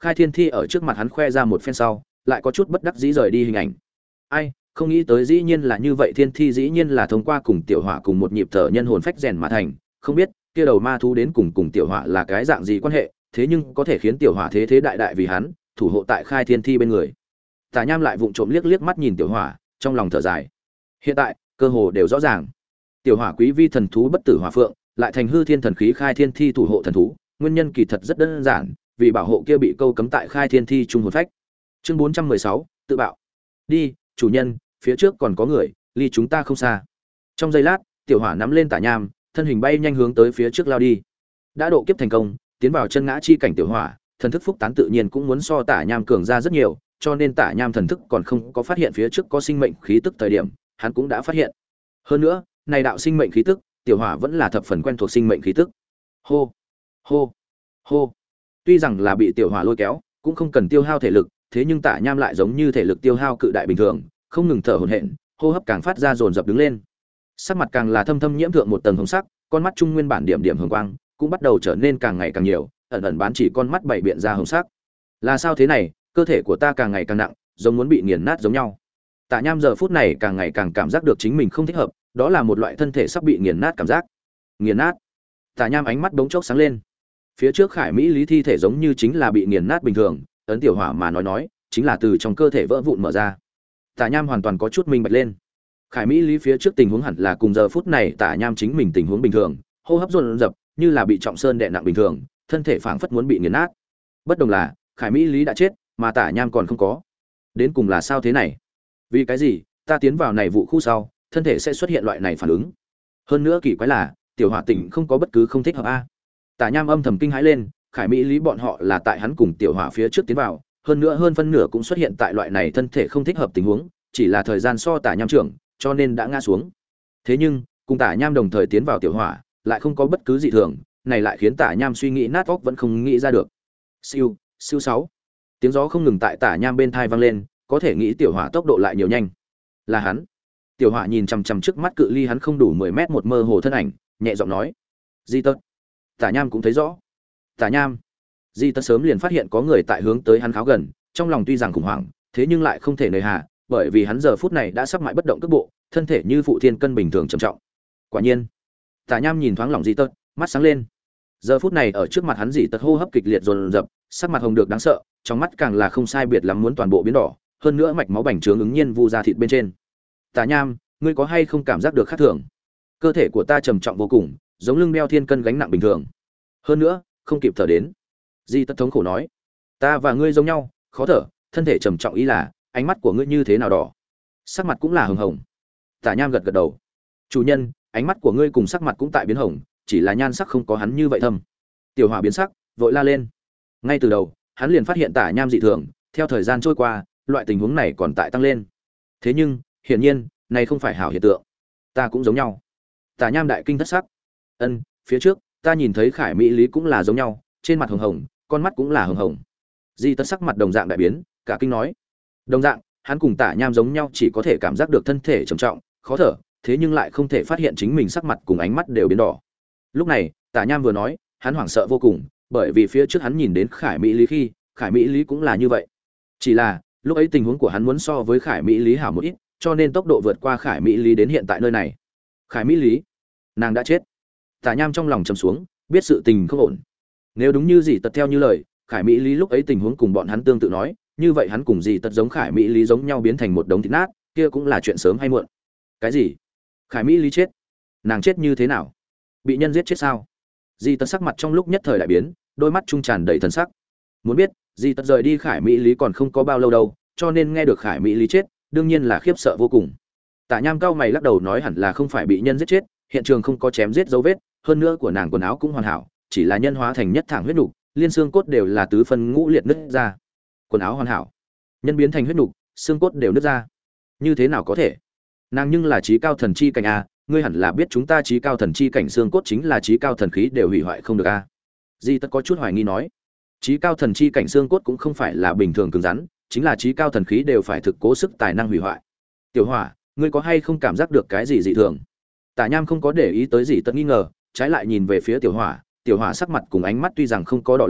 Khai Thiên Thi ở trước mặt hắn khoe ra một phen sau, lại có chút bất đắc dĩ rời đi hình ảnh. Ai, không nghĩ tới dĩ nhiên là như vậy, Thiên Thi dĩ nhiên là thông qua cùng tiểu hỏa cùng một nhịp thở nhân hồn phách rèn mà thành, không biết kia đầu ma thú đến cùng cùng tiểu hỏa là cái dạng gì quan hệ, thế nhưng có thể khiến tiểu hỏa thế thế đại đại vì hắn, thủ hộ tại Khai Thiên Thi bên người. Tả Nham lại vụng trộm liếc liếc mắt nhìn tiểu hỏa, trong lòng thở dài. Hiện tại, cơ hồ đều rõ ràng. Tiểu hỏa quý vi thần thú bất tử hỏa phượng, lại thành hư thiên thần khí Khai Thiên Thi thủ hộ thần thú, nguyên nhân kỳ thật rất đơn giản, vì bảo hộ kia bị câu cấm tại Khai Thiên Thi trung hồn phách. Chương bốn trăm mười sáu, tự bạo. Đi, chủ nhân, phía trước còn có người, ly chúng ta không xa. Trong giây lát, tiểu hỏa nắm lên Tả Nham, thân hình bay nhanh hướng tới phía trước lao đi. Đã độ kiếp thành công, tiến vào chân ngã chi cảnh tiểu hỏa, thần thức phúc tán tự nhiên cũng muốn so Tả Nham cường ra rất nhiều, cho nên Tả Nham thần thức còn không có phát hiện phía trước có sinh mệnh khí tức thời điểm, hắn cũng đã phát hiện. Hơn nữa, này đạo sinh mệnh khí tức, tiểu hỏa vẫn là thập phần quen thuộc sinh mệnh khí tức. Hô, hô, hô. Tuy rằng là bị tiểu hỏa lôi kéo, cũng không cần tiêu hao thể lực, thế nhưng Tả Nham lại giống như thể lực tiêu hao cự đại bình thường, không ngừng thở hổn hển, hô hấp càng phát ra dồn dập đứng lên. Sắc mặt càng là thâm thâm nhiễm thượng một tầng hồng sắc, con mắt trung nguyên bản điểm điểm hồng quang, cũng bắt đầu trở nên càng ngày càng nhiều, ẩn ẩn bán chỉ con mắt bảy biện ra hồng sắc. Là sao thế này, cơ thể của ta càng ngày càng nặng, giống muốn bị nghiền nát giống nhau. Tả Nham giờ phút này càng ngày càng cảm giác được chính mình không thích hợp, đó là một loại thân thể sắp bị nghiền nát cảm giác. Nghiền nát. Tả Nham ánh mắt bỗng chốc sáng lên. Phía trước Khải Mỹ Lý thi thể giống như chính là bị nghiền nát bình thường, ấn tiểu hỏa mà nói nói, chính là từ trong cơ thể vỡ vụn mở ra. Tả Nham hoàn toàn có chút minh bạch lên. Khải Mỹ Lý phía trước tình huống hẳn là cùng giờ phút này Tả Nham chính mình tình huống bình thường, hô hấp dồn dập, như là bị trọng sơn đè nặng bình thường, thân thể phảng phất muốn bị nghiền nát. Bất đồng là, Khải Mỹ Lý đã chết, mà Tả Nham còn không có. Đến cùng là sao thế này? Vì cái gì, ta tiến vào này vụ khu sau, thân thể sẽ xuất hiện loại này phản ứng? Hơn nữa kỳ quái là, tiểu hỏa tỉnh không có bất cứ không thích hợp a. Tả Nham âm thầm kinh hãi lên, Khải Mỹ Lý bọn họ là tại hắn cùng tiểu hỏa phía trước tiến vào, hơn nữa hơn phân nửa cũng xuất hiện tại loại này thân thể không thích hợp tình huống, chỉ là thời gian so Tả Nham trưởng, cho nên đã ngã xuống. Thế nhưng, cùng Tả Nham đồng thời tiến vào tiểu hỏa, lại không có bất cứ dị thường, này lại khiến Tả Nham suy nghĩ nát óc vẫn không nghĩ ra được. Siêu, siêu sáu. Tiếng gió không ngừng tại Tả Nham bên tai vang lên, có thể nghĩ tiểu hỏa tốc độ lại nhiều nhanh. Là hắn. Tiểu hỏa nhìn chằm chằm trước mắt cự ly hắn không đủ mười mét một mơ hồ thân ảnh, nhẹ giọng nói: "Di Tật." Tả Nham cũng thấy rõ. Tả Nham. Di Tật sớm liền phát hiện có người tại hướng tới hắn khá gần, trong lòng tuy rằng khủng hoảng, thế nhưng lại không thể nề hà, bởi vì hắn giờ phút này đã sắp mãi bất động cước bộ, thân thể như phụ thiên cân bình thường trầm trọng. Quả nhiên. Tả Nham nhìn thoáng lòng Di Tật, mắt sáng lên. Giờ phút này ở trước mặt hắn Di Tật hô hấp kịch liệt dồn dập, sắc mặt hồng được đáng sợ, trong mắt càng là không sai biệt lắm muốn toàn bộ biến đỏ, hơn nữa mạch máu bành trướng ứng nhiên vu ra thịt bên trên. Tả Nham, ngươi có hay không cảm giác được khác thường? Cơ thể của ta trầm trọng vô cùng, giống lưng đeo thiên cân gánh nặng bình thường. Hơn nữa, không kịp thở đến. Di Tất thống khổ nói, ta và ngươi giống nhau, khó thở, thân thể trầm trọng ý là, ánh mắt của ngươi như thế nào đỏ? Sắc mặt cũng là hồng hồng. Tả Nham gật gật đầu. Chủ nhân, ánh mắt của ngươi cùng sắc mặt cũng tại biến hồng, chỉ là nhan sắc không có hắn như vậy thâm. Tiểu Hỏa biến sắc, vội la lên. Ngay từ đầu, hắn liền phát hiện Tả Nham dị thường, theo thời gian trôi qua, loại tình huống này còn tại tăng lên. Thế nhưng, hiển nhiên, này không phải hảo hiện tượng. Ta cũng giống nhau. Tả Nham đại kinh thất sắc. Ân, phía trước, ta nhìn thấy Khải Mỹ Lý cũng là giống nhau, trên mặt hồng hồng, con mắt cũng là hồng hồng. Di Tất sắc mặt đồng dạng đại biến, cả kinh nói. Đồng dạng, hắn cùng Tả Nham giống nhau, chỉ có thể cảm giác được thân thể trầm trọng, khó thở, thế nhưng lại không thể phát hiện chính mình sắc mặt cùng ánh mắt đều biến đỏ. Lúc này, Tả Nham vừa nói, hắn hoảng sợ vô cùng, bởi vì phía trước hắn nhìn đến Khải Mỹ Lý khi, Khải Mỹ Lý cũng là như vậy. Chỉ là, lúc ấy tình huống của hắn muốn so với Khải Mỹ Lý hảo một ít, cho nên tốc độ vượt qua Khải Mỹ Lý đến hiện tại nơi này. Khải Mỹ Lý, nàng đã chết. Tả Nham trong lòng trầm xuống, biết sự tình không ổn. Nếu đúng như gì tật theo như lời, Khải Mỹ Lý lúc ấy tình huống cùng bọn hắn tương tự nói, như vậy hắn cùng gì tật giống Khải Mỹ Lý giống nhau biến thành một đống thịt nát, kia cũng là chuyện sớm hay muộn. Cái gì? Khải Mỹ Lý chết? Nàng chết như thế nào? Bị nhân giết chết sao? Di Tật sắc mặt trong lúc nhất thời đại biến, đôi mắt trung tràn đầy thần sắc. Muốn biết, Di Tật rời đi Khải Mỹ Lý còn không có bao lâu đâu, cho nên nghe được Khải Mỹ Lý chết, đương nhiên là khiếp sợ vô cùng. Tả Nham cao mày lắc đầu nói hẳn là không phải bị nhân giết chết, hiện trường không có chém giết dấu vết, hơn nữa của nàng quần áo cũng hoàn hảo, chỉ là nhân hóa thành nhất thẳng huyết nục, liên xương cốt đều là tứ phân ngũ liệt nứt ra. Quần áo hoàn hảo, nhân biến thành huyết nục, xương cốt đều nứt ra. Như thế nào có thể? Nàng nhưng là chí cao thần chi cảnh a, ngươi hẳn là biết chúng ta chí cao thần chi cảnh xương cốt chính là chí cao thần khí đều hủy hoại không được a. Di Tất có chút hoài nghi nói, chí cao thần chi cảnh xương cốt cũng không phải là bình thường cứng rắn, chính là chí cao thần khí đều phải thực cố sức tài năng hủy hoại. Tiểu Hỏa, ngươi có hay không cảm giác được cái gì dị thường? Tả Nham không có để ý tới gì tất nghi ngờ, trái lại nhìn về phía Tiểu Hỏa, Tiểu Hỏa sắc mặt cùng ánh mắt tuy rằng không có đỏ lên,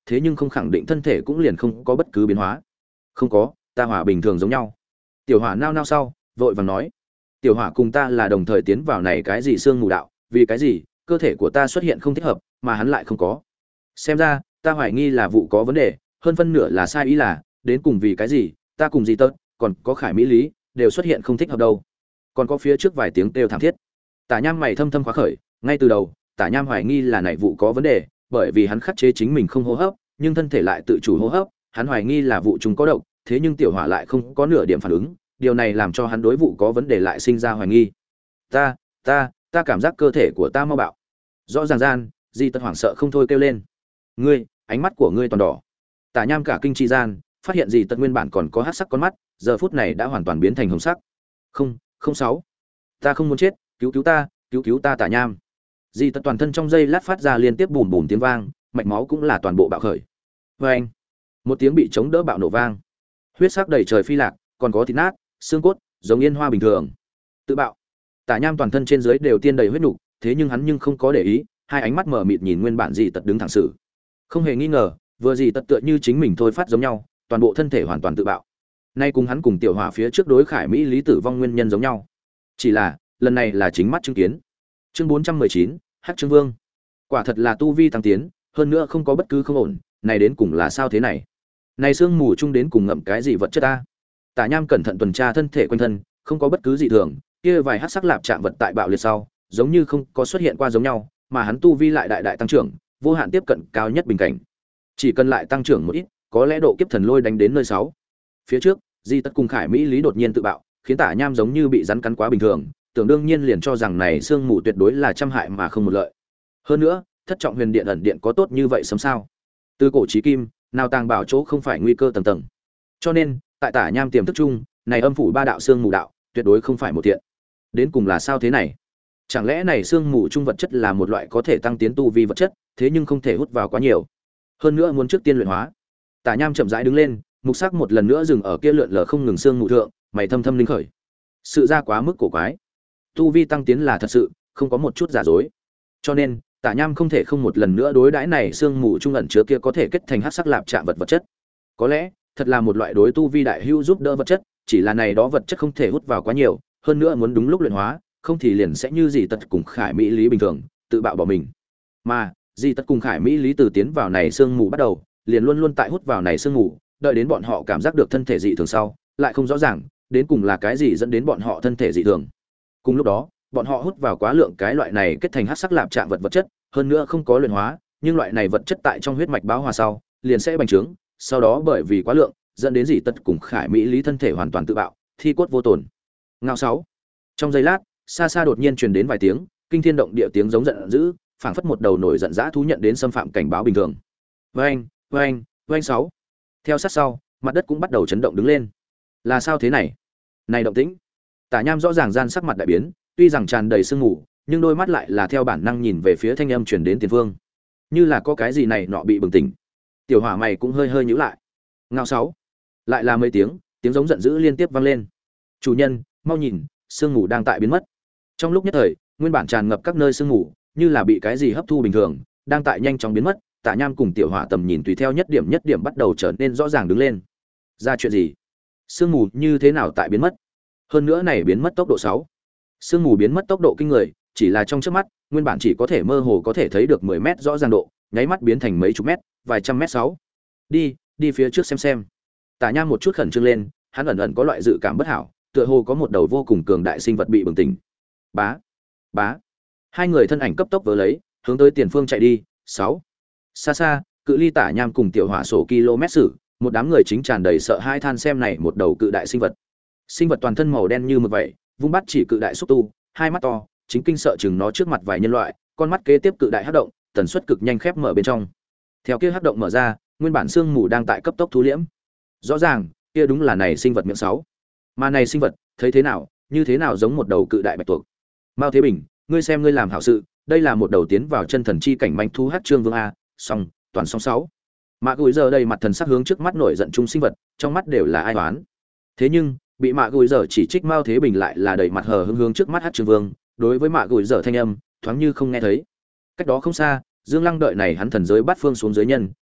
thế nhưng không khẳng định thân thể cũng liền không có bất cứ biến hóa. Không có, ta hỏa bình thường giống nhau. Tiểu hỏa nao nao sau vội vàng nói, tiểu hỏa cùng ta là đồng thời tiến vào này cái gì xương mù đạo, vì cái gì cơ thể của ta xuất hiện không thích hợp mà hắn lại không có. Xem ra ta hoài nghi là vụ có vấn đề, hơn phân nửa là sai ý là đến cùng vì cái gì ta cùng gì tớt còn có Khải Mỹ Lý đều xuất hiện không thích hợp đâu. Còn có phía trước vài tiếng kêu thảm thiết. Tả Nham mày thâm thâm khóa khởi, ngay từ đầu Tả Nham hoài nghi là này vụ có vấn đề, bởi vì hắn khắc chế chính mình không hô hấp, nhưng thân thể lại tự chủ hô hấp, hắn hoài nghi là vụ chúng có độc, thế nhưng tiểu hỏa lại không có nửa điểm phản ứng, điều này làm cho hắn đối vụ có vấn đề lại sinh ra hoài nghi. Ta, ta, ta cảm giác cơ thể của ta mau bạo. Rõ ràng gian, Di Tật hoảng sợ không thôi kêu lên. Ngươi, ánh mắt của ngươi toàn đỏ. Tả Nham cả kinh chi gian, phát hiện Di Tật nguyên bản còn có hắc sắc con mắt, giờ phút này đã hoàn toàn biến thành hồng sắc. Không, không sáu. Ta không muốn chết, cứu cứu ta, cứu cứu ta Tả Nham. Di Tật toàn thân trong giây lát phát ra liên tiếp bùm bùm tiếng vang, mạch máu cũng là toàn bộ bạo khởi. Oeng! Một tiếng bị chống đỡ bạo nổ vang. Huyết sắc đầy trời phi lạc, còn có thịt nát, xương cốt, giống yên hoa bình thường. Tự bạo. Tả Nham toàn thân trên dưới đều tiên đầy huyết nục, thế nhưng hắn nhưng không có để ý, hai ánh mắt mở mịt nhìn nguyên bản Dị Tật đứng thẳng sự. Không hề nghi ngờ, vừa Dị Tật tựa như chính mình thôi phát giống nhau, toàn bộ thân thể hoàn toàn tự bạo. Nay cùng hắn cùng tiểu hỏa phía trước đối Khải Mỹ Lý tử vong nguyên nhân giống nhau. Chỉ là, lần này là chính mắt chứng kiến. Chương bốn trăm mười chín, Hắc Trương Vương. Quả thật là tu vi tăng tiến, hơn nữa không có bất cứ không ổn, này đến cùng là sao thế này? Này xương mù chung đến cùng ngậm cái gì vật chất ta? Tả Nham cẩn thận tuần tra thân thể quanh thân, không có bất cứ gì thường, kia vài hắc sắc lạp chạm vật tại bạo liệt sau, giống như không có xuất hiện qua giống nhau, mà hắn tu vi lại đại đại tăng trưởng, vô hạn tiếp cận cao nhất bình cảnh. Chỉ cần lại tăng trưởng một ít, có lẽ độ kiếp thần lôi đánh đến nơi sáu. Phía trước, Di Tất cùng Khải Mỹ Lý đột nhiên tự bạo, khiến Tả Nham giống như bị rắn cắn quá bình thường, tưởng đương nhiên liền cho rằng này xương mù tuyệt đối là trăm hại mà không một lợi. Hơn nữa, thất trọng huyền điện ẩn điện có tốt như vậy sớm sao? Từ cổ chí kim, nào tàng bảo chỗ không phải nguy cơ tầng tầng. Cho nên, tại Tả Nham tiềm thức chung, này âm phủ ba đạo xương mù đạo, tuyệt đối không phải một thiện. Đến cùng là sao thế này? Chẳng lẽ này xương mù trung vật chất là một loại có thể tăng tiến tu vi vật chất, thế nhưng không thể hút vào quá nhiều. Hơn nữa muốn trước tiên luyện hóa. Tả Nham chậm rãi đứng lên, mục sắc một lần nữa dừng ở kia lượn lờ không ngừng xương mù thượng, mày thâm thâm linh khởi. Sự ra quá mức cổ quái. Tu vi tăng tiến là thật sự, không có một chút giả dối. Cho nên, Tả Nham không thể không một lần nữa đối đãi này xương mù trung ẩn chứa kia có thể kết thành hắc sắc lạp chạm vật vật chất. Có lẽ, thật là một loại đối tu vi đại hữu giúp đỡ vật chất, chỉ là này đó vật chất không thể hút vào quá nhiều, hơn nữa muốn đúng lúc luyện hóa, không thì liền sẽ như Dị Tật cùng Khải Mỹ Lý bình thường, tự bạo bỏ mình. Mà, Dị Tật cùng Khải Mỹ Lý từ tiến vào này xương mù bắt đầu, liền luôn luôn tại hút vào này xương mù, đợi đến bọn họ cảm giác được thân thể dị thường sau, lại không rõ ràng, đến cùng là cái gì dẫn đến bọn họ thân thể dị thường. Cùng lúc đó, bọn họ hút vào quá lượng cái loại này kết thành hắc sắc lạp chạm vật vật chất, hơn nữa không có luyện hóa, nhưng loại này vật chất tại trong huyết mạch báo hòa sau, liền sẽ bành trướng, sau đó bởi vì quá lượng, dẫn đến Dị Tật cùng Khải Mỹ Lý thân thể hoàn toàn tự bạo, thi cốt vô tổn. Ngao sáu. Trong giây lát, xa xa đột nhiên truyền đến vài tiếng, kinh thiên động địa tiếng giống giận dữ, phảng phất một đầu nổi giận dã thú nhận đến xâm phạm cảnh báo bình thường. Oeng, oeng, oeng sáu. Theo sát sau, mặt đất cũng bắt đầu chấn động đứng lên. Là sao thế này? Này động tĩnh. Tả Nham rõ ràng gian sắc mặt đại biến, tuy rằng tràn đầy sương mù, nhưng đôi mắt lại là theo bản năng nhìn về phía thanh âm truyền đến tiền phương, như là có cái gì này nọ bị bừng tỉnh. Tiểu hỏa mày cũng hơi hơi nhíu lại. Ngao sáu. Lại là mấy tiếng, tiếng giống giận dữ liên tiếp vang lên. Chủ nhân, mau nhìn, sương mù đang tại biến mất. Trong lúc nhất thời, nguyên bản tràn ngập các nơi sương mù, như là bị cái gì hấp thu bình thường, đang tại nhanh chóng biến mất. Tả Nham cùng Tiểu Hỏa tầm nhìn tùy theo nhất điểm nhất điểm bắt đầu trở nên rõ ràng đứng lên. Ra chuyện gì? Sương mù như thế nào tại biến mất? Hơn nữa này biến mất tốc độ sáu. Sương mù biến mất tốc độ kinh người, chỉ là trong chớp mắt, nguyên bản chỉ có thể mơ hồ có thể thấy được mười mét rõ ràng độ, nháy mắt biến thành mấy chục mét, vài trăm mét sáu. Đi, đi phía trước xem xem. Tả Nham một chút khẩn trương lên, hắn ẩn ẩn có loại dự cảm bất hảo, tựa hồ có một đầu vô cùng cường đại sinh vật bị bừng tỉnh. Bá, bá. Hai người thân ảnh cấp tốc vớ lấy, hướng tới tiền phương chạy đi. Sáu. Xa xa, cự ly Tả Nham cùng Tiểu Hỏa sổ km sử, một đám người chính tràn đầy sợ hãi than xem này một đầu cự đại sinh vật. Sinh vật toàn thân màu đen như mực vậy, vung bắt chỉ cự đại xúc tu, hai mắt to, chính kinh sợ chừng nó trước mặt vài nhân loại, con mắt kế tiếp cự đại hắc động, tần suất cực nhanh khép mở bên trong. Theo kia hắc động mở ra, nguyên bản xương mù đang tại cấp tốc thu liễm. Rõ ràng, kia đúng là này sinh vật miệng sáu. Mà này sinh vật, thấy thế nào, như thế nào giống một đầu cự đại bạch tuộc. Mao Thế Bình, ngươi xem ngươi làm hảo sự, đây là một đầu tiến vào chân thần chi cảnh manh thú Hắc Trương Vương a, song, toàn song sáu. Mạ Gùi giờ đây mặt thần sắc hướng trước mắt nổi giận chung sinh vật, trong mắt đều là ai oán. Thế nhưng, bị Mạ Gùi giờ chỉ trích Mao Thế Bình lại là đầy mặt hờ hững hướng trước mắt Hắc Trương Vương, đối với Mạ Gùi giờ thanh âm, thoáng như không nghe thấy. Cách đó không xa, Dương Lăng đợi này hắn thần giới bát phương xuống dưới nhân,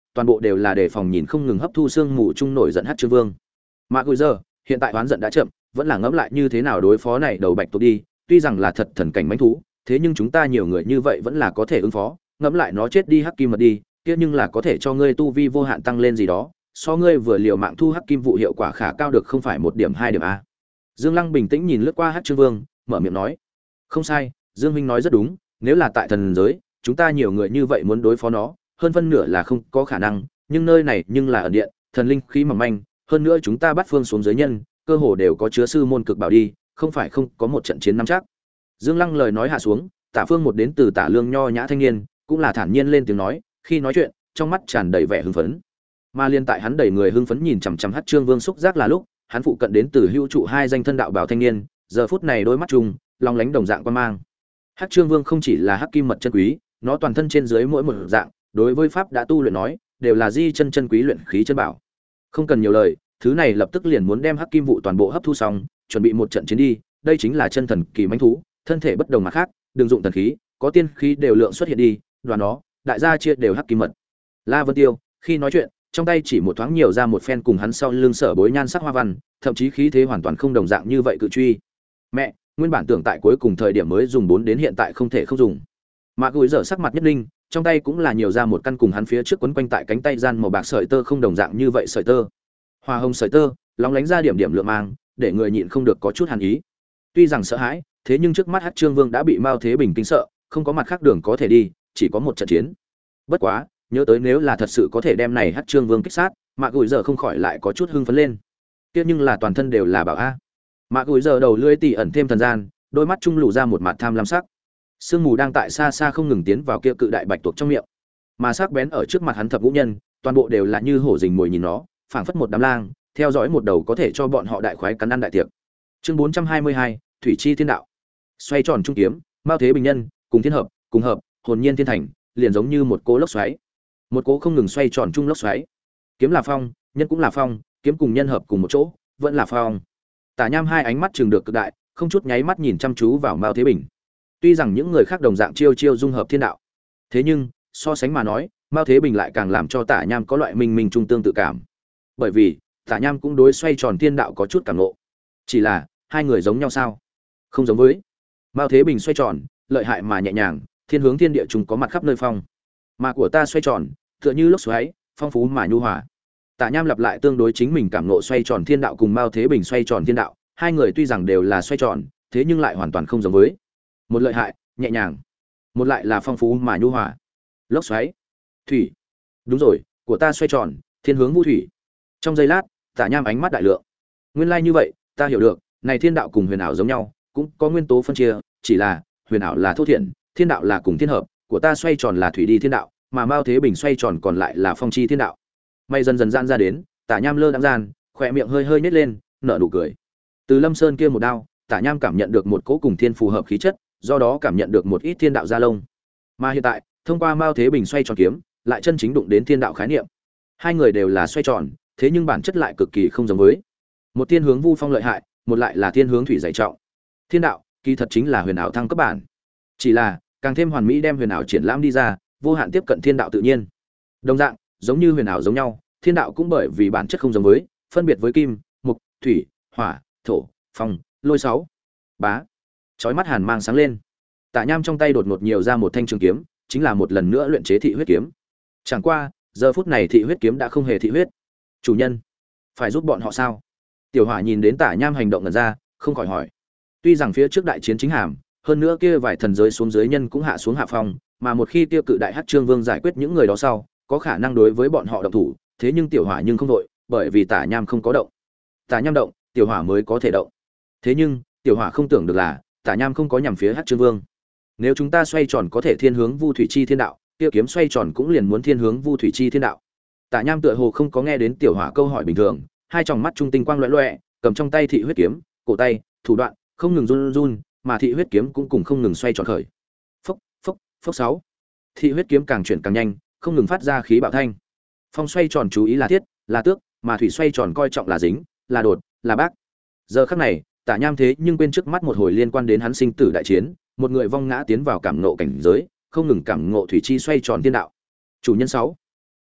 toàn bộ đều là đề phòng nhìn không ngừng hấp thu xương mù chung nổi giận hát trương vương. Mạc Gùi giờ hiện tại oán giận đã chậm, vẫn là ngẫm lại như thế nào đối phó này đầu bạch tuộc đi, tuy rằng là thật thần cảnh mãnh thú, thế nhưng chúng ta nhiều người như vậy vẫn là có thể ứng phó, ngẫm lại nó chết đi hắc kim mật đi, kia nhưng là có thể cho ngươi tu vi vô hạn tăng lên gì đó, so ngươi vừa liều mạng thu hắc kim vụ hiệu quả khả cao được không phải một điểm hai điểm a. Dương Lăng bình tĩnh nhìn lướt qua Hắc Trương Vương, mở miệng nói: "Không sai, Dương huynh nói rất đúng, nếu là tại thần giới, chúng ta nhiều người như vậy muốn đối phó nó, hơn phân nửa là không có khả năng, nhưng nơi này nhưng là ẩn điện, thần linh khí mỏng manh, hơn nữa chúng ta bắt phương xuống giới nhân, cơ hồ đều có chứa sư môn cực bảo đi, không phải không có một trận chiến nắm chắc." Dương Lăng lời nói hạ xuống, Tả Phương một đến từ Tả Lương nho nhã thanh niên, cũng là thản nhiên lên tiếng nói, khi nói chuyện, trong mắt tràn đầy vẻ hưng phấn. Mà liên tại hắn đầy người hưng phấn nhìn chằm chằm Hắc Trương Vương xúc giác là lúc, hắn phụ cận đến từ hữu trụ hai danh thân đạo bảo thanh niên, giờ phút này đôi mắt trùng, long lánh đồng dạng quan mang. Hắc Trương Vương không chỉ là hắc kim mật chân quý, nó toàn thân trên dưới mỗi một dạng, đối với pháp đã tu luyện nói, đều là di chân chân quý luyện khí chân bảo. Không cần nhiều lời, thứ này lập tức liền muốn đem hắc kim vụ toàn bộ hấp thu xong, chuẩn bị một trận chiến đi, đây chính là chân thần kỳ mãnh thú, thân thể bất đồng mà khác, đừng dụng thần khí, có tiên khí đều lượng xuất hiện đi, đoàn nó, đại gia chia đều hắc kim mật. La Vân Tiêu, khi nói chuyện, trong tay chỉ một thoáng nhiều ra một phen cùng hắn sau lưng sở bối nhan sắc hoa văn, thậm chí khí thế hoàn toàn không đồng dạng như vậy cự truy. Mẹ, nguyên bản tưởng tại cuối cùng thời điểm mới dùng bốn đến hiện tại không thể không dùng. Mạc Gùi dở sắc mặt nhất linh, trong tay cũng là nhiều ra một căn cùng hắn phía trước quấn quanh tại cánh tay gian màu bạc sợi tơ không đồng dạng như vậy sợi tơ. Hoa hồng sợi tơ, lóng lánh ra điểm điểm lượng mang, để người nhịn không được có chút hàn ý. Tuy rằng sợ hãi, thế nhưng trước mắt Hắc Trương Vương đã bị Mao Thế Bình kinh sợ, không có mặt khác đường có thể đi, chỉ có một trận chiến. Bất quá, nhớ tới nếu là thật sự có thể đem này Hắc Trương Vương kích sát, Mạc Gùi giờ không khỏi lại có chút hưng phấn lên. Tiếc nhưng là toàn thân đều là bảo a. Mạc Gùi giờ đầu lưỡi tỉ ẩn thêm thần gian, đôi mắt trung lù ra một mặt tham lam sắc. Sương mù đang tại xa xa không ngừng tiến vào kia cự đại bạch tuộc trong miệng, mà sắc bén ở trước mặt hắn thập ngũ nhân, toàn bộ đều là như hổ rình mồi nhìn nó, phảng phất một đám lang, theo dõi một đầu có thể cho bọn họ đại khoái cắn ăn đại tiệc. Chương bốn trăm hai mươi hai, Thủy chi thiên đạo. Xoay tròn trung kiếm, Mao Thế Bình nhân, cùng thiên hợp, cùng hợp, hồn nhiên thiên thành, liền giống như một cỗ lốc xoáy. Một cỗ không ngừng xoay tròn trung lốc xoáy. Kiếm là phong, nhân cũng là phong, kiếm cùng nhân hợp cùng một chỗ, vẫn là phong. Tả Nham hai ánh mắt trừng được cực đại, không chút nháy mắt nhìn chăm chú vào Mao Thế Bình. Tuy rằng những người khác đồng dạng chiêu chiêu dung hợp thiên đạo, thế nhưng so sánh mà nói, Mao Thế Bình lại càng làm cho Tả Nham có loại minh minh trung tương tự cảm. Bởi vì, Tả Nham cũng đối xoay tròn thiên đạo có chút cảm ngộ. Chỉ là, hai người giống nhau sao? Không giống với. Mao Thế Bình xoay tròn, lợi hại mà nhẹ nhàng, thiên hướng thiên địa chúng có mặt khắp nơi phong. Mà của ta xoay tròn, tựa như lốc xoáy, phong phú mà nhu hòa. Tả Nham lặp lại tương đối chính mình cảm ngộ xoay tròn thiên đạo cùng Mao Thế Bình xoay tròn thiên đạo, hai người tuy rằng đều là xoay tròn, thế nhưng lại hoàn toàn không giống với. Một lợi hại, nhẹ nhàng, một lại là phong phú mà nhu hòa. Lốc xoáy, thủy. Đúng rồi, của ta xoay tròn, thiên hướng vũ thủy. Trong giây lát, Tả Nham ánh mắt đại lượng. Nguyên lai like như vậy, ta hiểu được, này thiên đạo cùng huyền ảo giống nhau, cũng có nguyên tố phân chia, chỉ là huyền ảo là thô thiện, thiên đạo là cùng thiên hợp, của ta xoay tròn là thủy đi thiên đạo, mà Mao Thế Bình xoay tròn còn lại là phong chi thiên đạo. May dần dần gian ra đến, Tả Nham lơ đãng gian, khóe miệng hơi hơi nhếch lên, nở nụ cười. Từ Lâm Sơn kia một đao, Tả Nham cảm nhận được một cỗ cùng thiên phù hợp khí chất, do đó cảm nhận được một ít thiên đạo gia lông. Mà hiện tại, thông qua Mao Thế Bình xoay tròn kiếm, lại chân chính đụng đến thiên đạo khái niệm. Hai người đều là xoay tròn, thế nhưng bản chất lại cực kỳ không giống với. Một thiên hướng vu phong lợi hại, một lại là thiên hướng thủy dày trọng. Thiên đạo, kỳ thật chính là huyền ảo thăng cấp bản. Chỉ là, càng thêm hoàn mỹ đem huyền ảo triển lãm đi ra, vô hạn tiếp cận thiên đạo tự nhiên. Đồng dạng, giống như huyền ảo giống nhau, thiên đạo cũng bởi vì bản chất không giống với, phân biệt với kim, mộc, thủy, hỏa, thổ, phong, lôi sáu. Bá. Chói mắt hàn mang sáng lên. Tả Nham trong tay đột ngột nhiều ra một thanh trường kiếm, chính là một lần nữa luyện chế thị huyết kiếm. Chẳng qua, giờ phút này thị huyết kiếm đã không hề thị huyết. Chủ nhân, phải giúp bọn họ sao? Tiểu Hỏa nhìn đến Tả Nham hành động ngẩn ra, không khỏi hỏi. Tuy rằng phía trước đại chiến chính hàm, hơn nữa kia vài thần giới xuống dưới nhân cũng hạ xuống hạ phong, mà một khi tiêu cự đại Hắc Trương Vương giải quyết những người đó sau, có khả năng đối với bọn họ động thủ, thế nhưng Tiểu Hỏa nhưng không đội, bởi vì Tả Nham không có động. Tả Nham động, Tiểu Hỏa mới có thể động. Thế nhưng, Tiểu Hỏa không tưởng được là, Tả Nham không có nhằm phía Hắc Trương Vương. Nếu chúng ta xoay tròn có thể thiên hướng Vu Thủy Chi Thiên Đạo, kia kiếm xoay tròn cũng liền muốn thiên hướng Vu Thủy Chi Thiên Đạo. Tả Nham tựa hồ không có nghe đến Tiểu Hỏa câu hỏi bình thường, hai tròng mắt trung tinh quang lóe lóe, cầm trong tay thị huyết kiếm, cổ tay, thủ đoạn không ngừng run run, mà thị huyết kiếm cũng cùng không ngừng xoay tròn khởi. Phốc, phốc, phốc sáu. Thị huyết kiếm càng chuyển càng nhanh, không ngừng phát ra khí bạo thanh. Phong xoay tròn chú ý là thiết, là tước, mà thủy xoay tròn coi trọng là dính, là đột, là bác. Giờ khắc này, Tả Nham thế nhưng quên trước mắt một hồi liên quan đến hắn sinh tử đại chiến, một người vong ngã tiến vào cảm ngộ cảnh giới, không ngừng cảm ngộ thủy chi xoay tròn thiên đạo. Chủ nhân sáu.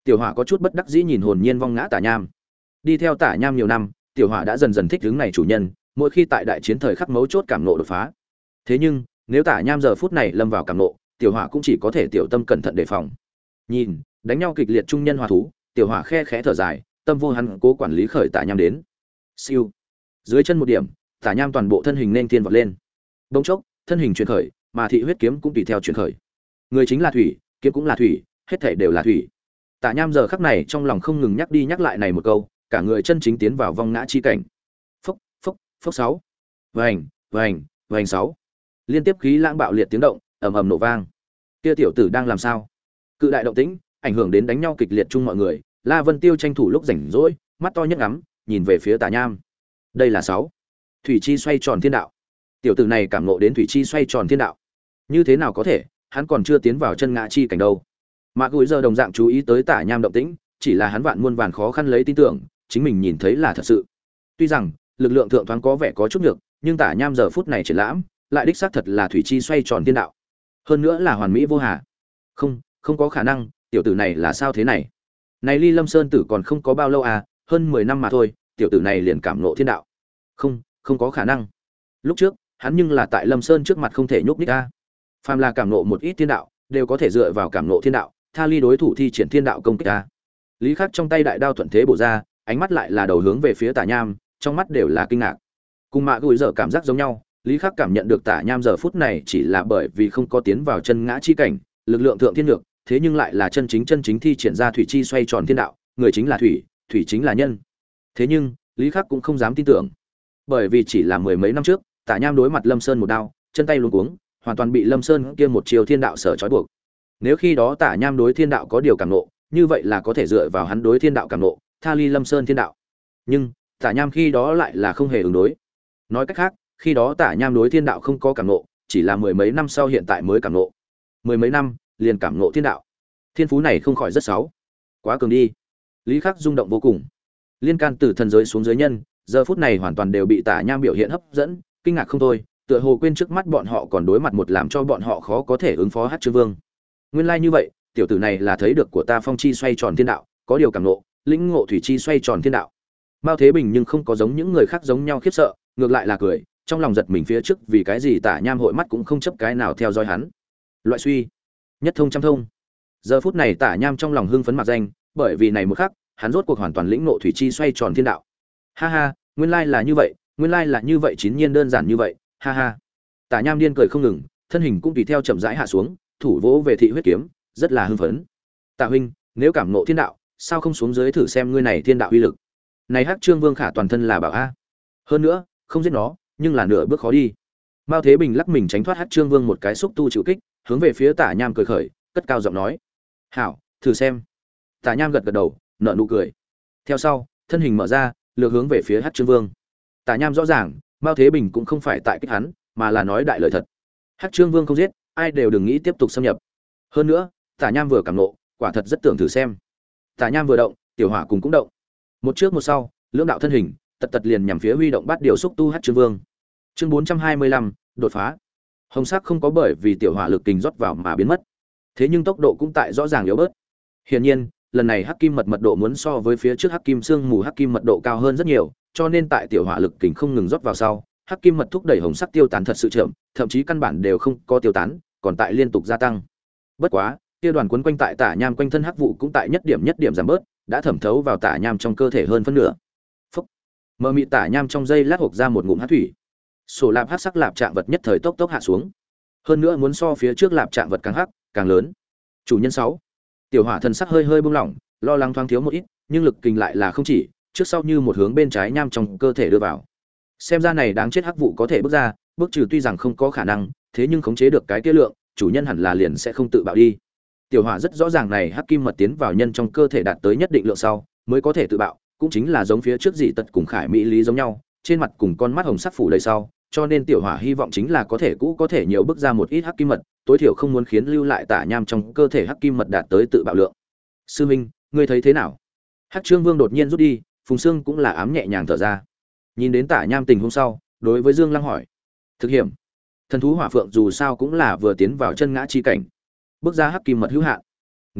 Tiểu Hỏa có chút bất đắc dĩ nhìn hồn nhiên vong ngã Tả Nham. Đi theo Tả Nham nhiều năm, Tiểu Hỏa đã dần dần thích ứng này chủ nhân, mỗi khi tại đại chiến thời khắc mấu chốt cảm nộ đột phá. Thế nhưng, nếu Tả Nham giờ phút này lâm vào cảm nộ, Tiểu Hỏa cũng chỉ có thể tiểu tâm cẩn thận đề phòng. Nhìn, đánh nhau kịch liệt trung nhân hòa thú, Tiểu Hỏa khe khẽ thở dài, tâm vô hắn cố quản lý khởi Tả Nham đến. Siêu. Dưới chân một điểm, Tả Nham toàn bộ thân hình nên thiên vọt lên. Đống chốc, thân hình chuyển khởi, mà thị huyết kiếm cũng tùy theo chuyển khởi. Người chính là thủy, kiếm cũng là thủy, hết thảy đều là thủy. Tả Nham giờ khắc này trong lòng không ngừng nhắc đi nhắc lại này một câu, cả người chân chính tiến vào vong ngã chi cảnh. Phốc, phốc, phốc sáu. Vành, vành, vành sáu. Liên tiếp khí lãng bạo liệt tiếng động, ầm ầm nổ vang. Kia tiểu tử đang làm sao? Cự đại động tĩnh, ảnh hưởng đến đánh nhau kịch liệt chung mọi người. La Vân Tiêu tranh thủ lúc rảnh rỗi, mắt to nhức ngắm, nhìn về phía Tả Nham. Đây là sáu. Thủy chi xoay tròn thiên đạo. Tiểu tử này cảm ngộ đến thủy chi xoay tròn thiên đạo. Như thế nào có thể, hắn còn chưa tiến vào chân ngã chi cảnh đâu. Mạc Gùi giờ đồng dạng chú ý tới Tả Nham động tĩnh, chỉ là hắn vạn muôn vàn khó khăn lấy tin tưởng, chính mình nhìn thấy là thật sự. Tuy rằng, lực lượng thượng thoáng có vẻ có chút nhược, nhưng Tả Nham giờ phút này triển lãm, lại đích xác thật là thủy chi xoay tròn thiên đạo. Hơn nữa là hoàn mỹ vô hà. Không, không có khả năng, tiểu tử này là sao thế này? Này Ly Lâm Sơn tử còn không có bao lâu à, hơn mười năm mà thôi, tiểu tử này liền cảm ngộ thiên đạo. Không, không có khả năng. Lúc trước, hắn nhưng là tại Lâm Sơn trước mặt không thể nhúc nhích a. Phàm là cảm ngộ một ít thiên đạo, đều có thể dựa vào cảm ngộ thiên đạo, tha ly đối thủ thi triển thiên đạo công kích a. Lý Khắc trong tay đại đao thuận thế bổ ra, ánh mắt lại là đầu hướng về phía Tả Nham, trong mắt đều là kinh ngạc. Cùng Mạc Gùi giờ cảm giác giống nhau, Lý Khắc cảm nhận được Tả Nham giờ phút này chỉ là bởi vì không có tiến vào chân ngã chi cảnh, lực lượng thượng thiên lược, thế nhưng lại là chân chính chân chính thi triển ra thủy chi xoay tròn thiên đạo, người chính là thủy, thủy chính là nhân. Thế nhưng, Lý Khắc cũng không dám tin tưởng, bởi vì chỉ là mười mấy năm trước, Tả Nham đối mặt Lâm Sơn một đao, chân tay luống cuống, hoàn toàn bị Lâm Sơn kia một chiều thiên đạo sở trói buộc. Nếu khi đó Tả Nham đối thiên đạo có điều cảm nộ, như vậy là có thể dựa vào hắn đối thiên đạo cảm nộ, tha ly Lâm Sơn thiên đạo. Nhưng, Tả Nham khi đó lại là không hề ứng đối. Nói cách khác, khi đó Tả Nham đối thiên đạo không có cảm nộ, chỉ là mười mấy năm sau hiện tại mới cảm nộ. Mười mấy năm, liền cảm nộ thiên đạo. Thiên phú này không khỏi rất xấu. Quá cường đi. Lý Khắc rung động vô cùng. Liên can từ thần giới xuống giới nhân, giờ phút này hoàn toàn đều bị Tả Nham biểu hiện hấp dẫn, kinh ngạc không thôi, tựa hồ quên trước mắt bọn họ còn đối mặt một làm cho bọn họ khó có thể ứng phó Hắc Trương Vương. Nguyên lai like như vậy, tiểu tử này là thấy được của ta phong chi xoay tròn thiên đạo, có điều cảm ngộ, lĩnh ngộ thủy chi xoay tròn thiên đạo. Mao Thế Bình nhưng không có giống những người khác giống nhau khiếp sợ, ngược lại là cười, trong lòng giật mình phía trước vì cái gì Tả Nham hội mắt cũng không chấp cái nào theo dõi hắn. Loại suy, nhất thông trăm thông. Giờ phút này Tả Nham trong lòng hưng phấn mặc danh, bởi vì này một khắc, hắn rốt cuộc hoàn toàn lĩnh ngộ thủy chi xoay tròn thiên đạo. Ha ha, nguyên lai là như vậy, nguyên lai là như vậy, chín nhiên đơn giản như vậy, ha ha. Tả Nham điên cười không ngừng, thân hình cũng tùy theo chậm rãi hạ xuống, thủ vỗ về thị huyết kiếm, rất là hưng phấn. Tạ huynh, nếu cảm ngộ thiên đạo, sao không xuống dưới thử xem ngươi này thiên đạo uy lực? Này Hắc Trương Vương khả toàn thân là bảo a. Hơn nữa, không giết nó, nhưng là nửa bước khó đi. Mao Thế Bình lắc mình tránh thoát Hắc Trương Vương một cái xúc tu chịu kích, hướng về phía Tả Nham cười khởi, cất cao giọng nói: "Hảo, thử xem." Tả Nham gật gật đầu, nở nụ cười. Theo sau, thân hình mở ra, lược hướng về phía Hắc Trương Vương. Tả Nham rõ ràng, Mao Thế Bình cũng không phải tại kích hắn, mà là nói đại lời thật. Hắc Trương Vương không giết, ai đều đừng nghĩ tiếp tục xâm nhập. Hơn nữa, Tả Nham vừa cảm nộ, quả thật rất tưởng thử xem. Tả Nham vừa động, Tiểu Hỏa cùng cũng động. Một trước một sau, lưỡng đạo thân hình, tật tật liền nhằm phía huy động bắt điều xúc tu Hắc Trương Vương. Chương bốn trăm hai mươi lăm, đột phá. Hồng sắc không có bởi vì Tiểu Hỏa lực kình rót vào mà biến mất. Thế nhưng tốc độ cũng tại rõ ràng yếu bớt. Hiển nhiên, lần này Hắc Kim mật mật độ muốn so với phía trước Hắc Kim xương mù Hắc Kim mật độ cao hơn rất nhiều, cho nên tại Tiểu Hỏa lực kình không ngừng rót vào sau, Hắc Kim mật thúc đẩy hồng sắc tiêu tán thật sự chậm, thậm chí căn bản đều không có tiêu tán, còn tại liên tục gia tăng. Bất quá, kia đoàn cuốn quanh tại Tả Nham quanh thân hắc vụ cũng tại nhất điểm nhất điểm giảm bớt, đã thẩm thấu vào Tả Nham trong cơ thể hơn phân nửa. Phốc. Mờ mịt Tả Nham trong dây lát hộc ra một ngụm hắc thủy. Sổ lạp hắc sắc lạp trạng vật nhất thời tốc tốc hạ xuống. Hơn nữa muốn so phía trước lạp trạng vật càng hắc, càng lớn. Chủ nhân sáu. Tiểu Hỏa thần sắc hơi hơi bung lỏng, lo lắng thoáng thiếu một ít, nhưng lực kình lại là không chỉ, trước sau như một hướng bên trái nham trong cơ thể đưa vào. Xem ra này đáng chết hắc vụ có thể bước ra, bước trừ tuy rằng không có khả năng, thế nhưng khống chế được cái kia lượng, chủ nhân hẳn là liền sẽ không tự bạo đi. Tiểu Hỏa rất rõ ràng này hắc kim mật tiến vào nhân trong cơ thể đạt tới nhất định lượng sau, mới có thể tự bạo, cũng chính là giống phía trước dị tật cùng Khải Mỹ lý giống nhau, trên mặt cùng con mắt hồng sắc phủ đầy sau, cho nên Tiểu Hỏa hy vọng chính là có thể cũ có thể nhiều bước ra một ít hắc kim mật, tối thiểu không muốn khiến lưu lại Tả Nham trong cơ thể hắc kim mật đạt tới tự bạo lượng. Sư Minh, ngươi thấy thế nào? Hắc Trương Vương đột nhiên rút đi, Phùng Sương cũng là ám nhẹ nhàng thở ra. Nhìn đến Tả Nham tình hôm sau, đối với Dương Lăng hỏi: "Thực hiểm, thần thú hỏa phượng dù sao cũng là vừa tiến vào chân ngã chi cảnh, bước ra hắc kim mật hữu hạn. Nếu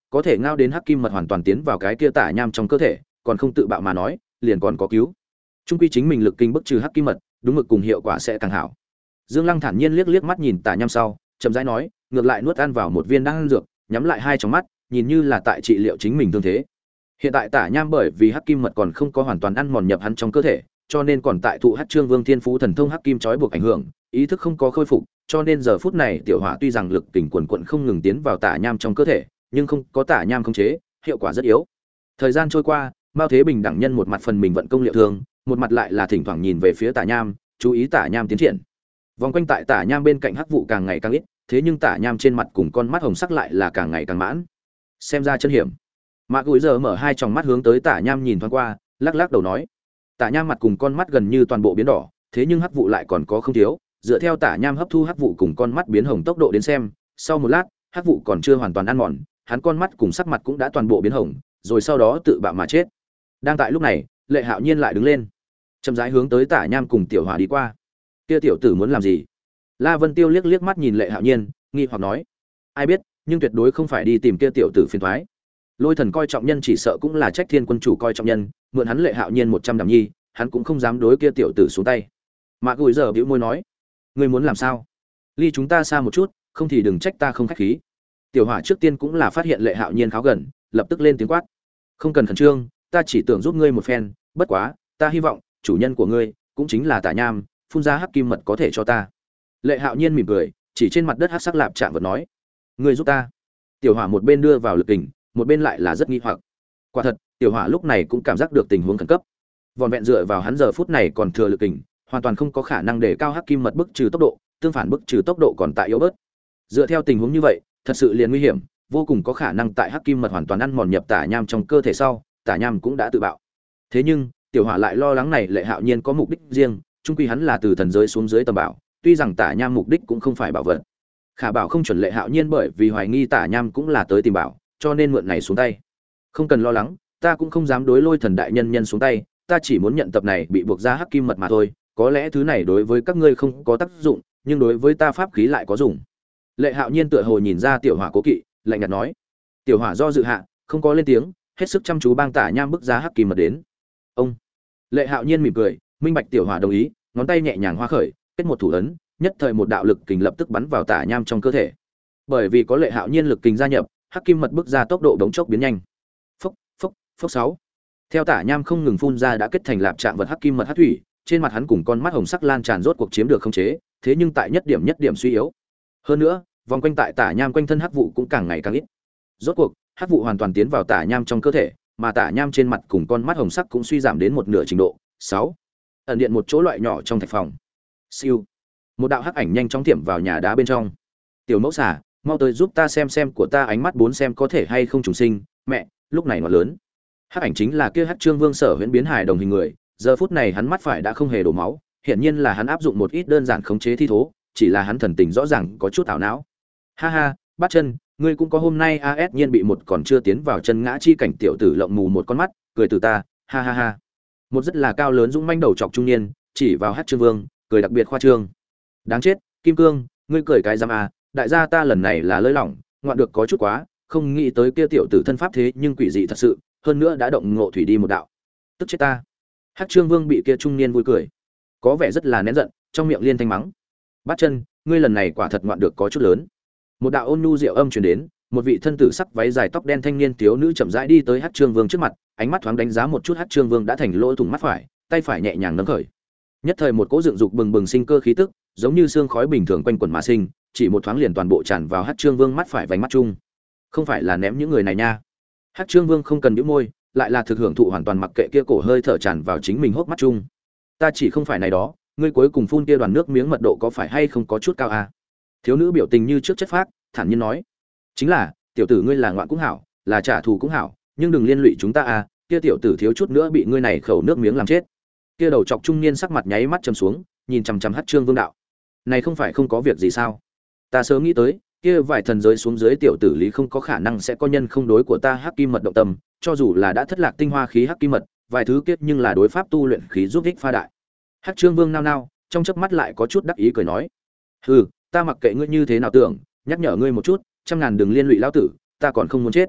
có thể ngao đến hắc kim mật hoàn toàn tiến vào cái kia tả nham trong cơ thể, còn không tự bạo mà nói, liền còn có cứu. Trung quy chính mình lực kinh bức trừ hắc kim mật, đúng mực cùng hiệu quả sẽ càng hảo. Dương Lăng thản nhiên liếc liếc mắt nhìn tả nham sau, chậm rãi nói, ngược lại nuốt ăn vào một viên đan dược, nhắm lại hai tròng mắt, nhìn như là tại trị liệu chính mình thương thế. Hiện tại tả nham bởi vì hắc kim mật còn không có hoàn toàn ăn mòn nhập hắn trong cơ thể, cho nên còn tại thụ hắc trương vương thiên phú thần thông hắc kim trói buộc ảnh hưởng, ý thức không có khôi phục, cho nên giờ phút này tiểu hỏa tuy rằng lực kình quần quận không ngừng tiến vào tả nham trong cơ thể, nhưng không có tả nham khống chế, hiệu quả rất yếu. Thời gian trôi qua, Mao Thế Bình đẳng nhân một mặt phần mình vận công liệu thương, một mặt lại là thỉnh thoảng nhìn về phía tả nham, chú ý tả nham tiến triển. Vòng quanh tại tả nham bên cạnh hắc vụ càng ngày càng ít, thế nhưng tả nham trên mặt cùng con mắt hồng sắc lại là càng ngày càng mãn. Xem ra chân hiểm. Mạc Gúi giờ mở hai tròng mắt hướng tới tả nham nhìn thoáng qua, lắc lắc đầu nói, tả nham mặt cùng con mắt gần như toàn bộ biến đỏ, thế nhưng hắc vụ lại còn có không thiếu, dựa theo tả nham hấp thu hắc vụ cùng con mắt biến hồng tốc độ đến xem, sau một lát, hắc vụ còn chưa hoàn toàn ăn mòn, hắn con mắt cùng sắc mặt cũng đã toàn bộ biến hồng, rồi sau đó tự bạo mà chết. Đang tại lúc này, Lệ Hạo Nhiên lại đứng lên, chậm rãi hướng tới tả nham cùng tiểu hỏa đi qua. Kia tiểu tử muốn làm gì? La Vân Tiêu liếc liếc mắt nhìn Lệ Hạo Nhiên, nghi hoặc nói, ai biết, nhưng tuyệt đối không phải đi tìm kia tiểu tử phiền toái. Lôi Thần coi trọng nhân chỉ sợ cũng là Trách Thiên quân chủ coi trọng nhân, mượn hắn Lệ Hạo Nhiên một trăm đảm nhi, hắn cũng không dám đối kia tiểu tử xuống tay. Mạc Gúi giờ bĩu môi nói, ngươi muốn làm sao? Ly chúng ta xa một chút, không thì đừng trách ta không khách khí. Tiểu hỏa trước tiên cũng là phát hiện Lệ Hạo Nhiên khá gần, lập tức lên tiếng quát, không cần khẩn trương, ta chỉ tưởng giúp ngươi một phen, bất quá, ta hy vọng chủ nhân của ngươi cũng chính là Tả Nham, phun ra hắc kim mật có thể cho ta. Lệ Hạo Nhiên mỉm cười, chỉ trên mặt đất hắc sắc lạp chạm vật nói, ngươi giúp ta. Tiểu hỏa một bên đưa vào lực kình, một bên lại là rất nghi hoặc. Quả thật, tiểu hỏa lúc này cũng cảm giác được tình huống khẩn cấp. Vòn vẹn dựa vào hắn giờ phút này còn thừa lực kình, hoàn toàn không có khả năng để cao hắc kim mật bức trừ tốc độ, tương phản bức trừ tốc độ còn tại yếu bớt. Dựa theo tình huống như vậy, thật sự liền nguy hiểm, vô cùng có khả năng tại hắc kim mật hoàn toàn ăn mòn nhập Tả Nham trong cơ thể sau, Tả Nham cũng đã tự bạo. Thế nhưng, tiểu hỏa lại lo lắng này Lệ Hạo Nhiên có mục đích riêng, chung quy hắn là từ thần giới xuống dưới tầm bảo, tuy rằng Tả Nham mục đích cũng không phải bảo vật. Khả bảo không chuẩn Lệ Hạo Nhiên bởi vì hoài nghi Tả Nham cũng là tới tìm bảo, cho nên mượn này xuống tay. Không cần lo lắng, ta cũng không dám đối Lôi Thần đại nhân nhân xuống tay, ta chỉ muốn nhận tập này bị buộc ra hắc kim mật mà thôi, có lẽ thứ này đối với các ngươi không có tác dụng, nhưng đối với ta pháp khí lại có dụng. Lệ Hạo Nhiên tựa hồ nhìn ra tiểu hỏa cố kỵ, lạnh nhạt nói. Tiểu hỏa do dự hạ, không có lên tiếng, hết sức chăm chú bang Tả Nham bức ra hắc kim mật đến. Ông. Lệ Hạo Nhiên mỉm cười, minh bạch tiểu hỏa đồng ý, ngón tay nhẹ nhàng hoa khởi, kết một thủ ấn, nhất thời một đạo lực kình lập tức bắn vào Tả Nham trong cơ thể. Bởi vì có Lệ Hạo Nhiên lực kình gia nhập, hắc kim mật bức ra tốc độ đống chốc biến nhanh. Phốc, phốc, phốc sáu. Theo Tả Nham không ngừng phun ra đã kết thành lạp trạng vật hắc kim mật hắc thủy, trên mặt hắn cùng con mắt hồng sắc lan tràn rốt cuộc chiếm được khống chế, thế nhưng tại nhất điểm nhất điểm suy yếu. Hơn nữa, vòng quanh tại Tả Nham quanh thân hắc vụ cũng càng ngày càng ít. Rốt cuộc, hắc vụ hoàn toàn tiến vào Tả Nham trong cơ thể, mà Tả Nham trên mặt cùng con mắt hồng sắc cũng suy giảm đến một nửa trình độ. Sáu. Ẩn điện một chỗ loại nhỏ trong thạch phòng. Siêu. Một đạo hắc ảnh nhanh chóng tiệm vào nhà đá bên trong. Tiểu mẫu xà, mau tới giúp ta xem xem của ta ánh mắt bốn xem có thể hay không trùng sinh. Mẹ, lúc này nó lớn. Hắc ảnh chính là kia Hắc Trương Vương Sở Huyễn biến hài đồng hình người, giờ phút này hắn mắt phải đã không hề đổ máu, hiển nhiên là hắn áp dụng một ít đơn giản khống chế thi thố, chỉ là hắn thần tình rõ ràng có chút ảo não. Ha ha, Bát Chân, ngươi cũng có hôm nay a ét nhiên bị một còn chưa tiến vào chân ngã chi cảnh tiểu tử lộng mù một con mắt, cười từ ta, ha ha ha. Một rất là cao lớn dũng manh đầu trọc trung niên, chỉ vào Hắc Trương Vương, cười đặc biệt khoa trương. Đáng chết, Kim Cương, ngươi cười cái giám à, đại gia ta lần này là lơi lỏng, ngoạn được có chút quá, không nghĩ tới kia tiểu tử thân pháp thế nhưng quỷ dị thật sự, hơn nữa đã động ngộ thủy đi một đạo. Tức chết ta. Hắc Trương Vương bị kia trung niên vui cười, có vẻ rất là nén giận, trong miệng liên thanh mắng. Bát Chân, ngươi lần này quả thật ngoạn được có chút lớn. Một đạo ôn nhu diệu âm truyền đến, một vị thân tử sắc váy dài tóc đen thanh niên thiếu nữ chậm rãi đi tới Hắc Trương Vương trước mặt, ánh mắt thoáng đánh giá một chút Hắc Trương Vương đã thành lỗ thủng mắt phải, tay phải nhẹ nhàng nâng khởi. Nhất thời một cỗ dựng dục bừng bừng sinh cơ khí tức, giống như xương khói bình thường quanh quẩn mà sinh, chỉ một thoáng liền toàn bộ tràn vào Hắc Trương Vương mắt phải vành mắt chung. Không phải là ném những người này nha. Hắc Trương Vương không cần nhíu môi, lại là thực hưởng thụ hoàn toàn mặc kệ kia cổ hơi thở tràn vào chính mình hốc mắt chung. Ta chỉ không phải này đó, ngươi cuối cùng phun kia đoàn nước miếng mật độ có phải hay không có chút cao à? Thiếu nữ biểu tình như trước chất phác, thản nhiên nói, chính là, tiểu tử ngươi là ngoạn cũng hảo, là trả thù cũng hảo, nhưng đừng liên lụy chúng ta à, kia tiểu tử thiếu chút nữa bị ngươi này khẩu nước miếng làm chết. Kia đầu trọc trung niên sắc mặt nháy mắt trầm xuống, nhìn chằm chằm Hắc Trương Vương đạo, này không phải không có việc gì sao? Ta sớm nghĩ tới, kia vài thần giới xuống dưới tiểu tử lý không có khả năng sẽ có nhân không đối của ta hắc kim mật động tâm, cho dù là đã thất lạc tinh hoa khí hắc kim mật, vài thứ kết nhưng là đối pháp tu luyện khí giúp ích pha đại. Hắc Trương Vương nao nao, trong chớp mắt lại có chút đắc ý cười nói, hừ, ta mặc kệ ngươi như thế nào tưởng, nhắc nhở ngươi một chút, trăm ngàn đừng liên lụy lão tử, ta còn không muốn chết.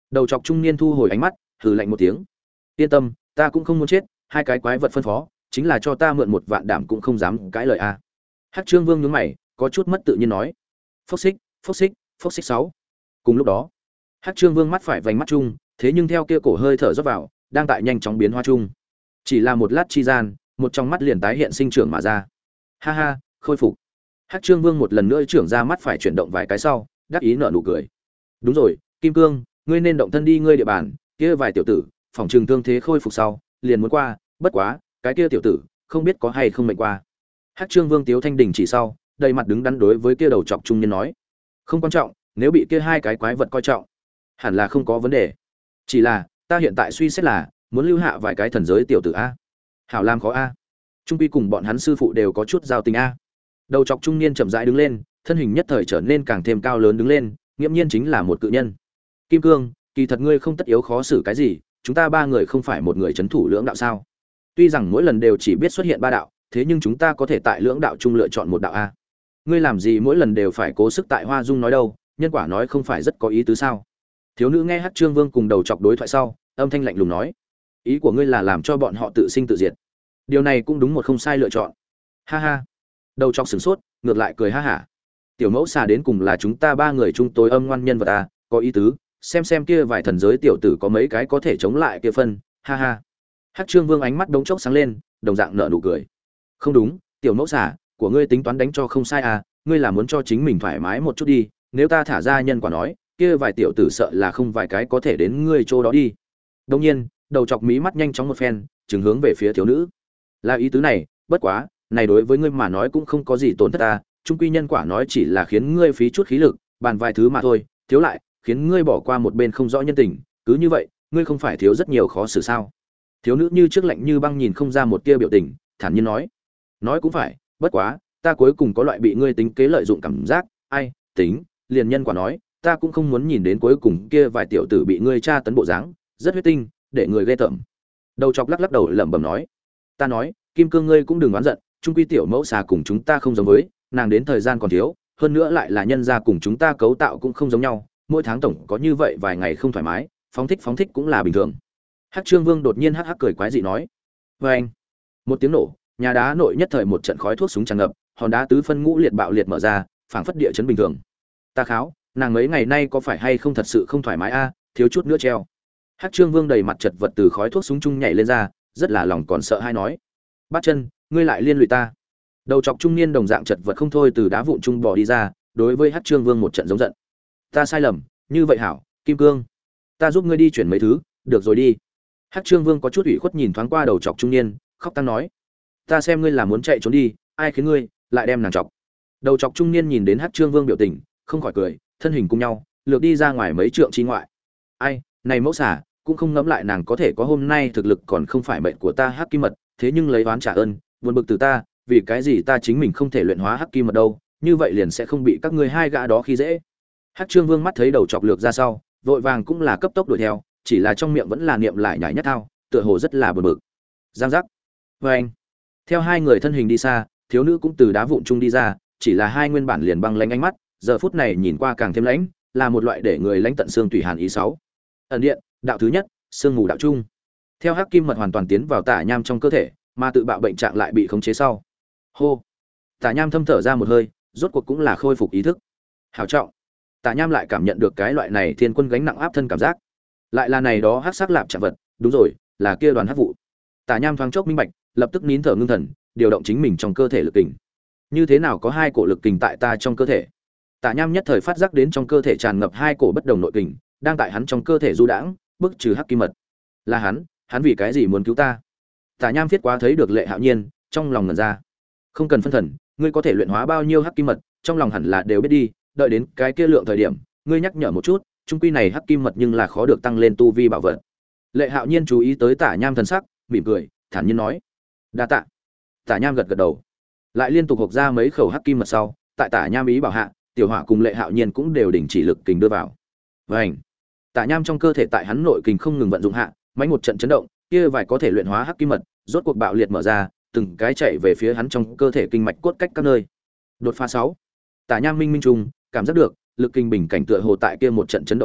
Đầu chọc trung niên thu hồi ánh mắt, hừ lạnh một tiếng. Yên tâm, ta cũng không muốn chết, hai cái quái vật phân phó, chính là cho ta mượn một vạn đảm cũng không dám cãi lời a. Hắc Trương Vương nhướng mày, có chút mất tự nhiên nói. Phốc xích, phốc xích, phốc xích sáu. Cùng lúc đó, Hắc Trương Vương mắt phải vành mắt chung, thế nhưng theo kia cổ hơi thở rót vào, đang tại nhanh chóng biến hóa chung. Chỉ là một lát chi gian, một trong mắt liền tái hiện sinh trưởng mà ra. Ha ha, khôi phục. Hắc Trương Vương một lần nữa trưởng ra mắt phải chuyển động vài cái sau, đắc ý nở nụ cười. Đúng rồi, Kim Cương, ngươi nên động thân đi ngươi địa bàn, kia vài tiểu tử, phòng trường thương thế khôi phục sau, liền muốn qua, bất quá, cái kia tiểu tử, không biết có hay không mệnh qua. Hắc Trương Vương Tiếu Thanh đình chỉ sau, đầy mặt đứng đắn đối với kia đầu chọc trung niên nói, không quan trọng, nếu bị kia hai cái quái vật coi trọng, hẳn là không có vấn đề. Chỉ là, ta hiện tại suy xét là, muốn lưu hạ vài cái thần giới tiểu tử a. Hảo làm khó a. Trung quy cùng bọn hắn sư phụ đều có chút giao tình a. Đầu chọc trung niên chậm rãi đứng lên, thân hình nhất thời trở nên càng thêm cao lớn đứng lên, nghiễm nhiên chính là một cự nhân. Kim Cương, kỳ thật ngươi không tất yếu khó xử cái gì, chúng ta ba người không phải một người trấn thủ lưỡng đạo sao? Tuy rằng mỗi lần đều chỉ biết xuất hiện ba đạo, thế nhưng chúng ta có thể tại lưỡng đạo chung lựa chọn một đạo a. Ngươi làm gì mỗi lần đều phải cố sức tại Hoa Dung nói đâu, nhân quả nói không phải rất có ý tứ sao? Thiếu nữ nghe Hắc Trương Vương cùng đầu chọc đối thoại sau, âm thanh lạnh lùng nói: ý của ngươi là làm cho bọn họ tự sinh tự diệt. Điều này cũng đúng một không sai lựa chọn. Ha ha. Đầu chọc sửng sốt, ngược lại cười ha hả. Tiểu mẫu xà đến cùng là chúng ta ba người chung tối âm ngoan nhân vật à, có ý tứ, xem xem kia vài thần giới tiểu tử có mấy cái có thể chống lại kia phân, ha ha. Hắc Trương Vương ánh mắt đống chốc sáng lên, đồng dạng nở nụ cười. Không đúng, tiểu mẫu xà, của ngươi tính toán đánh cho không sai à, ngươi là muốn cho chính mình thoải mái một chút đi, nếu ta thả ra nhân quả nói, kia vài tiểu tử sợ là không vài cái có thể đến ngươi chỗ đó đi. Đương nhiên, đầu chọc mí mắt nhanh chóng một phen, trừng hướng về phía thiếu nữ. Là ý tứ này, bất quá, này đối với ngươi mà nói cũng không có gì tổn thất ta, trung quy nhân quả nói chỉ là khiến ngươi phí chút khí lực, bàn vài thứ mà thôi, thiếu lại, khiến ngươi bỏ qua một bên không rõ nhân tình, cứ như vậy, ngươi không phải thiếu rất nhiều khó xử sao? Thiếu nữ như trước lạnh như băng nhìn không ra một tia biểu tình, thản nhiên nói, nói cũng phải, bất quá, ta cuối cùng có loại bị ngươi tính kế lợi dụng cảm giác, ai, tính, liền nhân quả nói, ta cũng không muốn nhìn đến cuối cùng kia vài tiểu tử bị ngươi tra tấn bộ dáng, rất huyết tinh, để người ghê tởm. Đầu chọc lắc lắc đầu lẩm bẩm nói, ta nói, Kim Cương ngươi cũng đừng oán giận, trung quy tiểu mẫu xà cùng chúng ta không giống với, nàng đến thời gian còn thiếu, hơn nữa lại là nhân gia cùng chúng ta cấu tạo cũng không giống nhau, mỗi tháng tổng có như vậy vài ngày không thoải mái, phóng thích phóng thích cũng là bình thường. Hắc Trương Vương đột nhiên hắc hắc cười quái dị nói, với anh, một tiếng nổ, nhà đá nội nhất thời một trận khói thuốc súng tràn ngập, hòn đá tứ phân ngũ liệt bạo liệt mở ra, phảng phất địa chấn bình thường. Ta kháo, nàng mấy ngày nay có phải hay không thật sự không thoải mái a, thiếu chút nữa treo. Hắc Trương Vương đầy mặt chật vật từ khói thuốc súng chung nhảy lên ra, rất là lòng còn sợ hay nói, Bát Chân, ngươi lại liên lụy ta. Đầu chọc trung niên đồng dạng chật vật không thôi từ đá vụn trung bò đi ra, đối với Hắc Trương Vương một trận giống giận. Ta sai lầm, như vậy hảo, Kim Cương, ta giúp ngươi đi chuyển mấy thứ, được rồi đi. Hắc Trương Vương có chút ủy khuất nhìn thoáng qua đầu chọc trung niên, khóc tăng nói, ta xem ngươi là muốn chạy trốn đi, ai khiến ngươi lại đem nàng chọc. Đầu chọc trung niên nhìn đến Hắc Trương Vương biểu tình, không khỏi cười, thân hình cùng nhau, lược đi ra ngoài mấy trượng chi ngoại. Ai, này mẫu xả, cũng không ngẫm lại nàng có thể có hôm nay thực lực còn không phải mệnh của ta Hắc Kim Mật, thế nhưng lấy oán trả ơn, buồn bực từ ta, vì cái gì ta chính mình không thể luyện hóa Hắc Kim Mật đâu, như vậy liền sẽ không bị các ngươi hai gã đó khi dễ. Hắc Trương Vương mắt thấy đầu chọc lược ra sau, vội vàng cũng là cấp tốc đuổi theo, chỉ là trong miệng vẫn là niệm lại nhảy nhất thao, tựa hồ rất là buồn bực. Giang giác. Và anh. Theo hai người thân hình đi xa, thiếu nữ cũng từ đá vụn chung đi ra, chỉ là hai nguyên bản liền băng lãnh ánh mắt, giờ phút này nhìn qua càng thêm lãnh, là một loại để người lãnh tận xương tủy hàn ý sáu. Ẩn điện, đạo thứ nhất, sương mù đạo trung. Theo Hắc Kim Mật hoàn toàn tiến vào Tả Nham trong cơ thể, mà tự bạo bệnh trạng lại bị khống chế sau. Hô. Tả Nham thâm thở ra một hơi, rốt cuộc cũng là khôi phục ý thức. Hảo trọng. Tả Nham lại cảm nhận được cái loại này thiên quân gánh nặng áp thân cảm giác. Lại là này đó hắc sắc lạp chạm vật, đúng rồi, là kia đoàn hắc vụ. Tả Nham thoáng chốc minh bạch, lập tức nín thở ngưng thần, điều động chính mình trong cơ thể lực kình. Như thế nào có hai cổ lực kình tại ta trong cơ thể? Tả Nham nhất thời phát giác đến trong cơ thể tràn ngập hai cổ bất đồng nội kình, đang tại hắn trong cơ thể du đãng, bức trừ Hắc Kim Mật. Là hắn, hắn vì cái gì muốn cứu ta? Tả Nham viết quá thấy được Lệ Hạo Nhiên, trong lòng ngẩn ra. Không cần phân thần, ngươi có thể luyện hóa bao nhiêu Hắc Kim Mật, trong lòng hẳn là đều biết đi, đợi đến cái kia lượng thời điểm, ngươi nhắc nhở một chút, chung quy này Hắc Kim Mật nhưng là khó được tăng lên tu vi bảo vật. Lệ Hạo Nhiên chú ý tới Tả Nham thần sắc, mỉm cười, thản nhiên nói: "Đa tạ." Tả Nham gật gật đầu, lại liên tục hộc ra mấy khẩu Hắc Kim Mật sau, tại Tả Nham ý bảo hạ, Tiểu Hỏa cùng Lệ Hạo Nhiên cũng đều đình chỉ lực kình đưa vào. Vành. Tả Nham trong cơ thể tại hắn nội kình không ngừng vận dụng hạ, mấy một trận chấn động, kia vài có thể luyện hóa Hắc Kim Mật, rốt cuộc bạo liệt mở ra, từng cái chạy về phía hắn trong cơ thể kinh mạch cốt cách các nơi. Đột phá sáu. Tả Nham minh minh trùng, cảm giác được lực kinh bình cảnh tựa hồ tại kia một trận chấn động sau,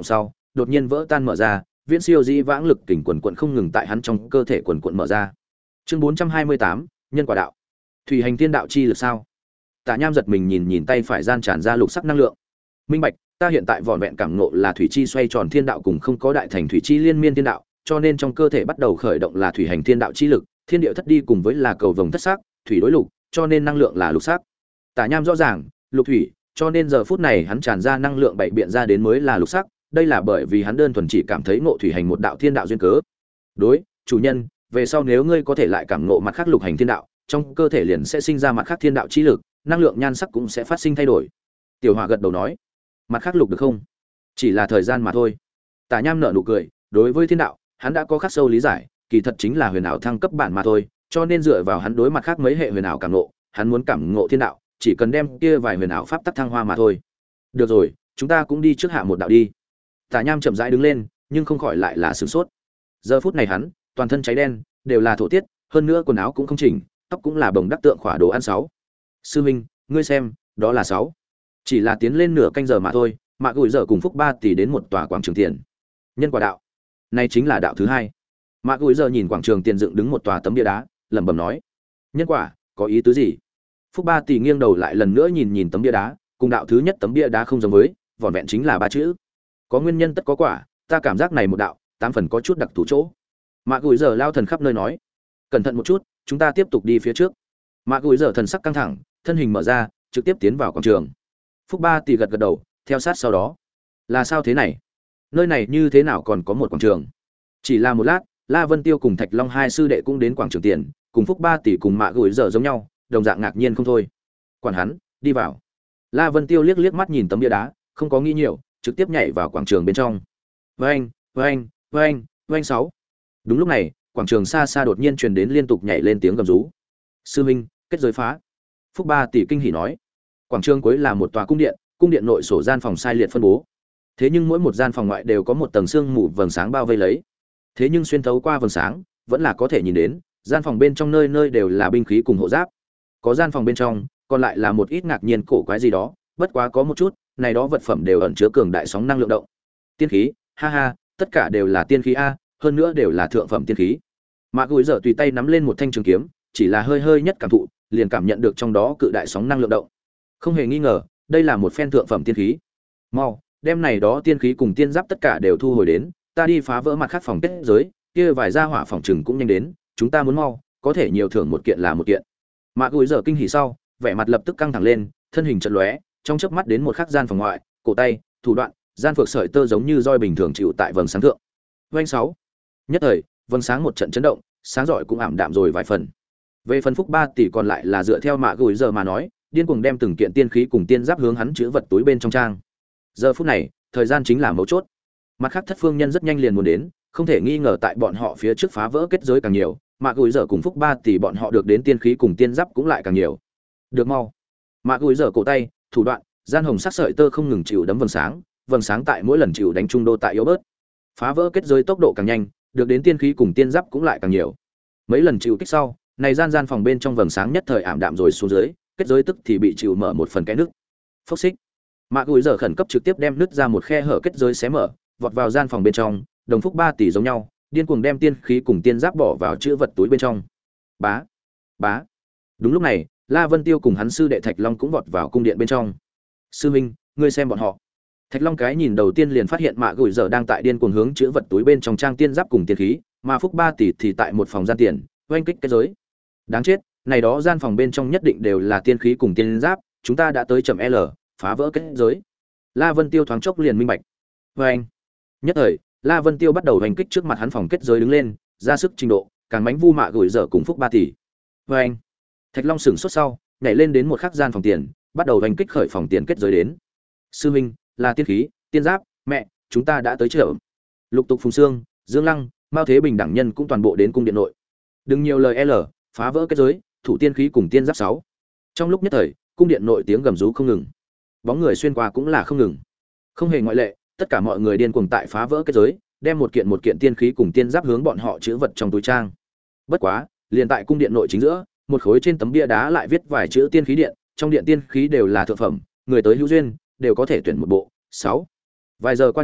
đột nhiên vỡ tan mở ra, viễn siêu dĩ vãng lực kình quần quần không ngừng tại hắn trong cơ thể quần quần mở ra. Chương bốn trăm hai mươi tám, nhân quả đạo. Thủy hành thiên đạo chi lực sao? Tả Nham giật mình nhìn nhìn tay phải gian tràn ra lục sắc năng lượng. Minh bạch, ta hiện tại vỏn vẹn cảm ngộ là thủy chi xoay tròn thiên đạo cùng không có đại thành thủy chi liên miên thiên đạo, cho nên trong cơ thể bắt đầu khởi động là thủy hành thiên đạo chi lực, thiên địa thất đi cùng với là cầu vồng thất sắc, thủy đối lục, cho nên năng lượng là lục sắc. Tả Nham rõ ràng, lục thủy, cho nên giờ phút này hắn tràn ra năng lượng bảy biện ra đến mới là lục sắc, đây là bởi vì hắn đơn thuần chỉ cảm thấy ngộ thủy hành một đạo thiên đạo duyên cớ. Đối, chủ nhân, về sau nếu ngươi có thể lại cảm ngộ mặt khác lục hành thiên đạo, trong cơ thể liền sẽ sinh ra mặt khác thiên đạo chi lực, năng lượng nhan sắc cũng sẽ phát sinh thay đổi. Tiểu Hỏa gật đầu nói, mặt khác lục được không? Chỉ là thời gian mà thôi. Tả Nham nở nụ cười, đối với thiên đạo, hắn đã có khắc sâu lý giải, kỳ thật chính là huyền ảo thăng cấp bản mà thôi, cho nên dựa vào hắn đối mặt khác mấy hệ huyền ảo cảm ngộ, hắn muốn cảm ngộ thiên đạo, chỉ cần đem kia vài huyền ảo pháp tắc thăng hoa mà thôi. Được rồi, chúng ta cũng đi trước hạ một đạo đi. Tả Nham chậm rãi đứng lên, nhưng không khỏi lại là sửng sốt. Giờ phút này hắn, toàn thân cháy đen, đều là thổ tiết, hơn nữa quần áo cũng không chỉnh, tóc cũng là bồng đắc tượng khỏa đồ ăn sáu. Sư huynh, ngươi xem, đó là sáu. Chỉ là tiến lên nửa canh giờ mà thôi, Mạc Gùi Dở cùng Phúc Ba tỷ đến một tòa quảng trường tiền. Nhân quả đạo. Này chính là đạo thứ hai. Mạc Gùi Dở nhìn quảng trường tiền dựng đứng một tòa tấm bia đá, lẩm bẩm nói: "Nhân quả, có ý tứ gì?" Phúc Ba tỷ nghiêng đầu lại lần nữa nhìn nhìn tấm bia đá, cùng đạo thứ nhất tấm bia đá không giống với, vỏn vẹn chính là ba chữ. Có nguyên nhân tất có quả, ta cảm giác này một đạo, tám phần có chút đặc thù chỗ. Mạc Gùi Dở lao thần khắp nơi nói: "Cẩn thận một chút, chúng ta tiếp tục đi phía trước." Mạc Gùi Dở thần sắc căng thẳng, thân hình mở ra, trực tiếp tiến vào quảng trường. Phúc Ba tỷ gật gật đầu, theo sát sau đó. Là sao thế này? Nơi này như thế nào còn có một quảng trường? Chỉ là một lát, La Vân Tiêu cùng Thạch Long hai sư đệ cũng đến quảng trường tiền, cùng Phúc Ba tỷ cùng Mạc Gùi Dở giống nhau, đồng dạng ngạc nhiên không thôi. Quản hắn, đi vào. La Vân Tiêu liếc liếc mắt nhìn tấm bia đá, không có nghĩ nhiều, trực tiếp nhảy vào quảng trường bên trong. Oeng, oeng, oeng, oeng sáu. Đúng lúc này, quảng trường xa xa đột nhiên truyền đến liên tục nhảy lên tiếng gầm rú. Sư minh, kết giới phá. Phúc Ba tỷ kinh hỉ nói. Quảng trường cuối là một tòa cung điện, cung điện nội sổ gian phòng sai liệt phân bố. Thế nhưng mỗi một gian phòng ngoại đều có một tầng sương mù vầng sáng bao vây lấy. Thế nhưng xuyên thấu qua vầng sáng, vẫn là có thể nhìn đến, gian phòng bên trong nơi nơi đều là binh khí cùng hộ giáp. Có gian phòng bên trong, còn lại là một ít ngạc nhiên cổ quái gì đó, bất quá có một chút, này đó vật phẩm đều ẩn chứa cường đại sóng năng lượng động. Tiên khí, ha ha, tất cả đều là tiên khí a, hơn nữa đều là thượng phẩm tiên khí. Mạc Gùi Dở tùy tay nắm lên một thanh trường kiếm, chỉ là hơi hơi nhất cảm thụ, liền cảm nhận được trong đó cự đại sóng năng lượng động. Không hề nghi ngờ, đây là một phen thượng phẩm tiên khí. Mau, đem này đó tiên khí cùng tiên giáp tất cả đều thu hồi đến, ta đi phá vỡ mặt khác phòng kết giới, kia vài gia hỏa phòng trừng cũng nhanh đến, chúng ta muốn mau, có thể nhiều thưởng một kiện là một kiện. Mạc Gùi Dở kinh hỉ sau, vẻ mặt lập tức căng thẳng lên, thân hình chợt lóe, trong chớp mắt đến một khắc gian phòng ngoại, cổ tay, thủ đoạn, gian phược sợi tơ giống như roi bình thường chịu tại vầng sáng thượng. Vành sáu. Nhất thời, vầng sáng một trận chấn động, sáng rọi cũng ảm đạm rồi vài phần. Về phần Phúc Ba tỷ còn lại là dựa theo Mạc Gùi Dở mà nói, điên cuồng đem từng kiện tiên khí cùng tiên giáp hướng hắn chứa vật túi bên trong trang. Giờ phút này, thời gian chính là mấu chốt. Mặt khác thất phương nhân rất nhanh liền muốn đến, không thể nghi ngờ tại bọn họ phía trước phá vỡ kết giới càng nhiều, Mạc Gùi Dở cùng Phúc Ba tỷ bọn họ được đến tiên khí cùng tiên giáp cũng lại càng nhiều. Được mau. Mạc Gùi Dở cổ tay, thủ đoạn, gian hồng sắc sợi tơ không ngừng chịu đấm vầng sáng, vầng sáng tại mỗi lần chịu đánh trung đô tại yếu bớt. Phá vỡ kết giới tốc độ càng nhanh, được đến tiên khí cùng tiên giáp cũng lại càng nhiều. Mấy lần chịu kích sau, này gian gian phòng bên trong vầng sáng nhất thời ảm đạm rồi xuống dưới, kết giới tức thì bị chịu mở một phần cái nước. Phốc xích. Mạc Gùi Dở khẩn cấp trực tiếp đem nứt ra một khe hở kết giới xé mở, vọt vào gian phòng bên trong, đồng Phúc Ba tỷ giống nhau, điên cuồng đem tiên khí cùng tiên giáp bỏ vào chữ vật túi bên trong. Bá, bá. Đúng lúc này, La Vân Tiêu cùng hắn sư đệ Thạch Long cũng vọt vào cung điện bên trong. Sư minh, ngươi xem bọn họ. Thạch Long cái nhìn đầu tiên liền phát hiện Mạc Gùi Dở đang tại điên cuồng hướng chữ vật túi bên trong trang tiên giáp cùng tiên khí, mà Phúc Ba tỷ thì tại một phòng gian tiền, oanh kích kết giới. Đáng chết, này đó gian phòng bên trong nhất định đều là tiên khí cùng tiên giáp, chúng ta đã tới chậm L, phá vỡ kết giới. La Vân Tiêu thoáng chốc liền minh bạch. Oanh. Nhất thời, La Vân Tiêu bắt đầu hành kích trước mặt hắn phòng kết giới đứng lên, ra sức trình độ, càng mánh vu Mạc Gùi Dở cùng Phúc Ba tỷ. Oanh. Thạch Long sửng sốt sau, nhảy lên đến một khắc gian phòng tiền, bắt đầu hành kích khởi phòng tiền kết giới đến. Sư minh, là tiên khí, tiên giáp, mẹ, chúng ta đã tới chợ. Lục Tục Phùng Xương, Dương Lăng, Mao Thế Bình đẳng nhân cũng toàn bộ đến cung điện nội. Đừng nhiều lời L, phá vỡ kết giới, thủ tiên khí cùng tiên giáp sáu. Trong lúc nhất thời, cung điện nội tiếng gầm rú không ngừng. Bóng người xuyên qua cũng là không ngừng. Không hề ngoại lệ, tất cả mọi người điên cuồng tại phá vỡ kết giới, đem một kiện một kiện tiên khí cùng tiên giáp hướng bọn họ chứa vật trong túi trang. Bất quá, liền tại cung điện nội chính giữa, một khối trên tấm bia đá lại viết vài chữ tiên khí điện, trong điện tiên khí đều là thượng phẩm, người tới hữu duyên, đều có thể tuyển một bộ. sáu. Vài giờ qua đi,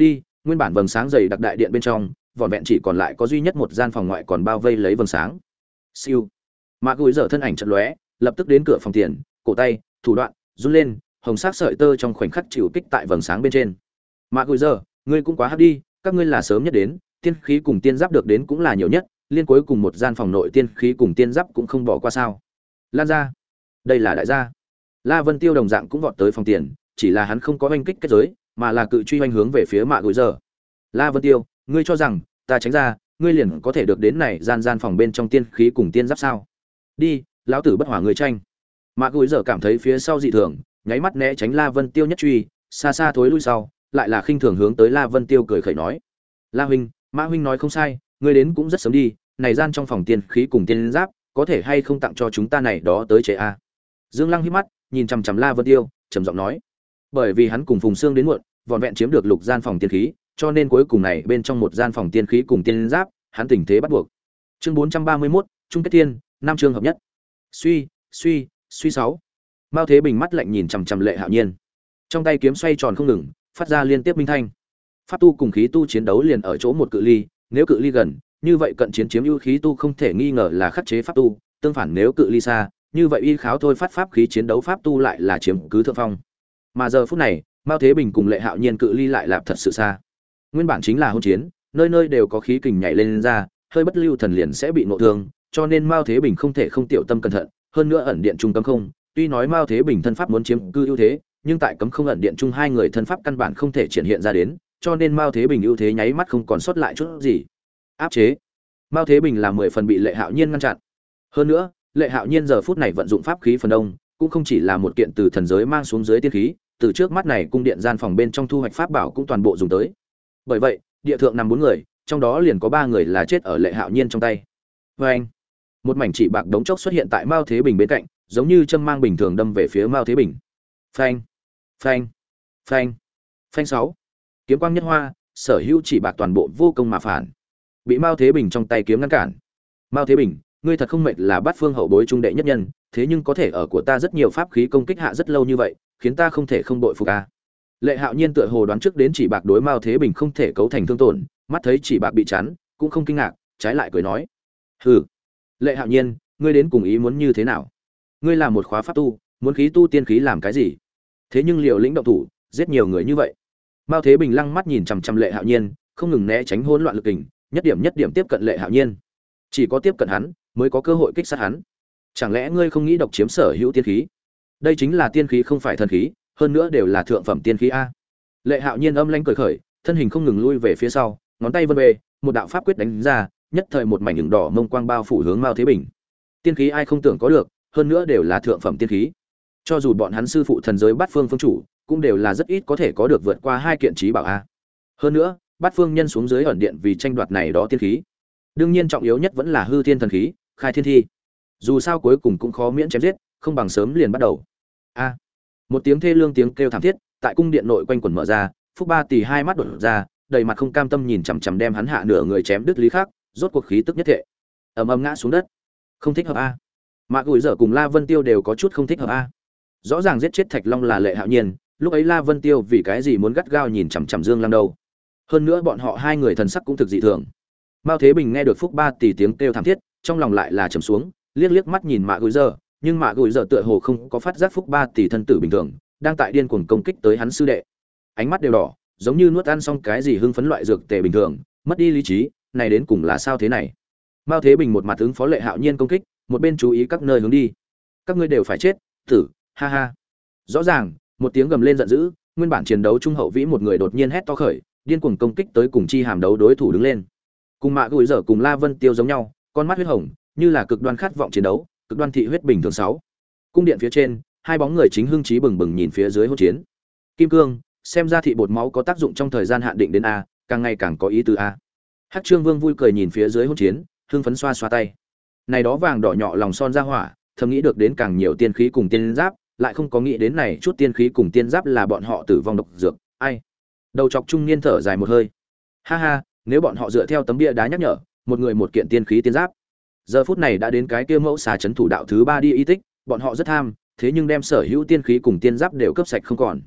Nguyên bản vầng sáng dày đặc đại điện bên trong, vỏn vẹn chỉ còn lại có duy nhất một gian phòng ngoại còn bao vây lấy vầng sáng. Siêu. Mạ Gùi Giờ thân ảnh chợt lóe, lập tức đến cửa phòng tiền, cổ tay, thủ đoạn run lên, hồng sắc sợi tơ trong khoảnh khắc chịu kích tại vầng sáng bên trên. Mạ Gùi Giờ, ngươi cũng quá hấp đi, các ngươi là sớm nhất đến, tiên khí cùng tiên giáp được đến cũng là nhiều nhất, liên cuối cùng một gian phòng nội tiên khí cùng tiên giáp cũng không bỏ qua sao? Lan ra, đây là đại gia. La Vân Tiêu đồng dạng cũng vọt tới phòng tiền, chỉ là hắn không có oanh kích kết giới, mà là cự truy oanh hướng về phía Mạ Gùi Giờ. La Vân Tiêu, ngươi cho rằng ta tránh ra, ngươi liền có thể được đến này gian gian phòng bên trong tiên khí cùng tiên giáp sao? Đi, lão tử bất hỏa người tranh. Mạ Gùi Giờ cảm thấy phía sau dị thường, nháy mắt né tránh La Vân Tiêu nhất truy, xa xa thối lui sau, lại là khinh thường hướng tới La Vân Tiêu cười khẩy nói: "La huynh, Mã huynh nói không sai, ngươi đến cũng rất sớm đi, này gian trong phòng tiên khí cùng tiên giáp, có thể hay không tặng cho chúng ta này đó tới chế a?" Dương Lăng híp mắt, nhìn chằm chằm La Vân Tiêu, trầm giọng nói: "Bởi vì hắn cùng Phùng Xương đến muộn, vỏn vẹn chiếm được lục gian phòng tiên khí, cho nên cuối cùng này bên trong một gian phòng tiên khí cùng tiên giáp, hắn tình thế bắt buộc." Chương bốn trăm ba mươi mốt, chung kết thiên, năm chương hợp nhất. Suy, suy, suy sáu. Mao Thế Bình mắt lạnh nhìn chằm chằm Lệ Hạo Nhiên. Trong tay kiếm xoay tròn không ngừng, phát ra liên tiếp minh thanh. Pháp tu cùng khí tu chiến đấu liền ở chỗ một cự ly, nếu cự ly gần, như vậy cận chiến chiếm ưu khí tu không thể nghi ngờ là khắc chế pháp tu, tương phản nếu cự ly xa, như vậy y kháo thôi phát pháp khí chiến đấu pháp tu lại là chiếm cứ thượng phong. Mà giờ phút này, Mao Thế Bình cùng Lệ Hạo Nhiên cự ly lại là thật sự xa. Nguyên bản chính là hôn chiến, nơi nơi đều có khí kình nhảy lên, lên ra, hơi bất lưu thần liền sẽ bị ngộ thương, cho nên Mao Thế Bình không thể không tiểu tâm cẩn thận, hơn nữa ẩn điện trung cấm không, tuy nói Mao Thế Bình thân pháp muốn chiếm cư ưu thế, nhưng tại cấm không ẩn điện trung hai người thân pháp căn bản không thể triển hiện ra đến, cho nên Mao Thế Bình ưu thế nháy mắt không còn sót lại chút gì. Áp chế. Mao Thế Bình là mười phần bị Lệ Hạo Nhiên ngăn chặn. Hơn nữa, Lệ Hạo Nhiên giờ phút này vận dụng pháp khí phần đông, cũng không chỉ là một kiện từ thần giới mang xuống dưới tiên khí, từ trước mắt này cung điện gian phòng bên trong thu hoạch pháp bảo cũng toàn bộ dùng tới. Bởi vậy, địa thượng nằm bốn người, trong đó liền có ba người là chết ở Lệ Hạo Nhiên trong tay. Và anh, một mảnh chỉ bạc đống chốc xuất hiện tại Mao Thế Bình bên cạnh, giống như châm mang bình thường đâm về phía Mao Thế Bình. Phanh, phanh, phanh, phanh sáu. Kiếm quang nhất hoa, sở hữu chỉ bạc toàn bộ vô công mà phản, bị Mao Thế Bình trong tay kiếm ngăn cản. Mao Thế Bình, ngươi thật không mệt là bát phương hậu bối trung đệ nhất nhân, thế nhưng có thể ở của ta rất nhiều pháp khí công kích hạ rất lâu như vậy, khiến ta không thể không bội phục a. Lệ Hạo Nhiên tựa hồ đoán trước đến chỉ bạc đối Mao Thế Bình không thể cấu thành thương tổn, mắt thấy chỉ bạc bị chắn, cũng không kinh ngạc, trái lại cười nói: "Hừ, Lệ Hạo Nhiên, ngươi đến cùng ý muốn như thế nào? Ngươi là một khóa pháp tu, muốn khí tu tiên khí làm cái gì? Thế nhưng liều lĩnh động thủ, giết nhiều người như vậy." Mao Thế Bình lăng mắt nhìn chằm chằm Lệ Hạo Nhiên, không ngừng né tránh hỗn loạn lực kình, nhất điểm nhất điểm tiếp cận Lệ Hạo Nhiên. Chỉ có tiếp cận hắn, mới có cơ hội kích sát hắn. Chẳng lẽ ngươi không nghĩ độc chiếm sở hữu tiên khí? Đây chính là tiên khí không phải thần khí, hơn nữa đều là thượng phẩm tiên khí a. Lệ Hạo Nhiên âm lãnh cười khởi, thân hình không ngừng lui về phía sau, ngón tay vân về, một đạo pháp quyết đánh ra, nhất thời một mảnh ửng đỏ mông quang bao phủ hướng Mao Thế Bình. Tiên khí ai không tưởng có được, hơn nữa đều là thượng phẩm tiên khí. Cho dù bọn hắn sư phụ thần giới Bát Phương phương chủ, cũng đều là rất ít có thể có được vượt qua hai kiện chí bảo a. Hơn nữa, Bát Phương nhân xuống dưới ẩn điện vì tranh đoạt này đó tiên khí. Đương nhiên trọng yếu nhất vẫn là hư thiên thần khí, khai thiên thi. Dù sao cuối cùng cũng khó miễn chém giết, không bằng sớm liền bắt đầu. A. Một tiếng thê lương tiếng kêu thảm thiết, tại cung điện nội quanh quẩn mở ra, Phúc Ba Tỷ hai mắt đột ra, đầy mặt không cam tâm nhìn chằm chằm đem hắn hạ nửa người chém đứt lý khác, rốt cuộc khí tức nhất thệ. Ầm ầm ngã xuống đất. Không thích hợp a. Mạc Gùi Dở cùng La Vân Tiêu đều có chút không thích hợp a. Rõ ràng giết chết Thạch Long là Lệ Hạo Nhiên, lúc ấy La Vân Tiêu vì cái gì muốn gắt gao nhìn chằm chằm Dương Lăng đâu? Hơn nữa bọn họ hai người thần sắc cũng thực dị thường. Mao Thế Bình nghe được Phúc Ba Tỷ tiếng kêu thảm thiết, trong lòng lại là trầm xuống, liếc liếc mắt nhìn Mạc Gùi Dở, nhưng Mạc Gùi Dở tựa hồ không có phát giác Phúc Ba Tỷ thân tử bình thường, đang tại điên cuồng công kích tới hắn sư đệ. Ánh mắt đều đỏ, giống như nuốt ăn xong cái gì hưng phấn loại dược tề bình thường, mất đi lý trí, này đến cùng là sao thế này? Mao Thế Bình một mặt ứng phó Lệ Hạo Nhiên công kích, một bên chú ý các nơi hướng đi. Các ngươi đều phải chết, tử, ha ha. Rõ ràng, một tiếng gầm lên giận dữ, nguyên bản chiến đấu trung hậu vĩ một người đột nhiên hét to khởi, điên cuồng công kích tới cùng chi hàm đấu đối thủ đứng lên. Cùng Mạc Gùi Dở cùng La Vân Tiêu giống nhau, con mắt huyết hồng, như là cực đoan khát vọng chiến đấu, cực đoan thị huyết bình thường sáu. Cung điện phía trên, hai bóng người chính hưng trí bừng bừng nhìn phía dưới hỗn chiến. Kim cương, xem ra thị bột máu có tác dụng trong thời gian hạn định đến a, càng ngày càng có ý tứ a. Hắc Trương Vương vui cười nhìn phía dưới hỗn chiến, hưng phấn xoa xoa tay. Này đó vàng đỏ nhỏ lòng son ra hỏa, thầm nghĩ được đến càng nhiều tiên khí cùng tiên giáp, lại không có nghĩ đến này chút tiên khí cùng tiên giáp là bọn họ tử vong độc dược, ai. Đầu chọc trung niên thở dài một hơi. Ha ha, nếu bọn họ dựa theo tấm bia đá nhắc nhở, một người một kiện tiên khí tiên giáp. Giờ phút này đã đến cái kia mẫu xà trấn thủ đạo thứ ba đi y tích, bọn họ rất tham, thế nhưng đem sở hữu tiên khí cùng tiên giáp đều cướp sạch không còn.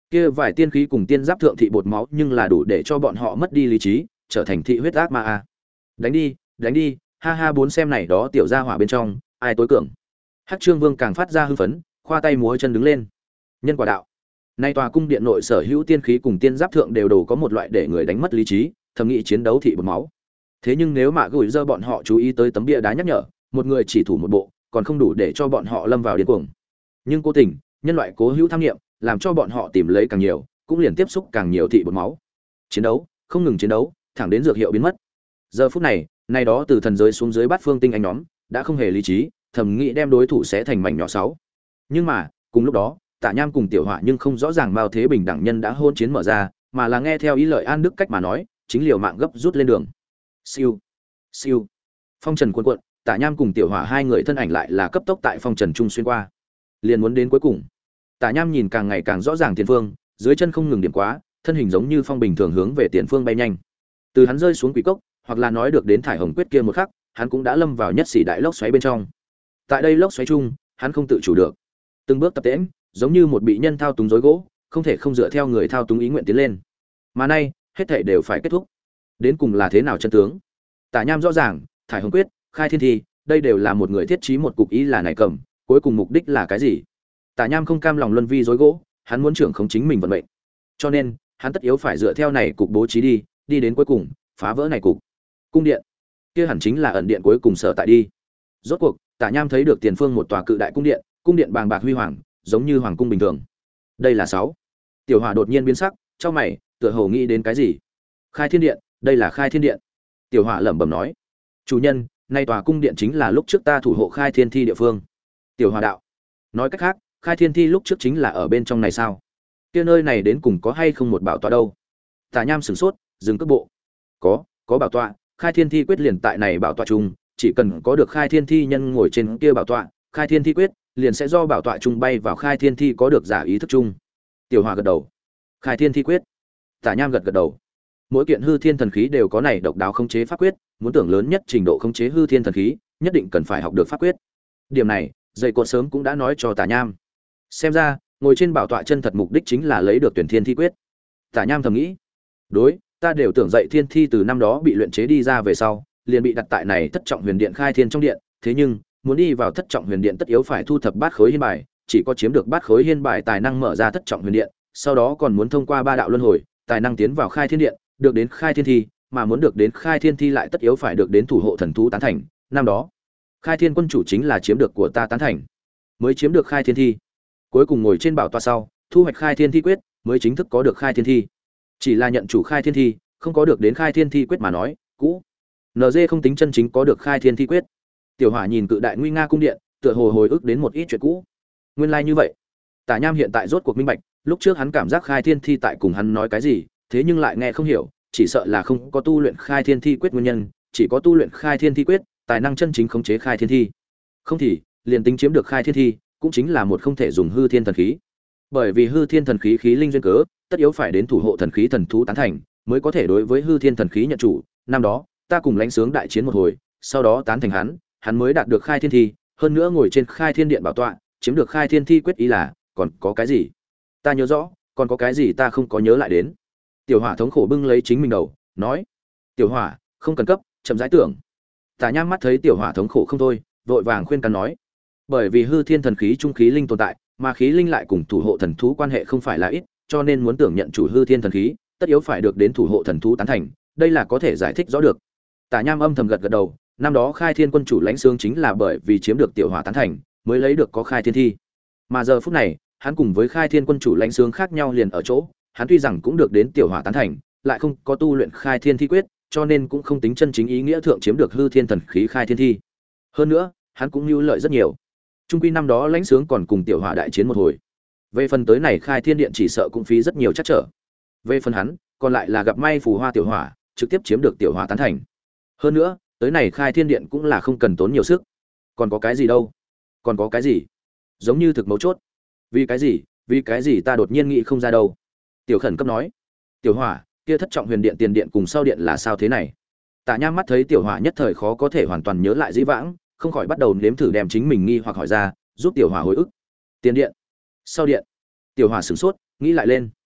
Kia vài tiên khí cùng tiên giáp thượng thị bột máu nhưng là đủ để cho bọn họ mất đi lý trí, trở thành thị huyết ác ma a. Đánh đi, đánh đi, ha ha, bốn xem này đó tiểu gia hỏa bên trong, ai tối cường. Hắc Trương Vương càng phát ra hưng phấn, khoa tay múa chân đứng lên. Nhân quả đạo. Nay tòa cung điện nội sở hữu tiên khí cùng tiên giáp thượng đều đồ có một loại để người đánh mất lý trí, thầm nghĩ chiến đấu thị bột máu. Thế nhưng nếu mà gửi dơ bọn họ chú ý tới tấm bia đá nhắc nhở, một người chỉ thủ một bộ, còn không đủ để cho bọn họ lâm vào điên cuồng. Nhưng cố tình, nhân loại cố hữu tham nghiệm, làm cho bọn họ tìm lấy càng nhiều, cũng liền tiếp xúc càng nhiều thị bột máu. Chiến đấu, không ngừng chiến đấu, thẳng đến dược hiệu biến mất. Giờ phút này, nay đó từ thần giới xuống dưới bát phương tinh anh nhóm, đã không hề lý trí, thầm nghĩ đem đối thủ sẽ thành mảnh nhỏ sáu. Nhưng mà, cùng lúc đó, Tạ Nham cùng Tiểu Hỏa nhưng không rõ ràng Mao Thế Bình đẳng nhân đã hôn chiến mở ra, mà là nghe theo ý lợi An Đức cách mà nói, chính liều mạng gấp rút lên đường. Siêu, siêu. Phong trần cuộn cuộn, Tạ Nham cùng Tiểu Hỏa hai người thân ảnh lại là cấp tốc tại phong trần trung xuyên qua. Liền muốn đến cuối cùng. Tạ Nham nhìn càng ngày càng rõ ràng tiền phương, dưới chân không ngừng điểm quá, thân hình giống như phong bình thường hướng về tiền phương bay nhanh. Từ hắn rơi xuống quỷ cốc, hoặc là nói được đến thải hồng quyết kia một khắc, hắn cũng đã lâm vào nhất sĩ đại lốc xoáy bên trong. Tại đây lốc xoáy chung, hắn không tự chủ được, từng bước tập tễnh, giống như một bị nhân thao túng rối gỗ, không thể không dựa theo người thao túng ý nguyện tiến lên. Mà nay, hết thảy đều phải kết thúc. Đến cùng là thế nào chân tướng? Tạ Nham rõ ràng, thải hồng quyết, khai thiên thi, đây đều là một người thiết trí một cục ý là này cầm, cuối cùng mục đích là cái gì? Tạ Nham không cam lòng luân vi rối gỗ, hắn muốn trưởng không chính mình vận mệnh. Cho nên, hắn tất yếu phải dựa theo này cục bố trí đi, đi đến cuối cùng, phá vỡ này cục. Cung điện, kia hẳn chính là ẩn điện cuối cùng sở tại đi. Rốt cuộc, Tạ Nham thấy được tiền phương một tòa cự đại cung điện, cung điện bàng bạc huy hoàng, giống như hoàng cung bình thường. Đây là sáu. Tiểu Hỏa đột nhiên biến sắc, chau mày, tựa hồ nghĩ đến cái gì. Khai Thiên Điện, đây là Khai Thiên Điện. Tiểu Hỏa lẩm bẩm nói, chủ nhân, nay tòa cung điện chính là lúc trước ta thủ hộ Khai Thiên Thi địa phương. Tiểu Hỏa đạo, nói cách khác, Khai Thiên Thi lúc trước chính là ở bên trong này sao? Kia nơi này đến cùng có hay không một bảo tọa đâu? Tạ Nham sửng sốt, dừng cước bộ. Có, có bảo tọa, Khai Thiên Thi quyết liền tại này bảo tọa chung, chỉ cần có được Khai Thiên Thi nhân ngồi trên kia bảo tọa, Khai Thiên Thi quyết liền sẽ do bảo tọa chung bay vào Khai Thiên Thi có được giả ý thức chung. Tiểu Hỏa gật đầu. Khai Thiên Thi quyết. Tạ Nham gật gật đầu. Mỗi kiện hư thiên thần khí đều có này độc đáo khống chế pháp quyết, muốn tưởng lớn nhất trình độ khống chế hư thiên thần khí, nhất định cần phải học được pháp quyết. Điểm này, dây cột sớm cũng đã nói cho Tạ Nham. Xem ra, ngồi trên bảo tọa chân thật mục đích chính là lấy được tuyển thiên thi quyết. Tạ Nham thầm nghĩ, đối, ta đều tưởng dậy thiên thi từ năm đó bị luyện chế đi ra về sau, liền bị đặt tại này thất trọng huyền điện khai thiên trong điện, thế nhưng, muốn đi vào thất trọng huyền điện tất yếu phải thu thập bát khối hiên bài, chỉ có chiếm được bát khối hiên bài tài năng mở ra thất trọng huyền điện, sau đó còn muốn thông qua ba đạo luân hồi, tài năng tiến vào khai thiên điện, được đến khai thiên thi, mà muốn được đến khai thiên thi lại tất yếu phải được đến thủ hộ thần thú tán thành, năm đó, khai thiên quân chủ chính là chiếm được của ta tán thành, mới chiếm được khai thiên thi. Cuối cùng ngồi trên bảo tọa sau, thu hoạch khai thiên thi quyết, mới chính thức có được khai thiên thi. Chỉ là nhận chủ khai thiên thi, không có được đến khai thiên thi quyết mà nói, cũ. en giê không tính chân chính có được khai thiên thi quyết. Tiểu Hỏa nhìn cự đại nguy nga cung điện, tựa hồ hồi ức đến một ít chuyện cũ. Nguyên lai like như vậy. Tạ Nham hiện tại rốt cuộc minh bạch, lúc trước hắn cảm giác khai thiên thi tại cùng hắn nói cái gì, thế nhưng lại nghe không hiểu, chỉ sợ là không có tu luyện khai thiên thi quyết nguyên nhân, chỉ có tu luyện khai thiên thi quyết, tài năng chân chính khống chế khai thiên thi. Không thì, liền tính chiếm được khai thiên thi, cũng chính là một không thể dùng hư thiên thần khí. Bởi vì hư thiên thần khí khí linh duyên cớ, tất yếu phải đến thủ hộ thần khí thần thú tán thành, mới có thể đối với hư thiên thần khí nhận chủ. Năm đó, ta cùng lãnh sướng đại chiến một hồi, sau đó tán thành hắn, hắn mới đạt được khai thiên thi, hơn nữa ngồi trên khai thiên điện bảo tọa, chiếm được khai thiên thi quyết ý là, còn có cái gì? Ta nhớ rõ, còn có cái gì ta không có nhớ lại đến. Tiểu Hỏa thống khổ bưng lấy chính mình đầu, nói: "Tiểu Hỏa, không cần cấp, chậm rãi tưởng." Tạ Nham mắt thấy Tiểu Hỏa thống khổ không thôi, vội vàng khuyên can nói: "Bởi vì hư thiên thần khí trung khí linh tồn tại, mà khí linh lại cùng thủ hộ thần thú quan hệ không phải là ít, cho nên muốn tưởng nhận chủ hư thiên thần khí, tất yếu phải được đến thủ hộ thần thú tán thành, đây là có thể giải thích rõ được." Tạ Nham âm thầm gật gật đầu, năm đó Khai Thiên quân chủ lãnh xương chính là bởi vì chiếm được Tiểu Hỏa tán thành, mới lấy được có Khai Thiên thi. Mà giờ phút này, hắn cùng với Khai Thiên quân chủ lãnh xương khác nhau liền ở chỗ, hắn tuy rằng cũng được đến Tiểu Hỏa tán thành, lại không có tu luyện Khai Thiên thi quyết, cho nên cũng không tính chân chính ý nghĩa thượng chiếm được hư thiên thần khí Khai Thiên thi. Hơn nữa, hắn cũng lưu lợi rất nhiều. Trung quy năm đó lãnh sướng còn cùng Tiểu Hỏa đại chiến một hồi. Về phần tới này Khai Thiên điện chỉ sợ cũng phí rất nhiều trắc trở. Về phần hắn, còn lại là gặp may phù hoa Tiểu Hỏa, trực tiếp chiếm được Tiểu Hỏa tán thành. Hơn nữa, tới này Khai Thiên điện cũng là không cần tốn nhiều sức. Còn có cái gì đâu? Còn có cái gì? Giống như thực mấu chốt. Vì cái gì? Vì cái gì ta đột nhiên nghĩ không ra đâu. Tiểu Khẩn cấp nói. Tiểu Hỏa, kia thất trọng huyền điện tiền điện cùng sau điện là sao thế này? Tạ Nham mắt thấy Tiểu Hỏa nhất thời khó có thể hoàn toàn nhớ lại dĩ vãng, không khỏi bắt đầu nếm thử đem chính mình nghi hoặc hỏi ra, giúp Tiểu Hỏa hồi ức. Tiền điện, sau điện. Tiểu Hỏa sửng sốt, nghĩ lại lên.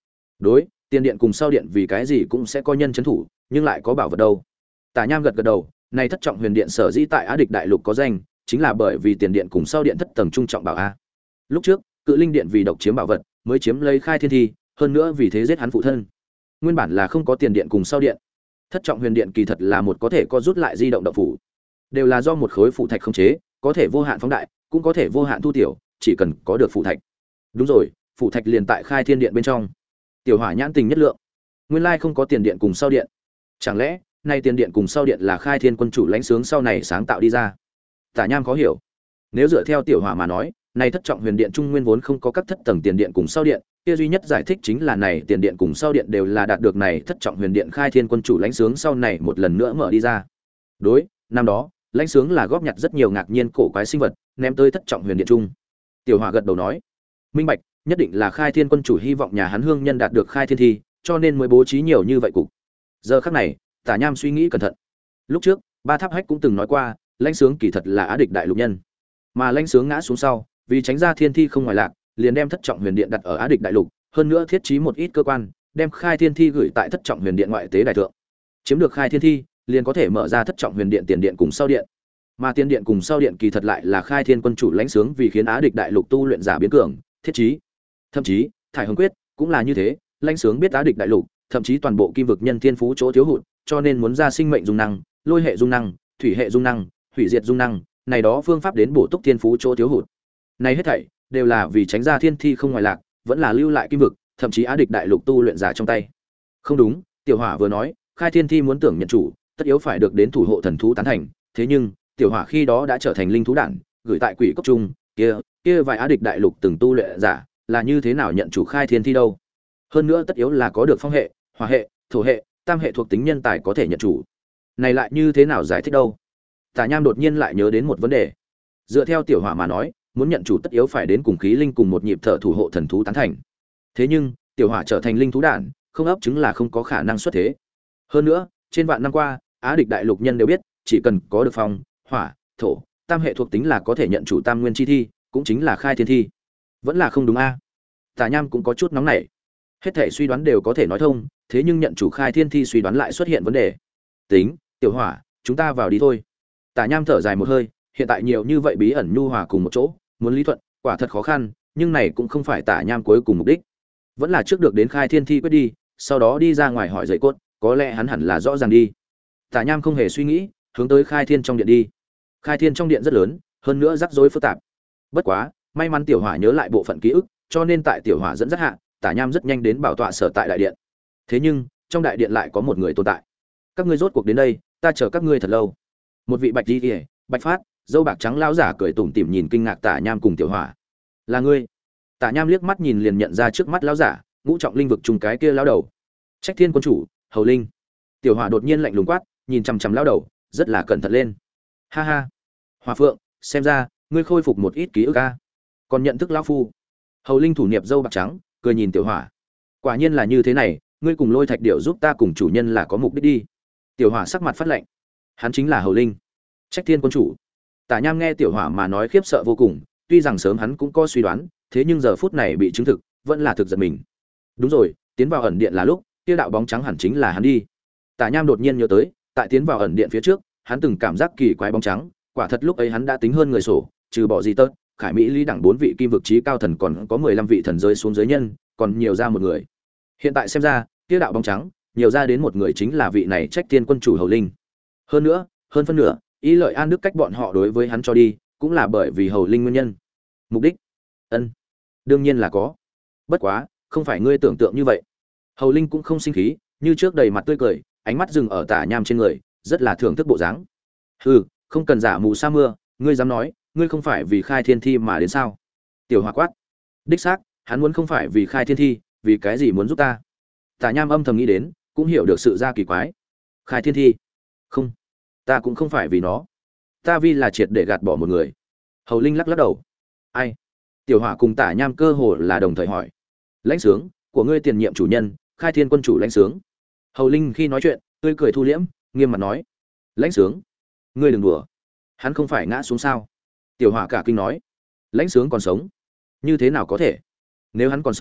Đối, tiền điện cùng sau điện vì cái gì cũng sẽ có nhân trấn thủ, nhưng lại có bảo vật đâu. Tả Nham gật gật đầu, này thất trọng huyền điện sở dĩ tại Á Địch đại lục có danh, chính là bởi vì tiền điện cùng sau điện thất tầng trung trọng bảo a. Lúc trước, Cự Linh điện vì độc chiếm bảo vật, mới chiếm lấy Khai Thiên Thi, hơn nữa vì thế giết hắn phụ thân. Nguyên bản là không có tiền điện cùng sau điện. Thất trọng huyền điện kỳ thật là một có thể co rút lại di động động phủ, đều là do một khối phụ thạch khống chế, có thể vô hạn phóng đại, cũng có thể vô hạn thu tiểu, chỉ cần có được phụ thạch. Đúng rồi, phụ thạch liền tại Khai Thiên điện bên trong. Tiểu Hỏa nhãn tình nhất lượng. Nguyên lai không có tiền điện cùng sau điện. Chẳng lẽ, nay tiền điện cùng sau điện là Khai Thiên quân chủ lãnh sướng sau này sáng tạo đi ra? Tả Nham khó hiểu. Nếu dựa theo Tiểu Hỏa mà nói, này thất trọng huyền điện trung nguyên vốn không có các thất tầng tiền điện cùng sau điện, kia duy nhất giải thích chính là này tiền điện cùng sau điện đều là đạt được này thất trọng huyền điện Khai Thiên quân chủ lãnh sướng sau này một lần nữa mở đi ra. Đối, năm đó, lãnh sướng là góp nhặt rất nhiều ngạc nhiên cổ quái sinh vật, ném tới thất trọng huyền điện trung. Tiểu Hỏa gật đầu nói, minh bạch, nhất định là Khai Thiên quân chủ hy vọng nhà hắn hương nhân đạt được Khai Thiên Thi, cho nên mới bố trí nhiều như vậy cục. Giờ khắc này, Tả Nham suy nghĩ cẩn thận. Lúc trước, Ba Tháp Hách cũng từng nói qua, lãnh sướng kỳ thật là Á Địch đại lục nhân, mà lãnh sướng ngã xuống sau, vì tránh ra thiên thi không ngoài lạc, liền đem thất trọng huyền điện đặt ở Á Địch đại lục, hơn nữa thiết trí một ít cơ quan, đem Khai Thiên Thi gửi tại thất trọng huyền điện ngoại tế đại thượng. Chiếm được Khai Thiên Thi, liền có thể mở ra thất trọng huyền điện tiền điện cùng sau điện. Mà tiền điện cùng sau điện kỳ thật lại là Khai Thiên quân chủ lãnh sướng vì khiến Á Địch đại lục tu luyện giả biến cường, thiết trí. Thậm chí, Thải Hồng Quyết cũng là như thế, lãnh sướng biết Á Địch đại lục, thậm chí toàn bộ kim vực nhân thiên phú chỗ thiếu hụt, cho nên muốn ra sinh mệnh dung năng, lôi hệ dung năng, thủy hệ dung năng, hủy diệt dung năng, này đó phương pháp đến bổ túc thiên phú chỗ thiếu hụt. Này hết thảy đều là vì tránh ra thiên thi không ngoài lạc, vẫn là lưu lại kim vực, thậm chí Á Địch đại lục tu luyện giả trong tay. Không đúng, Tiểu Hỏa vừa nói, Khai Thiên Thi muốn tưởng nhận chủ, tất yếu phải được đến thủ hộ thần thú tán thành, thế nhưng, Tiểu Hỏa khi đó đã trở thành linh thú đản, gửi tại Quỷ Cốc trung, kia, kia vài Á Địch đại lục từng tu luyện giả, là như thế nào nhận chủ Khai Thiên Thi đâu? Hơn nữa tất yếu là có được phong hệ, hỏa hệ, thổ hệ, tam hệ thuộc tính nhân tài có thể nhận chủ. Này lại như thế nào giải thích đâu? Tả Nham đột nhiên lại nhớ đến một vấn đề. Dựa theo Tiểu Hỏa mà nói, muốn nhận chủ tất yếu phải đến cùng khí linh cùng một nhịp thở thủ hộ thần thú tán thành. Thế nhưng, Tiểu Hỏa trở thành linh thú đản, không ấp chứng là không có khả năng xuất thế. Hơn nữa, trên vạn năm qua, Á Địch đại lục nhân đều biết, chỉ cần có được phong, hỏa, thổ, tam hệ thuộc tính là có thể nhận chủ tam nguyên chi thi, cũng chính là Khai Thiên Thi. Vẫn là không đúng a? Tả Nham cũng có chút nóng nảy. Hết thảy suy đoán đều có thể nói thông, thế nhưng nhận chủ Khai Thiên Thi suy đoán lại xuất hiện vấn đề. Tính, Tiểu Hỏa, chúng ta vào đi thôi. Tả Nham thở dài một hơi, hiện tại nhiều như vậy bí ẩn nhu hòa cùng một chỗ, muốn lý thuận, quả thật khó khăn, nhưng này cũng không phải Tả Nham cuối cùng mục đích. Vẫn là trước được đến Khai Thiên Thi quyết đi, sau đó đi ra ngoài hỏi dạy cốt, có lẽ hắn hẳn là rõ ràng đi. Tả Nham không hề suy nghĩ, hướng tới Khai Thiên trong điện đi. Khai Thiên trong điện rất lớn, hơn nữa rắc rối phức tạp. Bất quá, may mắn Tiểu Hỏa nhớ lại bộ phận ký ức, cho nên tại Tiểu Hỏa dẫn dắt hạ, Tả Nham rất nhanh đến bảo tọa sở tại đại điện. Thế nhưng, trong đại điện lại có một người tồn tại. Các ngươi rốt cuộc đến đây, ta chờ các ngươi thật lâu. Một vị bạch y, bạch phát, dâu bạc trắng lão giả cười tủm tỉm nhìn kinh ngạc Tả Nham cùng Tiểu Hỏa. Là ngươi? Tả Nham liếc mắt nhìn liền nhận ra trước mắt lão giả, ngũ trọng linh vực trùng cái kia lão đầu. Trách Thiên quân chủ, Hầu Linh. Tiểu Hỏa đột nhiên lạnh lùng quát, nhìn chằm chằm lão đầu, rất là cẩn thận lên. Ha ha, Hỏa Phượng, xem ra ngươi khôi phục một ít ký ức a. Còn nhận thức lão phu? Hầu Linh thủ niệm dâu bạc trắng, cười nhìn Tiểu Hỏa. Quả nhiên là như thế này, ngươi cùng Lôi Thạch Điểu giúp ta cùng chủ nhân là có mục đích đi. Tiểu Hỏa sắc mặt phát lạnh. Hắn chính là Hầu Linh, Trách Thiên quân chủ. Tả Nham nghe Tiểu Hỏa mà nói khiếp sợ vô cùng, tuy rằng sớm hắn cũng có suy đoán, thế nhưng giờ phút này bị chứng thực, vẫn là thực giật mình. Đúng rồi, tiến vào ẩn điện là lúc, kia đạo bóng trắng hẳn chính là hắn đi. Tả Nham đột nhiên nhớ tới, tại tiến vào ẩn điện phía trước, hắn từng cảm giác kỳ quái bóng trắng, quả thật lúc ấy hắn đã tính hơn người sổ, trừ bỏ gì tớt, Khải Mỹ Lý đẳng bốn vị kim vực trí cao thần còn có mười lăm vị thần rơi xuống dưới nhân, còn nhiều ra một người. Hiện tại xem ra, kia đạo bóng trắng, nhiều ra đến một người chính là vị này Trách Thiên quân chủ Hầu Linh. Hơn nữa, hơn phân nửa, ý lợi an đức cách bọn họ đối với hắn cho đi, cũng là bởi vì Hầu Linh nguyên nhân. Mục đích? Ân, đương nhiên là có. Bất quá, không phải ngươi tưởng tượng như vậy. Hầu Linh cũng không sinh khí, như trước đầy mặt tươi cười, ánh mắt dừng ở Tả Nham trên người, rất là thưởng thức bộ dáng. Hừ, không cần giả mù sa mưa, ngươi dám nói, ngươi không phải vì Khai Thiên Thi mà đến sao? Tiểu Hỏa quát. Đích xác, hắn muốn không phải vì Khai Thiên Thi, vì cái gì muốn giúp ta? Tả Nham âm thầm nghĩ đến, cũng hiểu được sự ra kỳ quái. Khai Thiên Thi? Không, ta cũng không phải vì nó. Ta vì là triệt để gạt bỏ một người. Hầu Linh lắc lắc đầu. Ai? Tiểu Hỏa cùng Tả Nham cơ hồ là đồng thời hỏi. Lãnh Sướng, của ngươi tiền nhiệm chủ nhân, Khai Thiên quân chủ Lãnh Sướng. Hầu Linh khi nói chuyện, tươi cười thu liễm, nghiêm mặt nói. Lãnh Sướng, ngươi đừng đùa. Hắn không phải ngã xuống sao? Tiểu Hỏa cả kinh nói. Lãnh Sướng còn sống? Như thế nào có thể? Nếu hắn còn sống,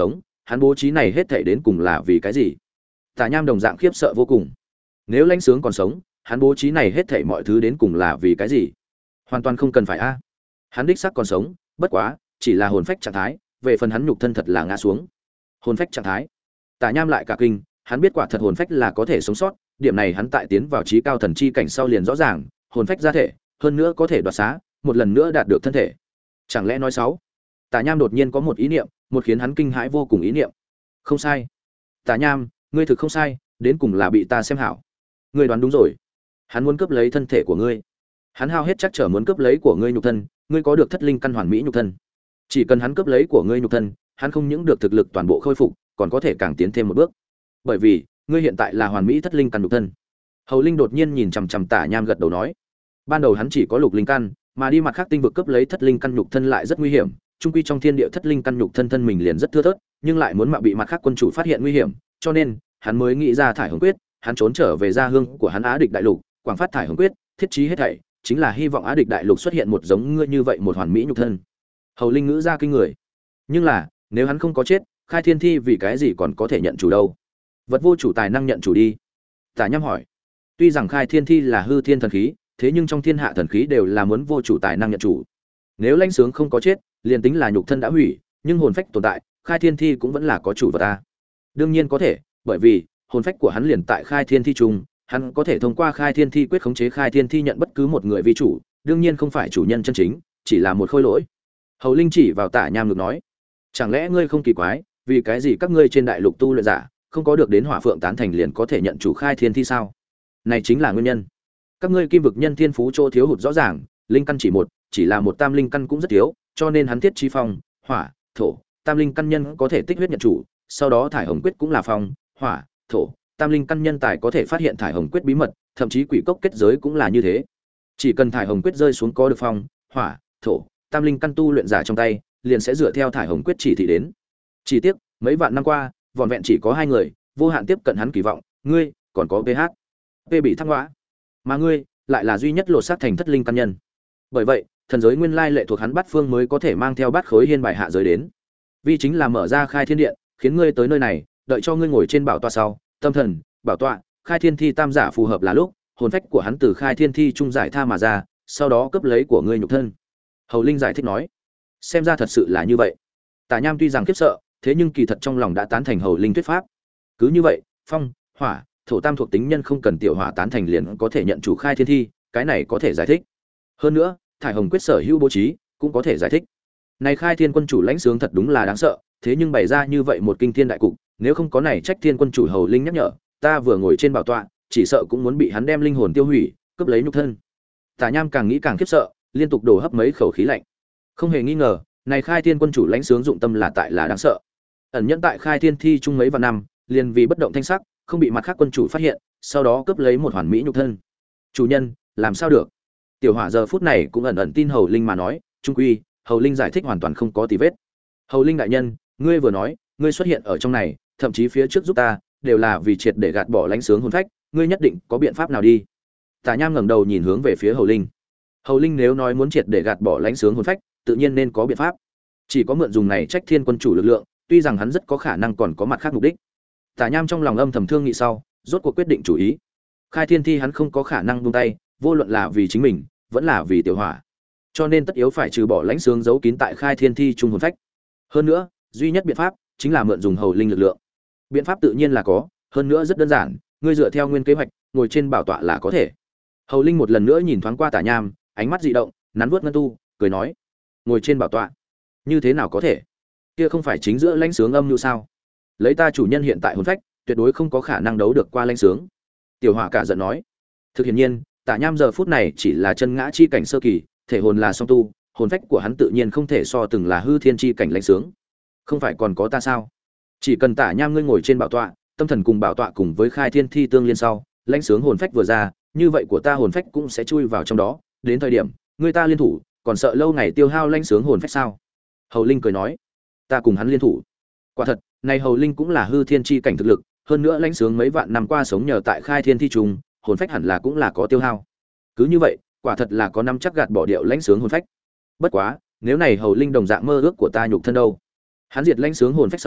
hắn bố trí này hết thảy đến cùng là vì cái gì? Tả Nham đồng dạng khiếp sợ vô cùng. Nếu lãnh sướng còn sống, hắn bố trí này hết thảy mọi thứ đến cùng là vì cái gì? Hoàn toàn không cần phải a. Hắn đích xác còn sống, bất quá, chỉ là hồn phách trạng thái, về phần hắn nhục thân thật là ngã xuống. Hồn phách trạng thái. Tả Nham lại cả kinh, hắn biết quả thật hồn phách là có thể sống sót, điểm này hắn tại tiến vào trí cao thần chi cảnh sau liền rõ ràng, hồn phách ra thể, hơn nữa có thể đoạt xá, một lần nữa đạt được thân thể. Chẳng lẽ nói sáu? Tả Nham đột nhiên có một ý niệm, một khiến hắn kinh hãi vô cùng ý niệm. Không sai. Tả Nham, ngươi thực không sai, đến cùng là bị ta xem hảo. Ngươi đoán đúng rồi. Hắn muốn cướp lấy thân thể của ngươi. Hắn hao hết chắc trở muốn cướp lấy của ngươi nhục thân, ngươi có được thất linh căn hoàn mỹ nhục thân. Chỉ cần hắn cướp lấy của ngươi nhục thân, hắn không những được thực lực toàn bộ khôi phục, còn có thể càng tiến thêm một bước. Bởi vì, ngươi hiện tại là hoàn mỹ thất linh căn nhục thân. Hầu Linh đột nhiên nhìn chằm chằm Tả Nham gật đầu nói, ban đầu hắn chỉ có lục linh căn, mà đi mặt khác tinh vực cướp lấy thất linh căn nhục thân lại rất nguy hiểm, trung quy trong thiên địa thất linh căn nhục thân thân mình liền rất thưa thớt, nhưng lại muốn mạo bị mặt khác quân chủ phát hiện nguy hiểm, cho nên hắn mới nghĩ ra thải hồng quyết, hắn trốn trở về gia hương của hắn Á Địch Đại Lục, quảng phát thải hồng quyết, thiết trí hết thảy, chính là hy vọng Á Địch Đại Lục xuất hiện một giống ngươi như vậy một hoàn mỹ nhục thân. Hầu Linh ngữ ra kinh người. Nhưng là, nếu hắn không có chết, Khai Thiên Thi vì cái gì còn có thể nhận chủ đâu? Vật vô chủ tài năng nhận chủ đi. Tả Nham hỏi. Tuy rằng Khai Thiên Thi là hư thiên thần khí, thế nhưng trong thiên hạ thần khí đều là muốn vô chủ tài năng nhận chủ. Nếu lãnh sướng không có chết, liền tính là nhục thân đã hủy, nhưng hồn phách tồn tại, Khai Thiên Thi cũng vẫn là có chủ vật ta. Đương nhiên có thể, bởi vì hồn phách của hắn liền tại Khai Thiên Thi trung, hắn có thể thông qua Khai Thiên Thi quyết khống chế Khai Thiên Thi nhận bất cứ một người vi chủ, đương nhiên không phải chủ nhân chân chính, chỉ là một khôi lỗi. Hầu Linh chỉ vào Tả Nham ngược nói, chẳng lẽ ngươi không kỳ quái, vì cái gì các ngươi trên đại lục tu luyện giả không có được đến Hỏa Phượng tán thành liền có thể nhận chủ Khai Thiên Thi sao? Này chính là nguyên nhân. Các ngươi kim vực nhân thiên phú chỗ thiếu hụt rõ ràng, linh căn chỉ một, chỉ là một tam linh căn cũng rất thiếu, cho nên hắn thiết chi phong, hỏa, thổ, tam linh căn nhân có thể tích huyết nhận chủ, sau đó thải hồng quyết cũng là phong, hỏa, thổ, tam linh căn nhân tài có thể phát hiện thải hồng quyết bí mật, thậm chí quỷ cốc kết giới cũng là như thế. Chỉ cần thải hồng quyết rơi xuống có được phong, hỏa, thổ, tam linh căn tu luyện giả trong tay, liền sẽ dựa theo thải hồng quyết chỉ thị đến. Chỉ tiếc, mấy vạn năm qua, vỏn vẹn chỉ có hai người, vô hạn tiếp cận hắn kỳ vọng, ngươi, còn có pê hát. P bị thăng hóa, mà ngươi lại là duy nhất lột xác thành thất linh căn nhân. Bởi vậy, thần giới nguyên lai lệ thuộc hắn bát phương mới có thể mang theo bát khối hiên bài hạ giới đến. Vì chính là mở ra khai thiên điện, khiến ngươi tới nơi này, đợi cho ngươi ngồi trên bảo tọa sau, tâm thần, bảo tọa, khai thiên thi tam giả phù hợp là lúc, hồn phách của hắn từ khai thiên thi trung giải tha mà ra, sau đó cướp lấy của ngươi nhục thân. Hầu Linh giải thích nói, xem ra thật sự là như vậy. Tả Nham tuy rằng khiếp sợ, thế nhưng kỳ thật trong lòng đã tán thành Hầu Linh thuyết pháp. Cứ như vậy, phong, hỏa, thổ tam thuộc tính nhân không cần tiểu hỏa tán thành liền có thể nhận chủ khai thiên thi, cái này có thể giải thích. Hơn nữa, thải hồng quyết sở hữu bố trí cũng có thể giải thích. Này khai thiên quân chủ lãnh sướng thật đúng là đáng sợ, thế nhưng bày ra như vậy một kinh thiên đại cục, nếu không có này trách thiên quân chủ Hầu Linh nhắc nhở, ta vừa ngồi trên bảo tọa, chỉ sợ cũng muốn bị hắn đem linh hồn tiêu hủy, cướp lấy nhục thân. Tả Nham càng nghĩ càng khiếp sợ, liên tục đổ hấp mấy khẩu khí lạnh. Không hề nghi ngờ, này khai thiên quân chủ lãnh sướng dụng tâm là tại là đáng sợ. Ẩn nhẫn tại khai thiên thi chung mấy vạn năm, liền vì bất động thanh sắc, không bị mặt khác quân chủ phát hiện, sau đó cướp lấy một hoàn mỹ nhục thân. Chủ nhân, làm sao được? Tiểu Hỏa giờ phút này cũng ẩn ẩn tin Hầu Linh mà nói, trung quy, Hầu Linh giải thích hoàn toàn không có tì vết. Hầu Linh đại nhân, ngươi vừa nói, ngươi xuất hiện ở trong này, thậm chí phía trước giúp ta, đều là vì triệt để gạt bỏ lãnh sướng hồn phách, ngươi nhất định có biện pháp nào đi? Tả Nham ngẩng đầu nhìn hướng về phía Hầu Linh. Hầu Linh nếu nói muốn triệt để gạt bỏ lãnh sướng hồn phách, tự nhiên nên có biện pháp. Chỉ có mượn dùng này trách thiên quân chủ lực lượng, tuy rằng hắn rất có khả năng còn có mặt khác mục đích. Tả Nham trong lòng âm thầm thương nghị sau, rốt cuộc quyết định chủ ý. Khai thiên thi hắn không có khả năng buông tay, vô luận là vì chính mình, vẫn là vì tiểu hỏa. Cho nên tất yếu phải trừ bỏ lãnh sướng giấu kín tại khai thiên thi trung hồn phách. Hơn nữa, duy nhất biện pháp chính là mượn dùng Hầu Linh lực lượng. Biện pháp tự nhiên là có, hơn nữa rất đơn giản, ngươi dựa theo nguyên kế hoạch, ngồi trên bảo tọa là có thể. Hầu Linh một lần nữa nhìn thoáng qua Tả Nham, ánh mắt dị động, nắn vuốt ngân tu, cười nói: "Ngồi trên bảo tọa, như thế nào có thể? Kia không phải chính giữa lãnh sướng âm như sao? Lấy ta chủ nhân hiện tại hồn phách, tuyệt đối không có khả năng đấu được qua lãnh sướng." Tiểu Hỏa cả giận nói. Thực hiện nhiên, Tả Nham giờ phút này chỉ là chân ngã chi cảnh sơ kỳ, thể hồn là song tu, hồn phách của hắn tự nhiên không thể so từng là hư thiên chi cảnh lãnh sướng. Không phải còn có ta sao? Chỉ cần Tả Nham ngươi ngồi trên bảo tọa, tâm thần cùng bảo tọa cùng với khai thiên thi tương liên sau, lãnh sướng hồn phách vừa ra, như vậy của ta hồn phách cũng sẽ chui vào trong đó, đến thời điểm người ta liên thủ, còn sợ lâu ngày tiêu hao lãnh sướng hồn phách sao? Hầu Linh cười nói, ta cùng hắn liên thủ. Quả thật, này Hầu Linh cũng là hư thiên chi cảnh thực lực, hơn nữa lãnh sướng mấy vạn năm qua sống nhờ tại khai thiên thi trùng, hồn phách hẳn là cũng là có tiêu hao. Cứ như vậy, quả thật là có năm chắc gạt bỏ điệu lãnh sướng hồn phách. Bất quá, nếu này Hầu Linh đồng dạng mơ ước của ta nhục thân đâu? Hắn diệt lãnh sướng hồn phách sau,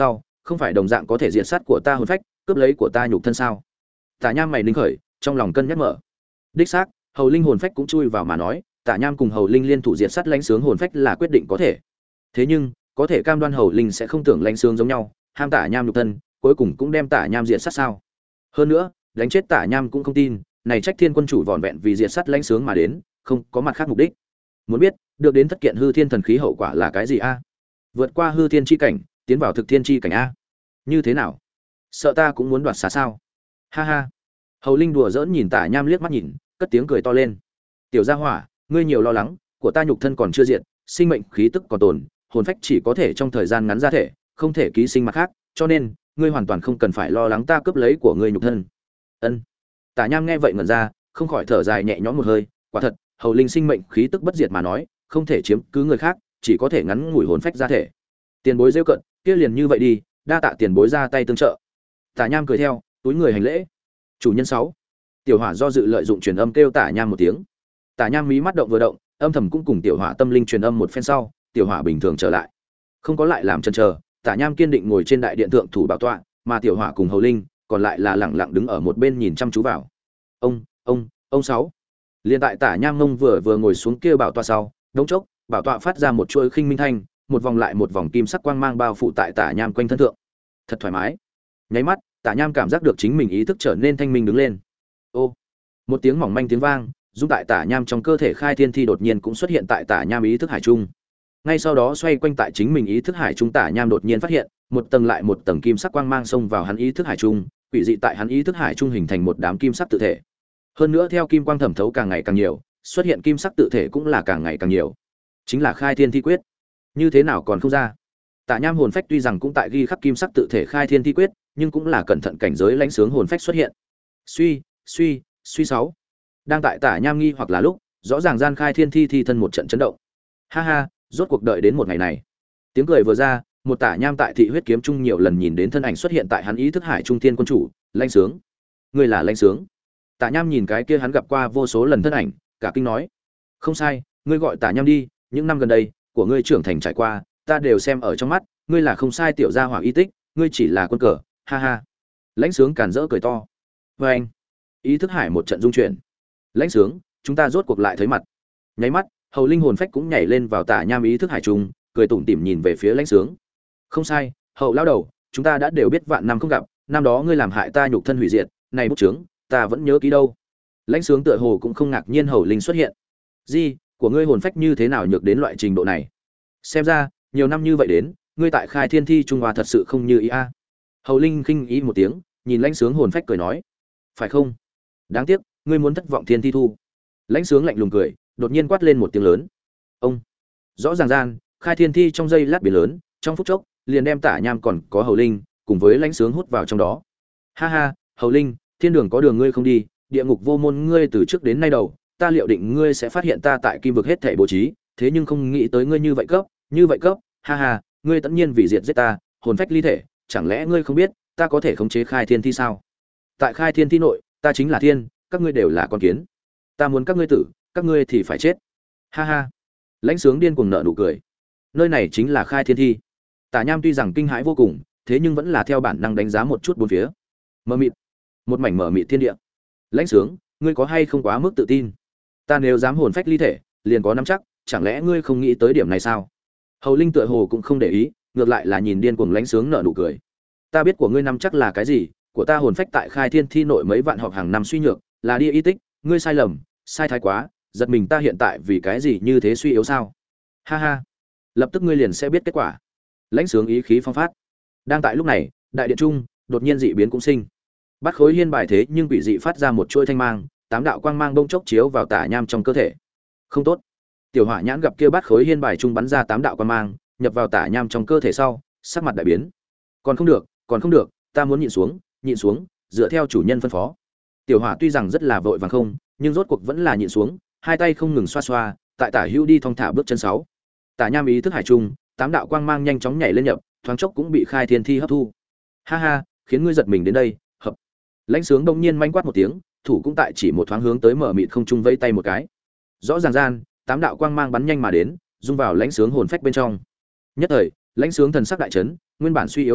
không phải đồng dạng có thể diệt sát của ta hồn phách, cướp lấy của ta nhục thân sao? Tả Nham mày ninh khởi, trong lòng cân nhắc mở. Đích xác, Hầu Linh hồn phách cũng chui vào mà nói, Tả Nham cùng Hầu Linh liên thủ diệt sát lãnh sướng hồn phách là quyết định có thể. Thế nhưng, có thể cam đoan Hầu Linh sẽ không tưởng lãnh sướng giống nhau, ham Tả Nham nhục thân, cuối cùng cũng đem Tả Nham diệt sát sao? Hơn nữa, đánh chết Tả Nham cũng không tin, này Trách Thiên quân chủ vỏn vẹn vì diệt sát lãnh sướng mà đến, không có mặt khác mục đích. Muốn biết, được đến thất kiện hư thiên thần khí hậu quả là cái gì a? Vượt qua hư thiên chi cảnh, tiến vào thực thiên chi cảnh a. Như thế nào? Sợ ta cũng muốn đoạt xá sao? Ha ha. Hầu Linh đùa giỡn nhìn Tả Nham liếc mắt nhìn, cất tiếng cười to lên. Tiểu gia hỏa, ngươi nhiều lo lắng, của ta nhục thân còn chưa diệt, sinh mệnh khí tức còn tồn, hồn phách chỉ có thể trong thời gian ngắn ra thể, không thể ký sinh mặt khác, cho nên ngươi hoàn toàn không cần phải lo lắng ta cướp lấy của ngươi nhục thân. Ân. Tả Nham nghe vậy ngẩn ra, không khỏi thở dài nhẹ nhõm một hơi, quả thật, Hầu Linh sinh mệnh khí tức bất diệt mà nói, không thể chiếm cứ người khác, chỉ có thể ngắn ngủi hồn phách ra thể. Tiền bối rêu cận, kia liền như vậy đi, đa tạ tiền bối ra tay tương trợ. Tả Nham cười theo, túi người hành lễ. Chủ nhân sáu. Tiểu Hỏa do dự lợi dụng truyền âm kêu Tả Nham một tiếng. Tả Nham mí mắt động vừa động, âm thầm cũng cùng Tiểu Hỏa tâm linh truyền âm một phen sau, Tiểu Hỏa bình thường trở lại. Không có lại làm chần chờ, Tả Nham kiên định ngồi trên đại điện thượng thủ bảo tọa, mà Tiểu Hỏa cùng Hầu Linh còn lại là lẳng lặng đứng ở một bên nhìn chăm chú vào. Ông, ông, ông sáu. Liên tại Tả Nham ngông vừa vừa ngồi xuống kia bảo tọa sau, đống chốc, bảo tọa phát ra một chuỗi khinh minh thanh, một vòng lại một vòng kim sắc quang mang bao phủ tại Tả Nham quanh thân thượng. Thật thoải mái. Nháy mắt, Tả Nham cảm giác được chính mình ý thức trở nên thanh minh đứng lên. Ô, một tiếng mỏng manh tiếng vang, dung tại Tả Nham trong cơ thể khai thiên thi đột nhiên cũng xuất hiện tại Tả Nham ý thức hải trung. Ngay sau đó xoay quanh tại chính mình ý thức hải trung, Tả Nham đột nhiên phát hiện, một tầng lại một tầng kim sắc quang mang xông vào hắn ý thức hải trung, quỷ dị tại hắn ý thức hải trung hình thành một đám kim sắc tự thể. Hơn nữa theo kim quang thẩm thấu càng ngày càng nhiều, xuất hiện kim sắc tự thể cũng là càng ngày càng nhiều. Chính là khai thiên thi quyết. Như thế nào còn không ra? Tả Nham hồn phách tuy rằng cũng tại ghi khắc kim sắc tự thể khai thiên thi quyết, nhưng cũng là cẩn thận cảnh giới lãnh sướng hồn phách xuất hiện. Suy, suy, suy sáu. Đang tại Tả Nham nghi hoặc là lúc, rõ ràng gian khai thiên thi thi thân một trận chấn động. Ha ha, rốt cuộc đợi đến một ngày này. Tiếng cười vừa ra, một Tả Nham tại thị huyết kiếm trung nhiều lần nhìn đến thân ảnh xuất hiện tại hắn ý thức hải trung thiên quân chủ, lãnh sướng. Ngươi là lãnh sướng? Tả Nham nhìn cái kia hắn gặp qua vô số lần thân ảnh, cả kinh nói: "Không sai, ngươi gọi Tả Nham đi, những năm gần đây, của ngươi trưởng thành trải qua, ta đều xem ở trong mắt, ngươi là không sai tiểu gia hỏa y tích, ngươi chỉ là quân cờ, ha ha." Lãnh sướng càn rỡ cười to. Và anh, ý thức hải một trận rung chuyển. Lãnh sướng, chúng ta rốt cuộc lại thấy mặt. Nháy mắt, Hầu Linh hồn phách cũng nhảy lên vào Tả Nham ý thức hải trung, cười tủm tỉm nhìn về phía Lãnh sướng. Không sai, Hậu lão đầu, chúng ta đã đều biết vạn năm không gặp, năm đó ngươi làm hại ta nhục thân hủy diệt, này bút chướng, ta vẫn nhớ kỹ đâu. Lãnh sướng tựa hồ cũng không ngạc nhiên Hầu Linh xuất hiện. Gì, của ngươi hồn phách như thế nào nhược đến loại trình độ này? Xem ra, nhiều năm như vậy đến, ngươi tại khai thiên thi trung hòa thật sự không như ý a. Hầu Linh khinh ý một tiếng, nhìn Lãnh sướng hồn phách cười nói: "Phải không? Đáng tiếc, ngươi muốn thất vọng thiên thi thu." Lãnh sướng lạnh lùng cười, đột nhiên quát lên một tiếng lớn. Ông. Rõ ràng gian, khai thiên thi trong giây lát biến lớn, trong phút chốc, liền đem Tả Nham còn có Hầu Linh cùng với Lãnh sướng hút vào trong đó. Ha ha, Hầu Linh, thiên đường có đường ngươi không đi, địa ngục vô môn ngươi từ trước đến nay đầu, ta liệu định ngươi sẽ phát hiện ta tại kim vực hết thảy bố trí, thế nhưng không nghĩ tới ngươi như vậy cấp, như vậy cấp, ha ha, ngươi tất nhiên vì diệt giết ta, hồn phách ly thể, chẳng lẽ ngươi không biết, ta có thể khống chế khai thiên thi sao? Tại khai thiên thi nội, ta chính là thiên, các ngươi đều là con kiến. Ta muốn các ngươi tử, các ngươi thì phải chết. Ha ha. Lãnh sướng điên cuồng nở nụ cười. Nơi này chính là khai thiên thi. Tả Nham tuy rằng kinh hãi vô cùng, thế nhưng vẫn là theo bản năng đánh giá một chút bốn phía. Mờ mịt, một mảnh mờ mịt thiên địa. Lãnh sướng, ngươi có hay không quá mức tự tin? Ta nếu dám hồn phách ly thể, liền có nắm chắc, chẳng lẽ ngươi không nghĩ tới điểm này sao? Hầu Linh tựa hồ cũng không để ý, ngược lại là nhìn điên cuồng Lãnh sướng nở nụ cười. Ta biết của ngươi nắm chắc là cái gì, của ta hồn phách tại khai thiên thi nội mấy vạn họp hàng năm suy nhược, là đi y tích, ngươi sai lầm, sai thái quá, giật mình ta hiện tại vì cái gì như thế suy yếu sao? Ha ha, lập tức ngươi liền sẽ biết kết quả. Lãnh sướng ý khí phong phát. Đang tại lúc này, đại điện trung đột nhiên dị biến cũng sinh. Bắt khối hiên bài thế nhưng quỷ dị phát ra một chuỗi thanh mang, tám đạo quang mang bông chốc chiếu vào Tả Nham trong cơ thể. Không tốt. Tiểu Hỏa nhãn gặp kia bắt khối hiên bài trung bắn ra tám đạo quang mang, nhập vào Tả Nham trong cơ thể sau, sắc mặt đại biến. Còn không được, còn không được, ta muốn nhịn xuống, nhịn xuống, dựa theo chủ nhân phân phó. Tiểu Hỏa tuy rằng rất là vội vàng không, nhưng rốt cuộc vẫn là nhịn xuống, hai tay không ngừng xoa xoa, tại Tả Hữu đi thong thả bước chân sáu. Tả Nham ý thức hải trung, tám đạo quang mang nhanh chóng nhảy lên nhập, thoáng chốc cũng bị khai thiên thi hấp thu. Ha ha, khiến ngươi giật mình đến đây, hợp. Lãnh sướng đông nhiên manh quát một tiếng, thủ cũng tại chỉ một thoáng hướng tới mở mịt không trung vẫy tay một cái. Rõ ràng gian, tám đạo quang mang bắn nhanh mà đến, dung vào Lãnh sướng hồn phách bên trong. Nhất thời, Lãnh sướng thần sắc đại chấn, nguyên bản suy yếu hồn phách,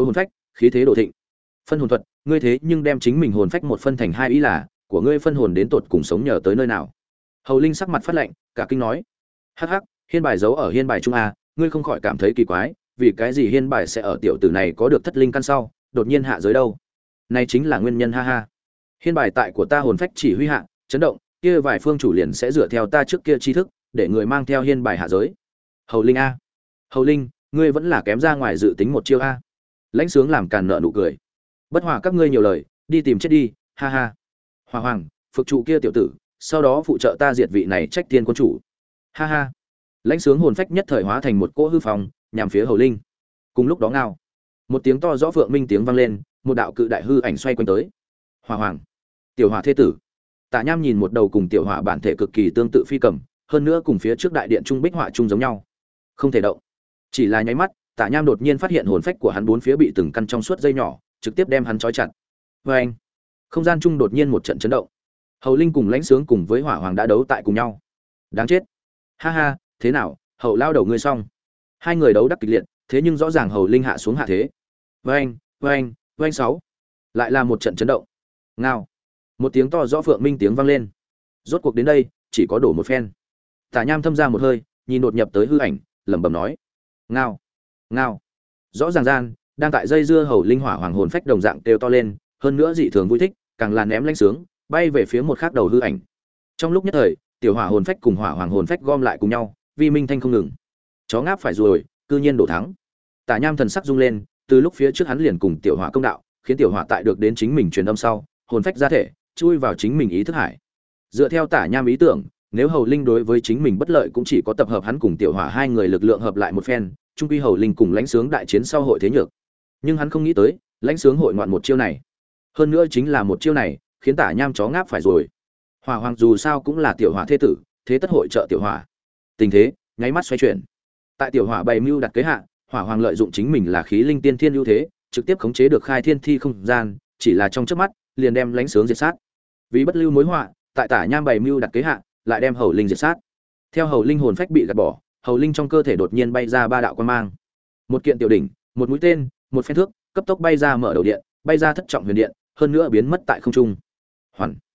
khí thế đổ thịnh. Phân hồn thuật, ngươi thế nhưng đem chính mình hồn phách một phân thành hai, ý là của ngươi phân hồn đến tột cùng sống nhờ tới nơi nào? Hầu Linh sắc mặt phát lạnh, cả kinh nói: "Hắc hắc, hiên bài giấu ở hiên bài trung a, ngươi không khỏi cảm thấy kỳ quái, vì cái gì hiên bài sẽ ở tiểu tử này có được thất linh căn sau, đột nhiên hạ giới đâu? Này chính là nguyên nhân ha ha. Hiên bài tại của ta hồn phách chỉ huy hạ, chấn động, kia vài phương chủ liền sẽ dựa theo ta trước kia tri thức, để người mang theo hiên bài hạ giới." Hầu Linh a, Hầu Linh, ngươi vẫn là kém ra ngoài dự tính một chiêu a. Lãnh Sướng làm càn nợ nụ cười. Bất hòa các ngươi nhiều lời, đi tìm chết đi, ha ha. Hòa Hoàng, phục trụ kia tiểu tử, sau đó phụ trợ ta diệt vị này Trách Tiên quân chủ. Ha ha. Lãnh Sướng hồn phách nhất thời hóa thành một cỗ hư phòng, nhằm phía Hầu Linh. Cùng lúc đó ngao, một tiếng to rõ vượng minh tiếng vang lên, một đạo cự đại hư ảnh xoay quanh tới. Hòa Hoàng, tiểu Hỏa thế tử. Tạ Nham nhìn một đầu cùng tiểu Hỏa bản thể cực kỳ tương tự phi cầm, hơn nữa cùng phía trước đại điện trung bích họa trung giống nhau. Không thể động. Chỉ là nháy mắt, Tạ Nham đột nhiên phát hiện hồn phách của hắn bốn phía bị từng căn trong suốt dây nhỏ, trực tiếp đem hắn trói chặt. Và anh, không gian chung đột nhiên một trận chấn động. Hầu Linh cùng Lãnh Sướng cùng với Hỏa Hoàng đã đấu tại cùng nhau. Đáng chết. Ha ha, thế nào, Hầu lao đầu ngươi xong. Hai người đấu đắc kịch liệt, thế nhưng rõ ràng Hầu Linh hạ xuống hạ thế. Và anh, và anh, và anh sáu. Lại là một trận chấn động. Ngao. Một tiếng to rõ phượng minh tiếng vang lên. Rốt cuộc đến đây, chỉ có đổ một phen. Tạ Nham thâm ra một hơi, nhìn đột nhập tới hư ảnh, lẩm bẩm nói: "Ngao, ngao." Rõ ràng gian, đang tại dây dưa Hầu Linh Hỏa Hoàng hồn phách đồng dạng kêu to lên, hơn nữa dị thường vui thích, càng là ném Lãnh Sướng, bay về phía một khác đầu hư ảnh. Trong lúc nhất thời, tiểu Hỏa hồn phách cùng Hỏa Hoàng hồn phách gom lại cùng nhau, vi minh thanh không ngừng. Chó ngáp phải rồi, cư nhiên đổ thắng. Tạ Nham thần sắc rung lên, từ lúc phía trước hắn liền cùng tiểu Hỏa công đạo, khiến tiểu Hỏa tại được đến chính mình truyền âm sau, hồn phách ra thể, chui vào chính mình ý thức hải. Dựa theo Tạ Nham ý tưởng, nếu Hầu Linh đối với chính mình bất lợi cũng chỉ có tập hợp hắn cùng tiểu Hỏa hai người lực lượng hợp lại một phen, chung quy Hầu Linh cùng Lãnh Sướng đại chiến sau hội thế nhược. Nhưng hắn không nghĩ tới, Lãnh Sướng hội ngoạn một chiêu này. Hơn nữa chính là một chiêu này, khiến Tạ Nham chó ngáp phải rồi. Hỏa Hoàng dù sao cũng là tiểu Hỏa thế tử, thế tất hội trợ tiểu Hỏa. Tình thế nháy mắt xoay chuyển. Tại tiểu Hỏa bày mưu đặt kế hạ, Hỏa Hoàng lợi dụng chính mình là khí linh tiên thiên ưu thế, trực tiếp khống chế được khai thiên thi không gian, chỉ là trong chớp mắt, liền đem Lãnh Sướng diệt sát. Vì bất lưu mối họa, tại Tạ Nham bày mưu đặt kế hạ, lại đem Hầu Linh diệt sát. Theo Hầu Linh hồn phách bị gạt bỏ, Hầu Linh trong cơ thể đột nhiên bay ra ba đạo quang mang. Một kiện tiểu đỉnh, một mũi tên, một phen thước, cấp tốc bay ra mở đầu điện, bay ra thất trọng huyền điện, hơn nữa biến mất tại không trung. Hoàn.